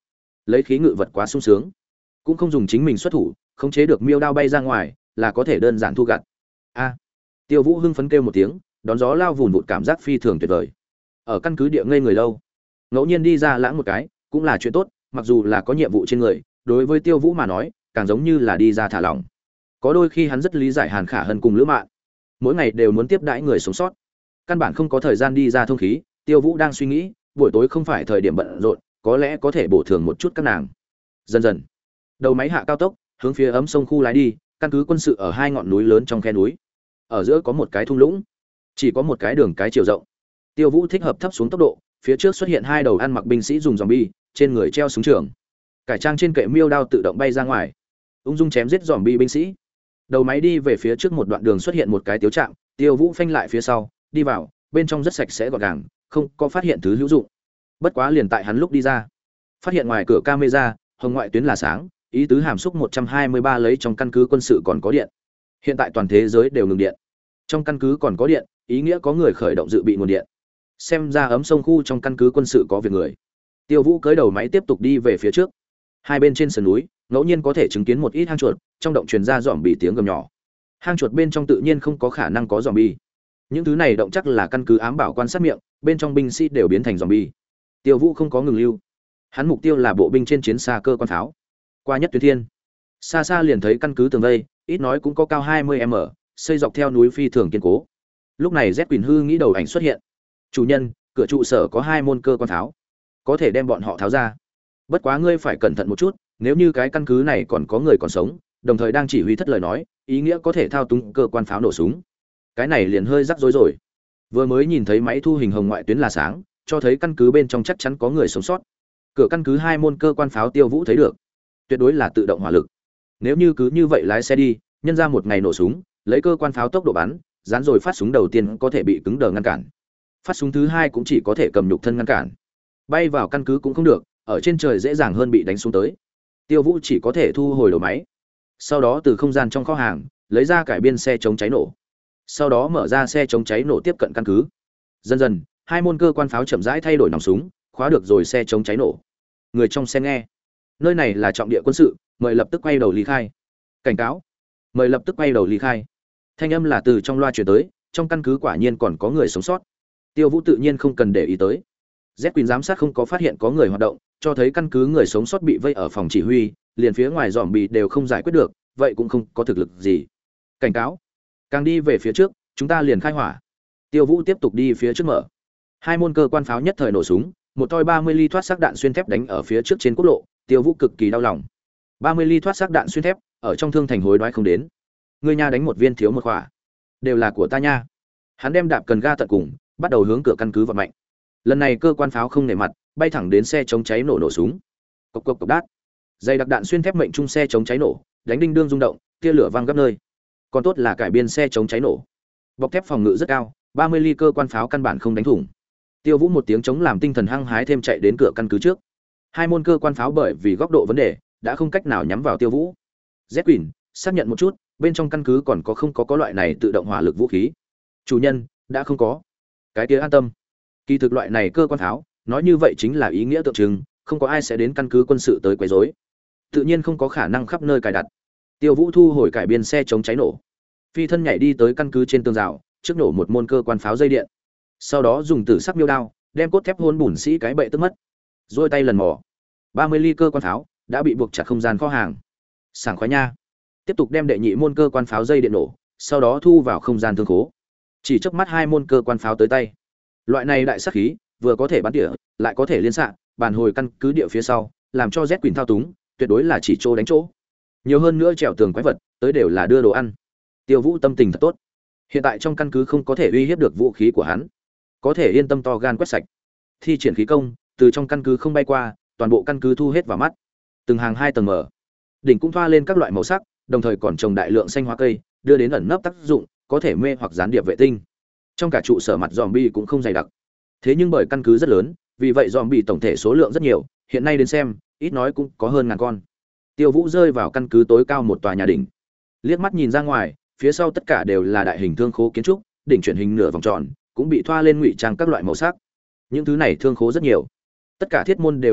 lấy khí ngự vật quá sung sướng, cũng không dùng chính mình xuất thủ khống chế được miêu đao bay ra ngoài, là có thể đơn giản thu gặt. A! Tiêu Vũ hưng phấn kêu một tiếng, đón gió lao vùn vụt, cảm giác phi thường tuyệt vời. Ở căn cứ địa ngây người lâu, ngẫu nhiên đi ra lãng một cái, cũng là chuyện tốt, mặc dù là có nhiệm vụ trên người, đối với Tiêu Vũ mà nói, càng giống như là đi ra thả lỏng. Có đôi khi hắn rất lý giải Hàn Khả Hân cùng Lữ Mạn, mỗi ngày đều muốn tiếp đãi người sống sót, căn bản không có thời gian đi ra thông khí. Tiêu Vũ đang suy nghĩ, buổi tối không phải thời điểm bận rộn, có lẽ có thể bổ thường một chút các nàng. Dần dần, đầu máy hạ cao tốc, hướng phía ấm sông khu lái đi, căn cứ quân sự ở hai ngọn núi lớn trong khe núi. Ở giữa có một cái thung lũng, chỉ có một cái đường cái chiều rộng. Tiêu Vũ thích hợp thấp xuống tốc độ, phía trước xuất hiện hai đầu ăn mặc binh sĩ dùng zombie, trên người treo súng trường. Cải trang trên kệ miêu đao tự động bay ra ngoài, ung dung chém giết zombie binh sĩ. Đầu máy đi về phía trước một đoạn đường xuất hiện một cái tiếu trạm, Tiêu Vũ phanh lại phía sau, đi vào, bên trong rất sạch sẽ gọn gàng, không có phát hiện thứ hữu dụng. Bất quá liền tại hắn lúc đi ra, phát hiện ngoài cửa camera, hồng ngoại tuyến là sáng, ý tứ hàm xúc một trăm hai mươi ba lấy trong căn cứ quân sự còn có điện. Hiện tại toàn thế giới đều ngừng điện. Trong căn cứ còn có điện, ý nghĩa có người khởi động dự bị nguồn điện. Xem ra ấm sông khu trong căn cứ quân sự có việc người. Tiêu Vũ cưỡi đầu máy tiếp tục đi về phía trước. Hai bên trên sườn núi, ngẫu nhiên có thể chứng kiến một ít hang chuột, trong động truyền ra dòm bị tiếng gầm nhỏ. Hang chuột bên trong tự nhiên không có khả năng có dòm bi. Những thứ này động chắc là căn cứ ám bảo quan sát miệng, bên trong binh sĩ đều biến thành dòm bi. Tiêu Vũ không có ngừng lưu. Hắn mục tiêu là bộ binh trên chiến xa cơ quan pháo. Qua nhất tuyến thiên, xa xa liền thấy căn cứ tường vây, ít nói cũng có cao hai mươi mét, xây dọc theo núi phi thường kiên cố. Lúc này Z Quỳnh Hư nghĩ đầu ảnh xuất hiện. Chủ nhân, cửa trụ sở có hai môn cơ quan pháo, có thể đem bọn họ tháo ra. Bất quá ngươi phải cẩn thận một chút, nếu như cái căn cứ này còn có người còn sống, đồng thời đang chỉ huy thất lời nói, ý nghĩa có thể thao túng cơ quan pháo nổ súng. Cái này liền hơi rắc rối rồi. Vừa mới nhìn thấy máy thu hình hồng ngoại tuyến là sáng, cho thấy căn cứ bên trong chắc chắn có người sống sót. Cửa căn cứ hai môn cơ quan pháo Tiêu Vũ thấy được, tuyệt đối là tự động hỏa lực. Nếu như cứ như vậy lái xe đi, nhân ra một ngày nổ súng, lấy cơ quan pháo tốc độ bắn, dán rồi phát súng đầu tiên có thể bị cứng đờ ngăn cản. Phát súng thứ hai cũng chỉ có thể cầm nhục thân ngăn cản. Bay vào căn cứ cũng không được, ở trên trời dễ dàng hơn bị đánh xuống tới. Tiêu Vũ chỉ có thể thu hồi đầu máy. Sau đó từ không gian trong kho hàng, lấy ra cải biên xe chống cháy nổ. Sau đó mở ra xe chống cháy nổ tiếp cận căn cứ. Dần dần, hai môn cơ quan pháo chậm rãi thay đổi nòng súng, khóa được rồi xe chống cháy nổ. Người trong xe nghe, nơi này là trọng địa quân sự, mời lập tức quay đầu ly khai. Cảnh cáo, mời lập tức quay đầu ly khai. Thanh âm là từ trong loa truyền tới, trong căn cứ quả nhiên còn có người sống sót. Tiêu Vũ tự nhiên không cần để ý tới. Z Quỳnh giám sát không có phát hiện có người hoạt động, cho thấy căn cứ người sống sót bị vây ở phòng chỉ huy, liền phía ngoài dòm bị đều không giải quyết được, vậy cũng không có thực lực gì. Cảnh cáo, càng đi về phía trước, chúng ta liền khai hỏa. Tiêu Vũ tiếp tục đi phía trước mở. Hai môn cơ quan pháo nhất thời nổ súng, một toi ba mươi ly thoát sắc đạn xuyên thép đánh ở phía trước trên quốc lộ, Tiêu Vũ cực kỳ đau lòng. ba mươi ly thoát sắc đạn xuyên thép, ở trong thương thành hối đoái không đến. Ngươi nha đánh một viên thiếu một quả, đều là của ta nha. Hắn đem đạp cần ga tận cùng, bắt đầu hướng cửa căn cứ vọt mạnh. Lần này cơ quan pháo không nể mặt, bay thẳng đến xe chống cháy nổ nổ súng. Cộc cộc cộc đát. Dây đặc đạn xuyên thép mệnh trung xe chống cháy nổ, đánh đinh đương rung động, tia lửa vang gấp nơi. Còn tốt là cải biên xe chống cháy nổ. Bọc thép phòng ngự rất cao, ba mươi ly cơ quan pháo căn bản không đánh thủng. Tiêu Vũ một tiếng chống làm tinh thần hăng hái thêm chạy đến cửa căn cứ trước. Hai môn cơ quan pháo bởi vì góc độ vấn đề, đã không cách nào nhắm vào Tiêu Vũ. Z Quỳnh, xác nhận một chút, bên trong căn cứ còn có không có có loại này tự động hỏa lực vũ khí. Chủ nhân, đã không có. Cái kia an tâm. Kỳ thực loại này cơ quan pháo, nói như vậy chính là ý nghĩa tượng trưng, không có ai sẽ đến căn cứ quân sự tới quấy rối. Tự nhiên không có khả năng khắp nơi cài đặt. Tiêu Vũ thu hồi cải biên xe chống cháy nổ, phi thân nhảy đi tới căn cứ trên tường rào, trước nổ một môn cơ quan pháo dây điện. Sau đó dùng tử sắc miêu đao, đem cốt thép hôn bùn sĩ cái bệ tức mất. Rồi tay lần mò, ba mươi ly cơ quan pháo đã bị buộc chặt không gian kho hàng. Sảng khoái nha. Tiếp tục đem đệ nhị môn cơ quan pháo dây điện nổ, sau đó thu vào không gian thương khố. Chỉ chớp mắt hai môn cơ quan pháo tới tay. Loại này đại sát khí, vừa có thể bắn tỉa, lại có thể liên xạ, bàn hồi căn cứ địa phía sau, làm cho Z Quỳnh thao túng, tuyệt đối là chỉ chỗ đánh chỗ. Nhiều hơn nữa trèo tường quái vật, tới đều là đưa đồ ăn. Tiêu Vũ tâm tình thật tốt. Hiện tại trong căn cứ không có thể uy hiếp được vũ khí của hắn, có thể yên tâm to gan quét sạch. Thi triển khí công, từ trong căn cứ không bay qua, toàn bộ căn cứ thu hết vào mắt. Từng hàng hai tầng mở, đỉnh cũng thoa lên các loại màu sắc, đồng thời còn trồng đại lượng xanh hóa cây, đưa đến ẩn nấp tác dụng, có thể mê hoặc gián điệp vệ tinh. Trong cả trụ sở mặt zombie cũng không dày đặc. Thế nhưng bởi căn cứ rất lớn, vì vậy zombie tổng thể số lượng rất nhiều, hiện nay đến xem, ít nói cũng có hơn ngàn con. Tiêu Vũ rơi vào căn cứ tối cao một tòa nhà đỉnh. Liếc mắt nhìn ra ngoài, phía sau tất cả đều là đại hình thương khố kiến trúc, đỉnh chuyển hình nửa vòng tròn, cũng bị thoa lên ngụy trang các loại màu sắc. Những thứ này thương khố rất nhiều. Tất cả thiết môn đều đóng chặt,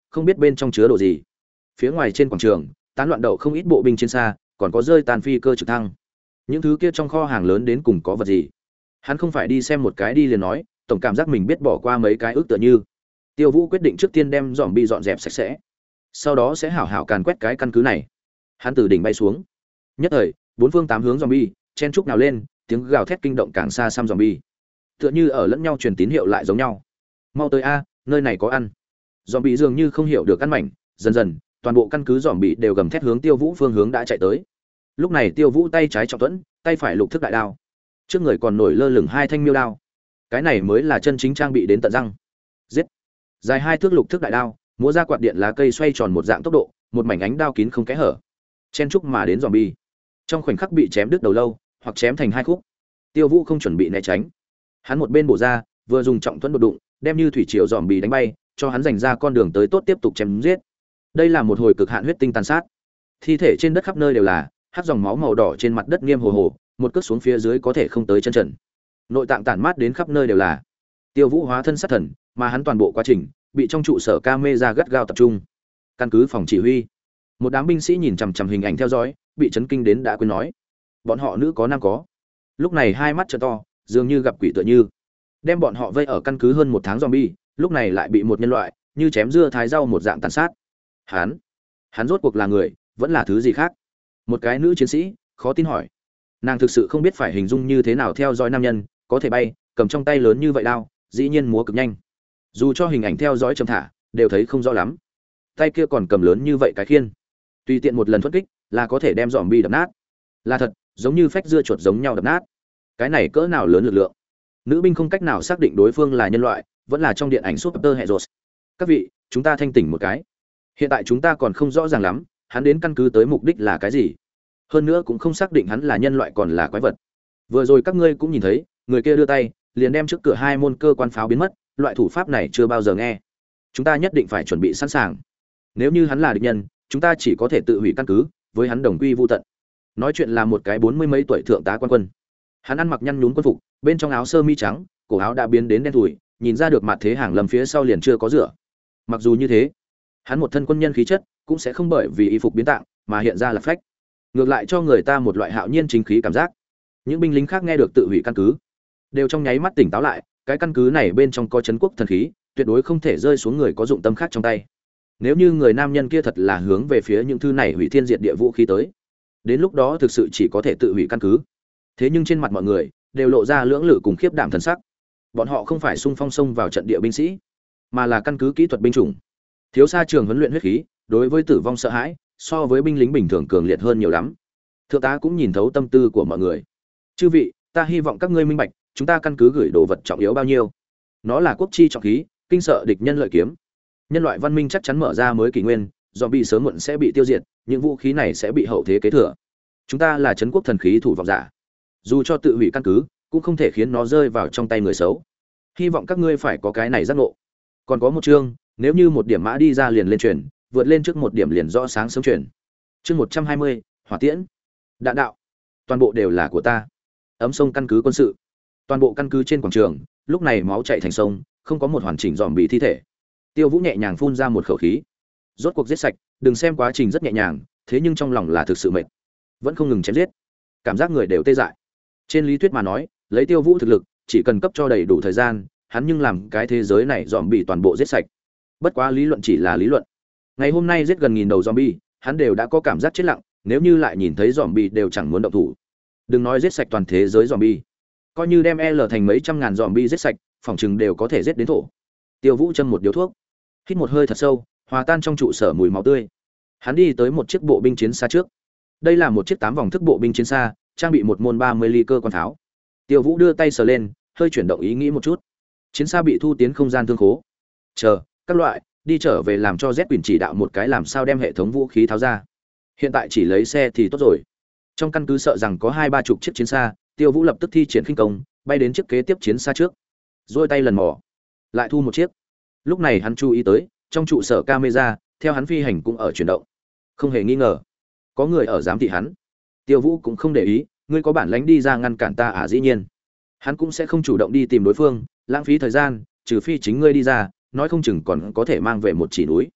không biết bên trong chứa đồ gì. Phía ngoài trên quảng trường, tán loạn đậu không ít bộ binh chiến xa, còn có rơi tàn phi cơ trực thăng. Những thứ kia trong kho hàng lớn đến cùng có vật gì? Hắn không phải đi xem một cái đi liền nói, tổng cảm giác mình biết bỏ qua mấy cái ước tựa như. Tiêu Vũ quyết định trước tiên đem dòm bi dọn dẹp sạch sẽ, sau đó sẽ hảo hảo càn quét cái căn cứ này. Hắn từ đỉnh bay xuống, nhất thời bốn phương tám hướng zombie chen chúc nào lên, tiếng gào thét kinh động càng xa xăm zombie, tựa như ở lẫn nhau truyền tín hiệu lại giống nhau. Mau tới a, nơi này có ăn. Zombie dường như không hiểu được ăn mảnh, dần dần toàn bộ căn cứ zombie đều gầm thét hướng Tiêu Vũ phương hướng đã chạy tới. Lúc này Tiêu Vũ tay trái trọng thuẫn, tay phải lục thức đại đao, trước người còn nổi lơ lửng hai thanh miêu đao. Cái này mới là chân chính trang bị đến tận răng. Giết. Dài hai thước lục thức đại đao, múa ra quạt điện lá cây xoay tròn một dạng tốc độ, một mảnh ánh đao kín không kẽ hở, chen chúc mà đến zombie. Trong khoảnh khắc bị chém đứt đầu lâu, hoặc chém thành hai khúc. Tiêu Vũ không chuẩn bị né tránh, hắn một bên bổ ra, vừa dùng trọng thuẫn đột đụng, đem như thủy triều zombie đánh bay, cho hắn dành ra con đường tới tốt tiếp tục chém giết. Đây là một hồi cực hạn huyết tinh tàn sát. Thi thể trên đất khắp nơi đều là, hắc dòng máu màu đỏ trên mặt đất nghiêm hồ hồ, một cước xuống phía dưới có thể không tới chân trần. Nội tạng tản mát đến khắp nơi đều là. Tiêu Vũ hóa thân sát thần, mà hắn toàn bộ quá trình bị trong trụ sở camera gắt gao tập trung. Căn cứ phòng chỉ huy, một đám binh sĩ nhìn chằm chằm hình ảnh theo dõi, bị chấn kinh đến đã quên nói. Bọn họ nữ có nam có. Lúc này hai mắt trợn to, dường như gặp quỷ tựa như. Đem bọn họ vây ở căn cứ hơn một tháng zombie, lúc này lại bị một nhân loại như chém dưa thái rau một dạng tàn sát. Hắn, hắn rốt cuộc là người, vẫn là thứ gì khác? Một cái nữ chiến sĩ khó tin hỏi. Nàng thực sự không biết phải hình dung như thế nào theo dõi nam nhân, có thể bay, cầm trong tay lớn như vậy đao, dĩ nhiên múa cực nhanh. Dù cho hình ảnh theo dõi chậm thả, đều thấy không rõ lắm. Tay kia còn cầm lớn như vậy cái khiên, tùy tiện một lần thuất kích là có thể đem zombie đập nát. Là thật, giống như phách dưa chuột giống nhau đập nát. Cái này cỡ nào lớn lực lượng? Nữ binh không cách nào xác định đối phương là nhân loại, vẫn là trong điện ảnh Super Heroes. Các vị, chúng ta thanh tỉnh một cái. Hiện tại chúng ta còn không rõ ràng lắm, hắn đến căn cứ tới mục đích là cái gì. Hơn nữa cũng không xác định hắn là nhân loại còn là quái vật. Vừa rồi các ngươi cũng nhìn thấy, người kia đưa tay, liền đem trước cửa hai môn cơ quan pháo biến mất, loại thủ pháp này chưa bao giờ nghe. Chúng ta nhất định phải chuẩn bị sẵn sàng. Nếu như hắn là địch nhân, chúng ta chỉ có thể tự hủy căn cứ, với hắn đồng quy vu tận. Nói chuyện là một cái bốn mươi mấy tuổi thượng tá quan quân. Hắn ăn mặc nhăn nhúm quân phục, bên trong áo sơ mi trắng, cổ áo đã biến đến đen thui, nhìn ra được mặt thế hàng lầm phía sau liền chưa có rửa. Mặc dù như thế, hắn một thân quân nhân khí chất cũng sẽ không bởi vì y phục biến tạng mà hiện ra là phách, ngược lại cho người ta một loại hạo nhiên chính khí cảm giác. Những binh lính khác nghe được tự hủy căn cứ, đều trong nháy mắt tỉnh táo lại, cái căn cứ này bên trong có trấn quốc thần khí, tuyệt đối không thể rơi xuống người có dụng tâm khác trong tay. Nếu như người nam nhân kia thật là hướng về phía những thứ này hủy thiên diệt địa vũ khí tới, đến lúc đó thực sự chỉ có thể tự hủy căn cứ. Thế nhưng trên mặt mọi người đều lộ ra lưỡng lự cùng khiếp đảm thần sắc. Bọn họ không phải xung phong xông vào trận địa binh sĩ, mà là căn cứ kỹ thuật binh chủng. Thiếu xa trường huấn luyện huyết khí, đối với tử vong sợ hãi, so với binh lính bình thường cường liệt hơn nhiều lắm. Thượng tá cũng nhìn thấu tâm tư của mọi người. Chư vị, ta hy vọng các ngươi minh bạch, chúng ta căn cứ gửi đồ vật trọng yếu bao nhiêu. Nó là quốc chi trọng khí, kinh sợ địch nhân lợi kiếm. Nhân loại văn minh chắc chắn mở ra mới kỷ nguyên, zombie sớm muộn sẽ bị tiêu diệt, những vũ khí này sẽ bị hậu thế kế thừa. Chúng ta là trấn quốc thần khí thủ vọng giả, dù cho tự hủy căn cứ, cũng không thể khiến nó rơi vào trong tay người xấu. Hy vọng các ngươi phải có cái này giác ngộ. Còn có một chương, nếu như một điểm mã đi ra liền lên truyền, vượt lên trước một điểm liền rõ sáng sớm truyền. Chương một trăm hai mươi, hỏa tiễn. Đạn đạo. Toàn bộ đều là của ta. Ấm sông căn cứ quân sự. Toàn bộ căn cứ trên quảng trường, lúc này máu chảy thành sông, không có một hoàn chỉnh zombie thi thể. Tiêu Vũ nhẹ nhàng phun ra một khẩu khí. Rốt cuộc giết sạch, đừng xem quá trình rất nhẹ nhàng, thế nhưng trong lòng là thực sự mệt. Vẫn không ngừng chém giết. Cảm giác người đều tê dại. Trên lý thuyết mà nói, lấy Tiêu Vũ thực lực, chỉ cần cấp cho đầy đủ thời gian, hắn nhưng làm cái thế giới này zombie toàn bộ giết sạch. Bất quá lý luận chỉ là lý luận. Ngày hôm nay giết gần nghìn đầu zombie, hắn đều đã có cảm giác chết lặng, nếu như lại nhìn thấy zombie đều chẳng muốn động thủ. Đừng nói giết sạch toàn thế giới zombie, coi như đem L thành mấy trăm ngàn zombie giết sạch, phòng chừng đều có thể giết đến thổ. Tiêu Vũ châm một điếu thuốc, hít một hơi thật sâu, hòa tan trong trụ sở mùi máu tươi. Hắn đi tới một chiếc bộ binh chiến xa trước. Đây là một chiếc tám vòng thức bộ binh chiến xa, trang bị một môn ba mươi ly cơ quan pháo. Tiêu Vũ đưa tay sờ lên, hơi chuyển động ý nghĩ một chút. Chiến xa bị thu tiến không gian thương khố. Chờ, các loại, đi trở về làm cho Z Quỳnh chỉ đạo một cái làm sao đem hệ thống vũ khí tháo ra. Hiện tại chỉ lấy xe thì tốt rồi. Trong căn cứ sợ rằng có hai ba chục chiếc chiến xa, Tiêu Vũ lập tức thi triển khinh công, bay đến chiếc kế tiếp chiến xa trước. Rồi tay lần mò, lại thu một chiếc. Lúc này hắn chú ý tới, trong trụ sở camera, theo hắn phi hành cũng ở chuyển động. Không hề nghi ngờ, có người ở giám thị hắn. Tiêu Vũ cũng không để ý, ngươi có bản lĩnh đi ra ngăn cản ta à? Dĩ nhiên, hắn cũng sẽ không chủ động đi tìm đối phương, lãng phí thời gian, trừ phi chính ngươi đi ra, nói không chừng còn có thể mang về một chỉ núi.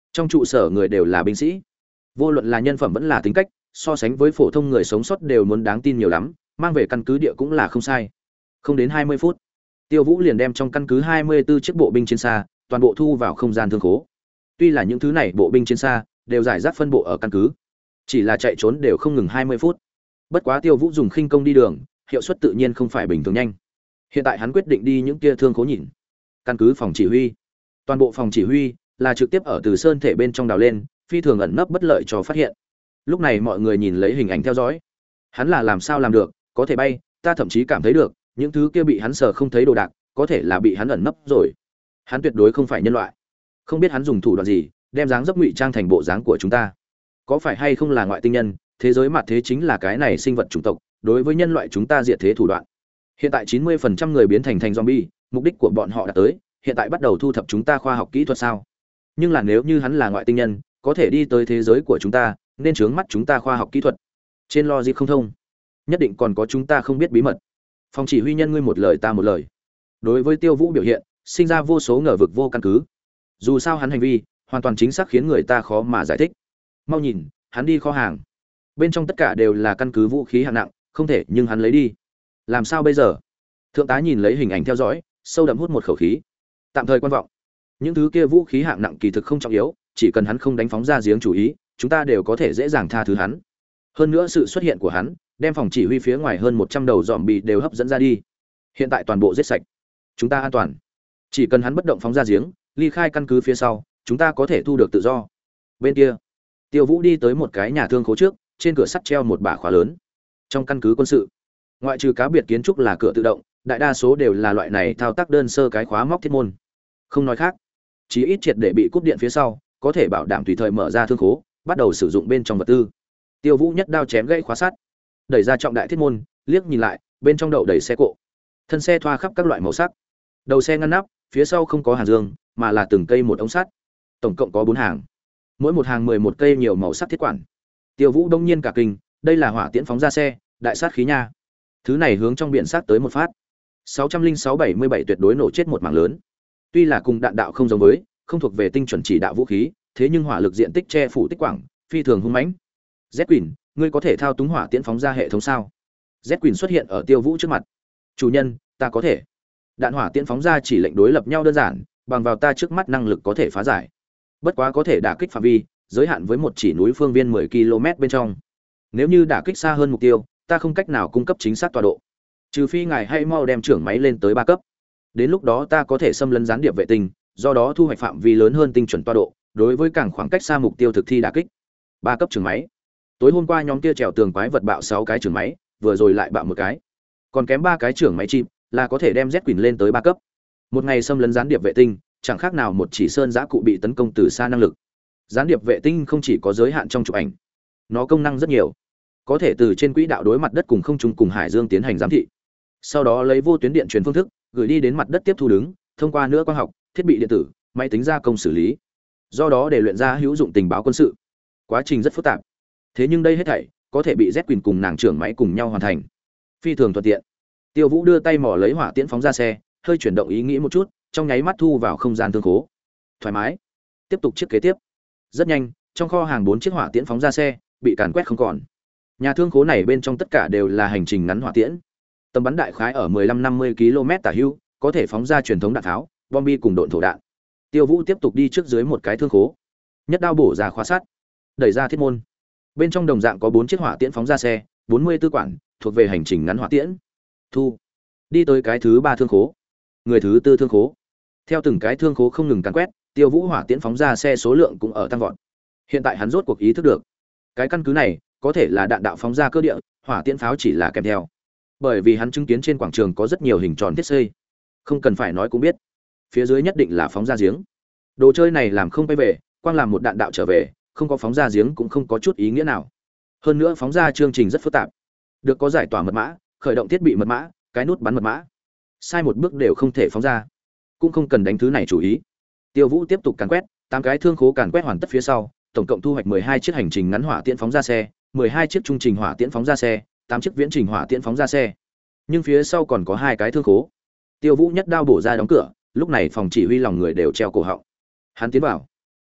Trong trụ sở người đều là binh sĩ, vô luận là nhân phẩm vẫn là tính cách, so sánh với phổ thông người sống sót đều muốn đáng tin nhiều lắm, mang về căn cứ địa cũng là không sai. Không đến hai mươi phút, Tiêu Vũ liền đem trong căn cứ hai mươi tư chiếc bộ binh chiến xa toàn bộ thu vào không gian thương khố. Tuy là những thứ này bộ binh chiến xa đều giải rác phân bộ ở căn cứ, chỉ là chạy trốn đều không ngừng hai mươi phút. Bất quá Tiêu Vũ dùng khinh công đi đường, hiệu suất tự nhiên không phải bình thường nhanh. Hiện tại hắn quyết định đi những kia thương khố nhìn. Căn cứ phòng chỉ huy, toàn bộ phòng chỉ huy là trực tiếp ở từ sơn thể bên trong đào lên, phi thường ẩn nấp bất lợi cho phát hiện. Lúc này mọi người nhìn lấy hình ảnh theo dõi. Hắn là làm sao làm được, có thể bay, ta thậm chí cảm thấy được, những thứ kia bị hắn sờ không thấy đồ đạc, có thể là bị hắn ẩn nấp rồi. Hắn tuyệt đối không phải nhân loại. Không biết hắn dùng thủ đoạn gì, đem dáng dấp ngụy trang thành bộ dáng của chúng ta. Có phải hay không là ngoại tinh nhân, thế giới mặt thế chính là cái này sinh vật chủng tộc, đối với nhân loại chúng ta diệt thế thủ đoạn. Hiện tại chín mươi phần trăm người biến thành thành zombie, mục đích của bọn họ đã tới, hiện tại bắt đầu thu thập chúng ta khoa học kỹ thuật sao? Nhưng là nếu như hắn là ngoại tinh nhân, có thể đi tới thế giới của chúng ta, nên chướng mắt chúng ta khoa học kỹ thuật. Trên logic không thông, nhất định còn có chúng ta không biết bí mật. Phòng chỉ huy nhân ngươi một lời ta một lời. Đối với Tiêu Vũ biểu hiện, sinh ra vô số ngờ vực vô căn cứ. Dù sao hắn hành vi hoàn toàn chính xác khiến người ta khó mà giải thích. Mau nhìn, hắn đi kho hàng. Bên trong tất cả đều là căn cứ vũ khí hạng nặng, không thể nhưng hắn lấy đi. Làm sao bây giờ? Thượng tá nhìn lấy hình ảnh theo dõi, sâu đậm hút một khẩu khí. Tạm thời quan vọng. Những thứ kia vũ khí hạng nặng kỳ thực không trọng yếu, chỉ cần hắn không đánh phóng ra giếng chủ ý, chúng ta đều có thể dễ dàng tha thứ hắn. Hơn nữa sự xuất hiện của hắn, đem phòng chỉ huy phía ngoài hơn một trăm đầu zombie đều hấp dẫn ra đi. Hiện tại toàn bộ giết sạch. Chúng ta an toàn. Chỉ cần hắn bất động phóng ra giếng, ly khai căn cứ phía sau, chúng ta có thể thu được tự do. Bên kia, Tiêu Vũ đi tới một cái nhà thương khố trước, trên cửa sắt treo một bả khóa lớn. Trong căn cứ quân sự, ngoại trừ cá biệt kiến trúc là cửa tự động, đại đa số đều là loại này thao tác đơn sơ cái khóa móc thiết môn. Không nói khác, chí ít triệt để bị cúp điện phía sau, có thể bảo đảm tùy thời mở ra thương khố, bắt đầu sử dụng bên trong vật tư. Tiêu Vũ nhất đao chém gãy khóa sắt, đẩy ra trọng đại thiết môn, liếc nhìn lại, bên trong đậu đầy xe cộ. Thân xe thoa khắp các loại màu sắc. Đầu xe ngăn nắp, phía sau không có hàng dương, mà là từng cây một ống sắt. Tổng cộng có bốn hàng. Mỗi một hàng mười một cây nhiều màu sắc thiết quản. Tiêu Vũ đông nhiên cả kinh, đây là hỏa tiễn phóng ra xe, đại sát khí nha. Thứ này hướng trong biển sát tới một phát. sáu trăm linh sáu bảy mươi bảy tuyệt đối nổ chết một mảng lớn. Tuy là cùng đạn đạo không giống với, không thuộc về tinh chuẩn chỉ đạo vũ khí, thế nhưng hỏa lực diện tích che phủ tích quảng, phi thường hung mãnh. Z Quỷ, ngươi có thể thao túng hỏa tiễn phóng ra hệ thống sao? Z Quỷ xuất hiện ở Tiêu Vũ trước mặt. Chủ nhân, ta có thể. Đạn hỏa tiễn phóng ra chỉ lệnh đối lập nhau đơn giản, bằng vào ta trước mắt năng lực có thể phá giải. Bất quá có thể đả kích phạm vi, giới hạn với một chỉ núi phương viên mười ki lô mét bên trong. Nếu như đả kích xa hơn mục tiêu, ta không cách nào cung cấp chính xác tọa độ. Trừ phi ngài hãy mau đem trưởng máy lên tới ba cấp. Đến lúc đó ta có thể xâm lấn gián điệp vệ tinh, do đó thu hoạch phạm vi lớn hơn tinh chuẩn tọa độ, đối với càng khoảng cách xa mục tiêu thực thi đả kích. Ba cấp trưởng máy. Tối hôm qua nhóm kia trèo tường quái vật bạo sáu cái trưởng máy, vừa rồi lại bạo một cái. Còn kém ba cái trưởng máy chim, là có thể đem Z Quỷ lên tới ba cấp. Một ngày xâm lấn gián điệp vệ tinh, chẳng khác nào một chỉ sơn giã cụ bị tấn công từ xa năng lực. Gián điệp vệ tinh không chỉ có giới hạn trong chụp ảnh, nó công năng rất nhiều, có thể từ trên quỹ đạo đối mặt đất cùng không trung cùng hải dương tiến hành giám thị, sau đó lấy vô tuyến điện truyền phương thức gửi đi đến mặt đất tiếp thu đứng, thông qua nữa quang học, thiết bị điện tử, máy tính gia công xử lý, do đó để luyện ra hữu dụng tình báo quân sự. Quá trình rất phức tạp, thế nhưng đây hết thảy có thể bị Z Quỷ cùng nàng trưởng máy cùng nhau hoàn thành, phi thường thuận tiện. Tiêu Vũ đưa tay mò lấy hỏa tiễn phóng ra xe, hơi chuyển động ý nghĩ một chút, trong nháy mắt thu vào không gian thương khố. Thoải mái. Tiếp tục chiếc kế tiếp. Rất nhanh, trong kho hàng bốn chiếc hỏa tiễn phóng ra xe bị càn quét không còn. Nhà thương khố này bên trong tất cả đều là hành trình ngắn hỏa tiễn. Tầm bắn đại khái ở mười lăm năm mươi ki lô mét tả hữu, có thể phóng ra truyền thống đạn tháo, bom bi cùng độn thổ đạn. Tiêu Vũ tiếp tục đi trước dưới một cái thương khố, nhất đao bổ ra khóa sắt, đẩy ra thiết môn. Bên trong đồng dạng có bốn chiếc hỏa tiễn phóng ra xe, bốn mươi tư quản, thuộc về hành trình ngắn hỏa tiễn. Thu. Đi tới cái thứ ba thương khố. Người thứ tư thương khố. Theo từng cái thương khố không ngừng càn quét, Tiêu Vũ hỏa tiễn phóng ra xe số lượng cũng ở tăng vọt. Hiện tại hắn rốt cuộc ý thức được, cái căn cứ này có thể là đạn đạo phóng ra cơ địa, hỏa tiễn pháo chỉ là kèm theo. Bởi vì hắn chứng kiến trên quảng trường có rất nhiều hình tròn thiết xây, không cần phải nói cũng biết, phía dưới nhất định là phóng ra giếng. Đồ chơi này làm không bay về, quang làm một đạn đạo trở về, không có phóng ra giếng cũng không có chút ý nghĩa nào. Hơn nữa phóng ra chương trình rất phức tạp, được có giải tỏa mật mã, khởi động thiết bị mật mã, cái nút bắn mật mã, sai một bước đều không thể phóng ra, cũng không cần đánh thứ này chủ ý. Tiêu Vũ tiếp tục càn quét, tám cái thương khố càn quét hoàn tất phía sau, tổng cộng thu hoạch mười hai chiếc hành trình ngắn hỏa tiễn phóng ra xe, mười hai chiếc trung trình hỏa tiễn phóng ra xe, tám chiếc viễn trình hỏa tiễn phóng ra xe. Nhưng phía sau còn có hai cái thương khố. Tiêu Vũ nhất đao bổ ra đóng cửa, lúc này phòng chỉ huy lòng người đều treo cổ họng. Hắn tiến vào.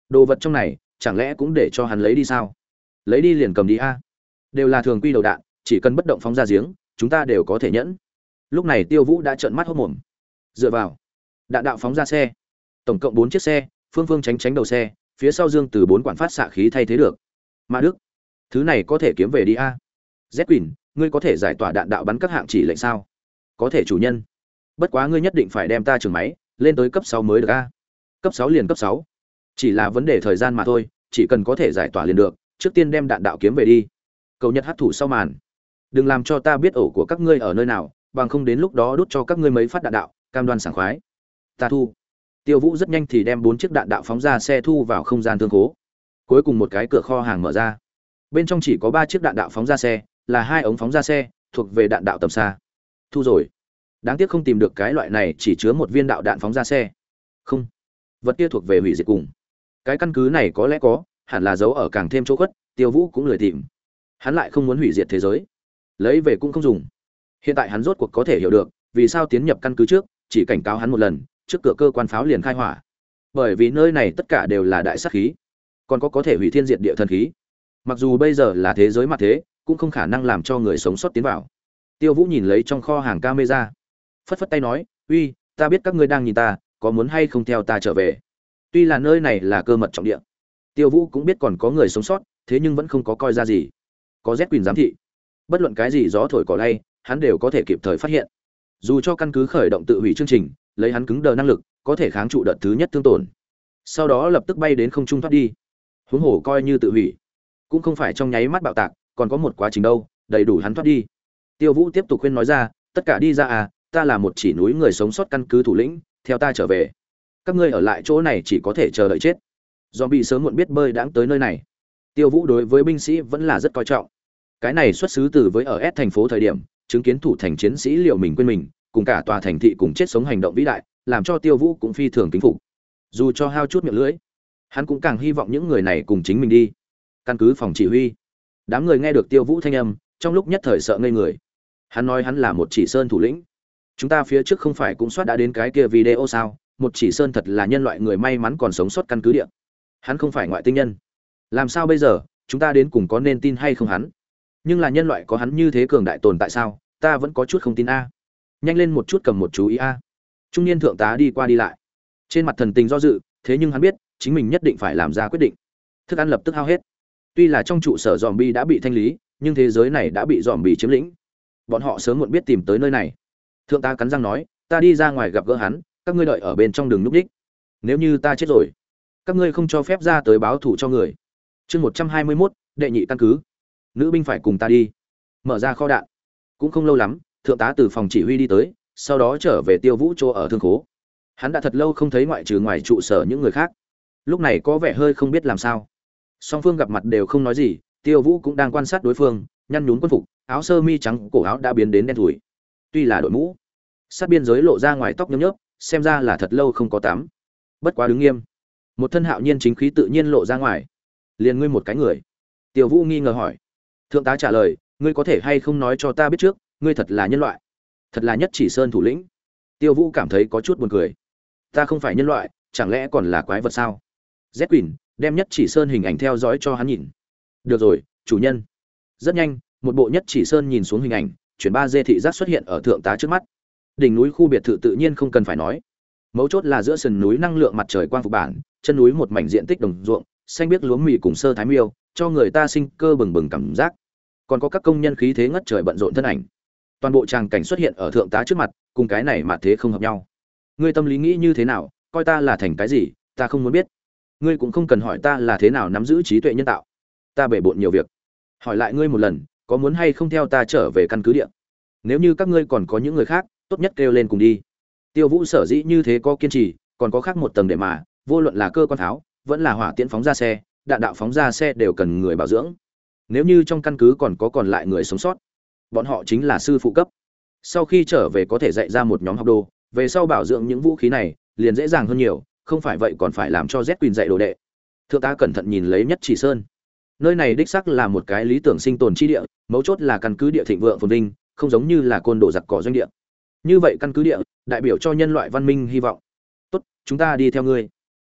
Đồ vật trong này chẳng lẽ cũng để cho hắn lấy đi sao? Lấy đi liền cầm đi a. Đều là thường quy đầu đạn, chỉ cần bất động phóng ra giếng, chúng ta đều có thể nhẫn. Lúc này Tiêu Vũ đã trợn mắt hốt mồm. Dựa vào, đạn đạo phóng ra xe, tổng cộng bốn chiếc xe, phương phương tránh tránh đầu xe, phía sau dương từ bốn quản phát xạ khí thay thế được. Mà Đức, thứ này có thể kiếm về đi a. Z Quỳnh, ngươi có thể giải tỏa đạn đạo bắn các hạng chỉ lệnh sao? Có thể chủ nhân. Bất quá ngươi nhất định phải đem ta trường máy lên tới cấp sáu mới được a. Cấp sáu liền cấp sáu. Chỉ là vấn đề thời gian mà thôi, chỉ cần có thể giải tỏa liền được, trước tiên đem đạn đạo kiếm về đi. Cầu Nhật hấp thủ sau màn. Đừng làm cho ta biết ổ của các ngươi ở nơi nào, bằng không đến lúc đó đút cho các ngươi mấy phát đạn đạo, cam đoan sảng khoái. Ta thu. Tiêu Vũ rất nhanh thì đem bốn chiếc đạn đạo phóng ra xe thu vào không gian thương khố. Cuối cùng một cái cửa kho hàng mở ra. Bên trong chỉ có ba chiếc đạn đạo phóng ra xe, là hai ống phóng ra xe, thuộc về đạn đạo tầm xa. Thu rồi. Đáng tiếc không tìm được cái loại này chỉ chứa một viên đạo đạn phóng ra xe. Không. Vật kia thuộc về hủy diệt cùng. Cái căn cứ này có lẽ có, hẳn là giấu ở càng thêm chỗ khuất, Tiêu Vũ cũng lười tìm. Hắn lại không muốn hủy diệt thế giới, lấy về cũng không dùng. Hiện tại hắn rốt cuộc có thể hiểu được, vì sao tiến nhập căn cứ trước, chỉ cảnh cáo hắn một lần, trước cửa cơ quan pháo liền khai hỏa. Bởi vì nơi này tất cả đều là đại sát khí, còn có có thể hủy thiên diệt địa thần khí. Mặc dù bây giờ là thế giới mặt thế, cũng không khả năng làm cho người sống sót tiến vào. Tiêu Vũ nhìn lấy trong kho hàng camera, phất phất tay nói, "Uy, ta biết các ngươi đang nhìn ta, có muốn hay không theo ta trở về?" Tuy là nơi này là cơ mật trọng địa, Tiêu Vũ cũng biết còn có người sống sót, thế nhưng vẫn không có coi ra gì. Có Z Quỳnh giám thị, bất luận cái gì gió thổi cỏ lay, hắn đều có thể kịp thời phát hiện. Dù cho căn cứ khởi động tự hủy chương trình, lấy hắn cứng đờ năng lực, có thể kháng trụ đợt thứ nhất thương tổn. Sau đó lập tức bay đến không trung thoát đi. Huống hồ coi như tự hủy, cũng không phải trong nháy mắt bạo tạc, còn có một quá trình đâu, đầy đủ hắn thoát đi. Tiêu Vũ tiếp tục khuyên nói ra, "Tất cả đi ra à, ta là một chỉ núi người sống sót căn cứ thủ lĩnh, theo ta trở về. Các ngươi ở lại chỗ này chỉ có thể chờ đợi chết." Zombie sớm muộn biết bơi đãng tới nơi này. Tiêu Vũ đối với binh sĩ vẫn là rất coi trọng. Cái này xuất xứ từ với ở S thành phố thời điểm, chứng kiến thủ thành chiến sĩ liệu mình quên mình, cùng cả tòa thành thị cùng chết sống hành động vĩ đại, làm cho Tiêu Vũ cũng phi thường kính phục. Dù cho hao chút miệng lưỡi, hắn cũng càng hy vọng những người này cùng chính mình đi. Căn cứ phòng chỉ huy. Đám người nghe được Tiêu Vũ thanh âm, trong lúc nhất thời sợ ngây người. Hắn nói hắn là một chỉ sơn thủ lĩnh. Chúng ta phía trước không phải cũng soát đã đến cái kia video sao? Một chỉ sơn thật là nhân loại người may mắn còn sống sót căn cứ địa. Hắn không phải ngoại tinh nhân. Làm sao bây giờ, chúng ta đến cùng có nên tin hay không hắn? Nhưng là nhân loại có hắn như thế cường đại tồn tại sao? Ta vẫn có chút không tin a. Nhanh lên một chút cầm một chú ý a. Trung niên thượng tá đi qua đi lại, trên mặt thần tình do dự, thế nhưng hắn biết, chính mình nhất định phải làm ra quyết định. Thức ăn lập tức hao hết. Tuy là trong trụ sở zombie đã bị thanh lý, nhưng thế giới này đã bị zombie chiếm lĩnh. Bọn họ sớm muộn biết tìm tới nơi này. Thượng tá cắn răng nói, ta đi ra ngoài gặp gỡ hắn, các ngươi đợi ở bên trong đường núp đích. Nếu như ta chết rồi, các ngươi không cho phép ra tới báo thủ cho người. Chương một trăm hai mươi mốt, đệ nhị căn cứ. Nữ binh phải cùng ta đi. Mở ra kho đạn. Cũng không lâu lắm, thượng tá từ phòng chỉ huy đi tới, sau đó trở về Tiêu Vũ chỗ ở thương khố. Hắn đã thật lâu không thấy ngoại trừ ngoài trụ sở những người khác. Lúc này có vẻ hơi không biết làm sao. Song phương gặp mặt đều không nói gì, Tiêu Vũ cũng đang quan sát đối phương, nhăn nhún quân phục, áo sơ mi trắng, cổ áo đã biến đến đen thủi. Tuy là đội mũ, sát biên giới lộ ra ngoài tóc nhớp nhớp, xem ra là thật lâu không có tắm. Bất quá đứng nghiêm, một thân hạo nhiên chính khí tự nhiên lộ ra ngoài. Liền ngươi một cái người? Tiêu Vũ nghi ngờ hỏi. Thượng tá trả lời, ngươi có thể hay không nói cho ta biết trước, ngươi thật là nhân loại, thật là nhất chỉ sơn thủ lĩnh? Tiêu Vũ cảm thấy có chút buồn cười. Ta không phải nhân loại, chẳng lẽ còn là quái vật sao? Z Quỳnh, đem nhất chỉ sơn hình ảnh theo dõi cho hắn nhìn. Được rồi, chủ nhân. Rất nhanh, một bộ nhất chỉ sơn nhìn xuống hình ảnh, chuyển ba D thị giác xuất hiện ở thượng tá trước mắt. Đỉnh núi khu biệt thự tự nhiên không cần phải nói. Mấu chốt là giữa sườn núi năng lượng mặt trời quang phục bản, chân núi một mảnh diện tích đồng ruộng, xanh biếc lúa mì cùng sơ thái miêu, cho người ta sinh cơ bừng bừng cảm giác. Còn có các công nhân khí thế ngất trời bận rộn thân ảnh. Toàn bộ tràng cảnh xuất hiện ở thượng tá trước mặt, cùng cái này mà thế không hợp nhau. Ngươi tâm lý nghĩ như thế nào, coi ta là thành cái gì, ta không muốn biết. Ngươi cũng không cần hỏi ta là thế nào nắm giữ trí tuệ nhân tạo. Ta bể bộn nhiều việc. Hỏi lại ngươi một lần, có muốn hay không theo ta trở về căn cứ địa? Nếu như các ngươi còn có những người khác, tốt nhất kêu lên cùng đi. Tiêu Vũ sở dĩ như thế có kiên trì, còn có khác một tầng để mà, vô luận là cơ quan tháo, vẫn là hỏa tiễn phóng ra xe, đạn đạo phóng ra xe đều cần người bảo dưỡng. Nếu như trong căn cứ còn có còn lại người sống sót, bọn họ chính là sư phụ cấp. Sau khi trở về có thể dạy ra một nhóm học đồ, về sau bảo dưỡng những vũ khí này, liền dễ dàng hơn nhiều, không phải vậy còn phải làm cho Z Quỳnh dạy đồ đệ. Thượng tá cẩn thận nhìn lấy nhất chỉ sơn. Nơi này đích xác là một cái lý tưởng sinh tồn chi địa, mấu chốt là căn cứ địa thịnh vượng phồn vinh, không giống như là côn đồ giặc cỏ doanh địa. Như vậy căn cứ địa, đại biểu cho nhân loại văn minh hy vọng. Tốt, chúng ta đi theo ngươi.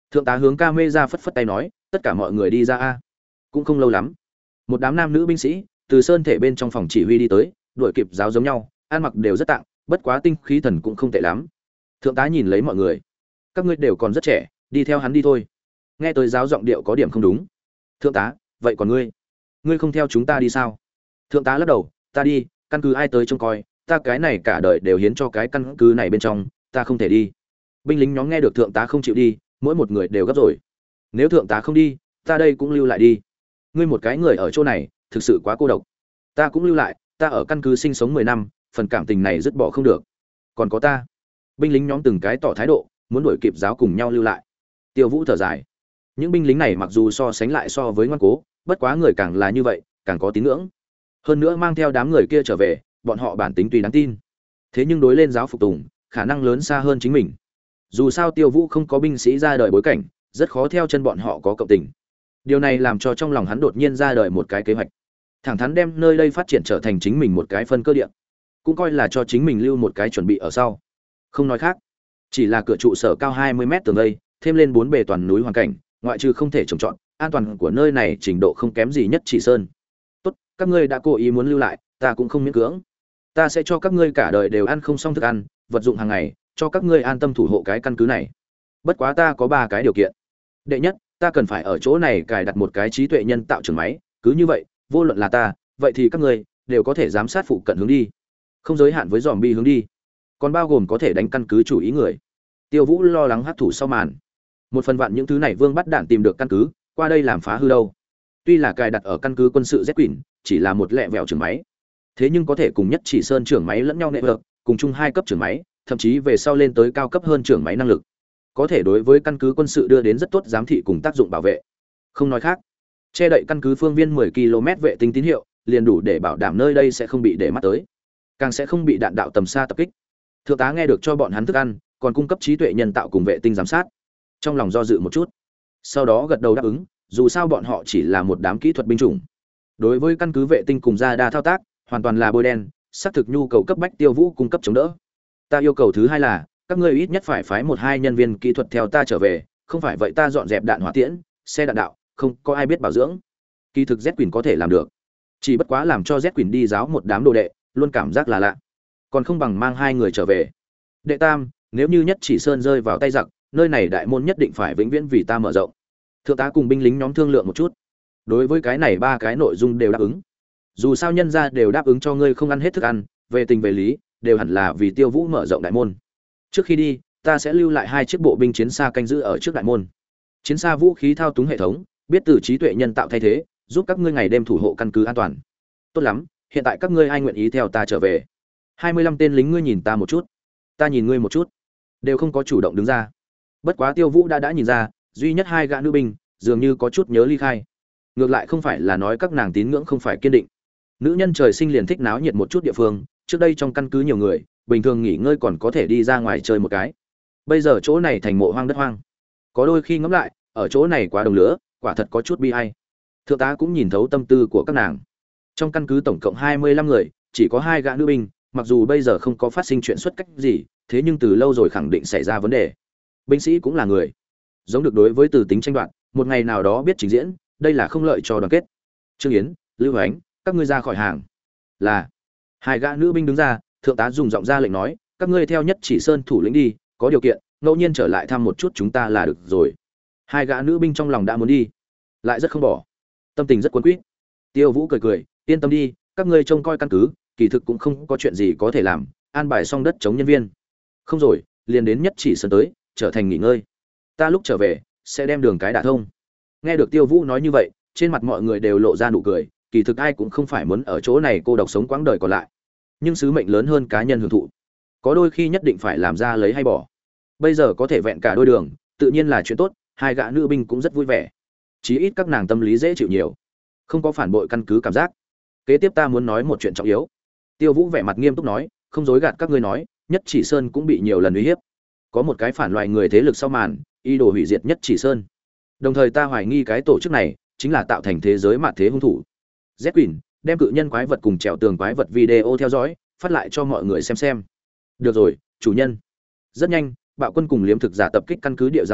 Thượng tá hướng camera phất phất tay nói, tất cả mọi người đi ra a. Cũng không lâu lắm, một đám nam nữ binh sĩ từ sơn thể bên trong phòng chỉ huy đi tới, đuổi kịp giáo giống nhau, ăn mặc đều rất tạng, bất quá tinh khí thần cũng không tệ lắm. Thượng tá nhìn lấy mọi người, các ngươi đều còn rất trẻ, đi theo hắn đi thôi. Nghe tới giáo giọng điệu có điểm không đúng. Thượng tá, vậy còn ngươi, ngươi không theo chúng ta đi sao? Thượng tá lắc đầu, ta đi, căn cứ ai tới trông coi, ta cái này cả đời đều hiến cho cái căn cứ này bên trong, ta không thể đi. Binh lính nhóm nghe được thượng tá không chịu đi, mỗi một người đều gấp rồi. Nếu thượng tá không đi, ta đây cũng lưu lại đi. Ngươi một cái người ở chỗ này, thực sự quá cô độc. Ta cũng lưu lại, ta ở căn cứ sinh sống mười năm, phần cảm tình này dứt bỏ không được. Còn có ta. Binh lính nhóm từng cái tỏ thái độ, muốn đuổi kịp giáo cùng nhau lưu lại. Tiêu Vũ thở dài. Những binh lính này mặc dù so sánh lại so với ngoan cố, bất quá người càng là như vậy, càng có tín ngưỡng. Hơn nữa mang theo đám người kia trở về, bọn họ bản tính tùy đáng tin. Thế nhưng đối lên giáo phục tùng, khả năng lớn xa hơn chính mình. Dù sao Tiêu Vũ không có binh sĩ ra đời bối cảnh, rất khó theo chân bọn họ có cộng tình. Điều này làm cho trong lòng hắn đột nhiên ra đời một cái kế hoạch. Thẳng thắn đem nơi đây phát triển trở thành chính mình một cái phân cơ địa, cũng coi là cho chính mình lưu một cái chuẩn bị ở sau. Không nói khác, chỉ là cửa trụ sở cao hai mươi mét tường vây, thêm lên bốn bề toàn núi hoàn cảnh, ngoại trừ không thể trồng trọt, an toàn của nơi này trình độ không kém gì nhất Chỉ Sơn. Tốt, các ngươi đã cố ý muốn lưu lại, ta cũng không miễn cưỡng. Ta sẽ cho các ngươi cả đời đều ăn không xong thức ăn, vật dụng hàng ngày, cho các ngươi an tâm thủ hộ cái căn cứ này. Bất quá ta có ba cái điều kiện. Đệ nhất, ta cần phải ở chỗ này cài đặt một cái trí tuệ nhân tạo trường máy, cứ như vậy, vô luận là ta, vậy thì các ngươi đều có thể giám sát phụ cận hướng đi, không giới hạn với zombie hướng đi, còn bao gồm có thể đánh căn cứ chủ ý người. Tiêu Vũ lo lắng hắc thủ sau màn. Một phần vạn những thứ này Vương bắt đạn tìm được căn cứ, qua đây làm phá hư đâu. Tuy là cài đặt ở căn cứ quân sự Z Quỷ, chỉ là một lẹ vẹo trường máy, thế nhưng có thể cùng nhất Chỉ Sơn trưởng máy lẫn nhau nệ vợt, cùng chung hai cấp trưởng máy, thậm chí về sau lên tới cao cấp hơn trưởng máy năng lực, có thể đối với căn cứ quân sự đưa đến rất tốt giám thị cùng tác dụng bảo vệ. Không nói khác, che đậy căn cứ phương viên mười ki lô mét vệ tinh tín hiệu, liền đủ để bảo đảm nơi đây sẽ không bị để mắt tới, càng sẽ không bị đạn đạo tầm xa tập kích. Thượng tá nghe được cho bọn hắn thức ăn, còn cung cấp trí tuệ nhân tạo cùng vệ tinh giám sát, trong lòng do dự một chút, sau đó gật đầu đáp ứng, dù sao bọn họ chỉ là một đám kỹ thuật binh chủng, đối với căn cứ vệ tinh cùng ra đa thao tác, hoàn toàn là bôi đen, xác thực nhu cầu cấp bách Tiêu Vũ cung cấp chống đỡ. Ta yêu cầu thứ hai là, các ngươi ít nhất phải phái một hai nhân viên kỹ thuật theo ta trở về, không phải vậy ta dọn dẹp đạn hỏa tiễn, xe đạn đạo, không có ai biết bảo dưỡng. Kỳ thực Z Quỷ có thể làm được, chỉ bất quá làm cho Z Quỷ đi giáo một đám đồ đệ, luôn cảm giác là lạ, còn không bằng mang hai người trở về. Đệ tam, nếu như nhất Chỉ Sơn rơi vào tay giặc, nơi này đại môn nhất định phải vĩnh viễn vì ta mở rộng. Thượng tá cùng binh lính nhóm thương lượng một chút, đối với cái này ba cái nội dung đều đáp ứng. Dù sao nhân gia đều đáp ứng cho ngươi không ăn hết thức ăn, về tình về lý, đều hẳn là vì Tiêu Vũ mở rộng đại môn. Trước khi đi, ta sẽ lưu lại hai chiếc bộ binh chiến xa canh giữ ở trước đại môn. Chiến xa vũ khí thao túng hệ thống, biết từ trí tuệ nhân tạo thay thế, giúp các ngươi ngày đêm thủ hộ căn cứ an toàn. Tốt lắm, hiện tại các ngươi ai nguyện ý theo ta trở về? hai mươi lăm tên lính ngươi nhìn ta một chút, ta nhìn ngươi một chút, đều không có chủ động đứng ra. Bất quá Tiêu Vũ đã đã nhìn ra, duy nhất hai gã nữ binh dường như có chút nhớ ly khai. Ngược lại không phải là nói các nàng tín ngưỡng không phải kiên định. Nữ nhân trời sinh liền thích náo nhiệt một chút địa phương, trước đây trong căn cứ nhiều người, bình thường nghỉ ngơi còn có thể đi ra ngoài chơi một cái. Bây giờ chỗ này thành mộ hoang đất hoang. Có đôi khi ngẫm lại, ở chỗ này quá đồng lửa, quả thật có chút bi ai. Thượng tá cũng nhìn thấu tâm tư của các nàng. Trong căn cứ tổng cộng hai mươi lăm người, chỉ có hai gã nữ binh, mặc dù bây giờ không có phát sinh chuyện xuất cách gì, thế nhưng từ lâu rồi khẳng định xảy ra vấn đề. Binh sĩ cũng là người, giống được đối với từ tính tranh đoạt, một ngày nào đó biết trình diễn, đây là không lợi cho đoàn kết. Trương Yến, Lưu Ánh, các ngươi ra khỏi hàng. Là. Hai gã nữ binh đứng ra, thượng tá dùng giọng ra lệnh nói, các ngươi theo nhất Chỉ Sơn thủ lĩnh đi, có điều kiện, ngẫu nhiên trở lại thăm một chút chúng ta là được rồi. Hai gã nữ binh trong lòng đã muốn đi, lại rất không bỏ, tâm tình rất cuốn quýt. Tiêu Vũ cười cười, yên tâm đi, các ngươi trông coi căn cứ, kỳ thực cũng không có chuyện gì có thể làm, an bài xong đất chống nhân viên. Không rồi, liền đến nhất Chỉ Sơn tới, trở thành nghỉ ngơi. Ta lúc trở về sẽ đem đường cái đả thông. Nghe được Tiêu Vũ nói như vậy, trên mặt mọi người đều lộ ra nụ cười, kỳ thực ai cũng không phải muốn ở chỗ này cô độc sống quãng đời còn lại, nhưng sứ mệnh lớn hơn cá nhân hưởng thụ, có đôi khi nhất định phải làm ra lấy hay bỏ. Bây giờ có thể vẹn cả đôi đường, tự nhiên là chuyện tốt, hai gã nữ binh cũng rất vui vẻ, chí ít các nàng tâm lý dễ chịu nhiều, không có phản bội căn cứ cảm giác. Kế tiếp ta muốn nói một chuyện trọng yếu. Tiêu Vũ vẻ mặt nghiêm túc nói, không dối gạt các ngươi nói, nhất Chỉ Sơn cũng bị nhiều lần uy hiếp, có một cái phản loại người thế lực sau màn, ý đồ hủy diệt nhất Chỉ Sơn. Đồng thời ta hoài nghi cái tổ chức này chính là tạo thành thế giới mạt thế hung thủ. Z Quỷ đem cự nhân quái vật cùng trèo tường quái vật video theo dõi, phát lại cho mọi người xem xem. Được rồi, chủ nhân. Rất nhanh, bạo quân cùng liếm thực giả tập kích căn cứ địa giám sát,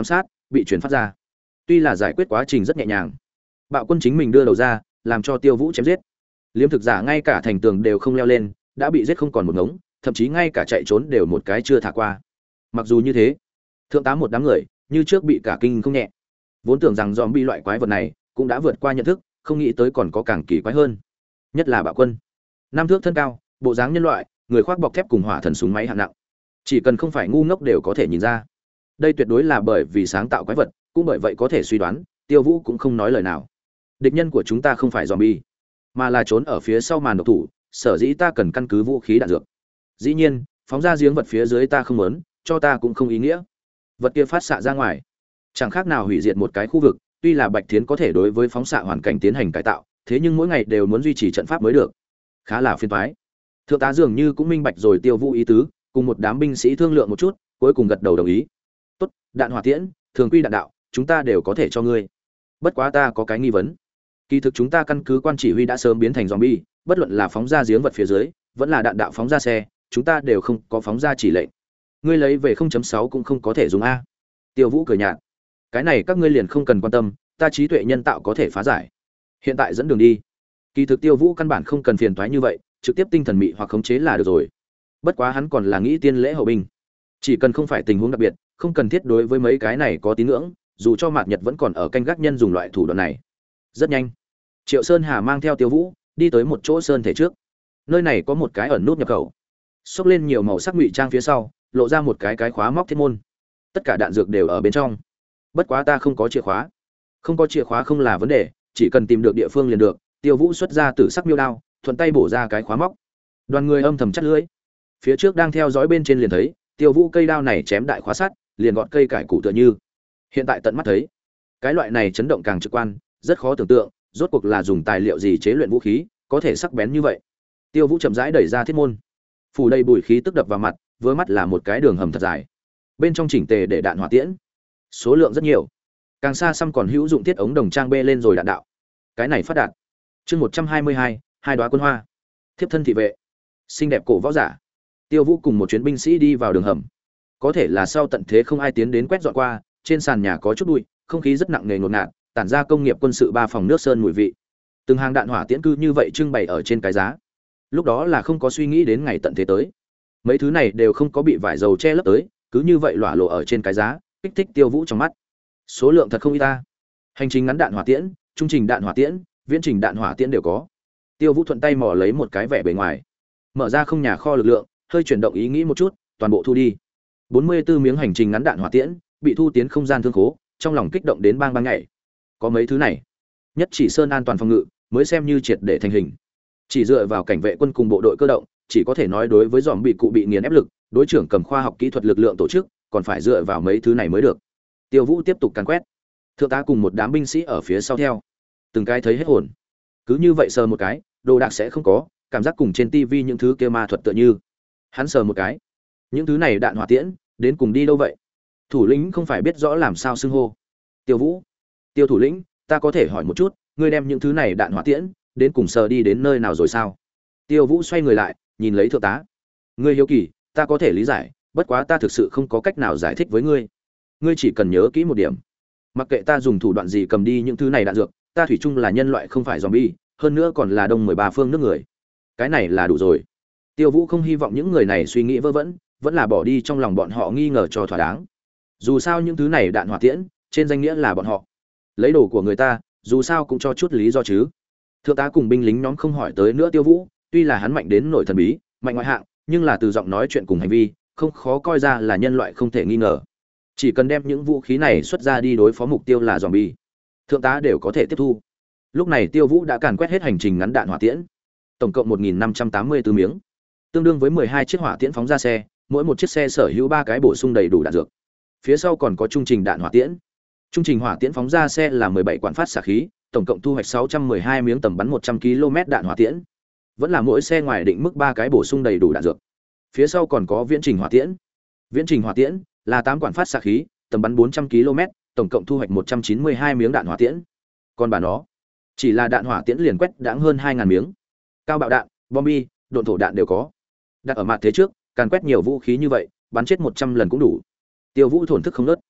bị chuyển phát ra. Tuy là giải quyết quá trình rất nhẹ nhàng, Bạo Quân chính mình đưa đầu ra, làm cho Tiêu Vũ chém giết. Liếm thực giả ngay cả thành tường đều không leo lên, đã bị giết không còn một ngống, thậm chí ngay cả chạy trốn đều một cái chưa thả qua. Mặc dù như thế, thượng tá một đám người như trước bị cả kinh không nhẹ. Vốn tưởng rằng zombie loại quái vật này cũng đã vượt qua nhận thức, không nghĩ tới còn có càng kỳ quái hơn. Nhất là Bạo Quân, năm thước thân cao, bộ dáng nhân loại, người khoác bọc thép cùng hỏa thần súng máy hạng nặng, chỉ cần không phải ngu ngốc đều có thể nhìn ra. Đây tuyệt đối là bởi vì sáng tạo quái vật, cũng bởi vậy có thể suy đoán, Tiêu Vũ cũng không nói lời nào. Địch nhân của chúng ta không phải zombie, mà là trốn ở phía sau màn độc thủ, sở dĩ ta cần căn cứ vũ khí đạn dược. Dĩ nhiên, phóng ra giếng vật phía dưới ta không muốn, cho ta cũng không ý nghĩa. Vật kia phát xạ ra ngoài, chẳng khác nào hủy diệt một cái khu vực, tuy là Bạch Thiến có thể đối với phóng xạ hoàn cảnh tiến hành cải tạo, thế nhưng mỗi ngày đều muốn duy trì trận pháp mới được, khá là phiền toái. Thượng tá dường như cũng minh bạch rồi Tiêu Vũ ý tứ, cùng một đám binh sĩ thương lượng một chút, cuối cùng gật đầu đồng ý. Tốt, đạn hỏa tiễn, thường quy đạn đạo, chúng ta đều có thể cho ngươi. Bất quá ta có cái nghi vấn. Kỳ thực chúng ta căn cứ quan chỉ huy đã sớm biến thành zombie, bất luận là phóng ra giếng vật phía dưới, vẫn là đạn đạo phóng ra xe, chúng ta đều không có phóng ra chỉ lệnh. Ngươi lấy về không chấm sáu cũng không có thể dùng a. Tiêu Vũ cười nhạt. Cái này các ngươi liền không cần quan tâm, ta trí tuệ nhân tạo có thể phá giải. Hiện tại dẫn đường đi. Kỳ thực Tiêu Vũ căn bản không cần phiền toái như vậy, trực tiếp tinh thần mị hoặc khống chế là được rồi. Bất quá hắn còn là nghĩ tiên lễ hậu binh. Chỉ cần không phải tình huống đặc biệt, không cần thiết đối với mấy cái này có tín ngưỡng, dù cho Mạt Nhật vẫn còn ở canh gác nhân dùng loại thủ đoạn này. Rất nhanh, Triệu Sơn Hà mang theo Tiêu Vũ đi tới một chỗ sơn thể trước. Nơi này có một cái ẩn nút nhập khẩu. Xốc lên nhiều màu sắc ngụy trang phía sau, lộ ra một cái cái khóa móc thiết môn. Tất cả đạn dược đều ở bên trong. Bất quá ta không có chìa khóa. Không có chìa khóa không là vấn đề, chỉ cần tìm được địa phương liền được. Tiêu Vũ xuất ra tử sắc miêu đao, thuận tay bổ ra cái khóa móc. Đoàn người âm thầm chắt lưỡi. Phía trước đang theo dõi bên trên liền thấy, Tiêu Vũ cây đao này chém đại khóa sắt, liền gọt cây cải củ tựa như. Hiện tại tận mắt thấy, cái loại này chấn động càng trực quan, rất khó tưởng tượng, rốt cuộc là dùng tài liệu gì chế luyện vũ khí, có thể sắc bén như vậy. Tiêu Vũ chậm rãi đẩy ra thiết môn, phủ đầy bụi khí tức đập vào mặt, với mắt là một cái đường hầm thật dài. Bên trong chỉnh tề để đạn hỏa tiễn, số lượng rất nhiều. Càng xa xăm còn hữu dụng thiết ống đồng trang bê lên rồi đạn đạo. Cái này phát đạn. Chương một trăm hai mươi hai, hai đóa quân hoa. Thiếp thân thị vệ, xinh đẹp cổ võ giả. Tiêu Vũ cùng một chuyến binh sĩ đi vào đường hầm. Có thể là sau tận thế không ai tiến đến quét dọn qua, trên sàn nhà có chút bụi, không khí rất nặng nề ngột ngạt, tản ra công nghiệp quân sự ba phòng nước sơn mùi vị. Từng hàng đạn hỏa tiễn cư như vậy trưng bày ở trên cái giá. Lúc đó là không có suy nghĩ đến ngày tận thế tới. Mấy thứ này đều không có bị vải dầu che lấp tới, cứ như vậy lỏa lộ ở trên cái giá, kích thích Tiêu Vũ trong mắt. Số lượng thật không ít ta. Hành trình ngắn đạn hỏa tiễn, trung trình đạn hỏa tiễn, viễn trình đạn hỏa tiễn đều có. Tiêu Vũ thuận tay mò lấy một cái vẻ bề ngoài, mở ra không nhà kho lực lượng, hơi chuyển động ý nghĩ một chút, toàn bộ thu đi. bốn mươi tư miếng hành trình ngắn đạn hỏa tiễn bị thu tiến không gian thương khố, trong lòng kích động đến bang bang nhảy. Có mấy thứ này, nhất chỉ sơn an toàn phòng ngự mới xem như triệt để thành hình. Chỉ dựa vào cảnh vệ quân cùng bộ đội cơ động, chỉ có thể nói đối với dòm bị cụ bị nghiền ép lực, đối trưởng cầm khoa học kỹ thuật lực lượng tổ chức, còn phải dựa vào mấy thứ này mới được. Tiêu Vũ tiếp tục càn quét. Thượng tá cùng một đám binh sĩ ở phía sau theo. Từng cái thấy hết hồn. Cứ như vậy sờ một cái, đồ đạc sẽ không có, cảm giác cùng trên tivi những thứ kia ma thuật tựa như. Hắn sờ một cái. Những thứ này đạn hỏa tiễn, đến cùng đi đâu vậy? Thủ lĩnh không phải biết rõ làm sao xưng hô. Tiêu Vũ, Tiêu thủ lĩnh, ta có thể hỏi một chút, ngươi đem những thứ này đạn hỏa tiễn, đến cùng sờ đi đến nơi nào rồi sao? Tiêu Vũ xoay người lại, nhìn lấy thượng tá. Ngươi hiếu kỳ, ta có thể lý giải, bất quá ta thực sự không có cách nào giải thích với ngươi. Ngươi chỉ cần nhớ kỹ một điểm, mặc kệ ta dùng thủ đoạn gì cầm đi những thứ này đạn dược, ta thủy chung là nhân loại không phải zombie, hơn nữa còn là đông mười ba phương nước người. Cái này là đủ rồi. Tiêu Vũ không hy vọng những người này suy nghĩ vơ vẩn, vẫn là bỏ đi trong lòng bọn họ nghi ngờ cho thỏa đáng. Dù sao những thứ này đạn hỏa tiễn, trên danh nghĩa là bọn họ lấy đồ của người ta, dù sao cũng cho chút lý do chứ. Thượng tá cùng binh lính nhóm không hỏi tới nữa Tiêu Vũ, tuy là hắn mạnh đến nội thần bí, mạnh ngoại hạng, nhưng là từ giọng nói chuyện cùng hành vi, không khó coi ra là nhân loại không thể nghi ngờ. Chỉ cần đem những vũ khí này xuất ra đi đối phó mục tiêu là zombie, thượng tá đều có thể tiếp thu. Lúc này Tiêu Vũ đã càn quét hết hành trình ngắn đạn hỏa tiễn, tổng cộng một nghìn năm trăm tám mươi tư miếng, tương đương với mười hai chiếc hỏa tiễn phóng ra xe, mỗi một chiếc xe sở hữu ba cái bổ sung đầy đủ đạn dược. Phía sau còn có trung trình đạn hỏa tiễn. Trung trình hỏa tiễn phóng ra xe là mười bảy quản phát xạ khí, tổng cộng thu hoạch sáu trăm mười hai miếng tầm bắn một trăm ki lô mét đạn hỏa tiễn. Vẫn là mỗi xe ngoài định mức ba cái bổ sung đầy đủ đạn dược. Phía sau còn có viễn trình hỏa tiễn. Viễn trình hỏa tiễn là tám quản phát xạ khí, tầm bắn bốn trăm ki lô mét, tổng cộng thu hoạch một trăm chín mươi hai miếng đạn hỏa tiễn. Còn bà nó, chỉ là đạn hỏa tiễn liền quét đãng hơn hai nghìn miếng. Cao bạo đạn, bom bi, độn thổ đạn đều có. Đặt ở mặt thế trước, càn quét nhiều vũ khí như vậy, bắn chết một trăm lần cũng đủ. Tiêu Vũ thổn thức không ngớt.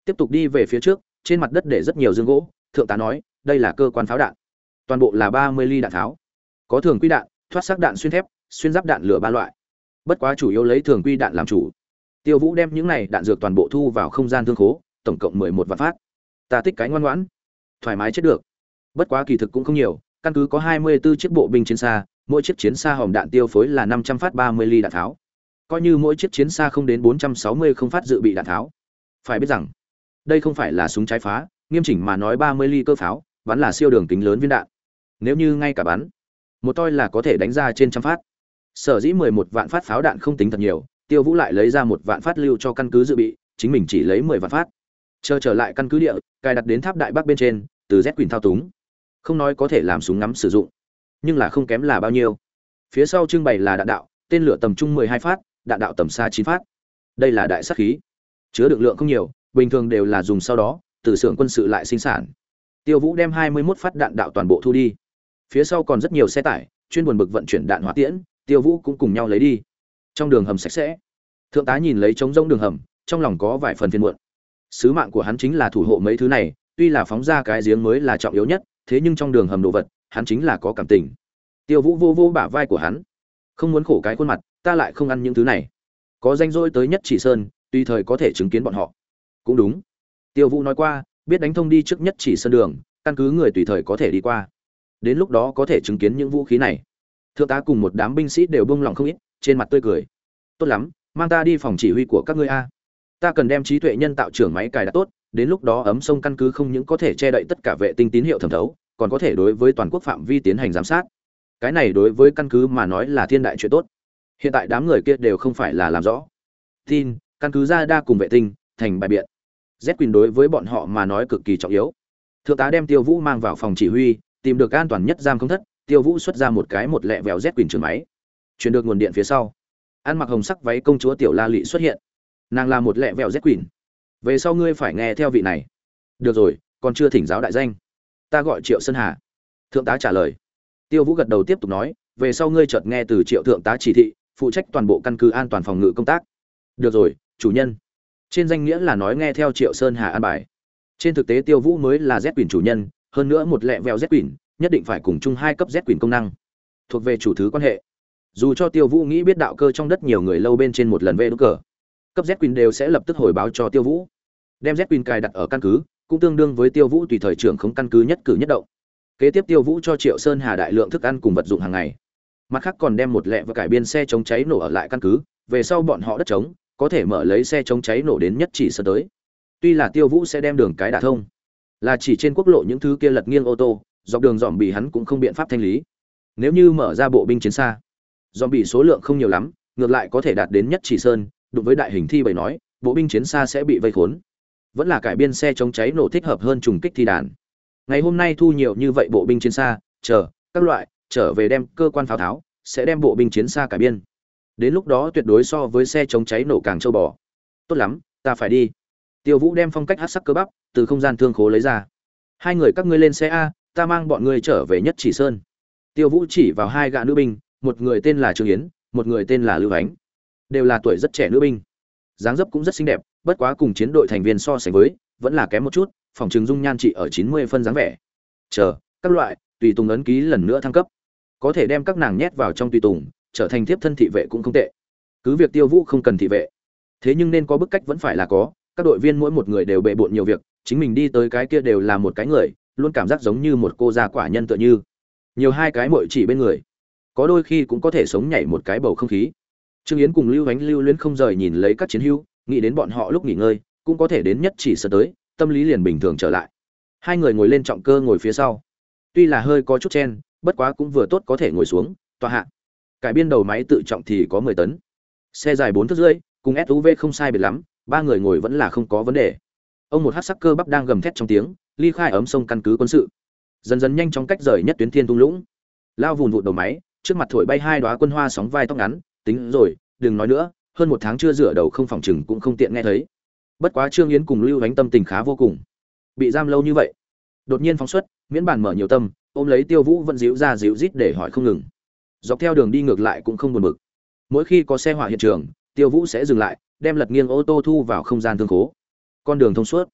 Tiếp tục đi về phía trước, trên mặt đất để rất nhiều dương gỗ, thượng tá nói, đây là cơ quan pháo đạn. Toàn bộ là ba mươi ly đạn tháo. Có thường quy đạn, thoát sắc đạn xuyên thép, xuyên giáp đạn lửa ba loại. Bất quá chủ yếu lấy thường quy đạn làm chủ. Tiêu Vũ đem những này đạn dược toàn bộ thu vào không gian thương khố, tổng cộng mười một vạn phát. Ta tích cái ngoan ngoãn, thoải mái chết được. Bất quá kỳ thực cũng không nhiều, căn cứ có hai mươi tư chiếc bộ binh chiến xa, mỗi chiếc chiến xa hòm đạn tiêu phối là năm trăm phát ba mươi ly đạn tháo. Coi như mỗi chiếc chiến xa không đến bốn trăm sáu mươi không phát dự bị đạn tháo. Phải biết rằng, đây không phải là súng trái phá, nghiêm chỉnh mà nói ba mươi ly cơ pháo, bắn là siêu đường kính lớn viên đạn. Nếu như ngay cả bắn, một toi là có thể đánh ra trên trăm phát. Sở dĩ mười một vạn phát pháo đạn không tính thật nhiều, Tiêu Vũ lại lấy ra một vạn phát lưu cho căn cứ dự bị, chính mình chỉ lấy mười vạn phát. Chờ trở lại căn cứ địa, cài đặt đến tháp đại bắc bên trên, từ Z Quỳnh thao túng. Không nói có thể làm súng ngắm sử dụng, nhưng là không kém là bao nhiêu. Phía sau trưng bày là đạn đạo, tên lửa tầm trung mười hai phát, đạn đạo tầm xa chín phát. Đây là đại sát khí. Chứa đựng lượng không nhiều, bình thường đều là dùng sau đó, từ xưởng quân sự lại sinh sản. Tiêu Vũ đem hai mươi mốt phát đạn đạo toàn bộ thu đi. Phía sau còn rất nhiều xe tải, chuyên buồn bực vận chuyển đạn hỏa tiễn, Tiêu Vũ cũng cùng nhau lấy đi. Trong đường hầm sạch sẽ. Thượng tá nhìn lấy trống rỗng đường hầm, trong lòng có vài phần phiền muộn. Sứ mạng của hắn chính là thủ hộ mấy thứ này, tuy là phóng ra cái giếng mới là trọng yếu nhất, thế nhưng trong đường hầm đồ vật, hắn chính là có cảm tình. Tiêu Vũ vô vô bả vai của hắn, không muốn khổ cái khuôn mặt, ta lại không ăn những thứ này. Có danh rỗi tới Nhất Chỉ Sơn, tùy thời có thể chứng kiến bọn họ. Cũng đúng. Tiêu Vũ nói qua, biết đánh thông đi trước Nhất Chỉ Sơn đường, căn cứ người tùy thời có thể đi qua. Đến lúc đó có thể chứng kiến những vũ khí này. Thượng tá cùng một đám binh sĩ đều buông lòng không ít, trên mặt tươi cười. Tốt lắm, mang ta đi phòng chỉ huy của các ngươi a. Ta cần đem trí tuệ nhân tạo trưởng máy cài đặt tốt, đến lúc đó ấm sông căn cứ không những có thể che đậy tất cả vệ tinh tín hiệu thẩm thấu, còn có thể đối với toàn quốc phạm vi tiến hành giám sát. Cái này đối với căn cứ mà nói là thiên đại chuyện tốt. Hiện tại đám người kia đều không phải là làm rõ. Tin, căn cứ ra đa cùng vệ tinh, thành bài biện. Z Quỳnh đối với bọn họ mà nói cực kỳ trọng yếu. Thượng tá đem Tiêu Vũ mang vào phòng chỉ huy, tìm được an toàn nhất giam không thất, Tiêu Vũ xuất ra một cái một lẹ vèo Z Quỳnh trường máy. Chuyển được nguồn điện phía sau. Ăn mặc hồng sắc váy công chúa Tiểu La Lị xuất hiện. Nàng là một lẹ vèo Z Quỳnh. Về sau ngươi phải nghe theo vị này. Được rồi, còn chưa thỉnh giáo đại danh. Ta gọi Triệu Sơn Hà. Thượng tá trả lời. Tiêu Vũ gật đầu tiếp tục nói, về sau ngươi chợt nghe từ Triệu thượng tá chỉ thị, phụ trách toàn bộ căn cứ an toàn phòng ngự công tác. Được rồi, chủ nhân. Trên danh nghĩa là nói nghe theo Triệu Sơn Hà an bài. Trên thực tế Tiêu Vũ mới là Z Quỳnh chủ nhân, hơn nữa một lẹ vèo Z Quỳnh, nhất định phải cùng chung hai cấp Z Quỳnh công năng, thuộc về chủ thứ quan hệ. Dù cho Tiêu Vũ nghĩ biết đạo cơ trong đất nhiều người lâu bên trên một lần về đốt cờ, cấp Z Quỳnh đều sẽ lập tức hồi báo cho Tiêu Vũ. Đem Z Quỳnh cài đặt ở căn cứ, cũng tương đương với Tiêu Vũ tùy thời trưởng không căn cứ nhất cử nhất động. Kế tiếp Tiêu Vũ cho Triệu Sơn Hà đại lượng thức ăn cùng vật dụng hàng ngày. Mặt khác còn đem một lẹ và cải biên xe chống cháy nổ ở lại căn cứ, về sau bọn họ đất trống, có thể mở lấy xe chống cháy nổ đến Nhất Chỉ Sơn tới. Tuy là Tiêu Vũ sẽ đem đường cái đả thông, là chỉ trên quốc lộ những thứ kia lật nghiêng ô tô, dọc đường dòm bị hắn cũng không biện pháp thanh lý. Nếu như mở ra bộ binh chiến xa, dòm bị số lượng không nhiều lắm, ngược lại có thể đạt đến Nhất Chỉ Sơn, đụng với đại hình thi bày nói, bộ binh chiến xa sẽ bị vây khốn. Vẫn là cải biên xe chống cháy nổ thích hợp hơn trùng kích thi đàn. Ngày hôm nay thu nhiều như vậy bộ binh chiến xa, chờ các loại trở về đem cơ quan pháo tháo, sẽ đem bộ binh chiến xa cải biên. Đến lúc đó tuyệt đối so với xe chống cháy nổ càng châu bò. Tốt lắm, ta phải đi. Tiêu Vũ đem phong cách hắc sắc cơ bắp từ không gian thương khố lấy ra. Hai người các ngươi lên xe a, ta mang bọn ngươi trở về Nhất Chỉ Sơn. Tiêu Vũ chỉ vào hai gã nữ binh, một người tên là Trương Yến, một người tên là Lưu Ánh. Đều là tuổi rất trẻ nữ binh. Dáng dấp cũng rất xinh đẹp, bất quá cùng chiến đội thành viên so sánh với, vẫn là kém một chút, phòng trường dung nhan trị ở chín mươi phân dáng vẻ. Chờ, các loại, tùy tùng ấn ký lần nữa thăng cấp. Có thể đem các nàng nhét vào trong tùy tùng, trở thành tiếp thân thị vệ cũng không tệ. Cứ việc Tiêu Vũ không cần thị vệ, thế nhưng nên có bức cách vẫn phải là có, các đội viên mỗi một người đều bệ bội nhiều việc, chính mình đi tới cái kia đều là một cái người, luôn cảm giác giống như một cô già quả nhân tựa như. Nhiều hai cái muội chỉ bên người, có đôi khi cũng có thể sống nhảy một cái bầu không khí. Trương Yến cùng Lưu Ánh lưu luyến không rời nhìn lấy các chiến hữu, nghĩ đến bọn họ lúc nghỉ ngơi, cũng có thể đến Nhất Chỉ Sơn tới, tâm lý liền bình thường trở lại. Hai người ngồi lên trọng cơ ngồi phía sau. Tuy là hơi có chút chen, bất quá cũng vừa tốt có thể ngồi xuống, tọa hạ. Cải biên đầu máy tự trọng thì có mười tấn. Xe dài bốn thước rưỡi, cùng ét u vê không sai biệt lắm, ba người ngồi vẫn là không có vấn đề. Ông một hắc sắc cơ bắp đang gầm thét trong tiếng, ly khai ấm sông căn cứ quân sự. Dần dần nhanh chóng cách rời Nhất Tuyến Thiên Tung Lũng. Lao vùn vụt đầu máy, trước mặt thổi bay hai đóa quân hoa sóng vai tóc ngắn, tính rồi, đừng nói nữa, hơn một tháng chưa rửa đầu không phòng chừng cũng không tiện nghe thấy. Bất quá Trương Yến cùng Lưu Ánh tâm tình khá vô cùng. Bị giam lâu như vậy, đột nhiên phóng xuất, miễn bản mở nhiều tâm, ôm lấy Tiêu Vũ vẫn díu ra díu rít để hỏi không ngừng. Dọc theo đường đi ngược lại cũng không buồn bực. Mỗi khi có xe hỏa hiện trường, Tiêu Vũ sẽ dừng lại, đem lật nghiêng ô tô thu vào không gian thương khố. Con đường thông suốt,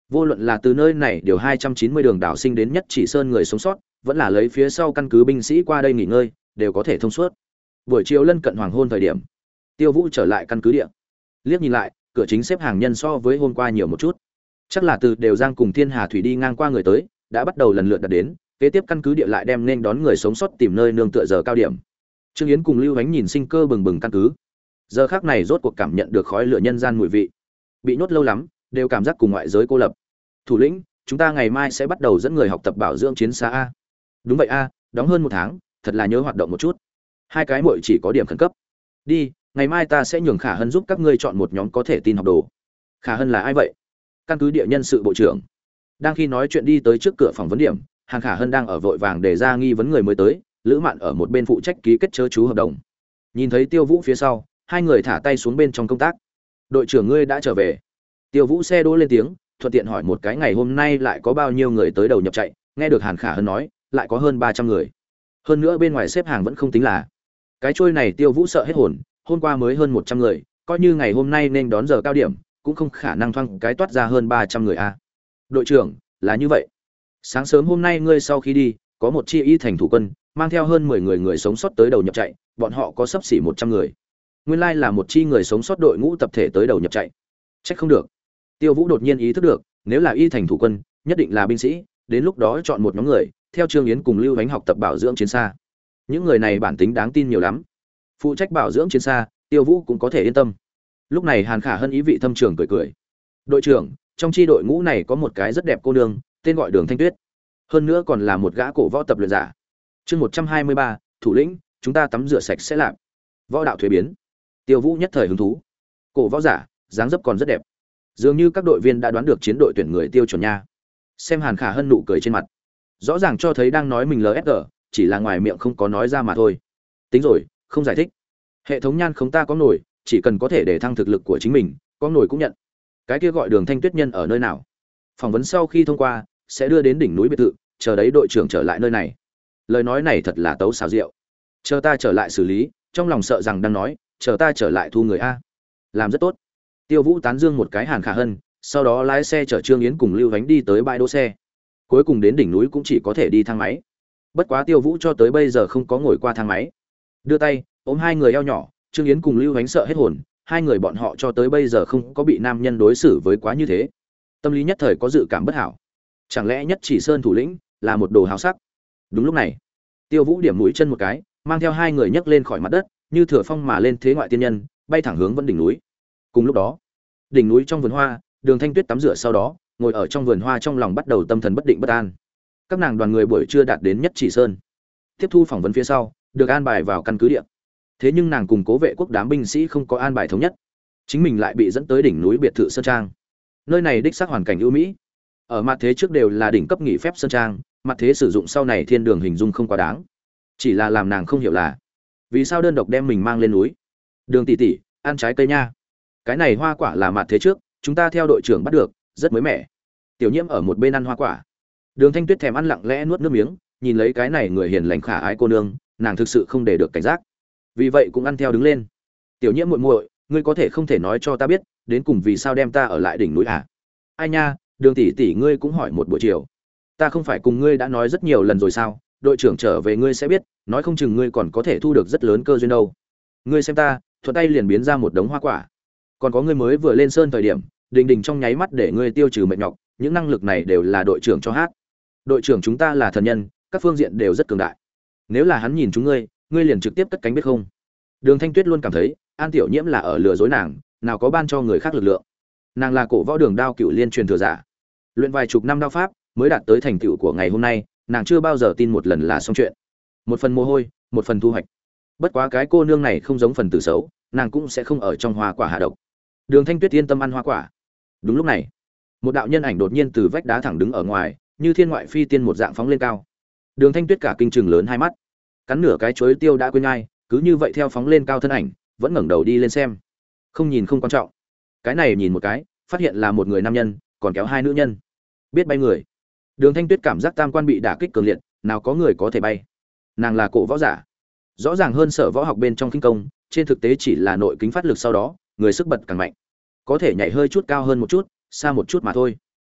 Vô luận là từ nơi này điều hai trăm chín mươi đường đảo sinh đến Nhất Chỉ Sơn người sống sót, vẫn là lấy phía sau căn cứ binh sĩ qua đây nghỉ ngơi, đều có thể thông suốt. Buổi chiều lân cận hoàng hôn thời điểm, Tiêu Vũ trở lại căn cứ địa. Liếc nhìn lại, cửa chính xếp hàng nhân so với hôm qua nhiều một chút. Chắc là từ đều Giang cùng Thiên Hà thủy đi ngang qua người tới, đã bắt đầu lần lượt đặt đến, kế tiếp căn cứ địa lại đem nên đón người sống sót tìm nơi nương tựa giờ cao điểm. Trương Yến cùng Lưu Ánh nhìn sinh cơ bừng bừng căn cứ. Giờ khắc này rốt cuộc cảm nhận được khói lửa nhân gian mùi vị. Bị nhốt lâu lắm, đều cảm giác cùng ngoại giới cô lập. Thủ lĩnh, chúng ta ngày mai sẽ bắt đầu dẫn người học tập bảo dưỡng chiến xa a. Đúng vậy a, đóng hơn một tháng, thật là nhớ hoạt động một chút. Hai cái muội chỉ có điểm khẩn cấp. Đi, ngày mai ta sẽ nhường Khả Hân giúp các ngươi chọn một nhóm có thể tin học đồ. Khả Hân là ai vậy? Căn cứ địa nhân sự bộ trưởng. Đang khi nói chuyện đi tới trước cửa phòng vấn điểm, Hàng Khả Hân đang ở vội vàng để ra nghi vấn người mới tới, Lữ Mạn ở một bên phụ trách ký kết chớ chú hợp đồng. Nhìn thấy Tiêu Vũ phía sau, hai người thả tay xuống bên trong công tác. Đội trưởng ngươi đã trở về. Tiêu Vũ xe đỗ lên tiếng, thuận tiện hỏi một cái ngày hôm nay lại có bao nhiêu người tới đầu nhập chạy, nghe được Hàn Khả Hân nói, lại có hơn ba trăm người. Hơn nữa bên ngoài xếp hàng vẫn không tính là. Cái trôi này Tiêu Vũ sợ hết hồn, hôm qua mới hơn một trăm người, coi như ngày hôm nay nên đón giờ cao điểm, cũng không khả năng thoang cái toát ra hơn ba trăm người a. Đội trưởng, là như vậy. Sáng sớm hôm nay ngươi sau khi đi, có một chi y thành thủ quân, mang theo hơn mười người người sống sót tới đầu nhập chạy, bọn họ có sắp xỉ một trăm người. Nguyên lai là một chi người sống sót đội ngũ tập thể tới đầu nhập chạy. Chắc không được. Tiêu Vũ đột nhiên ý thức được, nếu là y thành thủ quân, nhất định là binh sĩ, đến lúc đó chọn một nhóm người, theo Trương Yến cùng Lưu Ánh học tập bảo dưỡng chiến xa. Những người này bản tính đáng tin nhiều lắm. Phụ trách bảo dưỡng chiến xa, Tiêu Vũ cũng có thể yên tâm. Lúc này Hàn Khả Hân ý vị thâm trường cười cười. Đội trưởng, trong chi đội ngũ này có một cái rất đẹp cô nương, tên gọi Đường Thanh Tuyết. Hơn nữa còn là một gã cổ võ tập luyện giả. Chương một trăm hai mươi ba, thủ lĩnh, chúng ta tắm rửa sạch sẽ làm. Võ đạo thuế biến. Tiêu Vũ nhất thời hứng thú. Cổ võ giả, dáng dấp còn rất đẹp. Dường như các đội viên đã đoán được chiến đội tuyển người tiêu chuẩn nha. Xem Hàn Khả Hân nụ cười trên mặt, rõ ràng cho thấy đang nói mình lờ ép giê, chỉ là ngoài miệng không có nói ra mà thôi. Tính rồi, không giải thích. Hệ thống nhan không ta có nổi, chỉ cần có thể để thăng thực lực của chính mình, có nổi cũng nhận. Cái kia gọi Đường Thanh Tuyết nhân ở nơi nào? Phỏng vấn sau khi thông qua, sẽ đưa đến đỉnh núi biệt thự, chờ đấy đội trưởng trở lại nơi này. Lời nói này thật là tấu xảo diệu. Chờ ta trở lại xử lý, trong lòng sợ rằng đang nói, chờ ta trở lại thu người a. Làm rất tốt. Tiêu Vũ tán dương một cái Hàn Khả Hân, sau đó lái xe chở Trương Yến cùng Lưu Ánh đi tới bãi đỗ xe. Cuối cùng đến đỉnh núi cũng chỉ có thể đi thang máy. Bất quá Tiêu Vũ cho tới bây giờ không có ngồi qua thang máy. Đưa tay, ôm hai người eo nhỏ, Trương Yến cùng Lưu Ánh sợ hết hồn, hai người bọn họ cho tới bây giờ không có bị nam nhân đối xử với quá như thế. Tâm lý nhất thời có dự cảm bất hảo. Chẳng lẽ Nhất Chỉ Sơn thủ lĩnh là một đồ háo sắc? Đúng lúc này, Tiêu Vũ điểm mũi chân một cái, mang theo hai người nhấc lên khỏi mặt đất, như thừa phong mà lên thế ngoại tiên nhân, bay thẳng hướng vẫn đỉnh núi. Cùng lúc đó, đỉnh núi trong vườn hoa, Đường Thanh Tuyết tắm rửa sau đó, ngồi ở trong vườn hoa trong lòng bắt đầu tâm thần bất định bất an. Các nàng đoàn người buổi trưa đạt đến Nhất Chỉ Sơn. Tiếp thu phỏng vấn phía sau, được an bài vào căn cứ địa. Thế nhưng nàng cùng Cố Vệ Quốc đám binh sĩ không có an bài thống nhất, chính mình lại bị dẫn tới đỉnh núi biệt thự sơn trang. Nơi này đích xác hoàn cảnh ưu mỹ. Ở mặt thế trước đều là đỉnh cấp nghỉ phép sơn trang, mặt thế sử dụng sau này thiên đường hình dung không quá đáng. Chỉ là làm nàng không hiểu là vì sao đơn độc đem mình mang lên núi. Đường tỷ tỷ, ăn trái cây nha. Cái này hoa quả là mặt thế trước, chúng ta theo đội trưởng bắt được, rất mới mẻ. Tiểu Nhiễm ở một bên ăn hoa quả. Đường Thanh Tuyết thèm ăn lặng lẽ nuốt nước miếng, nhìn lấy cái này người hiền lành khả ái cô nương, nàng thực sự không để được cảnh giác. Vì vậy cũng ăn theo đứng lên. Tiểu Nhiễm muội muội, ngươi có thể không thể nói cho ta biết, đến cùng vì sao đem ta ở lại đỉnh núi à? Ai nha, Đường tỷ tỷ ngươi cũng hỏi một buổi chiều. Ta không phải cùng ngươi đã nói rất nhiều lần rồi sao? Đội trưởng trở về ngươi sẽ biết, nói không chừng ngươi còn có thể thu được rất lớn cơ duyên đâu. Ngươi xem ta, thuận tay liền biến ra một đống hoa quả. Còn có ngươi mới vừa lên sơn thời điểm, đình đình trong nháy mắt để ngươi tiêu trừ mệt nhọc, những năng lực này đều là đội trưởng cho hát. Đội trưởng chúng ta là thần nhân, các phương diện đều rất cường đại. Nếu là hắn nhìn chúng ngươi, ngươi liền trực tiếp cất cánh biết không? Đường Thanh Tuyết luôn cảm thấy, An Tiểu Nhiễm là ở lừa dối nàng, nào có ban cho người khác lực lượng. Nàng là cổ võ đường đao cựu liên truyền thừa giả, luyện vài chục năm đao pháp mới đạt tới thành tựu của ngày hôm nay, nàng chưa bao giờ tin một lần là xong chuyện. Một phần mồ hôi, một phần thu hoạch. Bất quá cái cô nương này không giống phần tử xấu, nàng cũng sẽ không ở trong hoa quả hạ độc. Đường Thanh Tuyết yên tâm ăn hoa quả. Đúng lúc này, một đạo nhân ảnh đột nhiên từ vách đá thẳng đứng ở ngoài, như thiên ngoại phi tiên một dạng phóng lên cao. Đường Thanh Tuyết cả kinh trừng lớn hai mắt, cắn nửa cái chuối tiêu đã quên ngay, cứ như vậy theo phóng lên cao thân ảnh, vẫn ngẩng đầu đi lên xem. Không nhìn không quan trọng. Cái này nhìn một cái, phát hiện là một người nam nhân, còn kéo hai nữ nhân. Biết bay người. Đường Thanh Tuyết cảm giác tam quan bị đả kích cường liệt, nào có người có thể bay. Nàng là cổ võ giả, rõ ràng hơn sở võ học bên trong kinh công, trên thực tế chỉ là nội kính phát lực sau đó, người sức bật càng mạnh, có thể nhảy hơi chút cao hơn một chút, xa một chút mà thôi.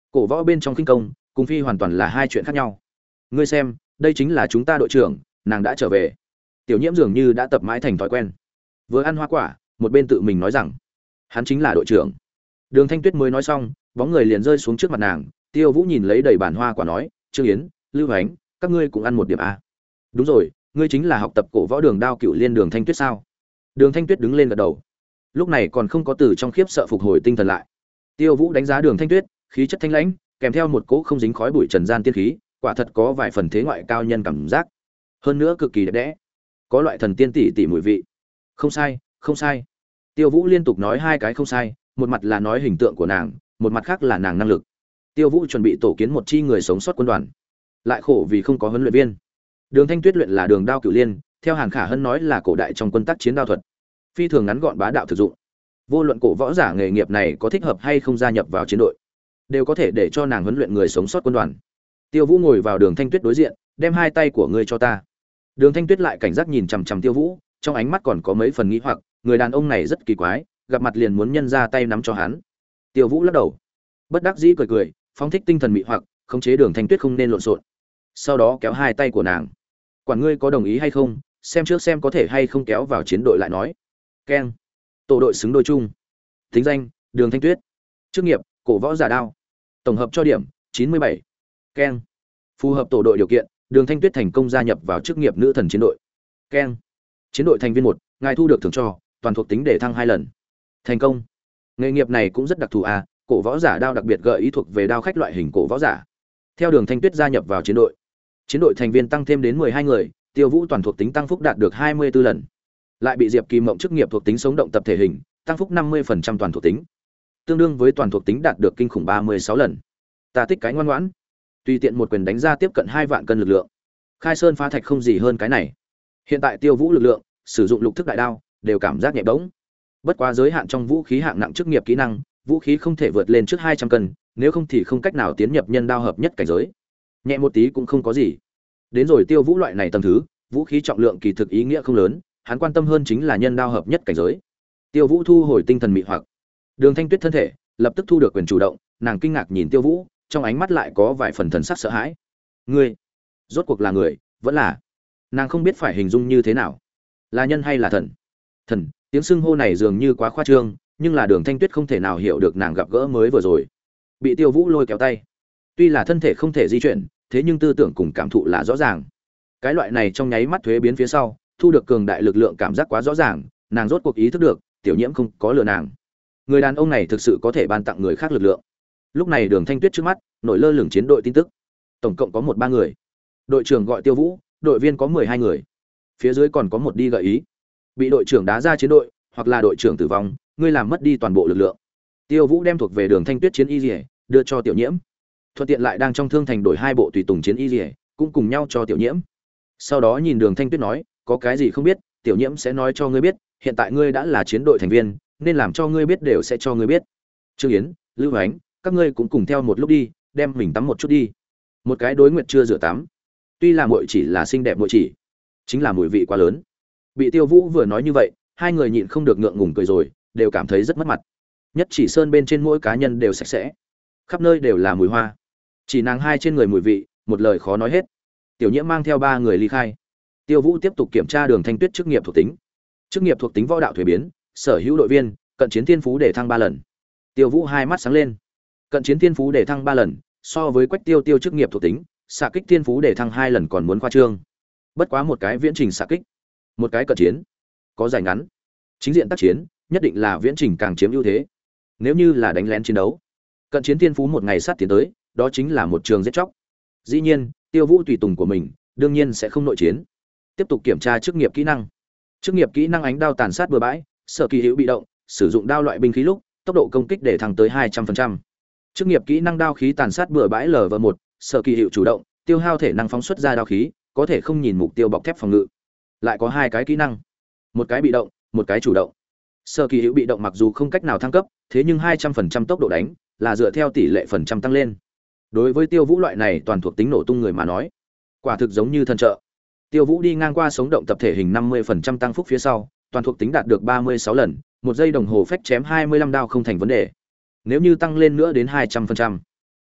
Cổ võ bên trong khinh công cùng phi hoàn toàn là hai chuyện khác nhau. Ngươi xem, đây chính là chúng ta đội trưởng, nàng đã trở về. Tiểu Nhiễm dường như đã tập mãi thành thói quen, vừa ăn hoa quả một bên tự mình nói rằng hắn chính là đội trưởng. Đường Thanh Tuyết mới nói xong, bóng người liền rơi xuống trước mặt nàng. Tiêu Vũ nhìn lấy đầy bàn hoa quả nói, Trương Yến, Lưu Ánh, các ngươi cũng ăn một điểm a. Đúng rồi, ngươi chính là học tập cổ võ Đường Đao Cựu Liên Đường Thanh Tuyết sao? Đường Thanh Tuyết đứng lên gật đầu, lúc này còn không có từ trong khiếp sợ phục hồi tinh thần lại. Tiêu Vũ đánh giá Đường Thanh Tuyết, khí chất thanh lãnh, kèm theo một cỗ không dính khói bụi trần gian tiên khí, quả thật có vài phần thế ngoại cao nhân cảm giác. Hơn nữa cực kỳ đẹp đẽ, có loại thần tiên tỷ tỷ mùi vị. Không sai, không sai. Tiêu Vũ liên tục nói hai cái không sai, một mặt là nói hình tượng của nàng, một mặt khác là nàng năng lực. Tiêu Vũ chuẩn bị tổ kiến một chi người sống sót quân đoàn, lại khổ vì không có huấn luyện viên. Đường Thanh Tuyết luyện là Đường Đao Cửu Liên, theo Hàn Khả Hân nói là cổ đại trong quân tác chiến đao thuật, phi thường ngắn gọn bá đạo thực dụng. Vô luận cổ võ giả nghề nghiệp này có thích hợp hay không gia nhập vào chiến đội, đều có thể để cho nàng huấn luyện người sống sót quân đoàn. Tiêu Vũ ngồi vào Đường Thanh Tuyết đối diện, đem hai tay của ngươi cho ta. Đường Thanh Tuyết lại cảnh giác nhìn chằm chằm Tiêu Vũ, trong ánh mắt còn có mấy phần nghi hoặc, người đàn ông này rất kỳ quái, gặp mặt liền muốn nhân ra tay nắm cho hắn. Tiêu Vũ lắc đầu, bất đắc dĩ cười cười, phóng thích tinh thần mị hoặc, khống chế Đường Thanh Tuyết không nên lộn xộn. Sau đó kéo hai tay của nàng. Quản ngươi có đồng ý hay không, xem trước xem có thể hay không kéo vào chiến đội lại nói. Keng. Tổ đội xứng đôi chung. Tính danh: Đường Thanh Tuyết. Chức nghiệp: cổ võ giả đao. Tổng hợp cho điểm: chín mươi bảy. Keng. Phù hợp tổ đội điều kiện, Đường Thanh Tuyết thành công gia nhập vào chức nghiệp nữ thần chiến đội. Keng. Chiến đội thành viên một, ngài thu được thưởng cho toàn thuộc tính để thăng hai lần. Thành công. Nghề nghiệp này cũng rất đặc thù à, cổ võ giả đao đặc biệt gợi ý thuộc về đao khách loại hình cổ võ giả. Theo Đường Thanh Tuyết gia nhập vào chiến đội, chiến đội thành viên tăng thêm đến mười hai người, Tiêu Vũ toàn thuộc tính tăng phúc đạt được hai mươi tư lần. Lại bị Diệp Kỳ Mộng chức nghiệp thuộc tính sống động tập thể hình, tăng phúc năm mươi phần trăm toàn thuộc tính. Tương đương với toàn thuộc tính đạt được kinh khủng ba mươi sáu lần. Ta tích cái ngoan ngoãn, tùy tiện một quyền đánh ra tiếp cận hai vạn cân lực lượng. Khai sơn phá thạch không gì hơn cái này. Hiện tại Tiêu Vũ lực lượng, sử dụng lục thức đại đao, đều cảm giác nhẹ bỗng. Bất quá giới hạn trong vũ khí hạng nặng chức nghiệp kỹ năng, vũ khí không thể vượt lên trước hai trăm cân, nếu không thì không cách nào tiến nhập nhân đao hợp nhất cảnh giới. Nhẹ một tí cũng không có gì. Đến rồi Tiêu Vũ loại này tầng thứ, vũ khí trọng lượng kỳ thực ý nghĩa không lớn, hắn quan tâm hơn chính là nhân đao hợp nhất cảnh giới. Tiêu Vũ thu hồi tinh thần mị hoặc. Đường Thanh Tuyết thân thể lập tức thu được quyền chủ động, nàng kinh ngạc nhìn Tiêu Vũ, trong ánh mắt lại có vài phần thần sắc sợ hãi. Ngươi, rốt cuộc là người, vẫn là? Nàng không biết phải hình dung như thế nào, là nhân hay là thần? Thần, tiếng xưng hô này dường như quá khoa trương, nhưng là Đường Thanh Tuyết không thể nào hiểu được nàng gặp gỡ mới vừa rồi. Bị Tiêu Vũ lôi kéo tay, tuy là thân thể không thể di chuyển, thế nhưng tư tưởng cùng cảm thụ là rõ ràng. Cái loại này trong nháy mắt thuế biến phía sau, thu được cường đại lực lượng cảm giác quá rõ ràng, nàng rốt cuộc ý thức được, Tiểu Nhiễm không có lừa nàng. Người đàn ông này thực sự có thể ban tặng người khác lực lượng. Lúc này Đường Thanh Tuyết trước mắt nổi lơ lửng chiến đội tin tức, tổng cộng có một ba người. Đội trưởng gọi Tiêu Vũ, đội viên có mười hai người. Phía dưới còn có một đi gợi ý, bị đội trưởng đá ra chiến đội, hoặc là đội trưởng tử vong, ngươi làm mất đi toàn bộ lực lượng. Tiêu Vũ đem thuộc về Đường Thanh Tuyết chiến y liễu đưa cho Tiểu Nhiễm, thuận tiện lại đang trong thương thành đổi hai bộ tùy tùng chiến y liễu cũng cùng nhau cho Tiểu Nhiễm. Sau đó nhìn Đường Thanh Tuyết nói, có cái gì không biết, Tiểu Nhiễm sẽ nói cho ngươi biết, hiện tại ngươi đã là chiến đội thành viên, nên làm cho ngươi biết đều sẽ cho ngươi biết. Trương Yến, Lưu Ánh, các ngươi cũng cùng theo một lúc đi, đem mình tắm một chút đi. Một cái đối nguyệt chưa rửa tắm, tuy là muội chỉ là xinh đẹp muội chỉ, chính là mùi vị quá lớn. Bị Tiêu Vũ vừa nói như vậy, hai người nhịn không được ngượng ngùng cười rồi, đều cảm thấy rất mất mặt. Nhất chỉ sơn bên trên mỗi cá nhân đều sạch sẽ, khắp nơi đều là mùi hoa, chỉ nàng hai trên người mùi vị, một lời khó nói hết. Tiểu Nhiễm mang theo ba người ly khai. Tiêu Vũ tiếp tục kiểm tra Đường Thanh Tuyết chức nghiệp thuộc tính. Chức nghiệp thuộc tính võ đạo thuế biến, sở hữu đội viên, cận chiến thiên phú để thăng ba lần. Tiêu Vũ hai mắt sáng lên. Cận chiến thiên phú để thăng ba lần, so với Quách Tiêu Tiêu chức nghiệp thuộc tính, xạ kích thiên phú để thăng hai lần còn muốn khoa trương. Bất quá một cái viễn trình xạ kích, một cái cận chiến, có dài ngắn. Chính diện tác chiến, nhất định là viễn trình càng chiếm ưu thế. Nếu như là đánh lén chiến đấu, cận chiến thiên phú một ngày sát tiến tới, đó chính là một trường giết chóc. Dĩ nhiên, Tiêu Vũ tùy tùng của mình, đương nhiên sẽ không nội chiến. Tiếp tục kiểm tra chức nghiệp kỹ năng. Chức nghiệp kỹ năng ánh đao tàn sát bừa bãi, sở kỳ hữu bị động, sử dụng đao loại binh khí lúc, tốc độ công kích để thăng tới hai trăm phần trăm. Chức nghiệp kỹ năng đao khí tàn sát bừa bãi lv một, sở kỳ hữu chủ động, tiêu hao thể năng phóng xuất ra đao khí, có thể không nhìn mục tiêu bọc thép phòng ngự. Lại có hai cái kỹ năng, một cái bị động, một cái chủ động. Sở kỳ hữu bị động mặc dù không cách nào thăng cấp, thế nhưng hai trăm phần trăm tốc độ đánh là dựa theo tỷ lệ phần trăm tăng lên. Đối với Tiêu Vũ loại này toàn thuộc tính nổ tung người mà nói, quả thực giống như thần trợ. Tiêu Vũ đi ngang qua sống động tập thể hình năm mươi phần trăm tăng phúc phía sau, toàn thuộc tính đạt được ba mươi sáu lần, một giây đồng hồ phách chém hai mươi lăm đao không thành vấn đề. Nếu như tăng lên nữa đến hai trăm phần trăm,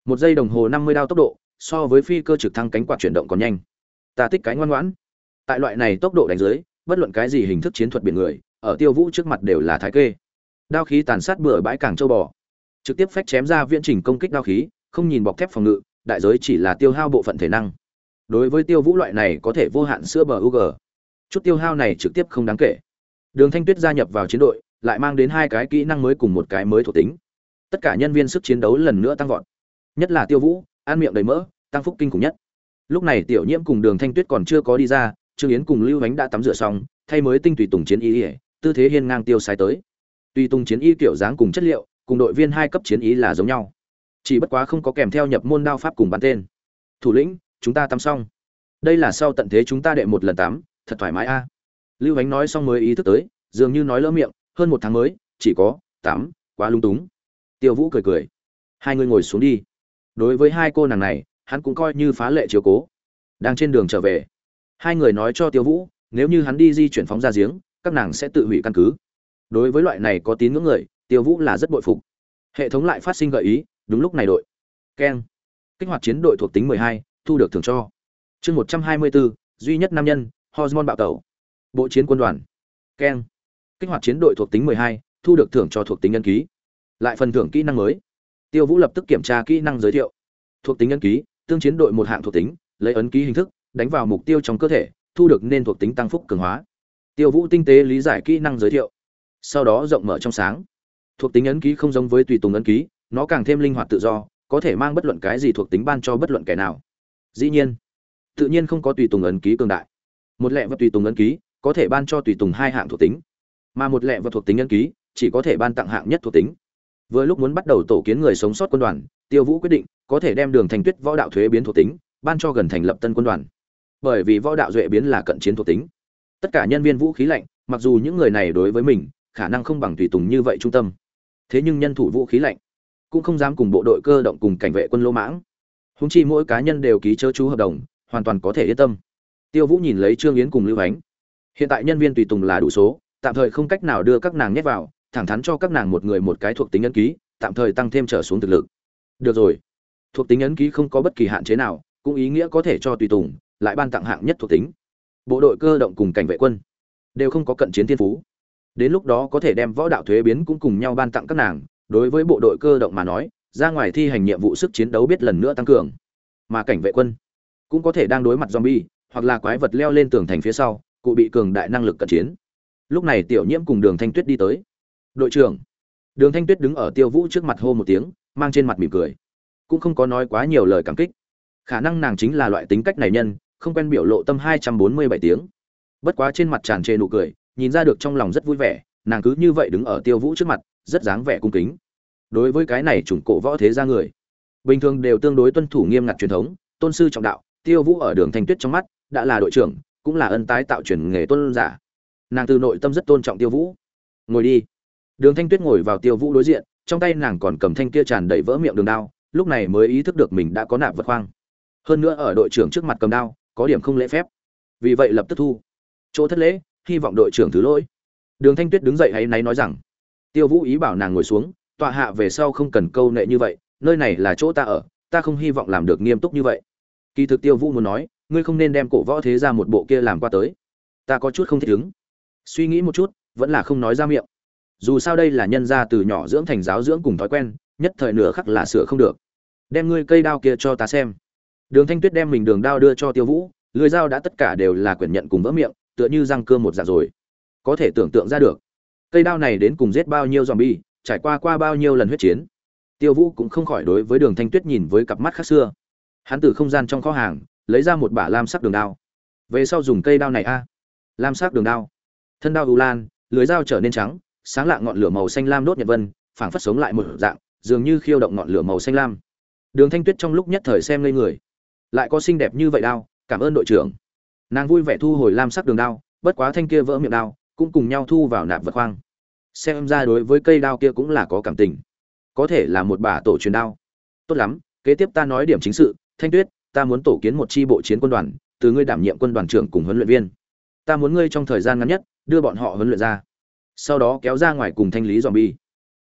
Một giây đồng hồ năm mươi đao tốc độ, so với phi cơ trực thăng cánh quạt chuyển động còn nhanh. Ta thích cái ngoan ngoãn. Tại loại này tốc độ đánh dưới, bất luận cái gì hình thức chiến thuật biển người, ở Tiêu Vũ trước mặt đều là thái kê. Đao khí tàn sát bừa bãi càng châu bò, trực tiếp phách chém ra viễn trình công kích đao khí, không nhìn bọc thép phòng ngự, đại giới chỉ là tiêu hao bộ phận thể năng. Đối với Tiêu Vũ loại này có thể vô hạn sữa bờ u giê, chút tiêu hao này trực tiếp không đáng kể. Đường Thanh Tuyết gia nhập vào chiến đội, lại mang đến hai cái kỹ năng mới cùng một cái mới thuộc tính. Tất cả nhân viên sức chiến đấu lần nữa tăng vọt. Nhất là Tiêu Vũ, ăn miệng đầy mỡ, tăng phúc kinh khủng nhất. Lúc này Tiểu Nhiễm cùng Đường Thanh Tuyết còn chưa có đi ra, Trương Yến cùng Lưu Ánh đã tắm rửa xong, thay mới tinh tùy tùng chiến y, tư thế hiên ngang tiêu sái tới. Tùy tùng chiến y kiểu dáng cùng chất liệu, cùng đội viên hai cấp chiến y là giống nhau. Chỉ bất quá không có kèm theo nhập môn đao pháp cùng bắn tên. Thủ lĩnh, chúng ta tắm xong. Đây là sau tận thế chúng ta đệ một lần tắm, thật thoải mái a. Lưu Ánh nói xong mới ý thức tới, dường như nói lỡ miệng, hơn một tháng mới, chỉ có tắm, quá lung túng. Tiêu Vũ cười cười. Hai người ngồi xuống đi. Đối với hai cô nàng này, hắn cũng coi như phá lệ chiếu cố. Đang trên đường trở về, hai người nói cho Tiêu Vũ, nếu như hắn đi di chuyển phóng ra giếng, các nàng sẽ tự hủy căn cứ. Đối với loại này có tín ngưỡng người, Tiêu Vũ là rất bội phục. Hệ thống lại phát sinh gợi ý, đúng lúc này đội. Keng. Kích hoạt chiến đội thuộc tính mười hai, thu được thưởng cho. Chương một trăm hai mươi bốn, duy nhất nam nhân, hormone bạo tẩu. Bộ chiến quân đoàn. Keng. Kích hoạt chiến đội thuộc tính mười hai, thu được thưởng cho thuộc tính ấn ký. Lại phần thưởng kỹ năng mới. Tiêu Vũ lập tức kiểm tra kỹ năng giới thiệu. Thuộc tính ấn ký, tương chiến đội một hạng thuộc tính, lấy ấn ký hình thức, đánh vào mục tiêu trong cơ thể, thu được nên thuộc tính tăng phúc cường hóa. Tiêu Vũ tinh tế lý giải kỹ năng giới thiệu, sau đó rộng mở trong sáng. Thuộc tính ấn ký không giống với tùy tùng ấn ký, nó càng thêm linh hoạt tự do, có thể mang bất luận cái gì thuộc tính ban cho bất luận kẻ nào. Dĩ nhiên, tự nhiên không có tùy tùng ấn ký cường đại. Một lẹ vật tùy tùng ấn ký có thể ban cho tùy tùng hai hạng thuộc tính, mà một lẹ vật thuộc tính ấn ký chỉ có thể ban tặng hạng nhất thuộc tính. Vừa lúc muốn bắt đầu tổ kiến người sống sót quân đoàn, Tiêu Vũ quyết định có thể đem Đường Thanh Tuyết võ đạo thuế biến thuộc tính ban cho gần thành lập tân quân đoàn. Bởi vì võ đạo duệ biến là cận chiến thuộc tính. Tất cả nhân viên vũ khí lạnh, mặc dù những người này đối với mình khả năng không bằng tùy tùng như vậy trung tâm, thế nhưng nhân thủ vũ khí lạnh cũng không dám cùng bộ đội cơ động cùng cảnh vệ quân lỗ mãng. Huống chi mỗi cá nhân đều ký chớ chú hợp đồng, hoàn toàn có thể yên tâm. Tiêu Vũ nhìn lấy Trương Yến cùng Lưu Ánh. Hiện tại nhân viên tùy tùng là đủ số, tạm thời không cách nào đưa các nàng nhét vào, thẳng thắn cho các nàng một người một cái thuộc tính ấn ký, tạm thời tăng thêm trở xuống thực lực. Được rồi. Thuộc tính ấn ký không có bất kỳ hạn chế nào, cũng ý nghĩa có thể cho tùy tùng lại ban tặng hạng nhất thuộc tính. Bộ đội cơ động cùng cảnh vệ quân đều không có cận chiến thiên phú. Đến lúc đó có thể đem võ đạo thuế biến cũng cùng nhau ban tặng các nàng, đối với bộ đội cơ động mà nói, ra ngoài thi hành nhiệm vụ sức chiến đấu biết lần nữa tăng cường. Mà cảnh vệ quân cũng có thể đang đối mặt zombie hoặc là quái vật leo lên tường thành phía sau, cụ bị cường đại năng lực cận chiến. Lúc này Tiểu Nhiễm cùng Đường Thanh Tuyết đi tới. "Đội trưởng." Đường Thanh Tuyết đứng ở Tiêu Vũ trước mặt hô một tiếng, mang trên mặt mỉm cười, cũng không có nói quá nhiều lời cảm kích. Khả năng nàng chính là loại tính cách này nhân, không quen biểu lộ tâm hai trăm bốn mươi bảy tiếng. Bất quá trên mặt tràn trề nụ cười, nhìn ra được trong lòng rất vui vẻ, nàng cứ như vậy đứng ở Tiêu Vũ trước mặt, rất dáng vẻ cung kính. Đối với cái này chủng cổ võ thế gia người, bình thường đều tương đối tuân thủ nghiêm ngặt truyền thống, tôn sư trọng đạo. Tiêu Vũ ở Đường Thanh Tuyết trong mắt đã là đội trưởng, cũng là ân tái tạo truyền nghề tôn giả. Nàng từ nội tâm rất tôn trọng Tiêu Vũ. "Ngồi đi." Đường Thanh Tuyết ngồi vào Tiêu Vũ đối diện, trong tay nàng còn cầm thanh kia tràn đầy vỡ miệng đường đao, lúc này mới ý thức được mình đã có nạp vật khoang. Hơn nữa ở đội trưởng trước mặt cầm đao, có điểm không lễ phép. Vì vậy lập tức thu. "Chỗ thất lễ, hy vọng đội trưởng thứ lỗi." Đường Thanh Tuyết đứng dậy hãy náy nói rằng. Tiêu Vũ ý bảo nàng ngồi xuống, tọa hạ về sau không cần câu nệ như vậy, nơi này là chỗ ta ở, ta không hy vọng làm được nghiêm túc như vậy. Kỳ thực Tiêu Vũ muốn nói, ngươi không nên đem cổ võ thế ra một bộ kia làm qua tới. Ta có chút không thích ứng. Suy nghĩ một chút, vẫn là không nói ra miệng. Dù sao đây là nhân gia từ nhỏ dưỡng thành giáo dưỡng cùng thói quen, nhất thời nửa khắc là sửa không được. Đem ngươi cây đao kia cho ta xem. Đường Thanh Tuyết đem mình đường đao đưa cho Tiêu Vũ, lưỡi dao đã tất cả đều là quyển nhận cùng vỡ miệng, tựa như răng cưa một dạng rồi. Có thể tưởng tượng ra được, cây đao này đến cùng giết bao nhiêu zombie, trải qua qua bao nhiêu lần huyết chiến. Tiêu Vũ cũng không khỏi đối với Đường Thanh Tuyết nhìn với cặp mắt khác xưa. Hắn từ không gian trong kho hàng lấy ra một bả lam sắc đường đao. Về sau dùng cây đao này a, lam sắc đường đao. Thân đao u lan, lưỡi dao trở nên trắng, sáng lạng ngọn lửa màu xanh lam đốt nhật vân, phảng phất sống lại một dạng, dường như khiêu động ngọn lửa màu xanh lam. Đường Thanh Tuyết trong lúc nhất thời xem ngây người. Lại có xinh đẹp như vậy đao, cảm ơn đội trưởng. Nàng vui vẻ thu hồi lam sắc đường đao, bất quá thanh kia vỡ miệng đao, cũng cùng nhau thu vào nạp vật khoang. Xem ra đối với cây đao kia cũng là có cảm tình. Có thể là một bả tổ truyền đao. Tốt lắm, kế tiếp ta nói điểm chính sự, Thanh Tuyết, ta muốn tổ kiến một chi bộ chiến quân đoàn, từ ngươi đảm nhiệm quân đoàn trưởng cùng huấn luyện viên. Ta muốn ngươi trong thời gian ngắn nhất đưa bọn họ huấn luyện ra, sau đó kéo ra ngoài cùng thanh lý zombie.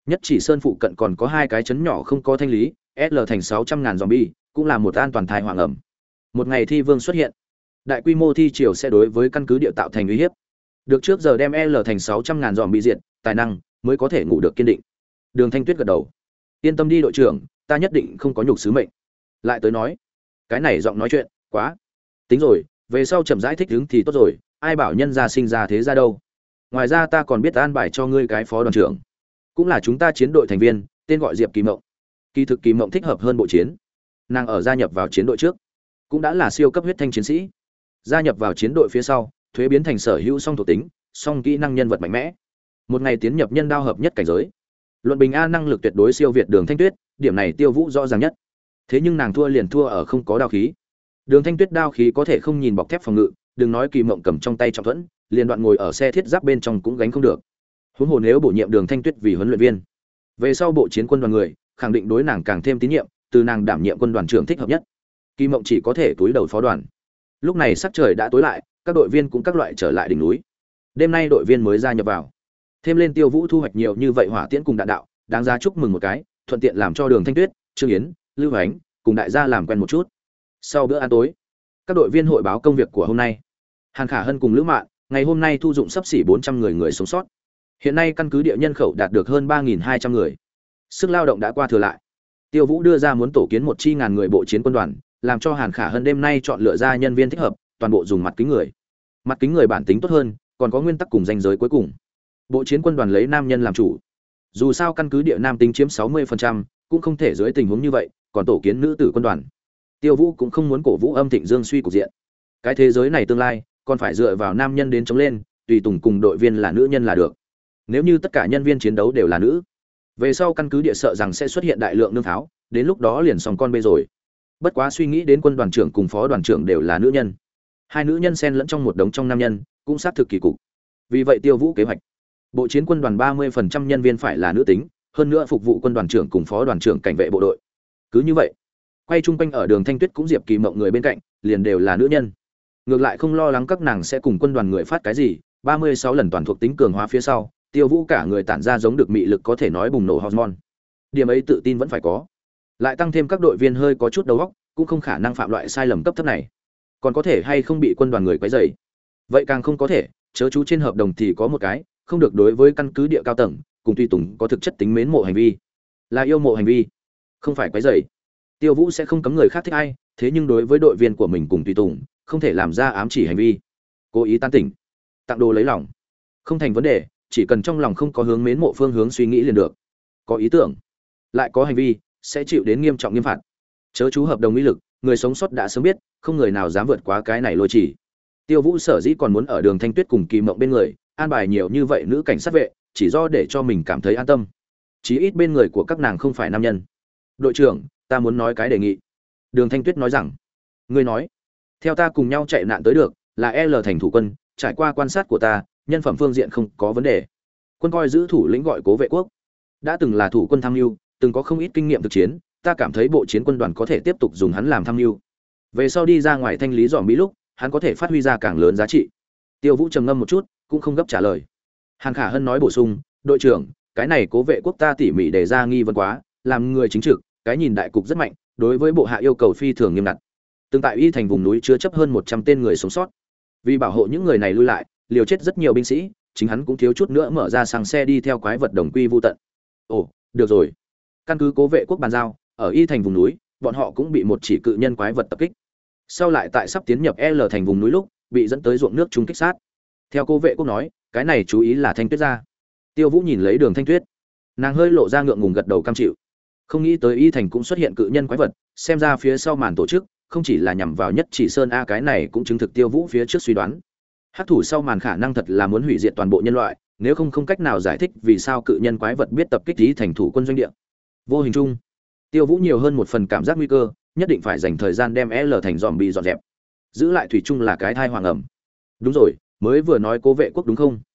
Nhất Chỉ Sơn phụ cận còn có hai cái trấn nhỏ không có thanh lý, L thành sáu trăm ngàn zombie, cũng là một an toàn thai hoàng ẩm. Một ngày thi vương xuất hiện, đại quy mô thi triều sẽ đối với căn cứ địa tạo thành uy hiếp. Được trước giờ đem L thành sáu trăm ngàn zombie diệt, tài năng mới có thể ngủ được kiên định. Đường Thanh Tuyết gật đầu. Yên tâm đi đội trưởng, ta nhất định không có nhục sứ mệnh. Lại tới nói, cái này giọng nói chuyện, quá. Tính rồi, về sau chậm rãi thích ứng thì tốt rồi, ai bảo nhân gia sinh ra thế ra đâu. Ngoài ra ta còn biết an bài cho ngươi cái phó đoàn trưởng, cũng là chúng ta chiến đội thành viên, tên gọi Diệp Kỳ Mộng. Kỳ thực Kỳ Mộng thích hợp hơn bộ chiến. Nàng ở gia nhập vào chiến đội trước, cũng đã là siêu cấp huyết thanh chiến sĩ. Gia nhập vào chiến đội phía sau, thuế biến thành sở hữu song thuộc tính, song kỹ năng nhân vật mạnh mẽ. Một ngày tiến nhập nhân đao hợp nhất cảnh giới. Luận bình a năng lực tuyệt đối siêu việt Đường Thanh Tuyết, điểm này Tiêu Vũ rõ ràng nhất. Thế nhưng nàng thua liền thua ở không có đao khí. Đường Thanh Tuyết đao khí có thể không nhìn bọc thép phòng ngự, đừng nói Kỳ Mộng cầm trong tay trọng thuẫn, liền đoạn ngồi ở xe thiết giáp bên trong cũng gánh không được. Huống hồ nếu bổ nhiệm Đường Thanh Tuyết vì huấn luyện viên, về sau bộ chiến quân đoàn người, khẳng định đối nàng càng thêm tín nhiệm, từ nàng đảm nhiệm quân đoàn trưởng thích hợp nhất. Kỳ Mộng chỉ có thể túi đầu phó đoàn. Lúc này sắc trời đã tối lại, các đội viên cũng các loại trở lại đỉnh núi. Đêm nay đội viên mới gia nhập vào, thêm lên Tiêu Vũ thu hoạch nhiều như vậy hỏa tiễn cùng đạn đạo, đáng giá chúc mừng một cái, thuận tiện làm cho Đường Thanh Tuyết, Trương Yến, Lưu Ánh cùng đại gia làm quen một chút. Sau bữa ăn tối, các đội viên hội báo công việc của hôm nay. Hàn Khả Hân cùng Lữ Mạn, ngày hôm nay thu dụng sắp xỉ bốn trăm người người sống sót. Hiện nay căn cứ địa nhân khẩu đạt được hơn ba nghìn hai trăm người. Sức lao động đã qua thừa lại. Tiêu Vũ đưa ra muốn tổ kiến một chi ngàn người bộ chiến quân đoàn, làm cho Hàn Khả Hân đêm nay chọn lựa ra nhân viên thích hợp, toàn bộ dùng mặt kính người. Mặt kính người bản tính tốt hơn, còn có nguyên tắc cùng danh giới cuối cùng. Bộ chiến quân đoàn lấy nam nhân làm chủ. Dù sao căn cứ địa nam tính chiếm sáu mươi phần trăm, cũng không thể dưới tình huống như vậy, còn tổ kiến nữ tử quân đoàn. Tiêu Vũ cũng không muốn cổ vũ âm thịnh dương suy cục diện. Cái thế giới này tương lai còn phải dựa vào nam nhân đến chống lên, tùy tùng cùng đội viên là nữ nhân là được. Nếu như tất cả nhân viên chiến đấu đều là nữ, về sau căn cứ địa sợ rằng sẽ xuất hiện đại lượng nương tháo, đến lúc đó liền xong con bê rồi. Bất quá suy nghĩ đến quân đoàn trưởng cùng phó đoàn trưởng đều là nữ nhân, hai nữ nhân xen lẫn trong một đống trong nam nhân, cũng xác thực kỳ cục. Vì vậy Tiêu Vũ kế hoạch, bộ chiến quân đoàn ba mươi phần trăm nhân viên phải là nữ tính, hơn nữa phục vụ quân đoàn trưởng cùng phó đoàn trưởng cảnh vệ bộ đội. Cứ như vậy, quay chung quanh ở Đường Thanh Tuyết cũng Diệp Kỳ Mộng người bên cạnh, liền đều là nữ nhân. Ngược lại không lo lắng các nàng sẽ cùng quân đoàn người phát cái gì, ba mươi sáu lần toàn thuộc tính cường hóa phía sau, Tiêu Vũ cả người tản ra giống được mị lực có thể nói bùng nổ hormone. Điểm ấy tự tin vẫn phải có. Lại tăng thêm các đội viên hơi có chút đầu óc, cũng không khả năng phạm loại sai lầm cấp thấp này. Còn có thể hay không bị quân đoàn người quấy rầy. Vậy càng không có thể, chớ chú trên hợp đồng thì có một cái, không được đối với căn cứ địa cao tầng, cùng tùy tùng có thực chất tính mến mộ hành vi. Là yêu mộ hành vi, không phải quấy rầy. Tiêu Vũ sẽ không cấm người khác thích ai, thế nhưng đối với đội viên của mình cùng tùy tùng, không thể làm ra ám chỉ hành vi. Cố ý tan tỉnh, tặng đồ lấy lòng, không thành vấn đề, chỉ cần trong lòng không có hướng mến mộ phương hướng suy nghĩ liền được. Có ý tưởng, lại có hành vi, sẽ chịu đến nghiêm trọng nghiêm phạt. Chớ chú hợp đồng uy lực, người sống sót đã sớm biết, không người nào dám vượt quá cái này lôi chỉ. Tiêu Vũ sở dĩ còn muốn ở Đường Thanh Tuyết cùng Kỳ Mộng bên người, an bài nhiều như vậy nữ cảnh sát vệ, chỉ do để cho mình cảm thấy an tâm. Chí ít bên người của các nàng không phải nam nhân. Đội trưởng, ta muốn nói cái đề nghị. Đường Thanh Tuyết nói rằng, ngươi nói, theo ta cùng nhau chạy nạn tới được, là L thành thủ quân, trải qua quan sát của ta, nhân phẩm phương diện không có vấn đề. Quân coi giữ thủ lĩnh gọi Cố Vệ Quốc, đã từng là thủ quân tham mưu, từng có không ít kinh nghiệm thực chiến, ta cảm thấy bộ chiến quân đoàn có thể tiếp tục dùng hắn làm tham mưu. Về sau đi ra ngoài thanh lý dòm bí lúc, hắn có thể phát huy ra càng lớn giá trị. Tiêu Vũ trầm ngâm một chút, cũng không gấp trả lời. Hàn Khả Hân nói bổ sung, đội trưởng, cái này Cố Vệ Quốc ta tỉ mỉ đề ra nghi vấn quá, làm người chính trực, cái nhìn đại cục rất mạnh, đối với bộ hạ yêu cầu phi thường nghiêm ngặt. Từng tại Y thành vùng núi chứa chấp hơn một trăm tên người sống sót. Vì bảo hộ những người này lui lại, liều chết rất nhiều binh sĩ, chính hắn cũng thiếu chút nữa mở ra sang xe đi theo quái vật đồng quy vu tận. Ồ, được rồi. Căn cứ Cố Vệ Quốc bàn giao, ở Y thành vùng núi, bọn họ cũng bị một chỉ cự nhân quái vật tập kích. Sau lại tại sắp tiến nhập L thành vùng núi lúc, bị dẫn tới ruộng nước trung kích sát. Theo Cố Vệ Quốc nói, cái này chú ý là Thanh Tuyết gia. Tiêu Vũ nhìn lấy Đường Thanh Tuyết, nàng hơi lộ ra ngượng ngùng gật đầu cam chịu. Không nghĩ tới Y thành cũng xuất hiện cự nhân quái vật, xem ra phía sau màn tổ chức không chỉ là nhằm vào Nhất Chỉ Sơn a, cái này cũng chứng thực Tiêu Vũ phía trước suy đoán. Hắc thủ sau màn khả năng thật là muốn hủy diệt toàn bộ nhân loại, nếu không không cách nào giải thích vì sao cự nhân quái vật biết tập kích Y thành thủ quân doanh địa. Vô hình chung, Tiêu Vũ nhiều hơn một phần cảm giác nguy cơ, nhất định phải dành thời gian đem L thành zombie dọn dẹp. Giữ lại thủy chung là cái thai hoàng ẩm. Đúng rồi, mới vừa nói Cố Vệ Quốc đúng không?